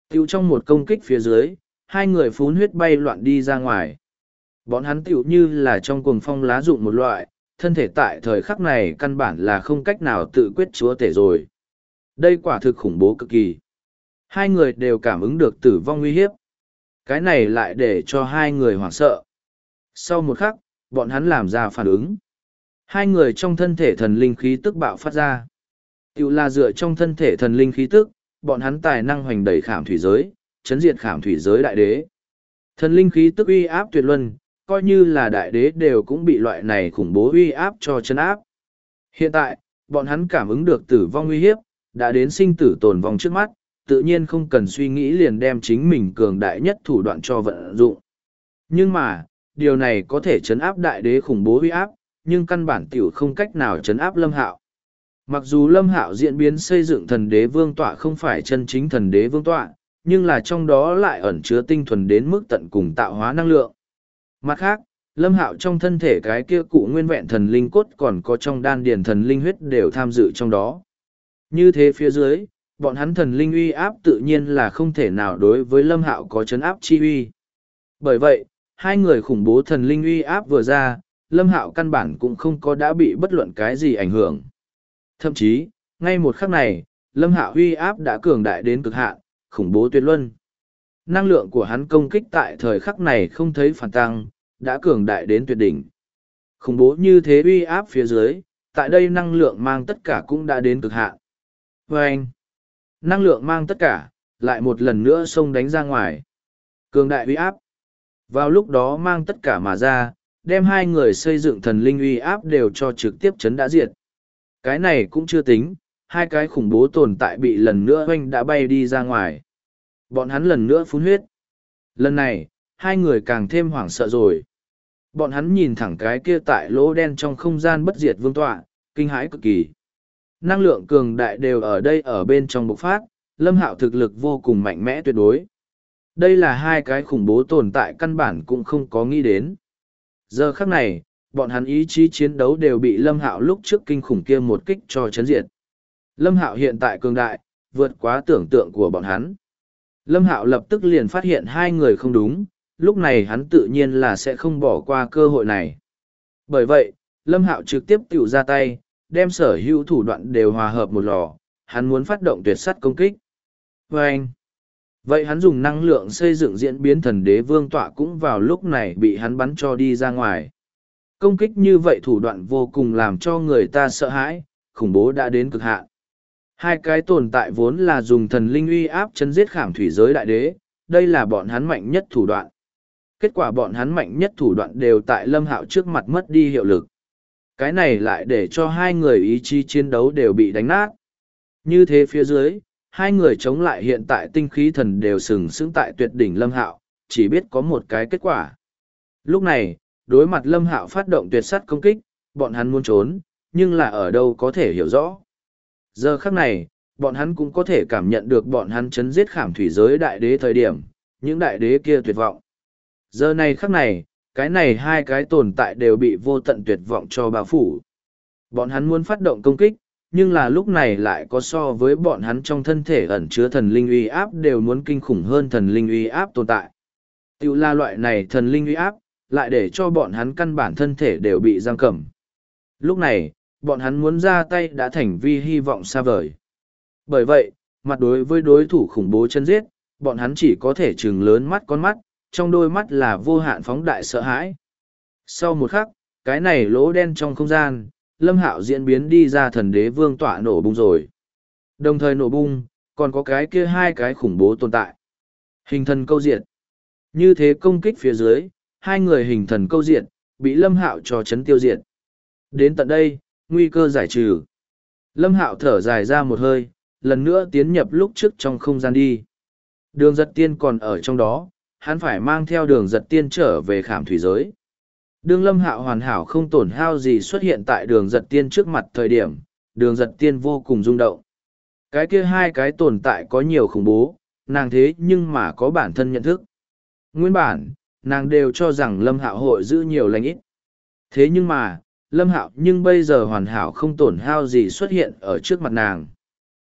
Tiểu trong một công kích phía dưới, hai người phun huyết bay loạn đi ra ngoài. Bọn hắn tiểu như là trong cuồng phong lá rụng một loại, thân thể tại thời khắc này căn bản là không cách nào tự quyết chúa tể rồi. Đây quả thực khủng bố cực kỳ. Hai người đều cảm ứng được tử vong nguy hiếp. Cái này lại để cho hai người hoảng sợ. Sau một khắc, bọn hắn làm ra phản ứng. Hai người trong thân thể thần linh khí tức bạo phát ra. Tiểu là dựa trong thân thể thần linh khí tức, bọn hắn tài năng hoành đẩy khảm thủy giới, chấn diệt khảm thủy giới đại đế. Thần linh khí tức uy áp tuyệt luân, coi như là đại đế đều cũng bị loại này khủng bố uy áp cho chấn áp. Hiện tại, bọn hắn cảm ứng được tử vong uy hiếp, đã đến sinh tử tồn vong trước mắt, tự nhiên không cần suy nghĩ liền đem chính mình cường đại nhất thủ đoạn cho vận dụng. Nhưng mà, điều này có thể chấn áp đại đế khủng bố uy áp, nhưng căn bản tiểu không cách nào chấn áp Lâm Hạo. Mặc dù Lâm Hạo diễn biến xây dựng thần đế vương tọa không phải chân chính thần đế vương tọa, nhưng là trong đó lại ẩn chứa tinh thuần đến mức tận cùng tạo hóa năng lượng. Mặt khác, Lâm Hạo trong thân thể cái kia cụ nguyên vẹn thần linh cốt còn có trong đan điền thần linh huyết đều tham dự trong đó. Như thế phía dưới, bọn hắn thần linh uy áp tự nhiên là không thể nào đối với Lâm Hạo có chấn áp chi uy. Bởi vậy, hai người khủng bố thần linh uy áp vừa ra, Lâm Hạo căn bản cũng không có đã bị bất luận cái gì ảnh hưởng. Thậm chí, ngay một khắc này, Lâm Hạo uy áp đã cường đại đến cực hạn, khủng bố tuyệt luân. Năng lượng của hắn công kích tại thời khắc này không thấy phản tăng, đã cường đại đến tuyệt đỉnh. Khủng bố như thế uy áp phía dưới, tại đây năng lượng mang tất cả cũng đã đến cực hạn. Và anh, năng lượng mang tất cả, lại một lần nữa xông đánh ra ngoài. Cường đại uy áp. Vào lúc đó mang tất cả mà ra, đem hai người xây dựng thần linh uy áp đều cho trực tiếp chấn đã diệt. Cái này cũng chưa tính, hai cái khủng bố tồn tại bị lần nữa oanh đã bay đi ra ngoài. Bọn hắn lần nữa phun huyết. Lần này, hai người càng thêm hoảng sợ rồi. Bọn hắn nhìn thẳng cái kia tại lỗ đen trong không gian bất diệt vương tọa, kinh hãi cực kỳ. Năng lượng cường đại đều ở đây ở bên trong bộc phát, Lâm Hạo thực lực vô cùng mạnh mẽ tuyệt đối. Đây là hai cái khủng bố tồn tại căn bản cũng không có nghĩ đến. Giờ khắc này, bọn hắn ý chí chiến đấu đều bị Lâm Hạo lúc trước kinh khủng kia một kích cho chấn diệt. Lâm Hạo hiện tại cường đại, vượt quá tưởng tượng của bọn hắn. Lâm Hạo lập tức liền phát hiện hai người không đúng, lúc này hắn tự nhiên là sẽ không bỏ qua cơ hội này. Bởi vậy, Lâm Hạo trực tiếp tiểu ra tay, đem sở hữu thủ đoạn đều hòa hợp một lò, hắn muốn phát động tuyệt sắt công kích. Và anh, vậy hắn dùng năng lượng xây dựng diễn biến thần đế vương tọa cũng vào lúc này bị hắn bắn cho đi ra ngoài. Công kích như vậy thủ đoạn vô cùng làm cho người ta sợ hãi, khủng bố đã đến cực hạn. Hai cái tồn tại vốn là dùng thần linh uy áp chấn giết khảm thủy giới đại đế, đây là bọn hắn mạnh nhất thủ đoạn. Kết quả bọn hắn mạnh nhất thủ đoạn đều tại Lâm Hạo trước mặt mất đi hiệu lực. Cái này lại để cho hai người ý chí chiến đấu đều bị đánh nát. Như thế phía dưới, hai người chống lại hiện tại tinh khí thần đều sừng sững tại tuyệt đỉnh Lâm Hạo, chỉ biết có một cái kết quả. Lúc này, đối mặt Lâm Hạo phát động tuyệt sắt công kích, bọn hắn muốn trốn, nhưng là ở đâu có thể hiểu rõ. Giờ khắc này, bọn hắn cũng có thể cảm nhận được bọn hắn chấn giết khảm thủy giới đại đế thời điểm, những đại đế kia tuyệt vọng. Giờ này khắc này, cái này hai cái tồn tại đều bị vô tận tuyệt vọng cho bao phủ. Bọn hắn muốn phát động công kích, nhưng là lúc này lại có so với bọn hắn trong thân thể ẩn chứa thần linh uy áp đều muốn kinh khủng hơn thần linh uy áp tồn tại. Tiểu là loại này thần linh uy áp, lại để cho bọn hắn căn bản thân thể đều bị giam cầm. Lúc này, bọn hắn muốn ra tay đã thành vi hy vọng xa vời. Bởi vậy, mặt đối với đối thủ khủng bố chân giết, bọn hắn chỉ có thể trừng lớn mắt con mắt, trong đôi mắt là vô hạn phóng đại sợ hãi. Sau một khắc, cái này lỗ đen trong không gian, Lâm Hạo diễn biến đi ra thần đế vương tọa nổ bung rồi. Đồng thời nổ bung, còn có cái kia hai cái khủng bố tồn tại. Hình thần câu diệt. Như thế công kích phía dưới, hai người hình thần câu diệt, bị Lâm Hạo cho chấn tiêu diệt. Đến tận đây, nguy cơ giải trừ. Lâm Hạo thở dài ra một hơi, lần nữa tiến nhập lúc trước trong không gian đi. Đường giật tiên còn ở trong đó, hắn phải mang theo đường giật tiên trở về khảm thủy giới. Đường Lâm Hạo hoàn hảo không tổn hao gì xuất hiện tại đường giật tiên trước mặt thời điểm, đường giật tiên vô cùng rung động. Cái kia hai cái tồn tại có nhiều khủng bố, nàng thế nhưng mà có bản thân nhận thức. Nguyên bản, nàng đều cho rằng Lâm Hạo hội giữ nhiều lành ít. Thế nhưng mà, Lâm Hạo nhưng bây giờ hoàn hảo không tổn hao gì xuất hiện ở trước mặt nàng.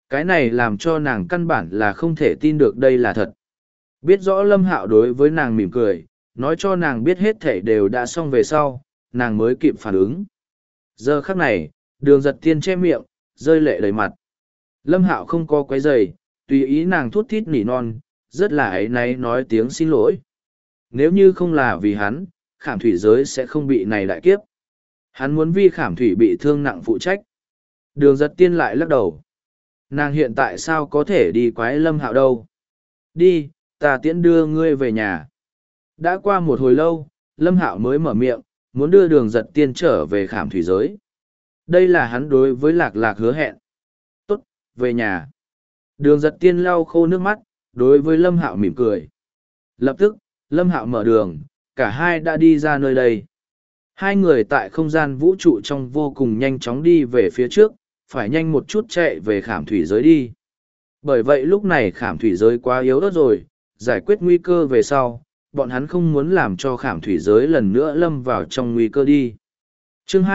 Cái này làm cho nàng căn bản là không thể tin được đây là thật. Biết rõ Lâm Hạo đối với nàng mỉm cười, nói cho nàng biết hết thảy đều đã xong về sau, nàng mới kịp phản ứng. Giờ khắc này, Đường Giật Tiên che miệng, rơi lệ đầy mặt. Lâm Hạo không có quấy rầy, tùy ý nàng thút thít nỉ non, rất là áy náy nói tiếng xin lỗi. Nếu như không là vì hắn, Khảm Thủy giới sẽ không bị này đại kiếp. Hắn muốn vì Khảm Thủy bị thương nặng phụ trách. Đường Giật Tiên lại lắc đầu. Nàng hiện tại sao có thể đi quái Lâm Hạo đâu? Đi, ta tiễn đưa ngươi về nhà. Đã qua một hồi lâu, Lâm Hạo mới mở miệng, muốn đưa Đường Giật Tiên trở về Khảm Thủy giới. Đây là hắn đối với Lạc Lạc hứa hẹn. Tốt, về nhà. Đường Giật Tiên lau khô nước mắt, đối với Lâm Hạo mỉm cười. Lập tức, Lâm Hạo mở đường, cả hai đã đi ra nơi đây. Hai người tại không gian vũ trụ trong vô cùng nhanh chóng đi về phía trước, phải nhanh một chút chạy về Khảm Thủy giới đi. Bởi vậy lúc này Khảm Thủy giới quá yếu ớt rồi, giải quyết nguy cơ về sau, bọn hắn không muốn làm cho Khảm Thủy giới lần nữa lâm vào trong nguy cơ đi. Chương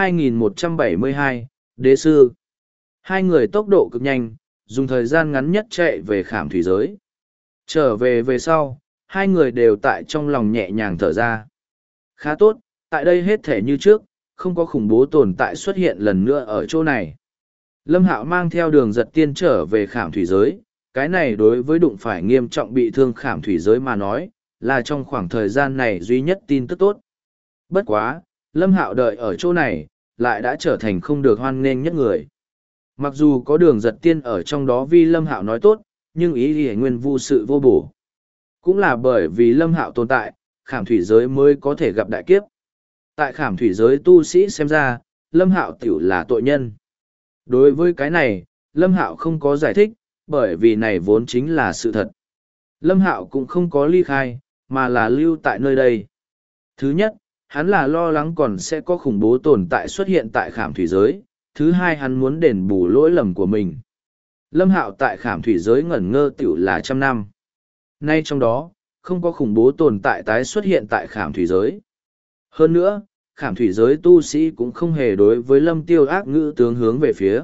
2172, Đế Sư. Hai người tốc độ cực nhanh, dùng thời gian ngắn nhất chạy về Khảm Thủy giới. Trở về sau, hai người đều tại trong lòng nhẹ nhàng thở ra. Khá tốt, tại đây hết thể như trước, không có khủng bố tồn tại xuất hiện lần nữa ở chỗ này. Lâm Hạo mang theo Đường Giật Tiên trở về Khảm Thủy giới, cái này đối với đụng phải nghiêm trọng bị thương Khảm Thủy giới mà nói, là trong khoảng thời gian này duy nhất tin tức tốt. Bất quá, Lâm Hạo đợi ở chỗ này, lại đã trở thành không được hoan nghênh nhất người. Mặc dù có Đường Giật Tiên ở trong đó vì Lâm Hạo nói tốt, nhưng ý thì nguyên vu sự vô bổ. Cũng là bởi vì Lâm Hạo tồn tại, Khảm Thủy giới mới có thể gặp đại kiếp. Tại Khảm Thủy giới tu sĩ xem ra, Lâm Hạo tiểu là tội nhân. Đối với cái này, Lâm Hạo không có giải thích, bởi vì này vốn chính là sự thật. Lâm Hạo cũng không có ly khai, mà là lưu tại nơi đây. Thứ nhất, hắn là lo lắng còn sẽ có khủng bố tồn tại xuất hiện tại Khảm Thủy giới. Thứ hai, hắn muốn đền bù lỗi lầm của mình. Lâm Hạo tại Khảm Thủy giới ngẩn ngơ tiểu là 100 năm. Nay trong đó, không có khủng bố tồn tại tái xuất hiện tại Khảm Thủy giới. Hơn nữa, Khảm Thủy giới tu sĩ cũng không hề đối với Lâm Tiêu ác ngữ tướng hướng về phía.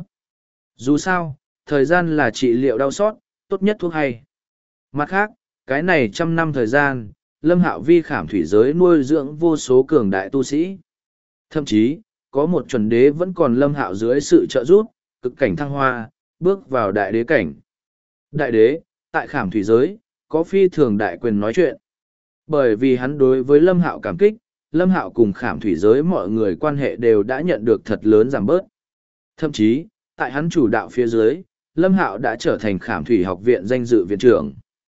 Dù sao, thời gian là trị liệu đau xót, tốt nhất thuốc hay. Mặt khác, cái này 100 năm thời gian, Lâm Hạo vi Khảm Thủy giới nuôi dưỡng vô số cường đại tu sĩ. Thậm chí, có một chuẩn đế vẫn còn Lâm Hạo dưới sự trợ giúp, cực cảnh thăng hoa, bước vào đại đế cảnh. Đại đế, tại Khảm Thủy giới, có phi thường đại quyền nói chuyện. Bởi vì hắn đối với Lâm Hạo cảm kích, Lâm Hạo cùng Khảm Thủy giới mọi người quan hệ đều đã nhận được thật lớn giảm bớt. Thậm chí, tại hắn chủ đạo phía dưới, Lâm Hạo đã trở thành Khảm Thủy học viện danh dự viện trưởng.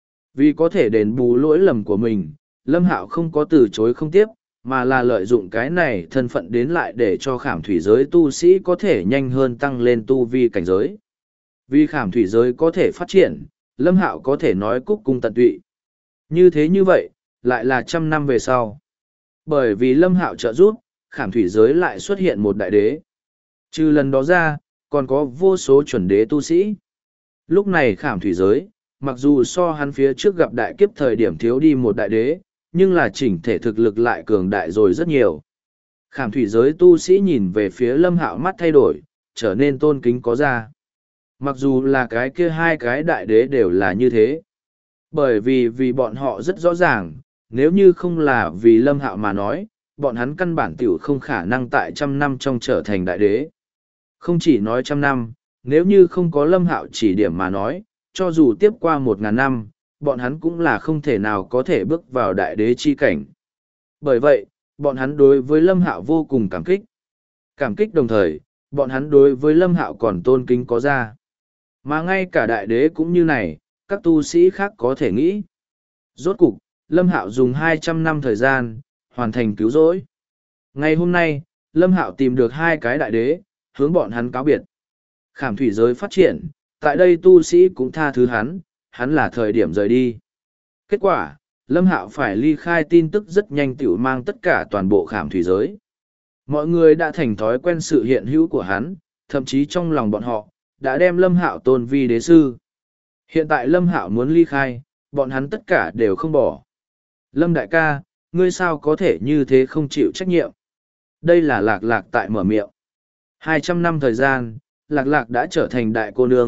Vì có thể đền bù lỗi lầm của mình, Lâm Hạo không có từ chối không tiếp, mà là lợi dụng cái này thân phận đến lại để cho Khảm Thủy giới tu sĩ có thể nhanh hơn tăng lên tu vi cảnh giới. Vì Khảm Thủy giới có thể phát triển, Lâm Hạo có thể nói cúc cung tận tụy. Như thế như vậy, lại là 100 năm về sau. Bởi vì Lâm Hạo trợ giúp, Khảm Thủy giới lại xuất hiện một đại đế. Trừ lần đó ra, còn có vô số chuẩn đế tu sĩ. Lúc này Khảm Thủy giới, mặc dù so hắn phía trước gặp đại kiếp thời điểm thiếu đi một đại đế, nhưng là chỉnh thể thực lực lại cường đại rồi rất nhiều. Khảm Thủy giới tu sĩ nhìn về phía Lâm Hạo mắt thay đổi, trở nên tôn kính có ra. Mặc dù là cái kia hai cái đại đế đều là như thế. Bởi vì bọn họ rất rõ ràng, nếu như không là vì Lâm Hạo mà nói, bọn hắn căn bản tiểu không khả năng tại 100 năm trong trở thành đại đế. Không chỉ nói 100 năm, nếu như không có Lâm Hạo chỉ điểm mà nói, cho dù tiếp qua 1000 năm, bọn hắn cũng là không thể nào có thể bước vào đại đế chi cảnh. Bởi vậy, bọn hắn đối với Lâm Hạo vô cùng cảm kích. Cảm kích đồng thời, bọn hắn đối với Lâm Hạo còn tôn kính có ra. Mà ngay cả đại đế cũng như này, các tu sĩ khác có thể nghĩ. Rốt cục, Lâm Hạo dùng 200 năm thời gian, hoàn thành cứu rỗi. Ngày hôm nay, Lâm Hạo tìm được hai cái đại đế, hướng bọn hắn cáo biệt. Khảm Thủy giới phát triển, tại đây tu sĩ cũng tha thứ hắn là thời điểm rời đi. Kết quả, Lâm Hạo phải ly khai tin tức rất nhanh tiểu mang tất cả toàn bộ Khảm Thủy giới. Mọi người đã thành thói quen sự hiện hữu của hắn, thậm chí trong lòng bọn họ, đã đem Lâm Hạo tôn vi đế sư. Hiện tại Lâm Hạo muốn ly khai, bọn hắn tất cả đều không bỏ. Lâm đại ca, ngươi sao có thể như thế không chịu trách nhiệm? Đây là Lạc Lạc tại mở miệng. 200 năm thời gian, Lạc Lạc đã trở thành đại cô nương,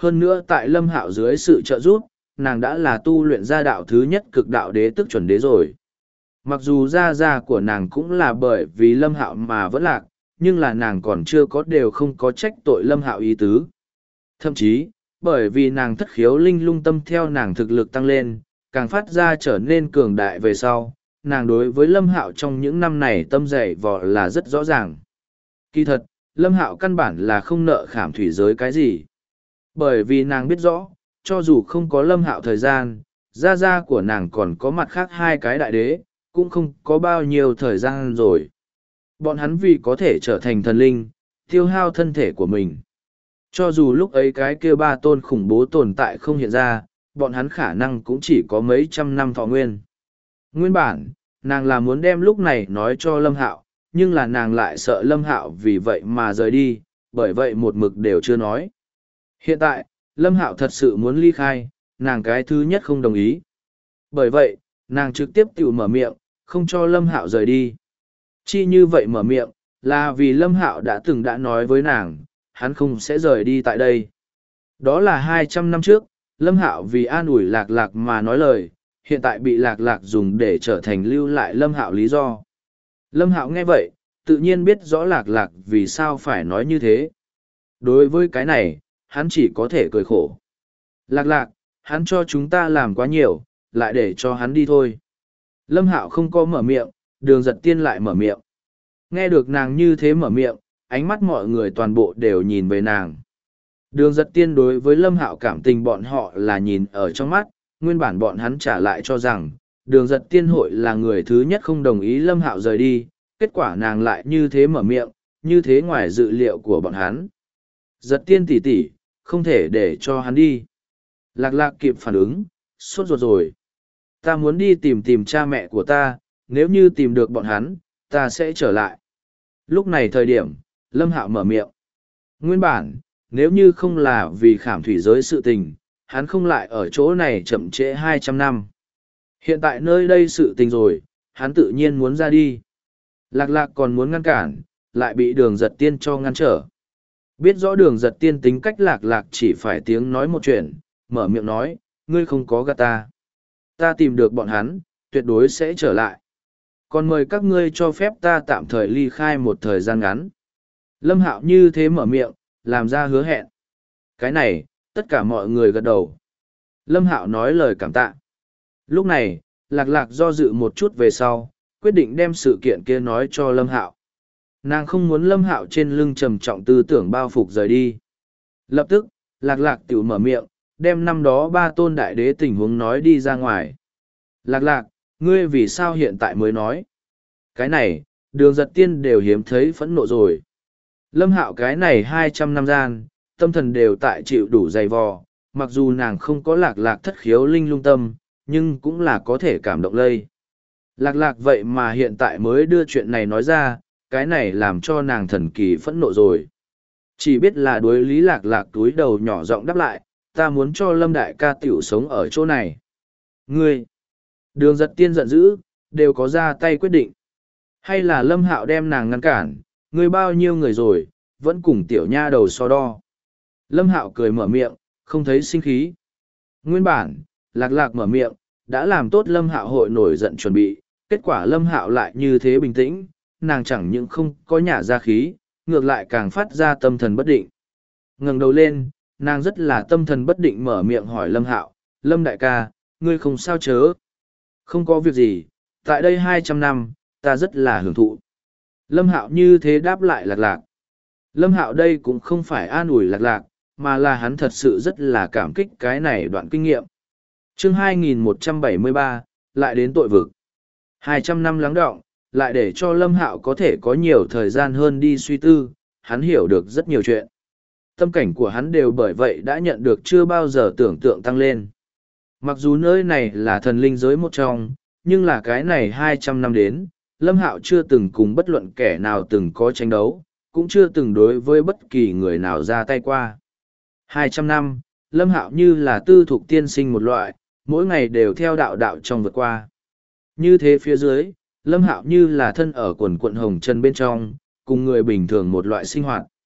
hơn nữa tại Lâm Hạo dưới sự trợ giúp, nàng đã là tu luyện ra đạo thứ nhất cực đạo đế tức chuẩn đế rồi. Mặc dù gia của nàng cũng là bởi vì Lâm Hạo mà vẫn lạc, nhưng là nàng còn chưa có đều không có trách tội Lâm Hạo ý tứ. Thậm chí, bởi vì nàng thất khiếu linh lung tâm theo nàng thực lực tăng lên, càng phát ra trở nên cường đại về sau, nàng đối với Lâm Hạo trong những năm này tâm dày vò là rất rõ ràng. Kỳ thật, Lâm Hạo căn bản là không nợ khảm thủy giới cái gì. Bởi vì nàng biết rõ, cho dù không có Lâm Hạo thời gian, gia của nàng còn có mặt khác hai cái đại đế, cũng không có bao nhiêu thời gian rồi. Bọn hắn vì có thể trở thành thần linh, tiêu hao thân thể của mình. Cho dù lúc ấy cái kia ba tôn khủng bố tồn tại không hiện ra, bọn hắn khả năng cũng chỉ có mấy trăm năm thọ nguyên. Nguyên bản, nàng là muốn đem lúc này nói cho Lâm Hạo, nhưng là nàng lại sợ Lâm Hạo vì vậy mà rời đi, bởi vậy một mực đều chưa nói. Hiện tại, Lâm Hạo thật sự muốn ly khai, nàng cái thứ nhất không đồng ý. Bởi vậy, nàng trực tiếp tự mở miệng, không cho Lâm Hạo rời đi. Chi như vậy mở miệng, là vì Lâm Hạo đã từng đã nói với nàng, hắn không sẽ rời đi tại đây. Đó là 200 năm trước, Lâm Hạo vì an ủi Lạc Lạc mà nói lời, hiện tại bị Lạc Lạc dùng để trở thành lưu lại Lâm Hạo lý do. Lâm Hạo nghe vậy, tự nhiên biết rõ Lạc Lạc vì sao phải nói như thế. Đối với cái này, hắn chỉ có thể cười khổ. Lạc Lạc, hắn cho chúng ta làm quá nhiều, lại để cho hắn đi thôi. Lâm Hạo không có mở miệng, Đường Giật Tiên lại mở miệng. Nghe được nàng như thế mở miệng, ánh mắt mọi người toàn bộ đều nhìn về nàng. Đường Giật Tiên đối với Lâm Hạo cảm tình bọn họ là nhìn ở trong mắt, nguyên bản bọn hắn trả lại cho rằng, Đường Giật Tiên hội là người thứ nhất không đồng ý Lâm Hạo rời đi, kết quả nàng lại như thế mở miệng, như thế ngoài dự liệu của bọn hắn. Giật Tiên tỷ tỷ, không thể để cho hắn đi. Lạc Lạc kịp phản ứng, sốt ruột rồi. Ta muốn đi tìm cha mẹ của ta, nếu như tìm được bọn hắn, ta sẽ trở lại. Lúc này thời điểm, Lâm Hạo mở miệng. Nguyên bản, nếu như không là vì khảm thủy giới sự tình, hắn không lại ở chỗ này chậm trễ 200 năm. Hiện tại nơi đây sự tình rồi, hắn tự nhiên muốn ra đi. Lạc Lạc còn muốn ngăn cản, lại bị Đường Giật Tiên cho ngăn trở. Biết rõ Đường Giật Tiên tính cách Lạc Lạc chỉ phải tiếng nói một chuyện, mở miệng nói, ngươi không có gạt ta. Ta tìm được bọn hắn, tuyệt đối sẽ trở lại. Còn mời các ngươi cho phép ta tạm thời ly khai một thời gian ngắn. Lâm Hạo như thế mở miệng, làm ra hứa hẹn. Cái này, tất cả mọi người gật đầu. Lâm Hạo nói lời cảm tạ. Lúc này, Lạc Lạc do dự một chút về sau, quyết định đem sự kiện kia nói cho Lâm Hạo. Nàng không muốn Lâm Hạo trên lưng trầm trọng tư tưởng bao phục rời đi. Lập tức, Lạc Lạc tự mở miệng, đem năm đó ba tôn đại đế tình huống nói đi ra ngoài. Lạc Lạc, ngươi vì sao hiện tại mới nói? Cái này, Đường Giật Tiên đều hiếm thấy phẫn nộ rồi. Lâm Hạo cái này 200 năm gian, tâm thần đều tại chịu đủ dày vò, mặc dù nàng không có Lạc Lạc thất khiếu linh lung tâm, nhưng cũng là có thể cảm động lây. Lạc Lạc vậy mà hiện tại mới đưa chuyện này nói ra, cái này làm cho nàng thần kỳ phẫn nộ rồi. Chỉ biết là đối lý Lạc Lạc túi đầu nhỏ giọng đáp lại, ta muốn cho Lâm đại ca tiểu sống ở chỗ này. Ngươi! Đường Giật Tiên giận dữ, đều có ra tay quyết định. Hay là Lâm Hạo đem nàng ngăn cản, ngươi bao nhiêu người rồi, vẫn cùng tiểu nha đầu so đo. Lâm Hạo cười mở miệng, không thấy sinh khí. Nguyên bản, Lạc Lạc mở miệng, đã làm tốt Lâm Hạo hội nổi giận chuẩn bị, kết quả Lâm Hạo lại như thế bình tĩnh, nàng chẳng những không có nhả ra khí, ngược lại càng phát ra tâm thần bất định. Ngẩng đầu lên, nàng rất là tâm thần bất định mở miệng hỏi Lâm Hạo, Lâm đại ca, ngươi không sao chớ? Không có việc gì, tại đây 200 năm, ta rất là hưởng thụ. Lâm Hạo như thế đáp lại Lạc Lạc. Lâm Hạo đây cũng không phải an ủi Lạc Lạc, mà là hắn thật sự rất là cảm kích cái này đoạn kinh nghiệm. Chương 2173, lại đến tội vực. 200 năm lắng đọng, lại để cho Lâm Hạo có thể có nhiều thời gian hơn đi suy tư, hắn hiểu được rất nhiều chuyện. Tâm cảnh của hắn đều bởi vậy đã nhận được chưa bao giờ tưởng tượng tăng lên. Mặc dù nơi này là thần linh giới một trong, nhưng là cái này 200 năm đến, Lâm Hạo chưa từng cùng bất luận kẻ nào từng có tranh đấu, cũng chưa từng đối với bất kỳ người nào ra tay qua. 200 năm, Lâm Hạo như là tư thục tiên sinh một loại, mỗi ngày đều theo đạo đạo trong vượt qua. Như thế phía dưới, Lâm Hạo như là thân ở quần quận hồng chân bên trong, cùng người bình thường một loại sinh hoạt.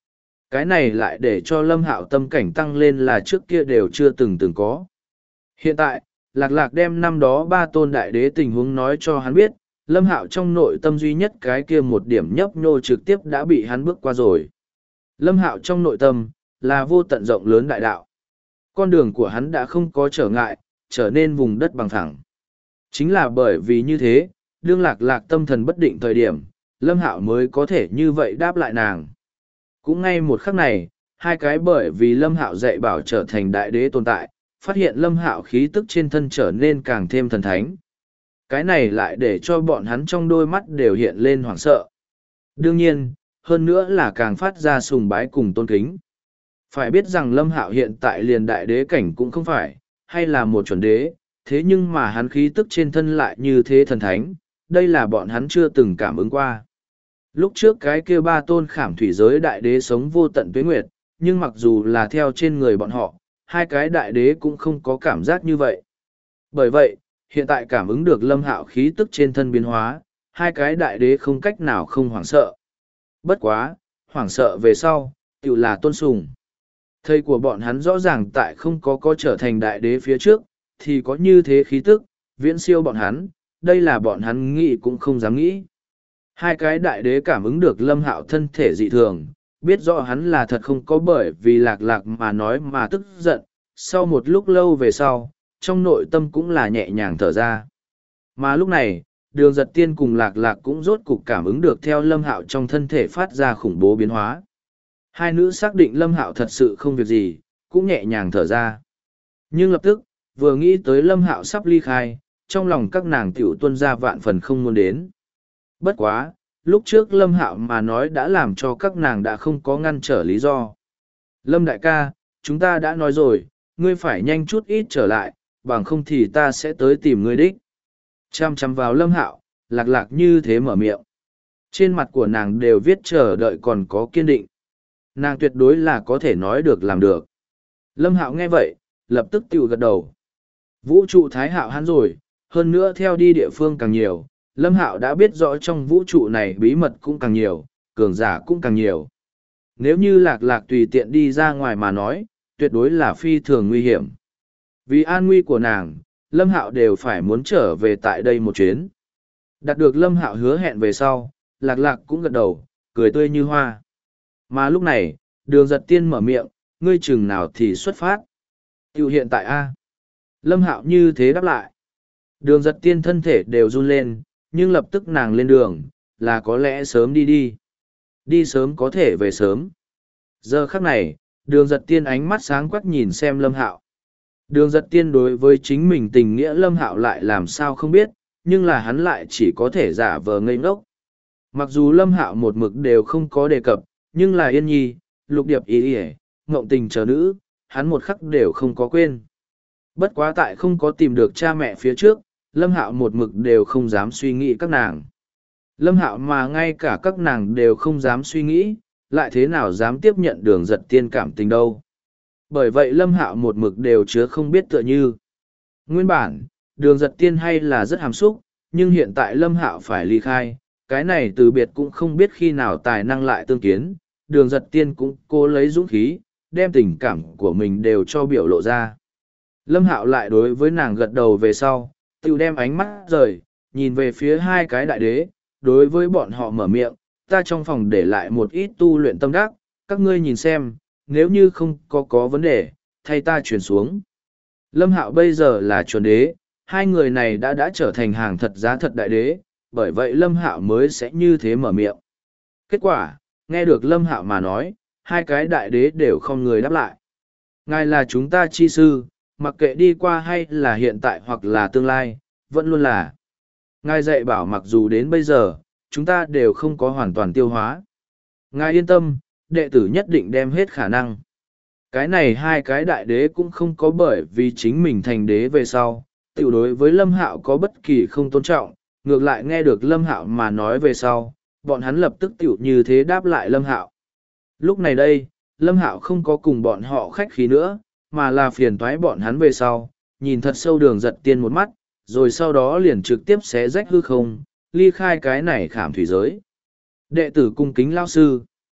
Cái này lại để cho Lâm Hạo tâm cảnh tăng lên là trước kia đều chưa từng có. Hiện tại, Lạc Lạc đem năm đó ba tôn đại đế tình huống nói cho hắn biết, Lâm Hạo trong nội tâm duy nhất cái kia một điểm nhấp nhô trực tiếp đã bị hắn bước qua rồi. Lâm Hạo trong nội tâm, là vô tận rộng lớn đại đạo. Con đường của hắn đã không có trở ngại, trở nên vùng đất bằng phẳng. Chính là bởi vì như thế, đương Lạc Lạc tâm thần bất định thời điểm, Lâm Hạo mới có thể như vậy đáp lại nàng. Cũng ngay một khắc này, hai cái bởi vì Lâm Hạo dạy bảo trở thành đại đế tồn tại, phát hiện Lâm Hạo khí tức trên thân trở nên càng thêm thần thánh. Cái này lại để cho bọn hắn trong đôi mắt đều hiện lên hoảng sợ. Đương nhiên, hơn nữa là càng phát ra sùng bái cùng tôn kính. Phải biết rằng Lâm Hạo hiện tại liền đại đế cảnh cũng không phải, hay là một chuẩn đế, thế nhưng mà hắn khí tức trên thân lại như thế thần thánh, đây là bọn hắn chưa từng cảm ứng qua. Lúc trước cái kia ba tôn khảm thủy giới đại đế sống vô tận tuế nguyệt, nhưng mặc dù là theo trên người bọn họ, hai cái đại đế cũng không có cảm giác như vậy. Bởi vậy, hiện tại cảm ứng được Lâm Hạo khí tức trên thân biến hóa, hai cái đại đế không cách nào không hoảng sợ. Bất quá, hoảng sợ về sau, tự là tôn sùng. Thầy của bọn hắn rõ ràng tại không có trở thành đại đế phía trước, thì có như thế khí tức, viễn siêu bọn hắn, đây là bọn hắn nghĩ cũng không dám nghĩ. Hai cái đại đế cảm ứng được Lâm Hạo thân thể dị thường, biết rõ hắn là thật không có bởi vì Lạc Lạc mà nói mà tức giận, sau một lúc lâu về sau, trong nội tâm cũng là nhẹ nhàng thở ra. Mà lúc này, Đường Giật Tiên cùng Lạc Lạc cũng rốt cục cảm ứng được theo Lâm Hạo trong thân thể phát ra khủng bố biến hóa. Hai nữ xác định Lâm Hạo thật sự không việc gì, cũng nhẹ nhàng thở ra. Nhưng lập tức, vừa nghĩ tới Lâm Hạo sắp ly khai, trong lòng các nàng tiểu tuân ra vạn phần không muốn đến. Bất quá, lúc trước Lâm Hạo mà nói đã làm cho các nàng đã không có ngăn trở lý do. Lâm đại ca, chúng ta đã nói rồi, ngươi phải nhanh chút ít trở lại, bằng không thì ta sẽ tới tìm ngươi đích. Chăm chăm vào Lâm Hạo, Lạc Lạc như thế mở miệng. Trên mặt của nàng đều viết chờ đợi còn có kiên định. Nàng tuyệt đối là có thể nói được làm được. Lâm Hạo nghe vậy, lập tức tiểu gật đầu. Vũ trụ thái hạo hắn rồi, hơn nữa theo đi địa phương càng nhiều, Lâm Hạo đã biết rõ trong vũ trụ này bí mật cũng càng nhiều, cường giả cũng càng nhiều. Nếu như Lạc Lạc tùy tiện đi ra ngoài mà nói, tuyệt đối là phi thường nguy hiểm. Vì an nguy của nàng, Lâm Hạo đều phải muốn trở về tại đây một chuyến. Đạt được Lâm Hạo hứa hẹn về sau, Lạc Lạc cũng gật đầu, cười tươi như hoa. Mà lúc này, Đường Giật Tiên mở miệng, ngươi chừng nào thì xuất phát. Tiểu hiện tại A. Lâm Hạo như thế đáp lại. Đường Giật Tiên thân thể đều run lên, nhưng lập tức nàng lên đường, là có lẽ sớm đi đi. Đi sớm có thể về sớm. Giờ khắc này, Đường Giật Tiên ánh mắt sáng quắc nhìn xem Lâm Hạo. Đường Giật Tiên đối với chính mình tình nghĩa Lâm Hạo lại làm sao không biết, nhưng là hắn lại chỉ có thể giả vờ ngây ngốc. Mặc dù Lâm Hạo một mực đều không có đề cập, nhưng là Yên Nhi, Lục Điệp ý ý, Ngộng Tình chờ nữ, hắn một khắc đều không có quên. Bất quá tại không có tìm được cha mẹ phía trước, Lâm Hạo một mực đều không dám suy nghĩ các nàng. Lâm Hạo mà ngay cả các nàng đều không dám suy nghĩ, lại thế nào dám tiếp nhận Đường Giật Tiên cảm tình đâu. Bởi vậy Lâm Hạo một mực đều chứa không biết tựa như. Nguyên bản, Đường Giật Tiên hay là rất hàm xúc, nhưng hiện tại Lâm Hạo phải ly khai, cái này từ biệt cũng không biết khi nào tài năng lại tương kiến. Đường Giật Tiên cũng cố lấy dũng khí, đem tình cảm của mình đều cho biểu lộ ra. Lâm Hạo lại đối với nàng gật đầu về sau, tự đem ánh mắt rời, nhìn về phía hai cái đại đế, đối với bọn họ mở miệng, ta trong phòng để lại một ít tu luyện tâm đắc, các ngươi nhìn xem, nếu như không có vấn đề, thay ta chuyển xuống. Lâm Hạo bây giờ là chuẩn đế, hai người này đã trở thành hàng thật giá thật đại đế, bởi vậy Lâm Hạo mới sẽ như thế mở miệng. Kết quả, nghe được Lâm Hạo mà nói, hai cái đại đế đều không người đáp lại. Ngài là chúng ta chi sư, mặc kệ đi qua hay là hiện tại hoặc là tương lai, vẫn luôn là. Ngài dạy bảo mặc dù đến bây giờ, chúng ta đều không có hoàn toàn tiêu hóa. Ngài yên tâm, đệ tử nhất định đem hết khả năng. Cái này hai cái đại đế cũng không có bởi vì chính mình thành đế về sau, tiểu đối với Lâm Hạo có bất kỳ không tôn trọng, ngược lại nghe được Lâm Hạo mà nói về sau, bọn hắn lập tức tiểu như thế đáp lại Lâm Hạo. Lúc này đây, Lâm Hạo không có cùng bọn họ khách khí nữa, mà là phiền toái bọn hắn về sau, nhìn thật sâu Đường Giật Tiên một mắt, rồi sau đó liền trực tiếp xé rách hư không, ly khai cái này khảm thủy giới. Đệ tử cung kính lao sư.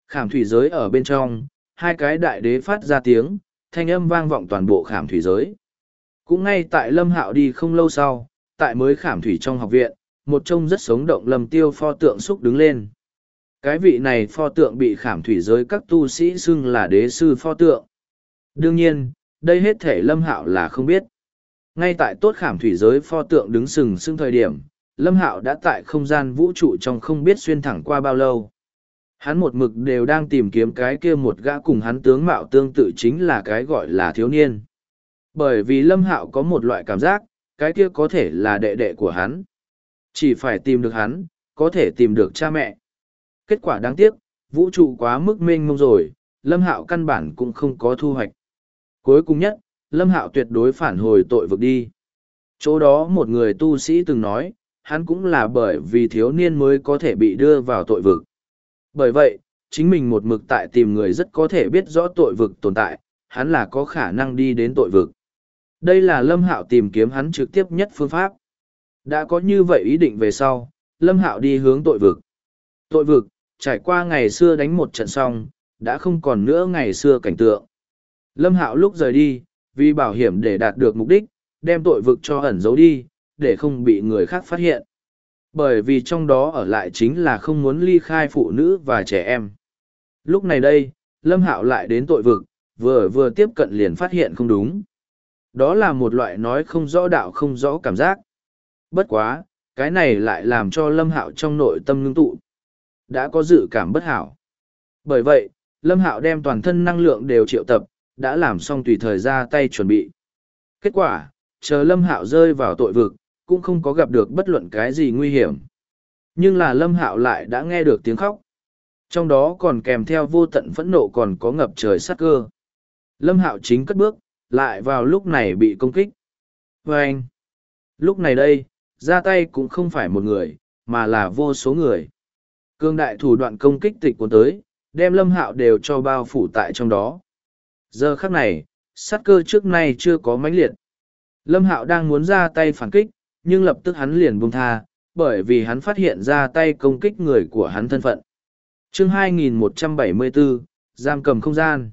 Khảm thủy giới ở bên trong, hai cái đại đế phát ra tiếng, thanh âm vang vọng toàn bộ khảm thủy giới. Cũng ngay tại Lâm Hạo đi không lâu sau, tại mới khảm thủy trong học viện, một trông rất sống động Lâm Tiêu pho tượng xúc đứng lên. Cái vị này pho tượng bị khảm thủy giới các tu sĩ xưng là đế sư pho tượng. Đương nhiên, đây hết thể Lâm Hạo là không biết. Ngay tại tốt khảm thủy giới pho tượng đứng sừng sững thời điểm, Lâm Hạo đã tại không gian vũ trụ trong không biết xuyên thẳng qua bao lâu. Hắn một mực đều đang tìm kiếm cái kia một gã cùng hắn tướng mạo tương tự chính là cái gọi là thiếu niên. Bởi vì Lâm Hạo có một loại cảm giác, cái kia có thể là đệ đệ của hắn. Chỉ phải tìm được hắn, có thể tìm được cha mẹ. Kết quả đáng tiếc, vũ trụ quá mức mênh mông rồi, Lâm Hạo căn bản cũng không có thu hoạch. Cuối cùng nhất, Lâm Hạo tuyệt đối phản hồi tội vực đi. Chỗ đó một người tu sĩ từng nói, hắn cũng là bởi vì thiếu niên mới có thể bị đưa vào tội vực. Bởi vậy, chính mình một mực tại tìm người rất có thể biết rõ tội vực tồn tại, hắn là có khả năng đi đến tội vực. Đây là Lâm Hạo tìm kiếm hắn trực tiếp nhất phương pháp. Đã có như vậy ý định về sau, Lâm Hạo đi hướng tội vực. Tội vực, trải qua ngày xưa đánh một trận xong, đã không còn nữa ngày xưa cảnh tượng. Lâm Hạo lúc rời đi, vì bảo hiểm để đạt được mục đích, đem tội vực cho ẩn giấu đi, để không bị người khác phát hiện. Bởi vì trong đó ở lại chính là không muốn ly khai phụ nữ và trẻ em. Lúc này đây, Lâm Hạo lại đến tội vực, vừa tiếp cận liền phát hiện không đúng. Đó là một loại nói không rõ đạo không rõ cảm giác. Bất quá, cái này lại làm cho Lâm Hạo trong nội tâm ngưng tụ. Đã có dự cảm bất hảo. Bởi vậy, Lâm Hạo đem toàn thân năng lượng đều triệu tập, đã làm xong tùy thời ra tay chuẩn bị. Kết quả, chờ Lâm Hạo rơi vào tội vực, cũng không có gặp được bất luận cái gì nguy hiểm. Nhưng là Lâm Hạo lại đã nghe được tiếng khóc. Trong đó còn kèm theo vô tận phẫn nộ còn có ngập trời sát cơ. Lâm Hạo chính cất bước, lại vào lúc này bị công kích. Vâng! Lúc này đây, ra tay cũng không phải một người, mà là vô số người. Cương đại thủ đoạn công kích tịch cuốn tới, đem Lâm Hạo đều cho bao phủ tại trong đó. Giờ khắc này, sát cơ trước nay chưa có mãnh liệt. Lâm Hạo đang muốn ra tay phản kích, nhưng lập tức hắn liền buông tha, bởi vì hắn phát hiện ra tay công kích người của hắn thân phận. Chương 2174, giam cầm không gian.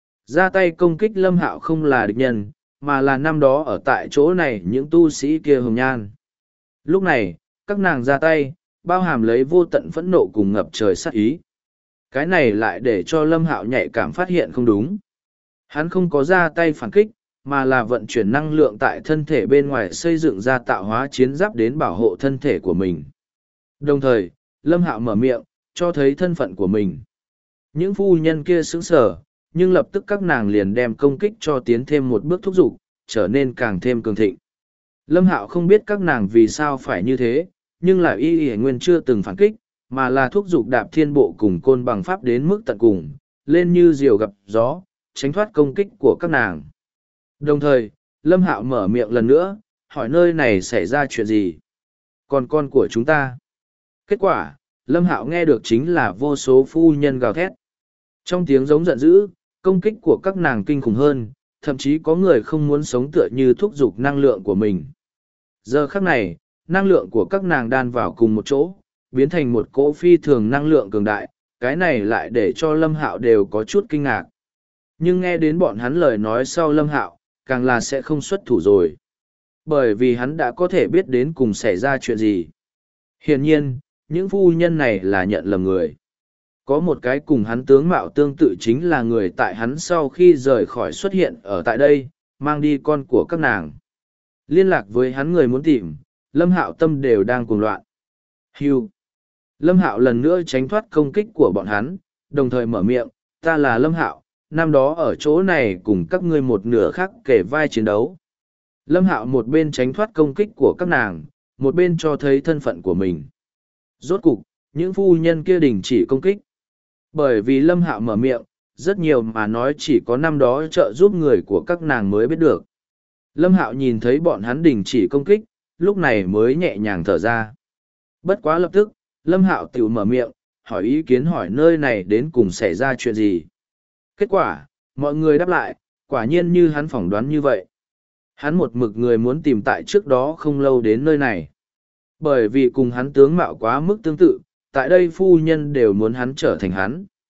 Ra tay công kích Lâm Hạo không là địch nhân, mà là năm đó ở tại chỗ này những tu sĩ kia hồng nhan. Lúc này, các nàng ra tay, bao hàm lấy vô tận phẫn nộ cùng ngập trời sát ý. Cái này lại để cho Lâm Hạo nhạy cảm phát hiện không đúng. Hắn không có ra tay phản kích, mà là vận chuyển năng lượng tại thân thể bên ngoài xây dựng ra tạo hóa chiến giáp đến bảo hộ thân thể của mình. Đồng thời, Lâm Hạo mở miệng, cho thấy thân phận của mình. Những phu nhân kia sững sờ, nhưng lập tức các nàng liền đem công kích cho tiến thêm một bước thúc giục, trở nên càng thêm cường thịnh. Lâm Hạo không biết các nàng vì sao phải như thế, nhưng là y nguyên chưa từng phản kích, mà là thúc giục đạp thiên bộ cùng côn bằng pháp đến mức tận cùng, lên như diều gặp gió, tránh thoát công kích của các nàng. Đồng thời, Lâm Hạo mở miệng lần nữa, hỏi nơi này xảy ra chuyện gì? Còn con của chúng ta? Kết quả, Lâm Hạo nghe được chính là vô số phu nhân gào thét. Trong tiếng giống giận dữ, công kích của các nàng kinh khủng hơn, thậm chí có người không muốn sống tựa như thúc giục năng lượng của mình. Giờ khắc này, năng lượng của các nàng đan vào cùng một chỗ, biến thành một cỗ phi thường năng lượng cường đại, cái này lại để cho Lâm Hạo đều có chút kinh ngạc. Nhưng nghe đến bọn hắn lời nói sau Lâm Hạo, càng là sẽ không xuất thủ rồi. Bởi vì hắn đã có thể biết đến cùng xảy ra chuyện gì. Hiển nhiên, những phu nhân này là nhận lầm người. Có một cái cùng hắn tướng mạo tương tự chính là người tại hắn sau khi rời khỏi xuất hiện ở tại đây, mang đi con của các nàng. Liên lạc với hắn người muốn tìm, Lâm Hạo tâm đều đang cuồng loạn. Hưu. Lâm Hạo lần nữa tránh thoát công kích của bọn hắn, đồng thời mở miệng, ta là Lâm Hạo, năm đó ở chỗ này cùng các ngươi một nửa khác kể vai chiến đấu. Lâm Hạo một bên tránh thoát công kích của các nàng, một bên cho thấy thân phận của mình. Rốt cục, những phu nhân kia đình chỉ công kích. Bởi vì Lâm Hạo mở miệng, rất nhiều mà nói chỉ có năm đó trợ giúp người của các nàng mới biết được. Lâm Hạo nhìn thấy bọn hắn đình chỉ công kích, lúc này mới nhẹ nhàng thở ra. Bất quá lập tức, Lâm Hạo tự mở miệng, hỏi ý kiến hỏi nơi này đến cùng xảy ra chuyện gì. Kết quả, mọi người đáp lại, quả nhiên như hắn phỏng đoán như vậy. Hắn một mực người muốn tìm tại trước đó không lâu đến nơi này. Bởi vì cùng hắn tướng mạo quá mức tương tự, tại đây phu nhân đều muốn hắn trở thành hắn.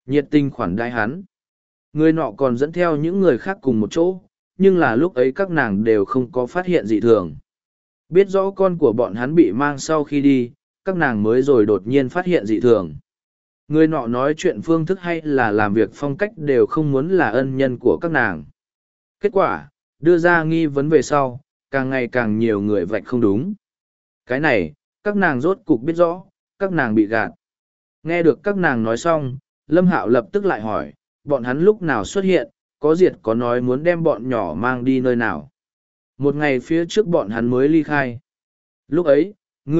nhiệt tình khoản đãi hắn. Người nọ còn dẫn theo những người khác cùng một chỗ, nhưng là lúc ấy các nàng đều không có phát hiện dị thường. Biết rõ con của bọn hắn bị mang sau khi đi, các nàng mới rồi đột nhiên phát hiện dị thường. Người nọ nói chuyện phương thức hay là làm việc phong cách đều không muốn là ân nhân của các nàng. Kết quả, đưa ra nghi vấn về sau, càng ngày càng nhiều người vạch không đúng. Cái này, các nàng rốt cục biết rõ, các nàng bị gạt. Nghe được các nàng nói xong, Lâm Hạo lập tức lại hỏi, bọn hắn lúc nào xuất hiện, có diệt có nói muốn đem bọn nhỏ mang đi nơi nào. Một ngày phía trước bọn hắn mới ly khai. Lúc ấy,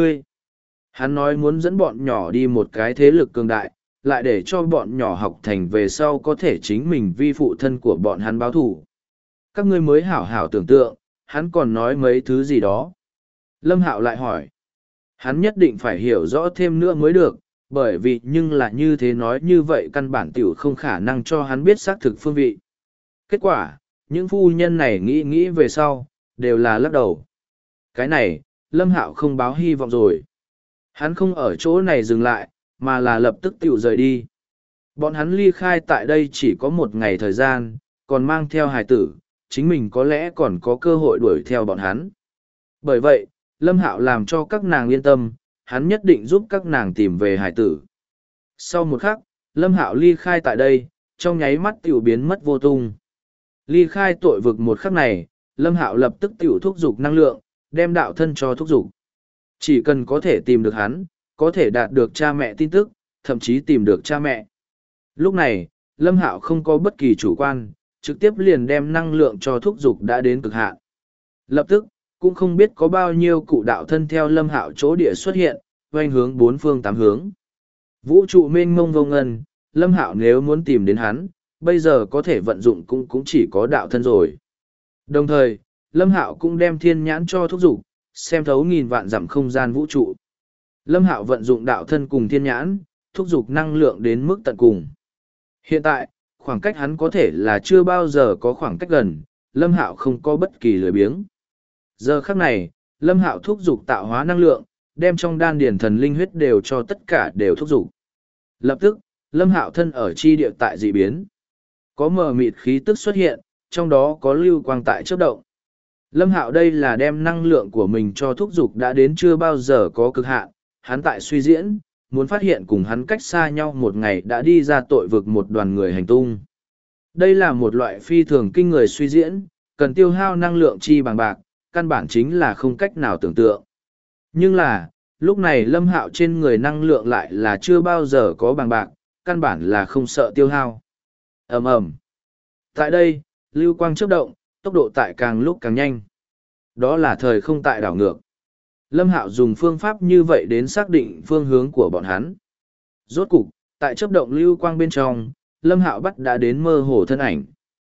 hắn nói muốn dẫn bọn nhỏ đi một cái thế lực cường đại, lại để cho bọn nhỏ học thành về sau có thể chính mình vi phụ thân của bọn hắn báo thù. Các ngươi mới hảo hảo tưởng tượng, hắn còn nói mấy thứ gì đó. Lâm Hạo lại hỏi. Hắn nhất định phải hiểu rõ thêm nữa mới được, bởi vì nhưng là như thế nói như vậy căn bản tiểu không khả năng cho hắn biết xác thực phương vị. Kết quả, những phu nhân này nghĩ về sau, đều là lắc đầu. Cái này, Lâm Hạo không báo hy vọng rồi. Hắn không ở chỗ này dừng lại, mà là lập tức tiểu rời đi. Bọn hắn ly khai tại đây chỉ có một ngày thời gian, còn mang theo hài tử, chính mình có lẽ còn có cơ hội đuổi theo bọn hắn. Bởi vậy, Lâm Hạo làm cho các nàng yên tâm, hắn nhất định giúp các nàng tìm về hài tử. Sau một khắc, Lâm Hạo ly khai tại đây, trong nháy mắt tiểu biến mất vô tung. Ly khai tội vực một khắc này, Lâm Hạo lập tức tiểu thúc giục năng lượng, đem đạo thân cho thúc giục. Chỉ cần có thể tìm được hắn, có thể đạt được cha mẹ tin tức, thậm chí tìm được cha mẹ. Lúc này, Lâm Hạo không có bất kỳ chủ quan, trực tiếp liền đem năng lượng cho thúc giục đã đến cực hạn. Lập tức, cũng không biết có bao nhiêu cụ đạo thân theo Lâm Hạo chỗ địa xuất hiện, quanh hướng bốn phương tám hướng. Vũ trụ mênh mông vô ngân, Lâm Hạo nếu muốn tìm đến hắn, bây giờ có thể vận dụng cũng chỉ có đạo thân rồi. Đồng thời, Lâm Hạo cũng đem thiên nhãn cho thúc giục, xem thấu nghìn vạn dặm không gian vũ trụ. Lâm Hạo vận dụng đạo thân cùng thiên nhãn, thúc giục năng lượng đến mức tận cùng. Hiện tại, khoảng cách hắn có thể là chưa bao giờ có khoảng cách gần, Lâm Hạo không có bất kỳ lười biếng. Giờ khắc này, Lâm Hạo thúc giục tạo hóa năng lượng, đem trong đan điển thần linh huyết đều cho tất cả đều thúc giục. Lập tức, Lâm Hạo thân ở chi địa tại dị biến. Có mờ mịt khí tức xuất hiện, trong đó có lưu quang tại chớp động. Lâm Hạo đây là đem năng lượng của mình cho thúc giục đã đến chưa bao giờ có cực hạn, hắn tại suy diễn, muốn phát hiện cùng hắn cách xa nhau một ngày đã đi ra tội vực một đoàn người hành tung. Đây là một loại phi thường kinh người suy diễn, cần tiêu hao năng lượng chi bằng bạc, căn bản chính là không cách nào tưởng tượng. Nhưng là, lúc này Lâm Hạo trên người năng lượng lại là chưa bao giờ có bằng bạc, căn bản là không sợ tiêu hao. Ầm ầm. Tại đây, lưu quang chớp động, tốc độ tại càng lúc càng nhanh. Đó là thời không tại đảo ngược. Lâm Hạo dùng phương pháp như vậy đến xác định phương hướng của bọn hắn. Rốt cục, tại chớp động lưu quang bên trong, Lâm Hạo bắt đã đến mơ hồ thân ảnh.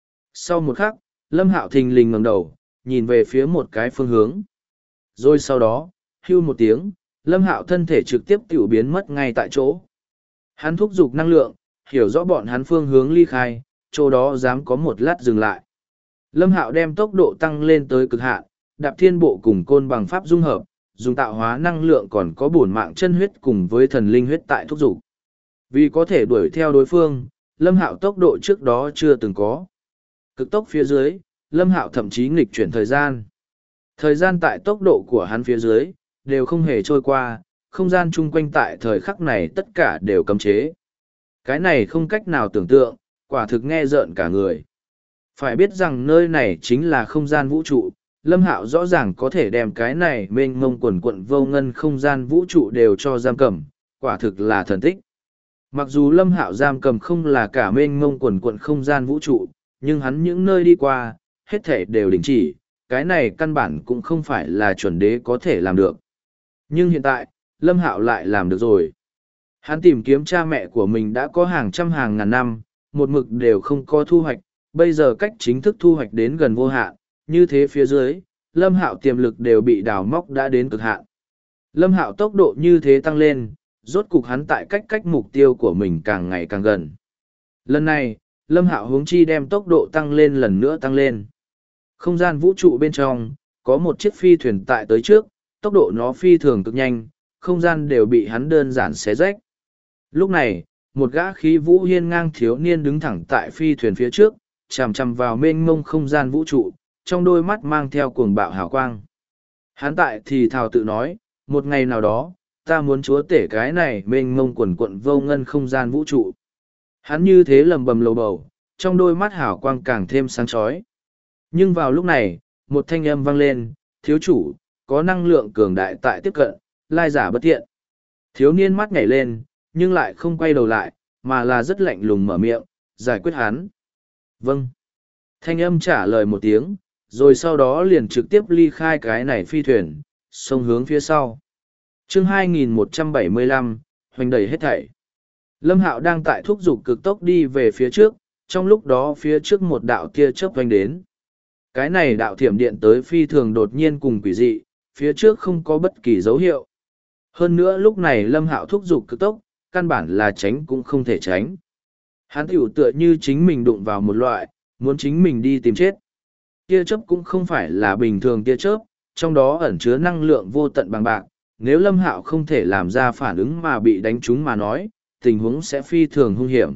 Sau một khắc, Lâm Hạo thình lình ngẩng đầu, nhìn về phía một cái phương hướng. Rồi sau đó, hưu một tiếng, Lâm Hạo thân thể trực tiếp tiểu biến mất ngay tại chỗ. Hắn thúc giục năng lượng, hiểu rõ bọn hắn phương hướng ly khai, chỗ đó dám có một lát dừng lại. Lâm Hạo đem tốc độ tăng lên tới cực hạn, đạp thiên bộ cùng côn bằng pháp dung hợp, dùng tạo hóa năng lượng còn có bổn mạng chân huyết cùng với thần linh huyết tại thúc giục. Vì có thể đuổi theo đối phương, Lâm Hạo tốc độ trước đó chưa từng có. Cực tốc phía dưới, Lâm Hạo thậm chí nghịch chuyển thời gian. Thời gian tại tốc độ của hắn phía dưới, đều không hề trôi qua, không gian chung quanh tại thời khắc này tất cả đều cấm chế. Cái này không cách nào tưởng tượng, quả thực nghe rợn cả người. Phải biết rằng nơi này chính là không gian vũ trụ, Lâm Hạo rõ ràng có thể đem cái này mênh mông quần quận vô ngân không gian vũ trụ đều cho giam cầm, quả thực là thần tích. Mặc dù Lâm Hạo giam cầm không là cả mênh mông quần quận không gian vũ trụ, nhưng hắn những nơi đi qua, hết thể đều đình chỉ, cái này căn bản cũng không phải là chuẩn đế có thể làm được. Nhưng hiện tại, Lâm Hạo lại làm được rồi. Hắn tìm kiếm cha mẹ của mình đã có hàng trăm hàng ngàn năm, một mực đều không có thu hoạch, bây giờ cách chính thức thu hoạch đến gần vô hạn, như thế phía dưới, Lâm Hạo tiềm lực đều bị đào móc đã đến cực hạn. Lâm Hạo tốc độ như thế tăng lên, rốt cục hắn tại cách mục tiêu của mình càng ngày càng gần. Lần này, Lâm Hạo hướng chi đem tốc độ tăng lên lần nữa tăng lên. Không gian vũ trụ bên trong, có một chiếc phi thuyền tại tới trước, tốc độ nó phi thường cực nhanh, không gian đều bị hắn đơn giản xé rách. Lúc này, một gã khí vũ hiên ngang thiếu niên đứng thẳng tại phi thuyền phía trước, chằm chằm vào mênh mông không gian vũ trụ, trong đôi mắt mang theo cuồng bạo hào quang. Hắn tại thì thào tự nói, một ngày nào đó, ta muốn chúa tể cái này mênh mông quần quận vô ngân không gian vũ trụ. Hắn như thế lầm bầm lầu bầu, trong đôi mắt hào quang càng thêm sáng chói. Nhưng vào lúc này, một thanh âm vang lên, thiếu chủ, có năng lượng cường đại tại tiếp cận, lai giả bất thiện. Thiếu niên mắt nhảy lên, nhưng lại không quay đầu lại, mà là rất lạnh lùng mở miệng, giải quyết hắn. Vâng. Thanh âm trả lời một tiếng, rồi sau đó liền trực tiếp ly khai cái này phi thuyền, xông hướng phía sau. Chương 2175, hoành đẩy hết thảy. Lâm Hạo đang tại thúc giục cực tốc đi về phía trước, trong lúc đó phía trước một đạo tia chớp vành đến. Cái này đạo thiểm điện tới phi thường đột nhiên cùng quỷ dị, phía trước không có bất kỳ dấu hiệu. Hơn nữa lúc này Lâm Hạo thúc giục cực tốc, căn bản là tránh cũng không thể tránh. Hắn tiểu tựa như chính mình đụng vào một loại, muốn chính mình đi tìm chết. Tia chớp cũng không phải là bình thường tia chớp, trong đó ẩn chứa năng lượng vô tận bằng bạc. Nếu Lâm Hạo không thể làm ra phản ứng mà bị đánh trúng mà nói, tình huống sẽ phi thường hung hiểm.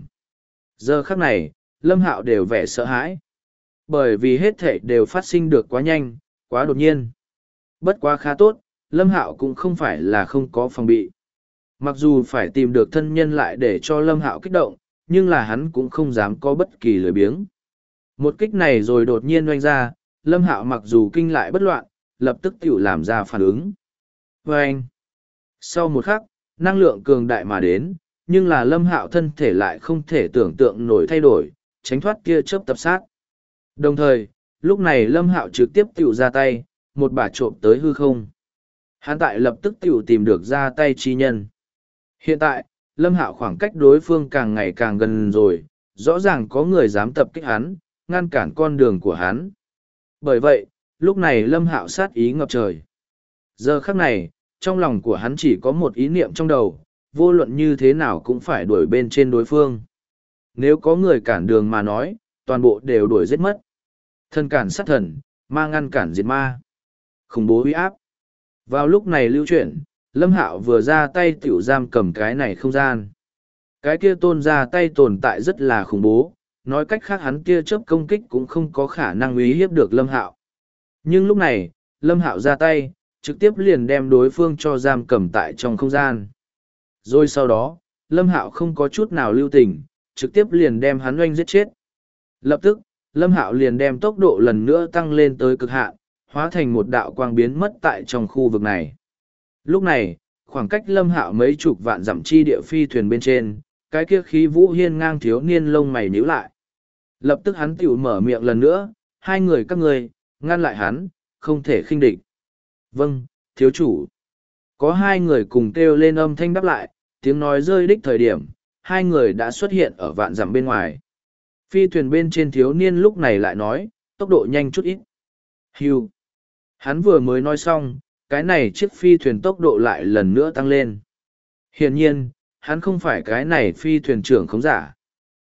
Giờ khắc này, Lâm Hạo đều vẻ sợ hãi. Bởi vì hết thảy đều phát sinh được quá nhanh, quá đột nhiên. Bất quá khá tốt, Lâm Hạo cũng không phải là không có phòng bị. Mặc dù phải tìm được thân nhân lại để cho Lâm Hạo kích động, nhưng là hắn cũng không dám có bất kỳ lười biếng. Một kích này rồi đột nhiên oanh ra, Lâm Hạo mặc dù kinh lại bất loạn, lập tức tiểu làm ra phản ứng. Oanh! Sau một khắc, năng lượng cường đại mà đến, nhưng là Lâm Hạo thân thể lại không thể tưởng tượng nổi thay đổi, tránh thoát kia chớp tập sát. Đồng thời, lúc này Lâm Hạo trực tiếp tiểu ra tay, một bà trộm tới hư không. Hắn tại lập tức tiểu tìm được ra tay chi nhân. Hiện tại, Lâm Hạo khoảng cách đối phương càng ngày càng gần rồi, rõ ràng có người dám tập kích hắn, ngăn cản con đường của hắn. Bởi vậy, lúc này Lâm Hạo sát ý ngập trời. Giờ khắc này, trong lòng của hắn chỉ có một ý niệm trong đầu, vô luận như thế nào cũng phải đuổi bên trên đối phương. Nếu có người cản đường mà nói, toàn bộ đều đuổi giết mất. Thần cản sát thần, ma ngăn cản diệt ma. Khủng bố uy áp. Vào lúc này lưu chuyển, Lâm Hạo vừa ra tay tiểu giam cầm cái này không gian. Cái kia tôn ra tay tồn tại rất là khủng bố, nói cách khác hắn kia chớp công kích cũng không có khả năng uy hiếp được Lâm Hạo. Nhưng lúc này, Lâm Hạo ra tay, trực tiếp liền đem đối phương cho giam cầm tại trong không gian. Rồi sau đó, Lâm Hạo không có chút nào lưu tình, trực tiếp liền đem hắn oanh giết chết. Lập tức, Lâm Hạo liền đem tốc độ lần nữa tăng lên tới cực hạn, hóa thành một đạo quang biến mất tại trong khu vực này. Lúc này, khoảng cách Lâm Hạo mấy chục vạn dặm chi địa phi thuyền bên trên, cái kia khí vũ hiên ngang thiếu niên lông mày nhíu lại. Lập tức hắn tiểu mở miệng lần nữa, hai người các ngươi, ngăn lại hắn, không thể khinh địch. Vâng, thiếu chủ. Có hai người cùng kêu lên âm thanh đáp lại, tiếng nói rơi đích thời điểm, hai người đã xuất hiện ở vạn dặm bên ngoài. Phi thuyền bên trên thiếu niên lúc này lại nói, tốc độ nhanh chút ít. Hưu. Hắn vừa mới nói xong, cái này chiếc phi thuyền tốc độ lại lần nữa tăng lên. Hiển nhiên, hắn không phải cái này phi thuyền trưởng khống giả.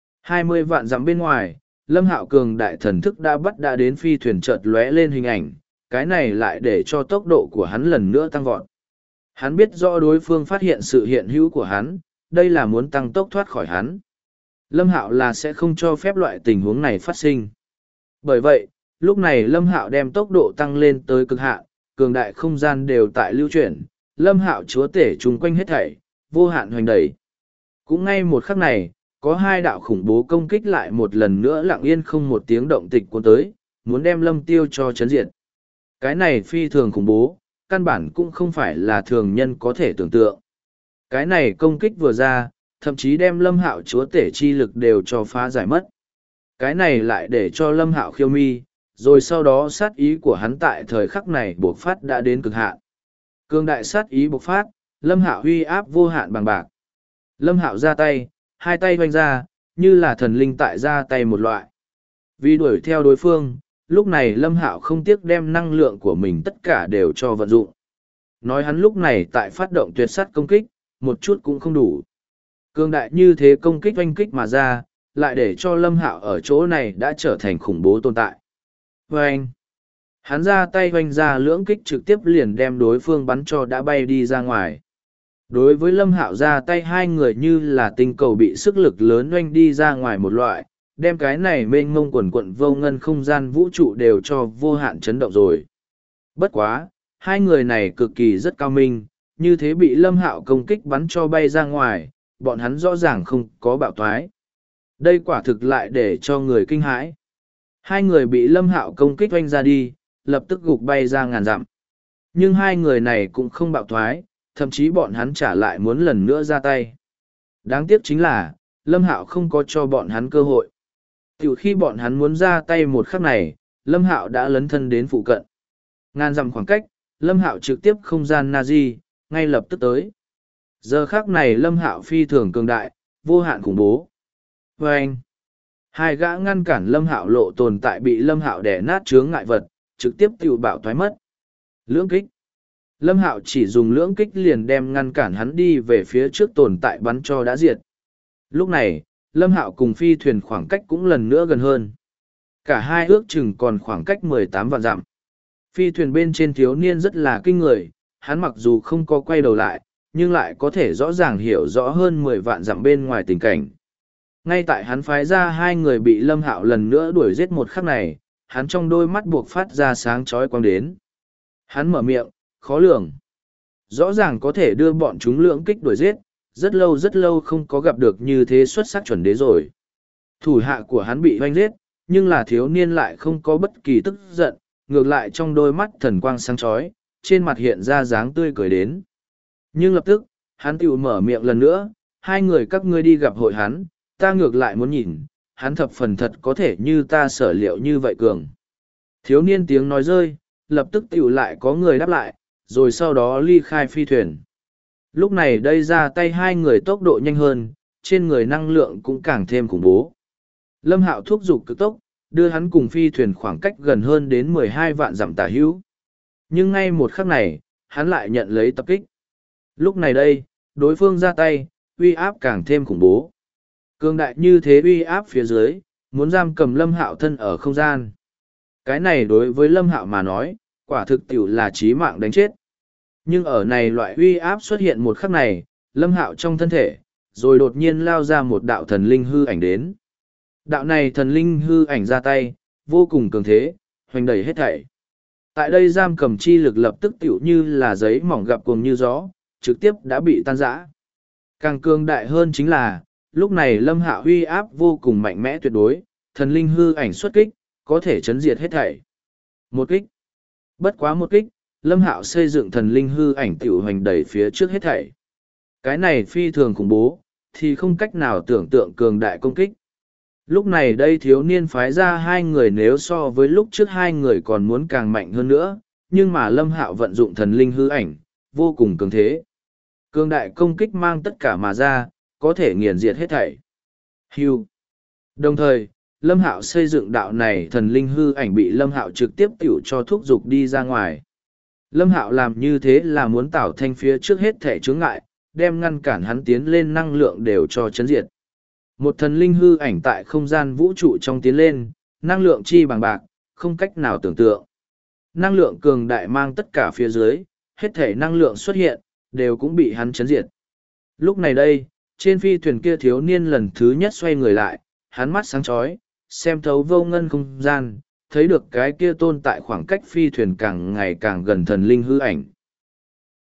20 vạn dặm bên ngoài, Lâm Hạo cường đại thần thức đã đến phi thuyền chợt lóe lên hình ảnh, cái này lại để cho tốc độ của hắn lần nữa tăng vọt. Hắn biết rõ đối phương phát hiện sự hiện hữu của hắn, đây là muốn tăng tốc thoát khỏi hắn. Lâm Hạo là sẽ không cho phép loại tình huống này phát sinh. Bởi vậy, lúc này Lâm Hạo đem tốc độ tăng lên tới cực hạn, cường đại không gian đều tại lưu chuyển, Lâm Hạo chúa tể chung quanh hết thảy, vô hạn hoành đẩy. Cũng ngay một khắc này, có hai đạo khủng bố công kích lại một lần nữa lặng yên không một tiếng động tịch cuốn tới, muốn đem Lâm Tiêu cho chấn diệt. Cái này phi thường khủng bố, căn bản cũng không phải là thường nhân có thể tưởng tượng. Cái này công kích vừa ra, thậm chí đem Lâm Hạo chúa tể chi lực đều cho phá giải mất. Cái này lại để cho Lâm Hạo khiêu mi, rồi sau đó sát ý của hắn tại thời khắc này bộc phát đã đến cực hạn. Cương đại sát ý bộc phát, Lâm Hạo huy áp vô hạn bằng bạc. Lâm Hạo ra tay, hai tay vanh ra, như là thần linh tại ra tay một loại. Vì đuổi theo đối phương, lúc này Lâm Hạo không tiếc đem năng lượng của mình tất cả đều cho vận dụng. Nói hắn lúc này tại phát động tuyệt sát công kích, một chút cũng không đủ. Cương đại như thế công kích oanh kích mà ra, lại để cho Lâm Hạo ở chỗ này đã trở thành khủng bố tồn tại. Oanh! Hắn ra tay oanh ra lưỡng kích trực tiếp liền đem đối phương bắn cho đã bay đi ra ngoài. Đối với Lâm Hạo ra tay hai người như là tinh cầu bị sức lực lớn oanh đi ra ngoài một loại, đem cái này mênh mông quần quận vô ngân không gian vũ trụ đều cho vô hạn chấn động rồi. Bất quá, hai người này cực kỳ rất cao minh, như thế bị Lâm Hạo công kích bắn cho bay ra ngoài, bọn hắn rõ ràng không có bạo thoái. Đây quả thực lại để cho người kinh hãi. Hai người bị Lâm Hạo công kích oanh ra đi, lập tức gục bay ra ngàn dặm. Nhưng hai người này cũng không bạo thoái, thậm chí bọn hắn trả lại muốn lần nữa ra tay. Đáng tiếc chính là, Lâm Hạo không có cho bọn hắn cơ hội. Tiểu khi bọn hắn muốn ra tay một khắc này, Lâm Hạo đã lấn thân đến phụ cận. Ngàn dặm khoảng cách, Lâm Hạo trực tiếp không gian Nazi, ngay lập tức tới. Giờ khắc này Lâm Hạo phi thường cường đại, vô hạn khủng bố. Và anh, hai gã ngăn cản Lâm Hạo lộ tồn tại bị Lâm Hạo đè nát chướng ngại vật, trực tiếp tiểu bạo thoái mất. Lưỡng kích. Lâm Hạo chỉ dùng lưỡng kích liền đem ngăn cản hắn đi về phía trước tồn tại bắn cho đã diệt. Lúc này, Lâm Hạo cùng phi thuyền khoảng cách cũng lần nữa gần hơn. Cả hai ước chừng còn khoảng cách 18 vạn dặm. Phi thuyền bên trên thiếu niên rất là kinh người, hắn mặc dù không có quay đầu lại, nhưng lại có thể rõ ràng hiểu rõ hơn 10 vạn dặm bên ngoài tình cảnh. Ngay tại hắn phái ra hai người bị Lâm Hạo lần nữa đuổi giết một khắc này, hắn trong đôi mắt buộc phát ra sáng chói quang đến. Hắn mở miệng, khó lường. Rõ ràng có thể đưa bọn chúng lưỡng kích đuổi giết, rất lâu không có gặp được như thế xuất sắc chuẩn đế rồi. Thủ hạ của hắn bị hoanh giết, nhưng là thiếu niên lại không có bất kỳ tức giận, ngược lại trong đôi mắt thần quang sáng chói, trên mặt hiện ra dáng tươi cười đến. Nhưng lập tức, hắn tiểu mở miệng lần nữa, hai người các ngươi đi gặp hội hắn, ta ngược lại muốn nhìn, hắn thập phần thật có thể như ta sở liệu như vậy cường. Thiếu niên tiếng nói rơi, lập tức tiểu lại có người đáp lại, rồi sau đó ly khai phi thuyền. Lúc này đây ra tay hai người tốc độ nhanh hơn, trên người năng lượng cũng càng thêm khủng bố. Lâm Hạo thúc giục cực tốc, đưa hắn cùng phi thuyền khoảng cách gần hơn đến 12 vạn dặm tả hữu. Nhưng ngay một khắc này, hắn lại nhận lấy tập kích. Lúc này đây, đối phương ra tay, uy áp càng thêm khủng bố. Cường đại như thế uy áp phía dưới, muốn giam cầm Lâm Hạo thân ở không gian. Cái này đối với Lâm Hạo mà nói, quả thực tiểu là chí mạng đánh chết. Nhưng ở này loại uy áp xuất hiện một khắc này, Lâm Hạo trong thân thể, rồi đột nhiên lao ra một đạo thần linh hư ảnh đến. Đạo này thần linh hư ảnh ra tay, vô cùng cường thế, hoành đẩy hết thảy. Tại đây giam cầm chi lực lập tức tiểu như là giấy mỏng gặp cuồng như gió, trực tiếp đã bị tan rã. Càng cường đại hơn chính là, lúc này Lâm Hạo uy áp vô cùng mạnh mẽ tuyệt đối, thần linh hư ảnh xuất kích, có thể chấn diệt hết thảy. Một kích. Bất quá một kích, Lâm Hạo xây dựng thần linh hư ảnh tiểu hoành đẩy phía trước hết thảy. Cái này phi thường khủng bố, thì không cách nào tưởng tượng cường đại công kích. Lúc này đây thiếu niên phái ra hai người nếu so với lúc trước hai người còn muốn càng mạnh hơn nữa, nhưng mà Lâm Hạo vận dụng thần linh hư ảnh, vô cùng cường thế. Cường đại công kích mang tất cả mà ra, có thể nghiền diệt hết thảy. Hưu. Đồng thời, Lâm Hạo xây dựng đạo này thần linh hư ảnh bị Lâm Hạo trực tiếp tiểu cho thúc dục đi ra ngoài. Lâm Hạo làm như thế là muốn tạo thanh phía trước hết thể chướng ngại, đem ngăn cản hắn tiến lên năng lượng đều cho chấn diệt. Một thần linh hư ảnh tại không gian vũ trụ trong tiến lên, năng lượng chi bằng bạc, không cách nào tưởng tượng. Năng lượng cường đại mang tất cả phía dưới, hết thể năng lượng xuất hiện, đều cũng bị hắn chấn diệt. Lúc này đây, trên phi thuyền kia thiếu niên lần thứ nhất xoay người lại, hắn mắt sáng chói, xem thấu vô ngân không gian, thấy được cái kia tồn tại khoảng cách phi thuyền càng ngày càng gần thần linh hư ảnh.